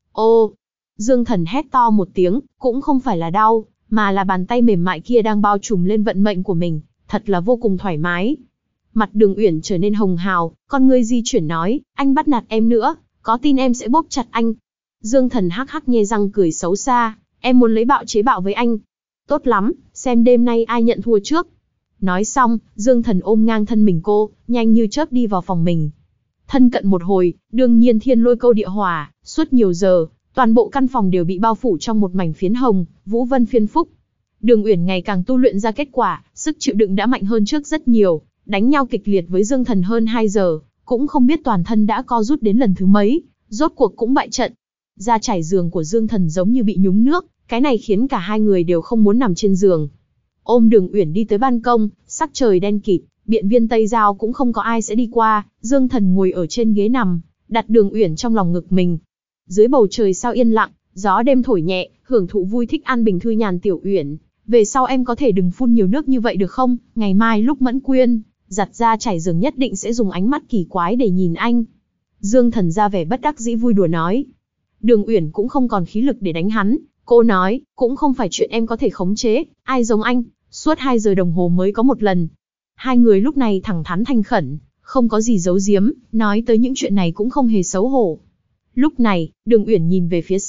Ô! Dương Thần hét to một tiếng, cũng không phải là đau, mà là bàn tay mềm mại kia đang bao trùm lên vận mệnh của mình, thật là vô cùng thoải mái. Mặt Đường Uyển trở nên hồng hào, con ngươi di chuyển nói, anh bắt nạt em nữa, có tin em sẽ bóp chặt anh. Dương Thần hắc hắc nhe răng cười xấu xa, em muốn lấy bạo chế bạo với anh. Tốt lắm, xem đêm nay ai nhận thua trước. Nói xong, Dương Thần ôm ngang thân mình cô, nhanh như chớp đi vào phòng mình. Thân cận một hồi, đương nhiên thiên lôi câu địa hỏa, suốt nhiều giờ, toàn bộ căn phòng đều bị bao phủ trong một mảnh phiến hồng, vũ vân phiên phúc. Đường Uyển ngày càng tu luyện ra kết quả, sức chịu đựng đã mạnh hơn trước rất nhiều, đánh nhau kịch liệt với Dương Thần hơn 2 giờ, cũng không biết toàn thân đã co rút đến lần thứ mấy, rốt cuộc cũng bại trận. Da trải giường của Dương Thần giống như bị nhúng nước, cái này khiến cả hai người đều không muốn nằm trên giường. Ôm Đường Uyển đi tới ban công, sắc trời đen kịt, biện viên Tây Giao cũng không có ai sẽ đi qua, Dương Thần ngồi ở trên ghế nằm, đặt Đường Uyển trong lòng ngực mình. Dưới bầu trời sao yên lặng, gió đêm thổi nhẹ, hưởng thụ vui thích an bình thư nhàn. Tiểu Uyển, về sau em có thể đừng phun nhiều nước như vậy được không? Ngày mai lúc Mẫn Quyên giặt ra trải giường nhất định sẽ dùng ánh mắt kỳ quái để nhìn anh. Dương Thần ra vẻ bất đắc dĩ vui đùa nói. Đường Uyển cũng không còn khí lực để đánh hắn, cô nói, cũng không phải chuyện em có thể khống chế, ai giống anh, suốt 2 giờ đồng hồ mới có một lần. Hai người lúc này thẳng thắn thành khẩn, không có gì giấu giếm, nói tới những chuyện này cũng không hề xấu hổ. Lúc này, Đường Uyển nhìn về phía xa,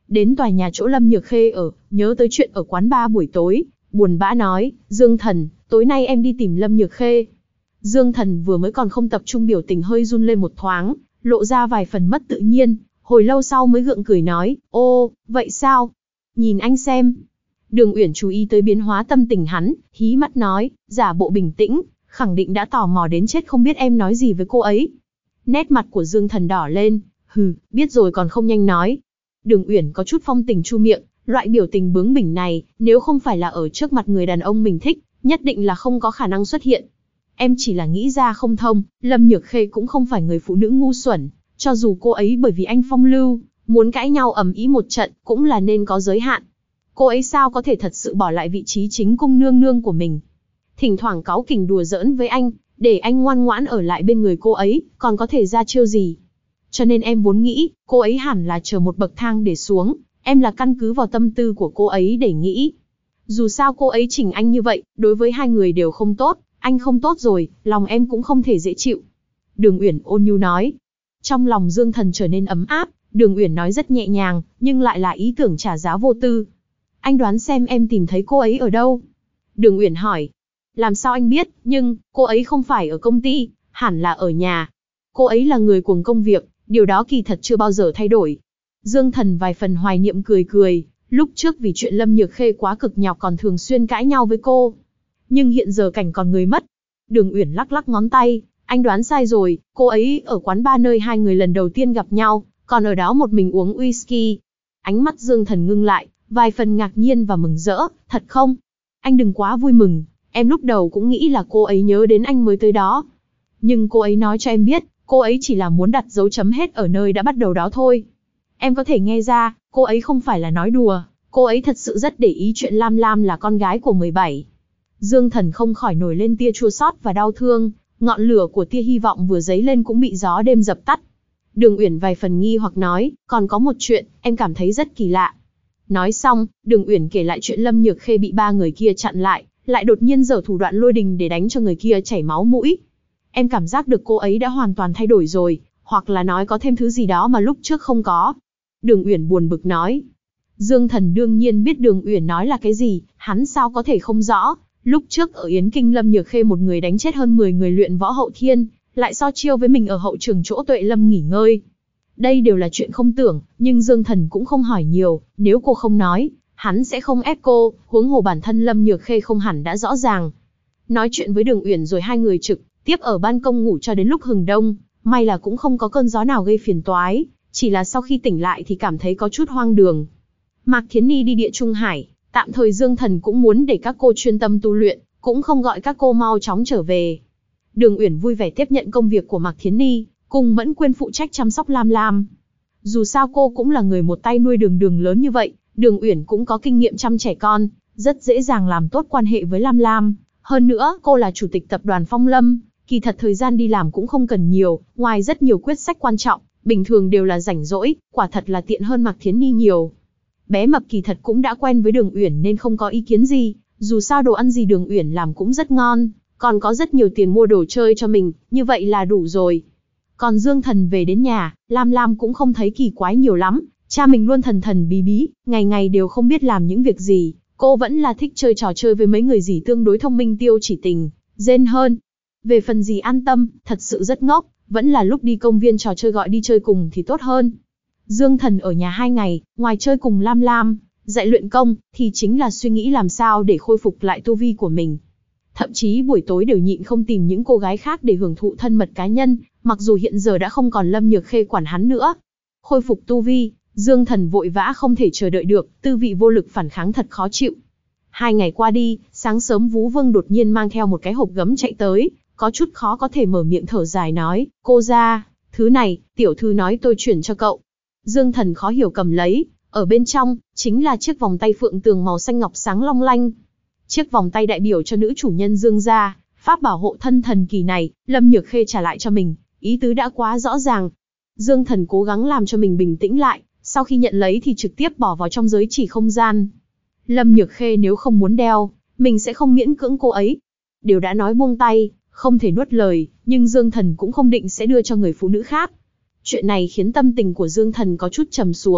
đến tòa nhà chỗ Lâm Nhược Khê ở, nhớ tới chuyện ở quán bar buổi tối, buồn bã nói, Dương Thần, tối nay em đi tìm Lâm Nhược Khê. Dương Thần vừa mới còn không tập trung biểu tình hơi run lên một thoáng, lộ ra vài phần mất tự nhiên, hồi lâu sau mới gượng cười nói, ô, vậy sao? Nhìn anh xem. Đường Uyển chú ý tới biến hóa tâm tình hắn, hí mắt nói, giả bộ bình tĩnh, khẳng định đã tò mò đến chết không biết em nói gì với cô ấy. Nét mặt của Dương Thần đỏ lên, hừ, biết rồi còn không nhanh nói. Đường Uyển có chút phong tình chu miệng, loại biểu tình bướng bỉnh này, nếu không phải là ở trước mặt người đàn ông mình thích, nhất định là không có khả năng xuất hiện. Em chỉ là nghĩ ra không thông, Lâm Nhược Khê cũng không phải người phụ nữ ngu xuẩn, cho dù cô ấy bởi vì anh phong lưu, muốn cãi nhau ầm ĩ một trận, cũng là nên có giới hạn. Cô ấy sao có thể thật sự bỏ lại vị trí chính cung nương nương của mình. Thỉnh thoảng cáu kỉnh đùa giỡn với anh, để anh ngoan ngoãn ở lại bên người cô ấy, còn có thể ra chiêu gì. Cho nên em vốn nghĩ, cô ấy hẳn là chờ một bậc thang để xuống, em là căn cứ vào tâm tư của cô ấy để nghĩ. Dù sao cô ấy chỉnh anh như vậy, đối với hai người đều không tốt, anh không tốt rồi, lòng em cũng không thể dễ chịu. Đường Uyển ôn nhu nói. Trong lòng Dương Thần trở nên ấm áp, Đường Uyển nói rất nhẹ nhàng, nhưng lại là ý tưởng trả giá vô tư. Anh đoán xem em tìm thấy cô ấy ở đâu? Đường Uyển hỏi. Làm sao anh biết, nhưng, cô ấy không phải ở công ty, hẳn là ở nhà. Cô ấy là người cuồng công việc, điều đó kỳ thật chưa bao giờ thay đổi. Dương Thần vài phần hoài niệm cười cười, lúc trước vì chuyện Lâm Nhược Khê quá cực nhọc còn thường xuyên cãi nhau với cô. Nhưng hiện giờ cảnh còn người mất. Đường Uyển lắc lắc ngón tay, anh đoán sai rồi, cô ấy ở quán bar nơi hai người lần đầu tiên gặp nhau, còn ở đó một mình uống whisky. Ánh mắt Dương Thần ngưng lại, vài phần ngạc nhiên và mừng rỡ, thật không? Anh đừng quá vui mừng, em lúc đầu cũng nghĩ là cô ấy nhớ đến anh mới tới đó. Nhưng cô ấy nói cho em biết, cô ấy chỉ là muốn đặt dấu chấm hết ở nơi đã bắt đầu đó thôi. Em có thể nghe ra, cô ấy không phải là nói đùa, cô ấy thật sự rất để ý chuyện Lam Lam là con gái của 17. Dương Thần không khỏi nổi lên tia chua xót và đau thương, ngọn lửa của tia hy vọng vừa dấy lên cũng bị gió đêm dập tắt. Đường Uyển vài phần nghi hoặc nói, còn có một chuyện, em cảm thấy rất kỳ lạ. Nói xong, Đường Uyển kể lại chuyện Lâm Nhược Khê bị ba người kia chặn lại đột nhiên giở thủ đoạn lôi đình để đánh cho người kia chảy máu mũi. Em cảm giác được cô ấy đã hoàn toàn thay đổi rồi, hoặc là nói có thêm thứ gì đó mà lúc trước không có. Đường Uyển buồn bực nói. Dương Thần đương nhiên biết Đường Uyển nói là cái gì, hắn sao có thể không rõ. Lúc trước ở Yến Kinh Lâm Nhược Khê một người đánh chết hơn 10 người luyện võ hậu thiên, lại so chiêu với mình ở hậu trường chỗ Tuệ Lâm nghỉ ngơi. Đây đều là chuyện không tưởng, nhưng Dương Thần cũng không hỏi nhiều, nếu cô không nói, hắn sẽ không ép cô, huống hồ bản thân Lâm Nhược Khê không hẳn đã rõ ràng. Nói chuyện với Đường Uyển rồi hai người trực tiếp ở ban công ngủ cho đến lúc hừng đông, may là cũng không có cơn gió nào gây phiền toái, chỉ là sau khi tỉnh lại thì cảm thấy có chút hoang đường. Mạc Thiến Ni đi Địa Trung Hải, tạm thời Dương Thần cũng muốn để các cô chuyên tâm tu luyện, cũng không gọi các cô mau chóng trở về. Đường Uyển vui vẻ tiếp nhận công việc của Mạc Thiến Ni, cùng Mẫn Quyên phụ trách chăm sóc Lam Lam. Dù sao cô cũng là người một tay nuôi Đường Đường lớn như vậy, Đường Uyển cũng có kinh nghiệm chăm trẻ con, rất dễ dàng làm tốt quan hệ với Lam Lam. Hơn nữa, cô là chủ tịch tập đoàn Phong Lâm, kỳ thật thời gian đi làm cũng không cần nhiều, ngoài rất nhiều quyết sách quan trọng, bình thường đều là rảnh rỗi, quả thật là tiện hơn Mạc Thiến Ni nhiều. Bé mập kỳ thật cũng đã quen với Đường Uyển nên không có ý kiến gì, dù sao đồ ăn gì Đường Uyển làm cũng rất ngon, còn có rất nhiều tiền mua đồ chơi cho mình, như vậy là đủ rồi. Còn Dương Thần về đến nhà, Lam Lam cũng không thấy kỳ quái nhiều lắm, cha mình luôn thần thần bí bí, ngày ngày đều không biết làm những việc gì, cô vẫn là thích chơi trò chơi với mấy người gì tương đối thông minh Tiêu Chỉ Tình, Jane hơn. Về phần gì An Tâm, thật sự rất ngốc, vẫn là lúc đi công viên trò chơi gọi đi chơi cùng thì tốt hơn. Dương Thần ở nhà 2 ngày, ngoài chơi cùng Lam Lam, dạy luyện công, thì chính là suy nghĩ làm sao để khôi phục lại tu vi của mình. Thậm chí buổi tối đều nhịn không tìm những cô gái khác để hưởng thụ thân mật cá nhân, mặc dù hiện giờ đã không còn Lâm Nhược Khê quản hắn nữa. Khôi phục tu vi, Dương Thần vội vã không thể chờ đợi được, tư vị vô lực phản kháng thật khó chịu. 2 ngày qua đi, sáng sớm Vú Vương đột nhiên mang theo một cái hộp gấm chạy tới, có chút khó có thể mở miệng thở dài nói, cô ra, thứ này, tiểu thư nói tôi chuyển cho cậu. Dương Thần khó hiểu cầm lấy, ở bên trong, chính là chiếc vòng tay phượng tường màu xanh ngọc sáng long lanh. Chiếc vòng tay đại biểu cho nữ chủ nhân Dương gia, pháp bảo hộ thân thần kỳ này, Lâm Nhược Khê trả lại cho mình, ý tứ đã quá rõ ràng. Dương Thần cố gắng làm cho mình bình tĩnh lại, sau khi nhận lấy thì trực tiếp bỏ vào trong giới chỉ không gian. Lâm Nhược Khê nếu không muốn đeo, mình sẽ không miễn cưỡng cô ấy. Đều đã nói buông tay, không thể nuốt lời, nhưng Dương Thần cũng không định sẽ đưa cho người phụ nữ khác. Chuyện này khiến tâm tình của Dương Thần có chút trầm xuống,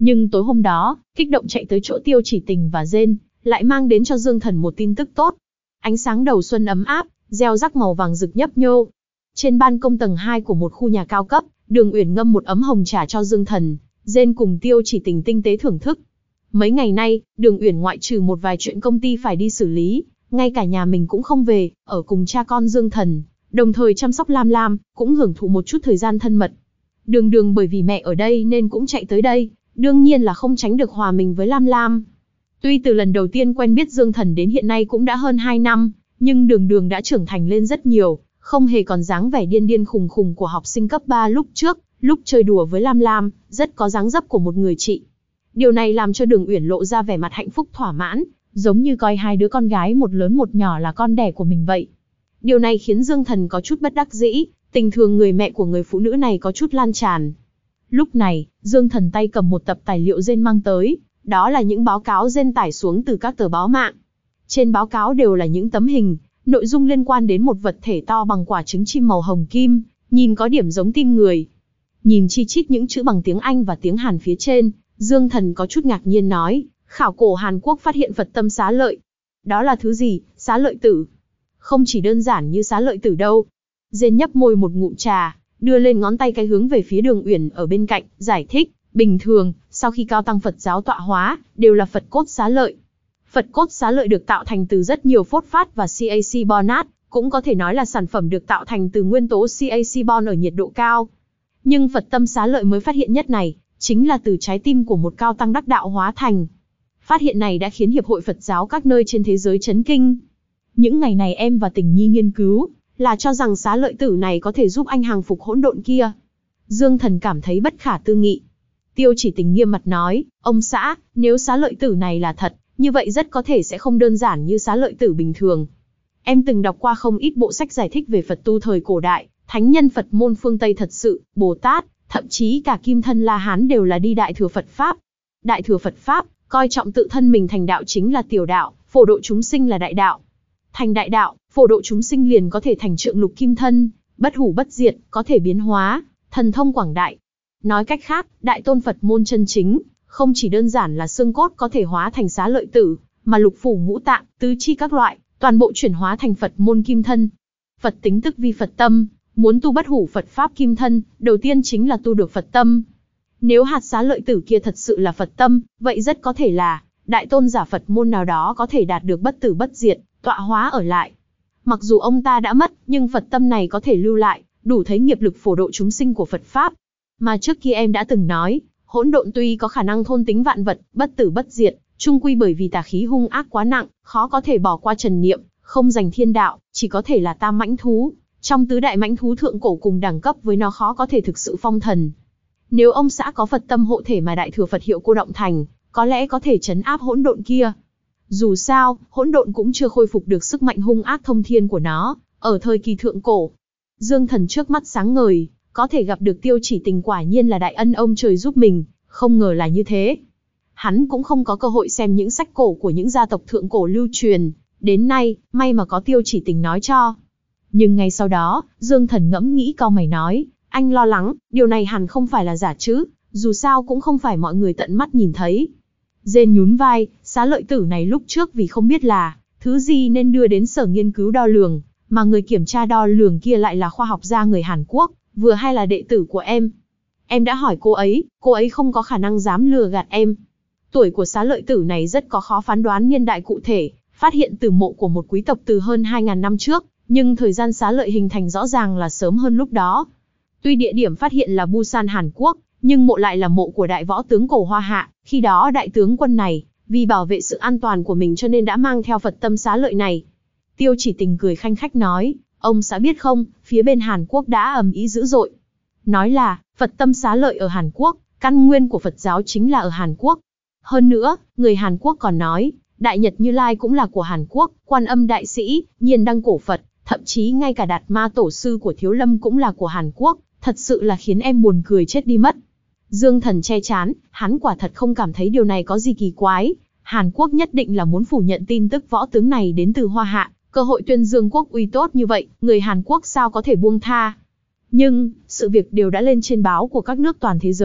Nhưng tối hôm đó, kích động chạy tới chỗ Tiêu Chỉ Tình và Dên, lại mang đến cho Dương Thần một tin tức tốt. Ánh sáng đầu xuân ấm áp, gieo rắc màu vàng rực nhấp nhô. Trên ban công tầng 2 của một khu nhà cao cấp, Đường Uyển ngâm một ấm hồng trà cho Dương Thần, Dên cùng Tiêu Chỉ Tình tinh tế thưởng thức. Mấy ngày nay, Đường Uyển ngoại trừ một vài chuyện công ty phải đi xử lý, ngay cả nhà mình cũng không về, ở cùng cha con Dương Thần, đồng thời chăm sóc Lam Lam, cũng hưởng thụ một chút thời gian thân mật. Đường Đường bởi vì mẹ ở đây nên cũng chạy tới đây, đương nhiên là không tránh được hòa mình với Lam Lam. Tuy từ lần đầu tiên quen biết Dương Thần đến hiện nay cũng đã hơn 2 năm, nhưng Đường Đường đã trưởng thành lên rất nhiều, không hề còn dáng vẻ điên điên khùng khùng của học sinh cấp 3 lúc trước, lúc chơi đùa với Lam Lam, rất có dáng dấp của một người chị. Điều này làm cho Đường Uyển lộ ra vẻ mặt hạnh phúc thỏa mãn, giống như coi hai đứa con gái một lớn một nhỏ là con đẻ của mình vậy. Điều này khiến Dương Thần có chút bất đắc dĩ, tình thương người mẹ của người phụ nữ này có chút lan tràn. Lúc này, Dương Thần tay cầm một tập tài liệu Dên mang tới, đó là những báo cáo Dên tải xuống từ các tờ báo mạng. Trên báo cáo đều là những tấm hình, nội dung liên quan đến một vật thể to bằng quả trứng chim màu hồng kim, nhìn có điểm giống tim người. Nhìn chi chít những chữ bằng tiếng Anh và tiếng Hàn phía trên, Dương Thần có chút ngạc nhiên nói, khảo cổ Hàn Quốc phát hiện Phật tâm xá lợi. Đó là thứ gì, xá lợi tử? Không chỉ đơn giản như xá lợi tử đâu. Dên nhấp môi một ngụm trà, đưa lên ngón tay cái hướng về phía Đường Uyển ở bên cạnh, giải thích, bình thường, sau khi cao tăng Phật giáo tọa hóa, đều là Phật cốt xá lợi. Phật cốt xá lợi được tạo thành từ rất nhiều phốt phát và carbonate, cũng có thể nói là sản phẩm được tạo thành từ nguyên tố carbon ở nhiệt độ cao. Nhưng Phật tâm xá lợi mới phát hiện nhất này, chính là từ trái tim của một cao tăng đắc đạo hóa thành. Phát hiện này đã khiến Hiệp hội Phật giáo các nơi trên thế giới chấn kinh. Những ngày này em và Tình Nhi nghiên cứu, là cho rằng xá lợi tử này có thể giúp anh hàng phục hỗn độn kia. Dương Thần cảm thấy bất khả tư nghị. Tiêu Chỉ Tình nghiêm mặt nói, ông xã, nếu xá lợi tử này là thật, như vậy rất có thể sẽ không đơn giản như xá lợi tử bình thường. Em từng đọc qua không ít bộ sách giải thích về Phật tu thời cổ đại, thánh nhân Phật môn phương Tây thật sự, Bồ Tát, thậm chí cả Kim Thân La Hán đều là đi Đại Thừa Phật Pháp. Đại Thừa Phật Pháp, coi trọng tự thân mình thành đạo chính là tiểu đạo, phổ độ chúng sinh là đại đạo. Thành đại đạo, phổ độ chúng sinh liền có thể thành trượng lục kim thân, bất hủ bất diệt, có thể biến hóa, thần thông quảng đại. Nói cách khác, đại tôn Phật môn chân chính, không chỉ đơn giản là xương cốt có thể hóa thành xá lợi tử, mà lục phủ ngũ tạng, tứ chi các loại, toàn bộ chuyển hóa thành Phật môn kim thân. Phật tính tức vi Phật tâm, muốn tu bất hủ Phật Pháp kim thân, đầu tiên chính là tu được Phật tâm. Nếu hạt xá lợi tử kia thật sự là Phật tâm, vậy rất có thể là, đại tôn giả Phật môn nào đó có thể đạt được bất tử bất diệt, tọa hóa ở lại. Mặc dù ông ta đã mất, nhưng Phật tâm này có thể lưu lại, đủ thấy nghiệp lực phổ độ chúng sinh của Phật Pháp. Mà trước kia em đã từng nói, hỗn độn tuy có khả năng thôn tính vạn vật, bất tử bất diệt, chung quy bởi vì tà khí hung ác quá nặng, khó có thể bỏ qua trần niệm, không giành thiên đạo, chỉ có thể là tam mãnh thú. Trong tứ đại mãnh thú thượng cổ cùng đẳng cấp với nó khó có thể thực sự phong thần. Nếu ông xã có Phật tâm hộ thể mà Đại Thừa Phật hiệu cô động thành, có lẽ có thể trấn áp hỗn độn kia. Dù sao, hỗn độn cũng chưa khôi phục được sức mạnh hung ác thông thiên của nó, ở thời kỳ thượng cổ. Dương Thần trước mắt sáng ngời, có thể gặp được Tiêu Chỉ Tình quả nhiên là đại ân ông trời giúp mình, không ngờ là như thế. Hắn cũng không có cơ hội xem những sách cổ của những gia tộc thượng cổ lưu truyền, đến nay, may mà có Tiêu Chỉ Tình nói cho. Nhưng ngay sau đó, Dương Thần ngẫm nghĩ cau mày nói, anh lo lắng, điều này hẳn không phải là giả chứ, dù sao cũng không phải mọi người tận mắt nhìn thấy. Dên nhún vai, xá lợi tử này lúc trước vì không biết là thứ gì nên đưa đến sở nghiên cứu đo lường, mà người kiểm tra đo lường kia lại là khoa học gia người Hàn Quốc, vừa hay là đệ tử của em. Em đã hỏi cô ấy không có khả năng dám lừa gạt em. Tuổi của xá lợi tử này rất có khó phán đoán niên đại cụ thể, phát hiện từ mộ của một quý tộc từ hơn 2.000 năm trước, nhưng thời gian xá lợi hình thành rõ ràng là sớm hơn lúc đó. Tuy địa điểm phát hiện là Busan Hàn Quốc, nhưng mộ lại là mộ của đại võ tướng cổ Hoa Hạ, khi đó đại tướng quân này, vì bảo vệ sự an toàn của mình cho nên đã mang theo Phật tâm xá lợi này. Tiêu Chỉ Tình cười khanh khách nói, ông xã biết không, phía bên Hàn Quốc đã ầm ĩ dữ dội. Nói là, Phật tâm xá lợi ở Hàn Quốc, căn nguyên của Phật giáo chính là ở Hàn Quốc. Hơn nữa, người Hàn Quốc còn nói, Đại Nhật Như Lai cũng là của Hàn Quốc, Quan Âm Đại Sĩ, Nhiên Đăng cổ Phật, thậm chí ngay cả Đạt Ma tổ sư của Thiếu Lâm cũng là của Hàn Quốc, thật sự là khiến em buồn cười chết đi mất. Dương Thần che chán, hắn quả thật không cảm thấy điều này có gì kỳ quái. Hàn Quốc nhất định là muốn phủ nhận tin tức võ tướng này đến từ Hoa Hạ, cơ hội tuyên dương quốc uy tốt như vậy, người Hàn Quốc sao có thể buông tha. Nhưng, sự việc đều đã lên trên báo của các nước toàn thế giới,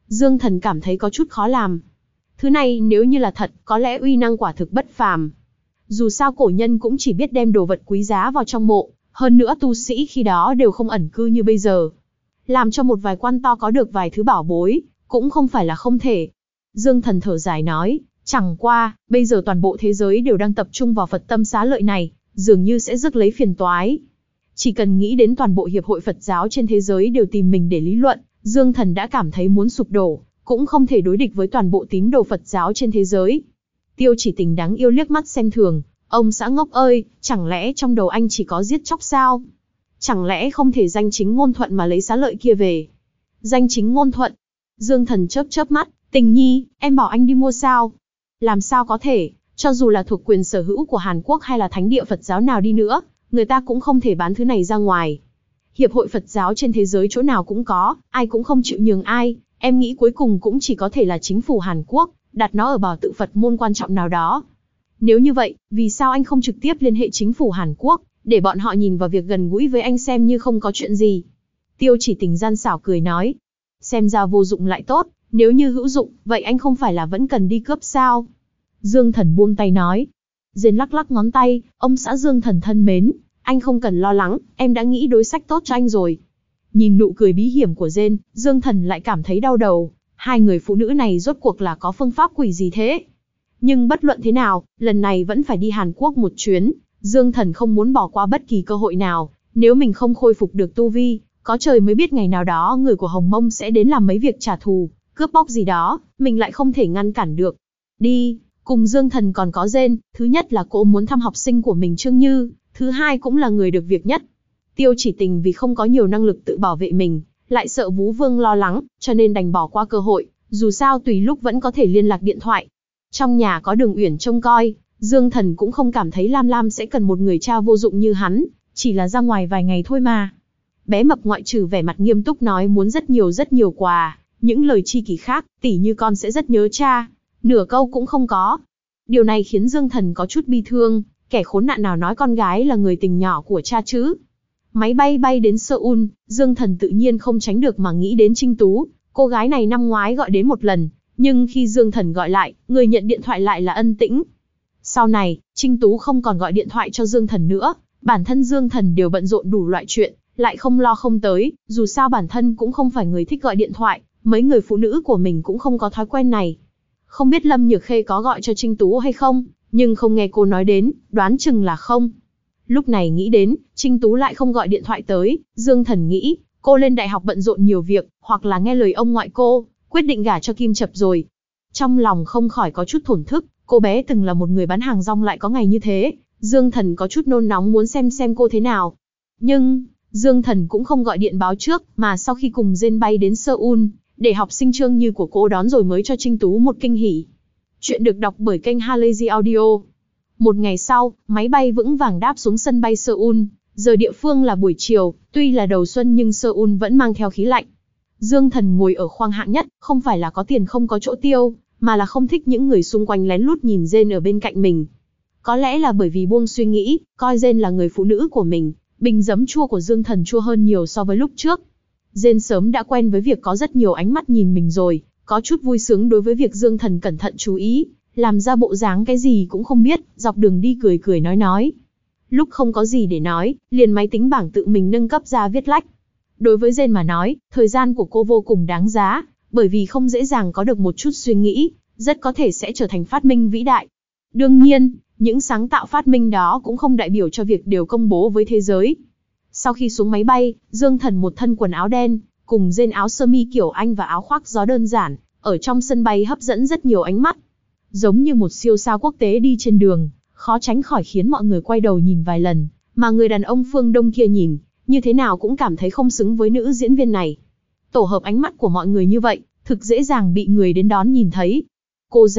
Dương Thần cảm thấy có chút khó làm. Thứ này nếu như là thật, có lẽ uy năng quả thực bất phàm. Dù sao cổ nhân cũng chỉ biết đem đồ vật quý giá vào trong mộ, hơn nữa tu sĩ khi đó đều không ẩn cư như bây giờ. Làm cho một vài quan to có được vài thứ bảo bối, cũng không phải là không thể. Dương Thần thở dài nói, chẳng qua, bây giờ toàn bộ thế giới đều đang tập trung vào Phật tâm xá lợi này, dường như sẽ rước lấy phiền toái. Chỉ cần nghĩ đến toàn bộ hiệp hội Phật giáo trên thế giới đều tìm mình để lý luận, Dương Thần đã cảm thấy muốn sụp đổ, cũng không thể đối địch với toàn bộ tín đồ Phật giáo trên thế giới. Tiêu Chỉ Tình đáng yêu liếc mắt xem thường, ông xã ngốc ơi, chẳng lẽ trong đầu anh chỉ có giết chóc sao? Chẳng lẽ không thể danh chính ngôn thuận mà lấy xá lợi kia về? Danh chính ngôn thuận? Dương Thần chớp chớp mắt, Tình Nhi, em bảo anh đi mua sao? Làm sao có thể, cho dù là thuộc quyền sở hữu của Hàn Quốc hay là thánh địa Phật giáo nào đi nữa, người ta cũng không thể bán thứ này ra ngoài. Hiệp hội Phật giáo trên thế giới chỗ nào cũng có, ai cũng không chịu nhường ai, em nghĩ cuối cùng cũng chỉ có thể là chính phủ Hàn Quốc, đặt nó ở bảo tự Phật môn quan trọng nào đó. Nếu như vậy, vì sao anh không trực tiếp liên hệ chính phủ Hàn Quốc, để bọn họ nhìn vào việc gần gũi với anh xem như không có chuyện gì? Tiêu Chỉ Tình gian xảo cười nói, xem ra vô dụng lại tốt, nếu như hữu dụng, vậy anh không phải là vẫn cần đi cướp sao? Dương Thần buông tay nói. Diên lắc lắc ngón tay, ông xã Dương Thần thân mến, anh không cần lo lắng, em đã nghĩ đối sách tốt cho anh rồi. Nhìn nụ cười bí hiểm của Diên, Dương Thần lại cảm thấy đau đầu, hai người phụ nữ này rốt cuộc là có phương pháp quỷ gì thế? Nhưng bất luận thế nào, lần này vẫn phải đi Hàn Quốc một chuyến, Dương Thần không muốn bỏ qua bất kỳ cơ hội nào, nếu mình không khôi phục được tu vi, có trời mới biết ngày nào đó người của Hồng Mông sẽ đến làm mấy việc trả thù, cướp bóc gì đó, mình lại không thể ngăn cản được. Đi, cùng Dương Thần còn có Diên, thứ nhất là cô muốn thăm học sinh của mình Trương Như, thứ hai cũng là người được việc nhất. Tiêu Chỉ Tình vì không có nhiều năng lực tự bảo vệ mình, lại sợ Vũ Vương lo lắng, cho nên đành bỏ qua cơ hội, dù sao tùy lúc vẫn có thể liên lạc điện thoại. Trong nhà có Đường Uyển trông coi, Dương Thần cũng không cảm thấy Lam Lam sẽ cần một người cha vô dụng như hắn, chỉ là ra ngoài vài ngày thôi mà. Bé mập ngoại trừ vẻ mặt nghiêm túc nói muốn rất nhiều quà, những lời chi kỷ khác, tỉ như con sẽ rất nhớ cha, nửa câu cũng không có. Điều này khiến Dương Thần có chút bi thương, kẻ khốn nạn nào nói con gái là người tình nhỏ của cha chứ. Máy bay bay đến Seoul, Dương Thần tự nhiên không tránh được mà nghĩ đến Trinh Tú, cô gái này năm ngoái gọi đến một lần, nhưng khi Dương Thần gọi lại, người nhận điện thoại lại là Ân Tĩnh. Sau này, Trinh Tú không còn gọi điện thoại cho Dương Thần nữa, bản thân Dương Thần đều bận rộn đủ loại chuyện, lại không lo không tới, dù sao bản thân cũng không phải người thích gọi điện thoại, mấy người phụ nữ của mình cũng không có thói quen này. Không biết Lâm Nhược Khê có gọi cho Trinh Tú hay không, nhưng không nghe cô nói đến, đoán chừng là không. Lúc này nghĩ đến, Trinh Tú lại không gọi điện thoại tới, Dương Thần nghĩ, cô lên đại học bận rộn nhiều việc, hoặc là nghe lời ông ngoại cô, quyết định gả cho Kim Chập rồi. Trong lòng không khỏi có chút thổn thức, cô bé từng là một người bán hàng rong lại có ngày như thế, Dương Thần có chút nôn nóng muốn xem cô thế nào. Nhưng, Dương Thần cũng không gọi điện báo trước, mà sau khi cùng Diên bay đến Seoul, để học sinh Trương Như của cô đón rồi mới cho Trinh Tú một kinh hỉ. Chuyện được đọc bởi kênh Halazy Audio. Một ngày sau, máy bay vững vàng đáp xuống sân bay Seoul, giờ địa phương là buổi chiều, tuy là đầu xuân nhưng Seoul vẫn mang theo khí lạnh. Dương Thần ngồi ở khoang hạng nhất, không phải là có tiền không có chỗ tiêu, mà là không thích những người xung quanh lén lút nhìn Diên ở bên cạnh mình. Có lẽ là bởi vì buông suy nghĩ, coi Diên là người phụ nữ của mình, bình giấm chua của Dương Thần chua hơn nhiều so với lúc trước. Diên sớm đã quen với việc có rất nhiều ánh mắt nhìn mình rồi, có chút vui sướng đối với việc Dương Thần cẩn thận chú ý, làm ra bộ dáng cái gì cũng không biết, dọc đường đi cười nói. Lúc không có gì để nói, liền máy tính bảng tự mình nâng cấp ra viết lách. Đối với Diên mà nói, thời gian của cô vô cùng đáng giá, bởi vì không dễ dàng có được một chút suy nghĩ, rất có thể sẽ trở thành phát minh vĩ đại. Đương nhiên, những sáng tạo phát minh đó cũng không đại biểu cho việc đều công bố với thế giới. Sau khi xuống máy bay, Dương Thần một thân quần áo đen, cùng Diên áo sơ mi kiểu Anh và áo khoác gió đơn giản, ở trong sân bay hấp dẫn rất nhiều ánh mắt. Giống như một siêu sao quốc tế đi trên đường, khó tránh khỏi khiến mọi người quay đầu nhìn vài lần, mà người đàn ông phương Đông kia nhìn, như thế nào cũng cảm thấy không xứng với nữ diễn viên này. Tổ hợp ánh mắt của mọi người như vậy, thực dễ dàng bị người đến đón nhìn thấy. Cô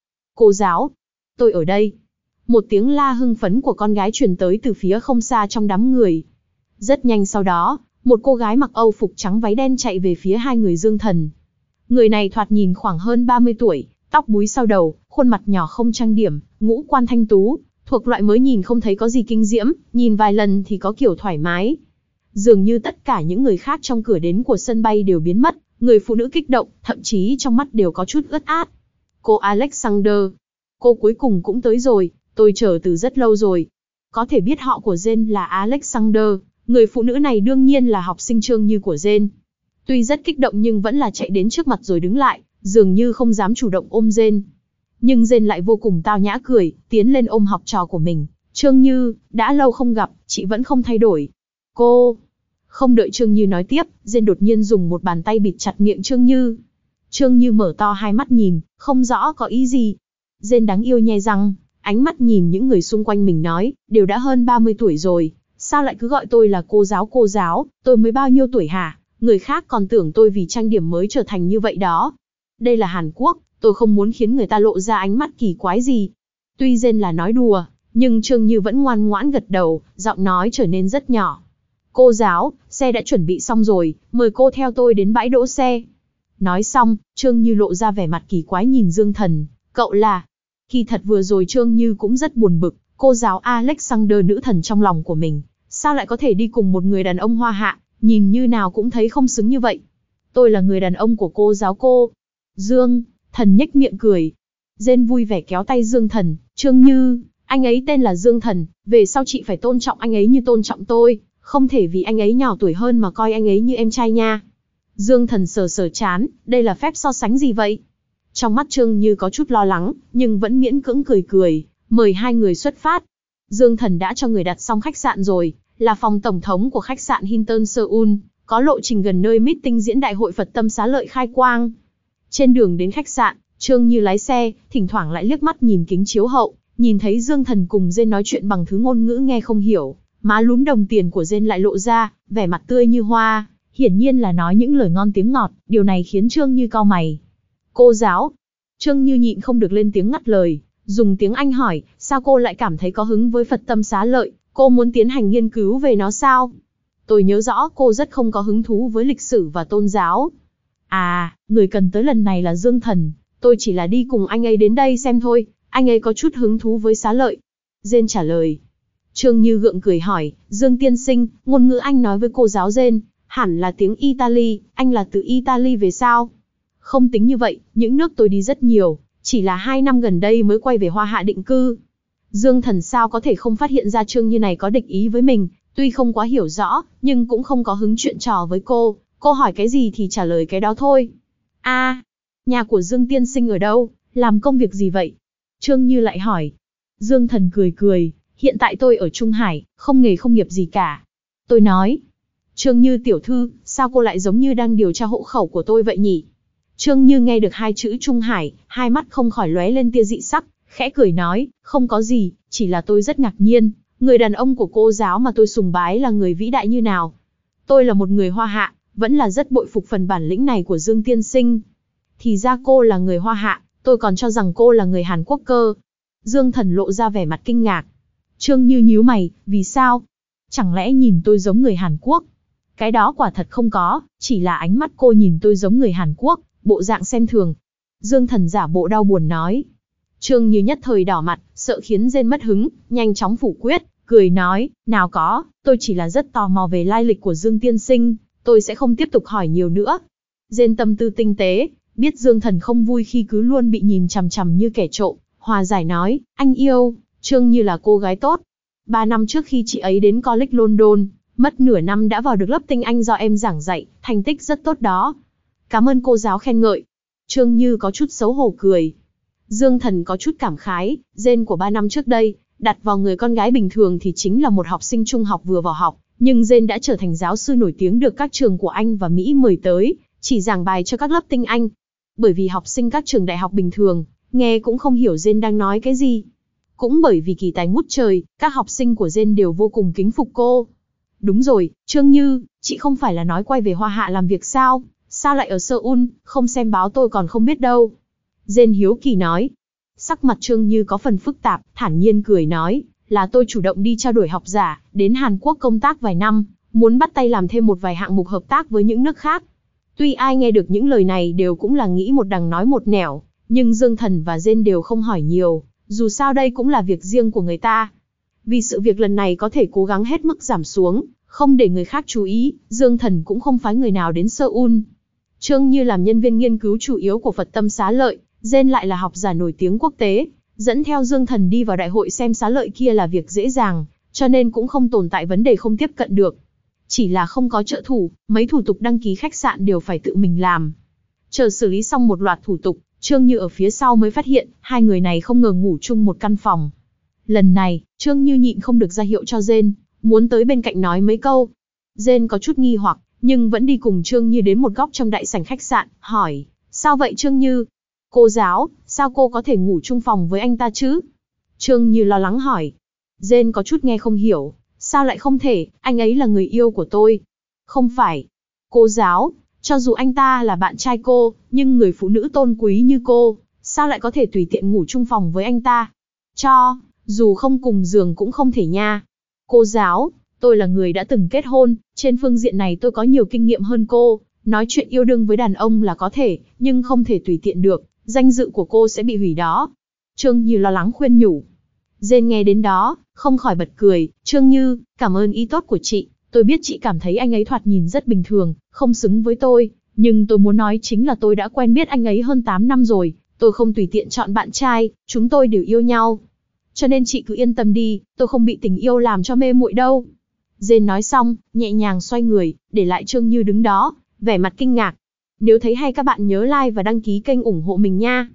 giáo, tôi ở đây. Một tiếng la hưng phấn của con gái truyền tới từ phía không xa trong đám người. Rất nhanh sau đó, một cô gái mặc Âu phục trắng váy đen chạy về phía hai người Dương Thần. Người này thoạt nhìn khoảng hơn 30 tuổi, tóc búi sau đầu, khuôn mặt nhỏ không trang điểm, ngũ quan thanh tú, thuộc loại mới nhìn không thấy có gì kinh diễm, nhìn vài lần thì có kiểu thoải mái. Dường như tất cả những người khác trong cửa đến của sân bay đều biến mất, Người phụ nữ kích động, thậm chí trong mắt đều có chút ướt át. Cô Alexander, cô cuối cùng cũng tới rồi, tôi chờ từ rất lâu rồi. Có thể biết họ của Jane là Alexander, người phụ nữ này đương nhiên là học sinh Trương Như của Jane. Tuy rất kích động nhưng vẫn là chạy đến trước mặt rồi đứng lại, dường như không dám chủ động ôm Jane. Nhưng Jane lại vô cùng tao nhã cười, tiến lên ôm học trò của mình. Trương Như, đã lâu không gặp, chị vẫn không thay đổi. Cô... Không đợi Trương Như nói tiếp, Jane đột nhiên dùng một bàn tay bịt chặt miệng Trương Như. Trương Như mở to hai mắt nhìn, không rõ có ý gì. Jane đáng yêu nhe răng, ánh mắt nhìn những người xung quanh mình nói, đều đã hơn 30 tuổi rồi, sao lại cứ gọi tôi là cô giáo, tôi mới bao nhiêu tuổi hả? Người khác còn tưởng tôi vì trang điểm mới trở thành như vậy đó. Đây là Hàn Quốc, tôi không muốn khiến người ta lộ ra ánh mắt kỳ quái gì. Tuy Jane là nói đùa, nhưng Trương Như vẫn ngoan ngoãn gật đầu, giọng nói trở nên rất nhỏ. Cô giáo, xe đã chuẩn bị xong rồi, mời cô theo tôi đến bãi đỗ xe. Nói xong, Trương Như lộ ra vẻ mặt kỳ quái nhìn Dương Thần, cậu là... Kỳ thật vừa rồi Trương Như cũng rất buồn bực, cô giáo Alexander nữ thần trong lòng của mình, sao lại có thể đi cùng một người đàn ông hoa hạ, nhìn như nào cũng thấy không xứng như vậy. Tôi là người đàn ông của cô giáo cô. Dương Thần nhếch miệng cười. Jane vui vẻ kéo tay Dương Thần, Trương Như, anh ấy tên là Dương Thần, về sau chị phải tôn trọng anh ấy như tôn trọng tôi, không thể vì anh ấy nhỏ tuổi hơn mà coi anh ấy như em trai nha. Dương Thần sờ sờ chán, đây là phép so sánh gì vậy? Trong mắt Trương Như có chút lo lắng, nhưng vẫn miễn cưỡng cười cười, mời hai người xuất phát. Dương Thần đã cho người đặt xong khách sạn rồi, là phòng tổng thống của khách sạn Hilton Seoul, có lộ trình gần nơi meeting diễn đại hội Phật Tâm Xá Lợi khai quang. Trên đường đến khách sạn, Trương Như lái xe, thỉnh thoảng lại liếc mắt nhìn kính chiếu hậu, nhìn thấy Dương Thần cùng Jane nói chuyện bằng thứ ngôn ngữ nghe không hiểu, má lúm đồng tiền của Jane lại lộ ra, vẻ mặt tươi như hoa, hiển nhiên là nói những lời ngon tiếng ngọt, điều này khiến Trương Như cau mày. Cô giáo. Trương Như nhịn không được lên tiếng ngắt lời, dùng tiếng Anh hỏi, sao cô lại cảm thấy có hứng với Phật Tâm Xá Lợi, cô muốn tiến hành nghiên cứu về nó sao? Tôi nhớ rõ cô rất không có hứng thú với lịch sử và tôn giáo. À, người cần tới lần này là Dương Thần, tôi chỉ là đi cùng anh ấy đến đây xem thôi, anh ấy có chút hứng thú với Xá Lợi. Jane trả lời. Trương Như gượng cười hỏi, Dương tiên sinh, ngôn ngữ anh nói với cô giáo Jane, hẳn là tiếng Italy, anh là từ Italy về sao? Không tính như vậy, những nước tôi đi rất nhiều, chỉ là 2 năm gần đây mới quay về Hoa Hạ định cư. Dương Thần sao có thể không phát hiện ra Trương Như này có địch ý với mình, tuy không quá hiểu rõ, nhưng cũng không có hứng chuyện trò với cô hỏi cái gì thì trả lời cái đó thôi. À, nhà của Dương tiên sinh ở đâu, làm công việc gì vậy? Trương Như lại hỏi. Dương Thần cười cười, hiện tại tôi ở Trung Hải, không nghề không nghiệp gì cả. Tôi nói. Trương Như tiểu thư, sao cô lại giống như đang điều tra hộ khẩu của tôi vậy nhỉ? Trương Như nghe được hai chữ Trung Hải, hai mắt không khỏi lóe lên tia dị sắc, khẽ cười nói, không có gì, chỉ là tôi rất ngạc nhiên, người đàn ông của cô giáo mà tôi sùng bái là người vĩ đại như nào. Tôi là một người Hoa Hạ, vẫn là rất bội phục phần bản lĩnh này của Dương tiên sinh. Thì ra cô là người Hoa Hạ, tôi còn cho rằng cô là người Hàn Quốc cơ. Dương Thần lộ ra vẻ mặt kinh ngạc. Trương Như nhíu mày, vì sao? Chẳng lẽ nhìn tôi giống người Hàn Quốc? Cái đó quả thật không có, chỉ là ánh mắt cô nhìn tôi giống người Hàn Quốc, bộ dạng xem thường. Dương Thần giả bộ đau buồn nói. Trương Như nhất thời đỏ mặt, sợ khiến Jane mất hứng, nhanh chóng phủ quyết, cười nói, nào có, tôi chỉ là rất tò mò về lai lịch của Dương tiên sinh, tôi sẽ không tiếp tục hỏi nhiều nữa. Jane tâm tư tinh tế, biết Dương Thần không vui khi cứ luôn bị nhìn chằm chằm như kẻ trộm, hòa giải nói, anh yêu, Trương Như là cô gái tốt. 3 năm trước khi chị ấy đến College London, mất nửa năm đã vào được lớp tiếng Anh do em giảng dạy, thành tích rất tốt đó. Cảm ơn cô giáo khen ngợi. Trương Như có chút xấu hổ cười. Dương Thần có chút cảm khái, Jane của 3 năm trước đây, đặt vào người con gái bình thường thì chính là một học sinh trung học vừa vào học, nhưng Jane đã trở thành giáo sư nổi tiếng được các trường của Anh và Mỹ mời tới, chỉ giảng bài cho các lớp tiếng Anh. Bởi vì học sinh các trường đại học bình thường, nghe cũng không hiểu Jane đang nói cái gì. Cũng bởi vì kỳ tài ngút trời, các học sinh của Jane đều vô cùng kính phục cô. Đúng rồi, Trương Như, chị không phải là nói quay về Hoa Hạ làm việc sao? Sao lại ở Seoul, không xem báo tôi còn không biết đâu. Jane hiếu kỳ nói. Sắc mặt Trương Như có phần phức tạp, thản nhiên cười nói, là tôi chủ động đi trao đổi học giả, đến Hàn Quốc công tác vài năm, muốn bắt tay làm thêm một vài hạng mục hợp tác với những nước khác. Tuy ai nghe được những lời này đều cũng là nghĩ một đằng nói một nẻo, nhưng Dương Thần và Jane đều không hỏi nhiều, dù sao đây cũng là việc riêng của người ta. Vì sự việc lần này có thể cố gắng hết mức giảm xuống, không để người khác chú ý, Dương Thần cũng không phái người nào đến Seoul. Trương Như làm nhân viên nghiên cứu chủ yếu của Phật Tâm Xá Lợi, Gen lại là học giả nổi tiếng quốc tế, dẫn theo Dương Thần đi vào đại hội xem xá lợi kia là việc dễ dàng, cho nên cũng không tồn tại vấn đề không tiếp cận được. Chỉ là không có trợ thủ, mấy thủ tục đăng ký khách sạn đều phải tự mình làm. Chờ xử lý xong một loạt thủ tục, Trương Như ở phía sau mới phát hiện, hai người này không ngờ ngủ chung một căn phòng. Lần này, Trương Như nhịn không được ra hiệu cho Gen, muốn tới bên cạnh nói mấy câu. Gen có chút nghi hoặc, nhưng vẫn đi cùng Trương Như đến một góc trong đại sảnh khách sạn, hỏi, sao vậy Trương Như? Cô giáo, sao cô có thể ngủ chung phòng với anh ta chứ? Trương Như lo lắng hỏi. Gen có chút nghe không hiểu, sao lại không thể, anh ấy là người yêu của tôi. Không phải. Cô giáo, cho dù anh ta là bạn trai cô, nhưng người phụ nữ tôn quý như cô, sao lại có thể tùy tiện ngủ chung phòng với anh ta? Dù không cùng giường cũng không thể nha. Cô giáo, tôi là người đã từng kết hôn, trên phương diện này tôi có nhiều kinh nghiệm hơn cô, nói chuyện yêu đương với đàn ông là có thể, nhưng không thể tùy tiện được, danh dự của cô sẽ bị hủy đó. Trương Như lo lắng khuyên nhủ. Gen nghe đến đó, không khỏi bật cười, Trương Như, cảm ơn ý tốt của chị, tôi biết chị cảm thấy anh ấy thoạt nhìn rất bình thường, không xứng với tôi, nhưng tôi muốn nói chính là tôi đã quen biết anh ấy hơn 8 năm rồi, tôi không tùy tiện chọn bạn trai, chúng tôi đều yêu nhau. Cho nên chị cứ yên tâm đi, tôi không bị tình yêu làm cho mê muội đâu. Gen nói xong, nhẹ nhàng xoay người, để lại Trương Như đứng đó, vẻ mặt kinh ngạc. Nếu thấy hay các bạn nhớ like và đăng ký kênh ủng hộ mình nha.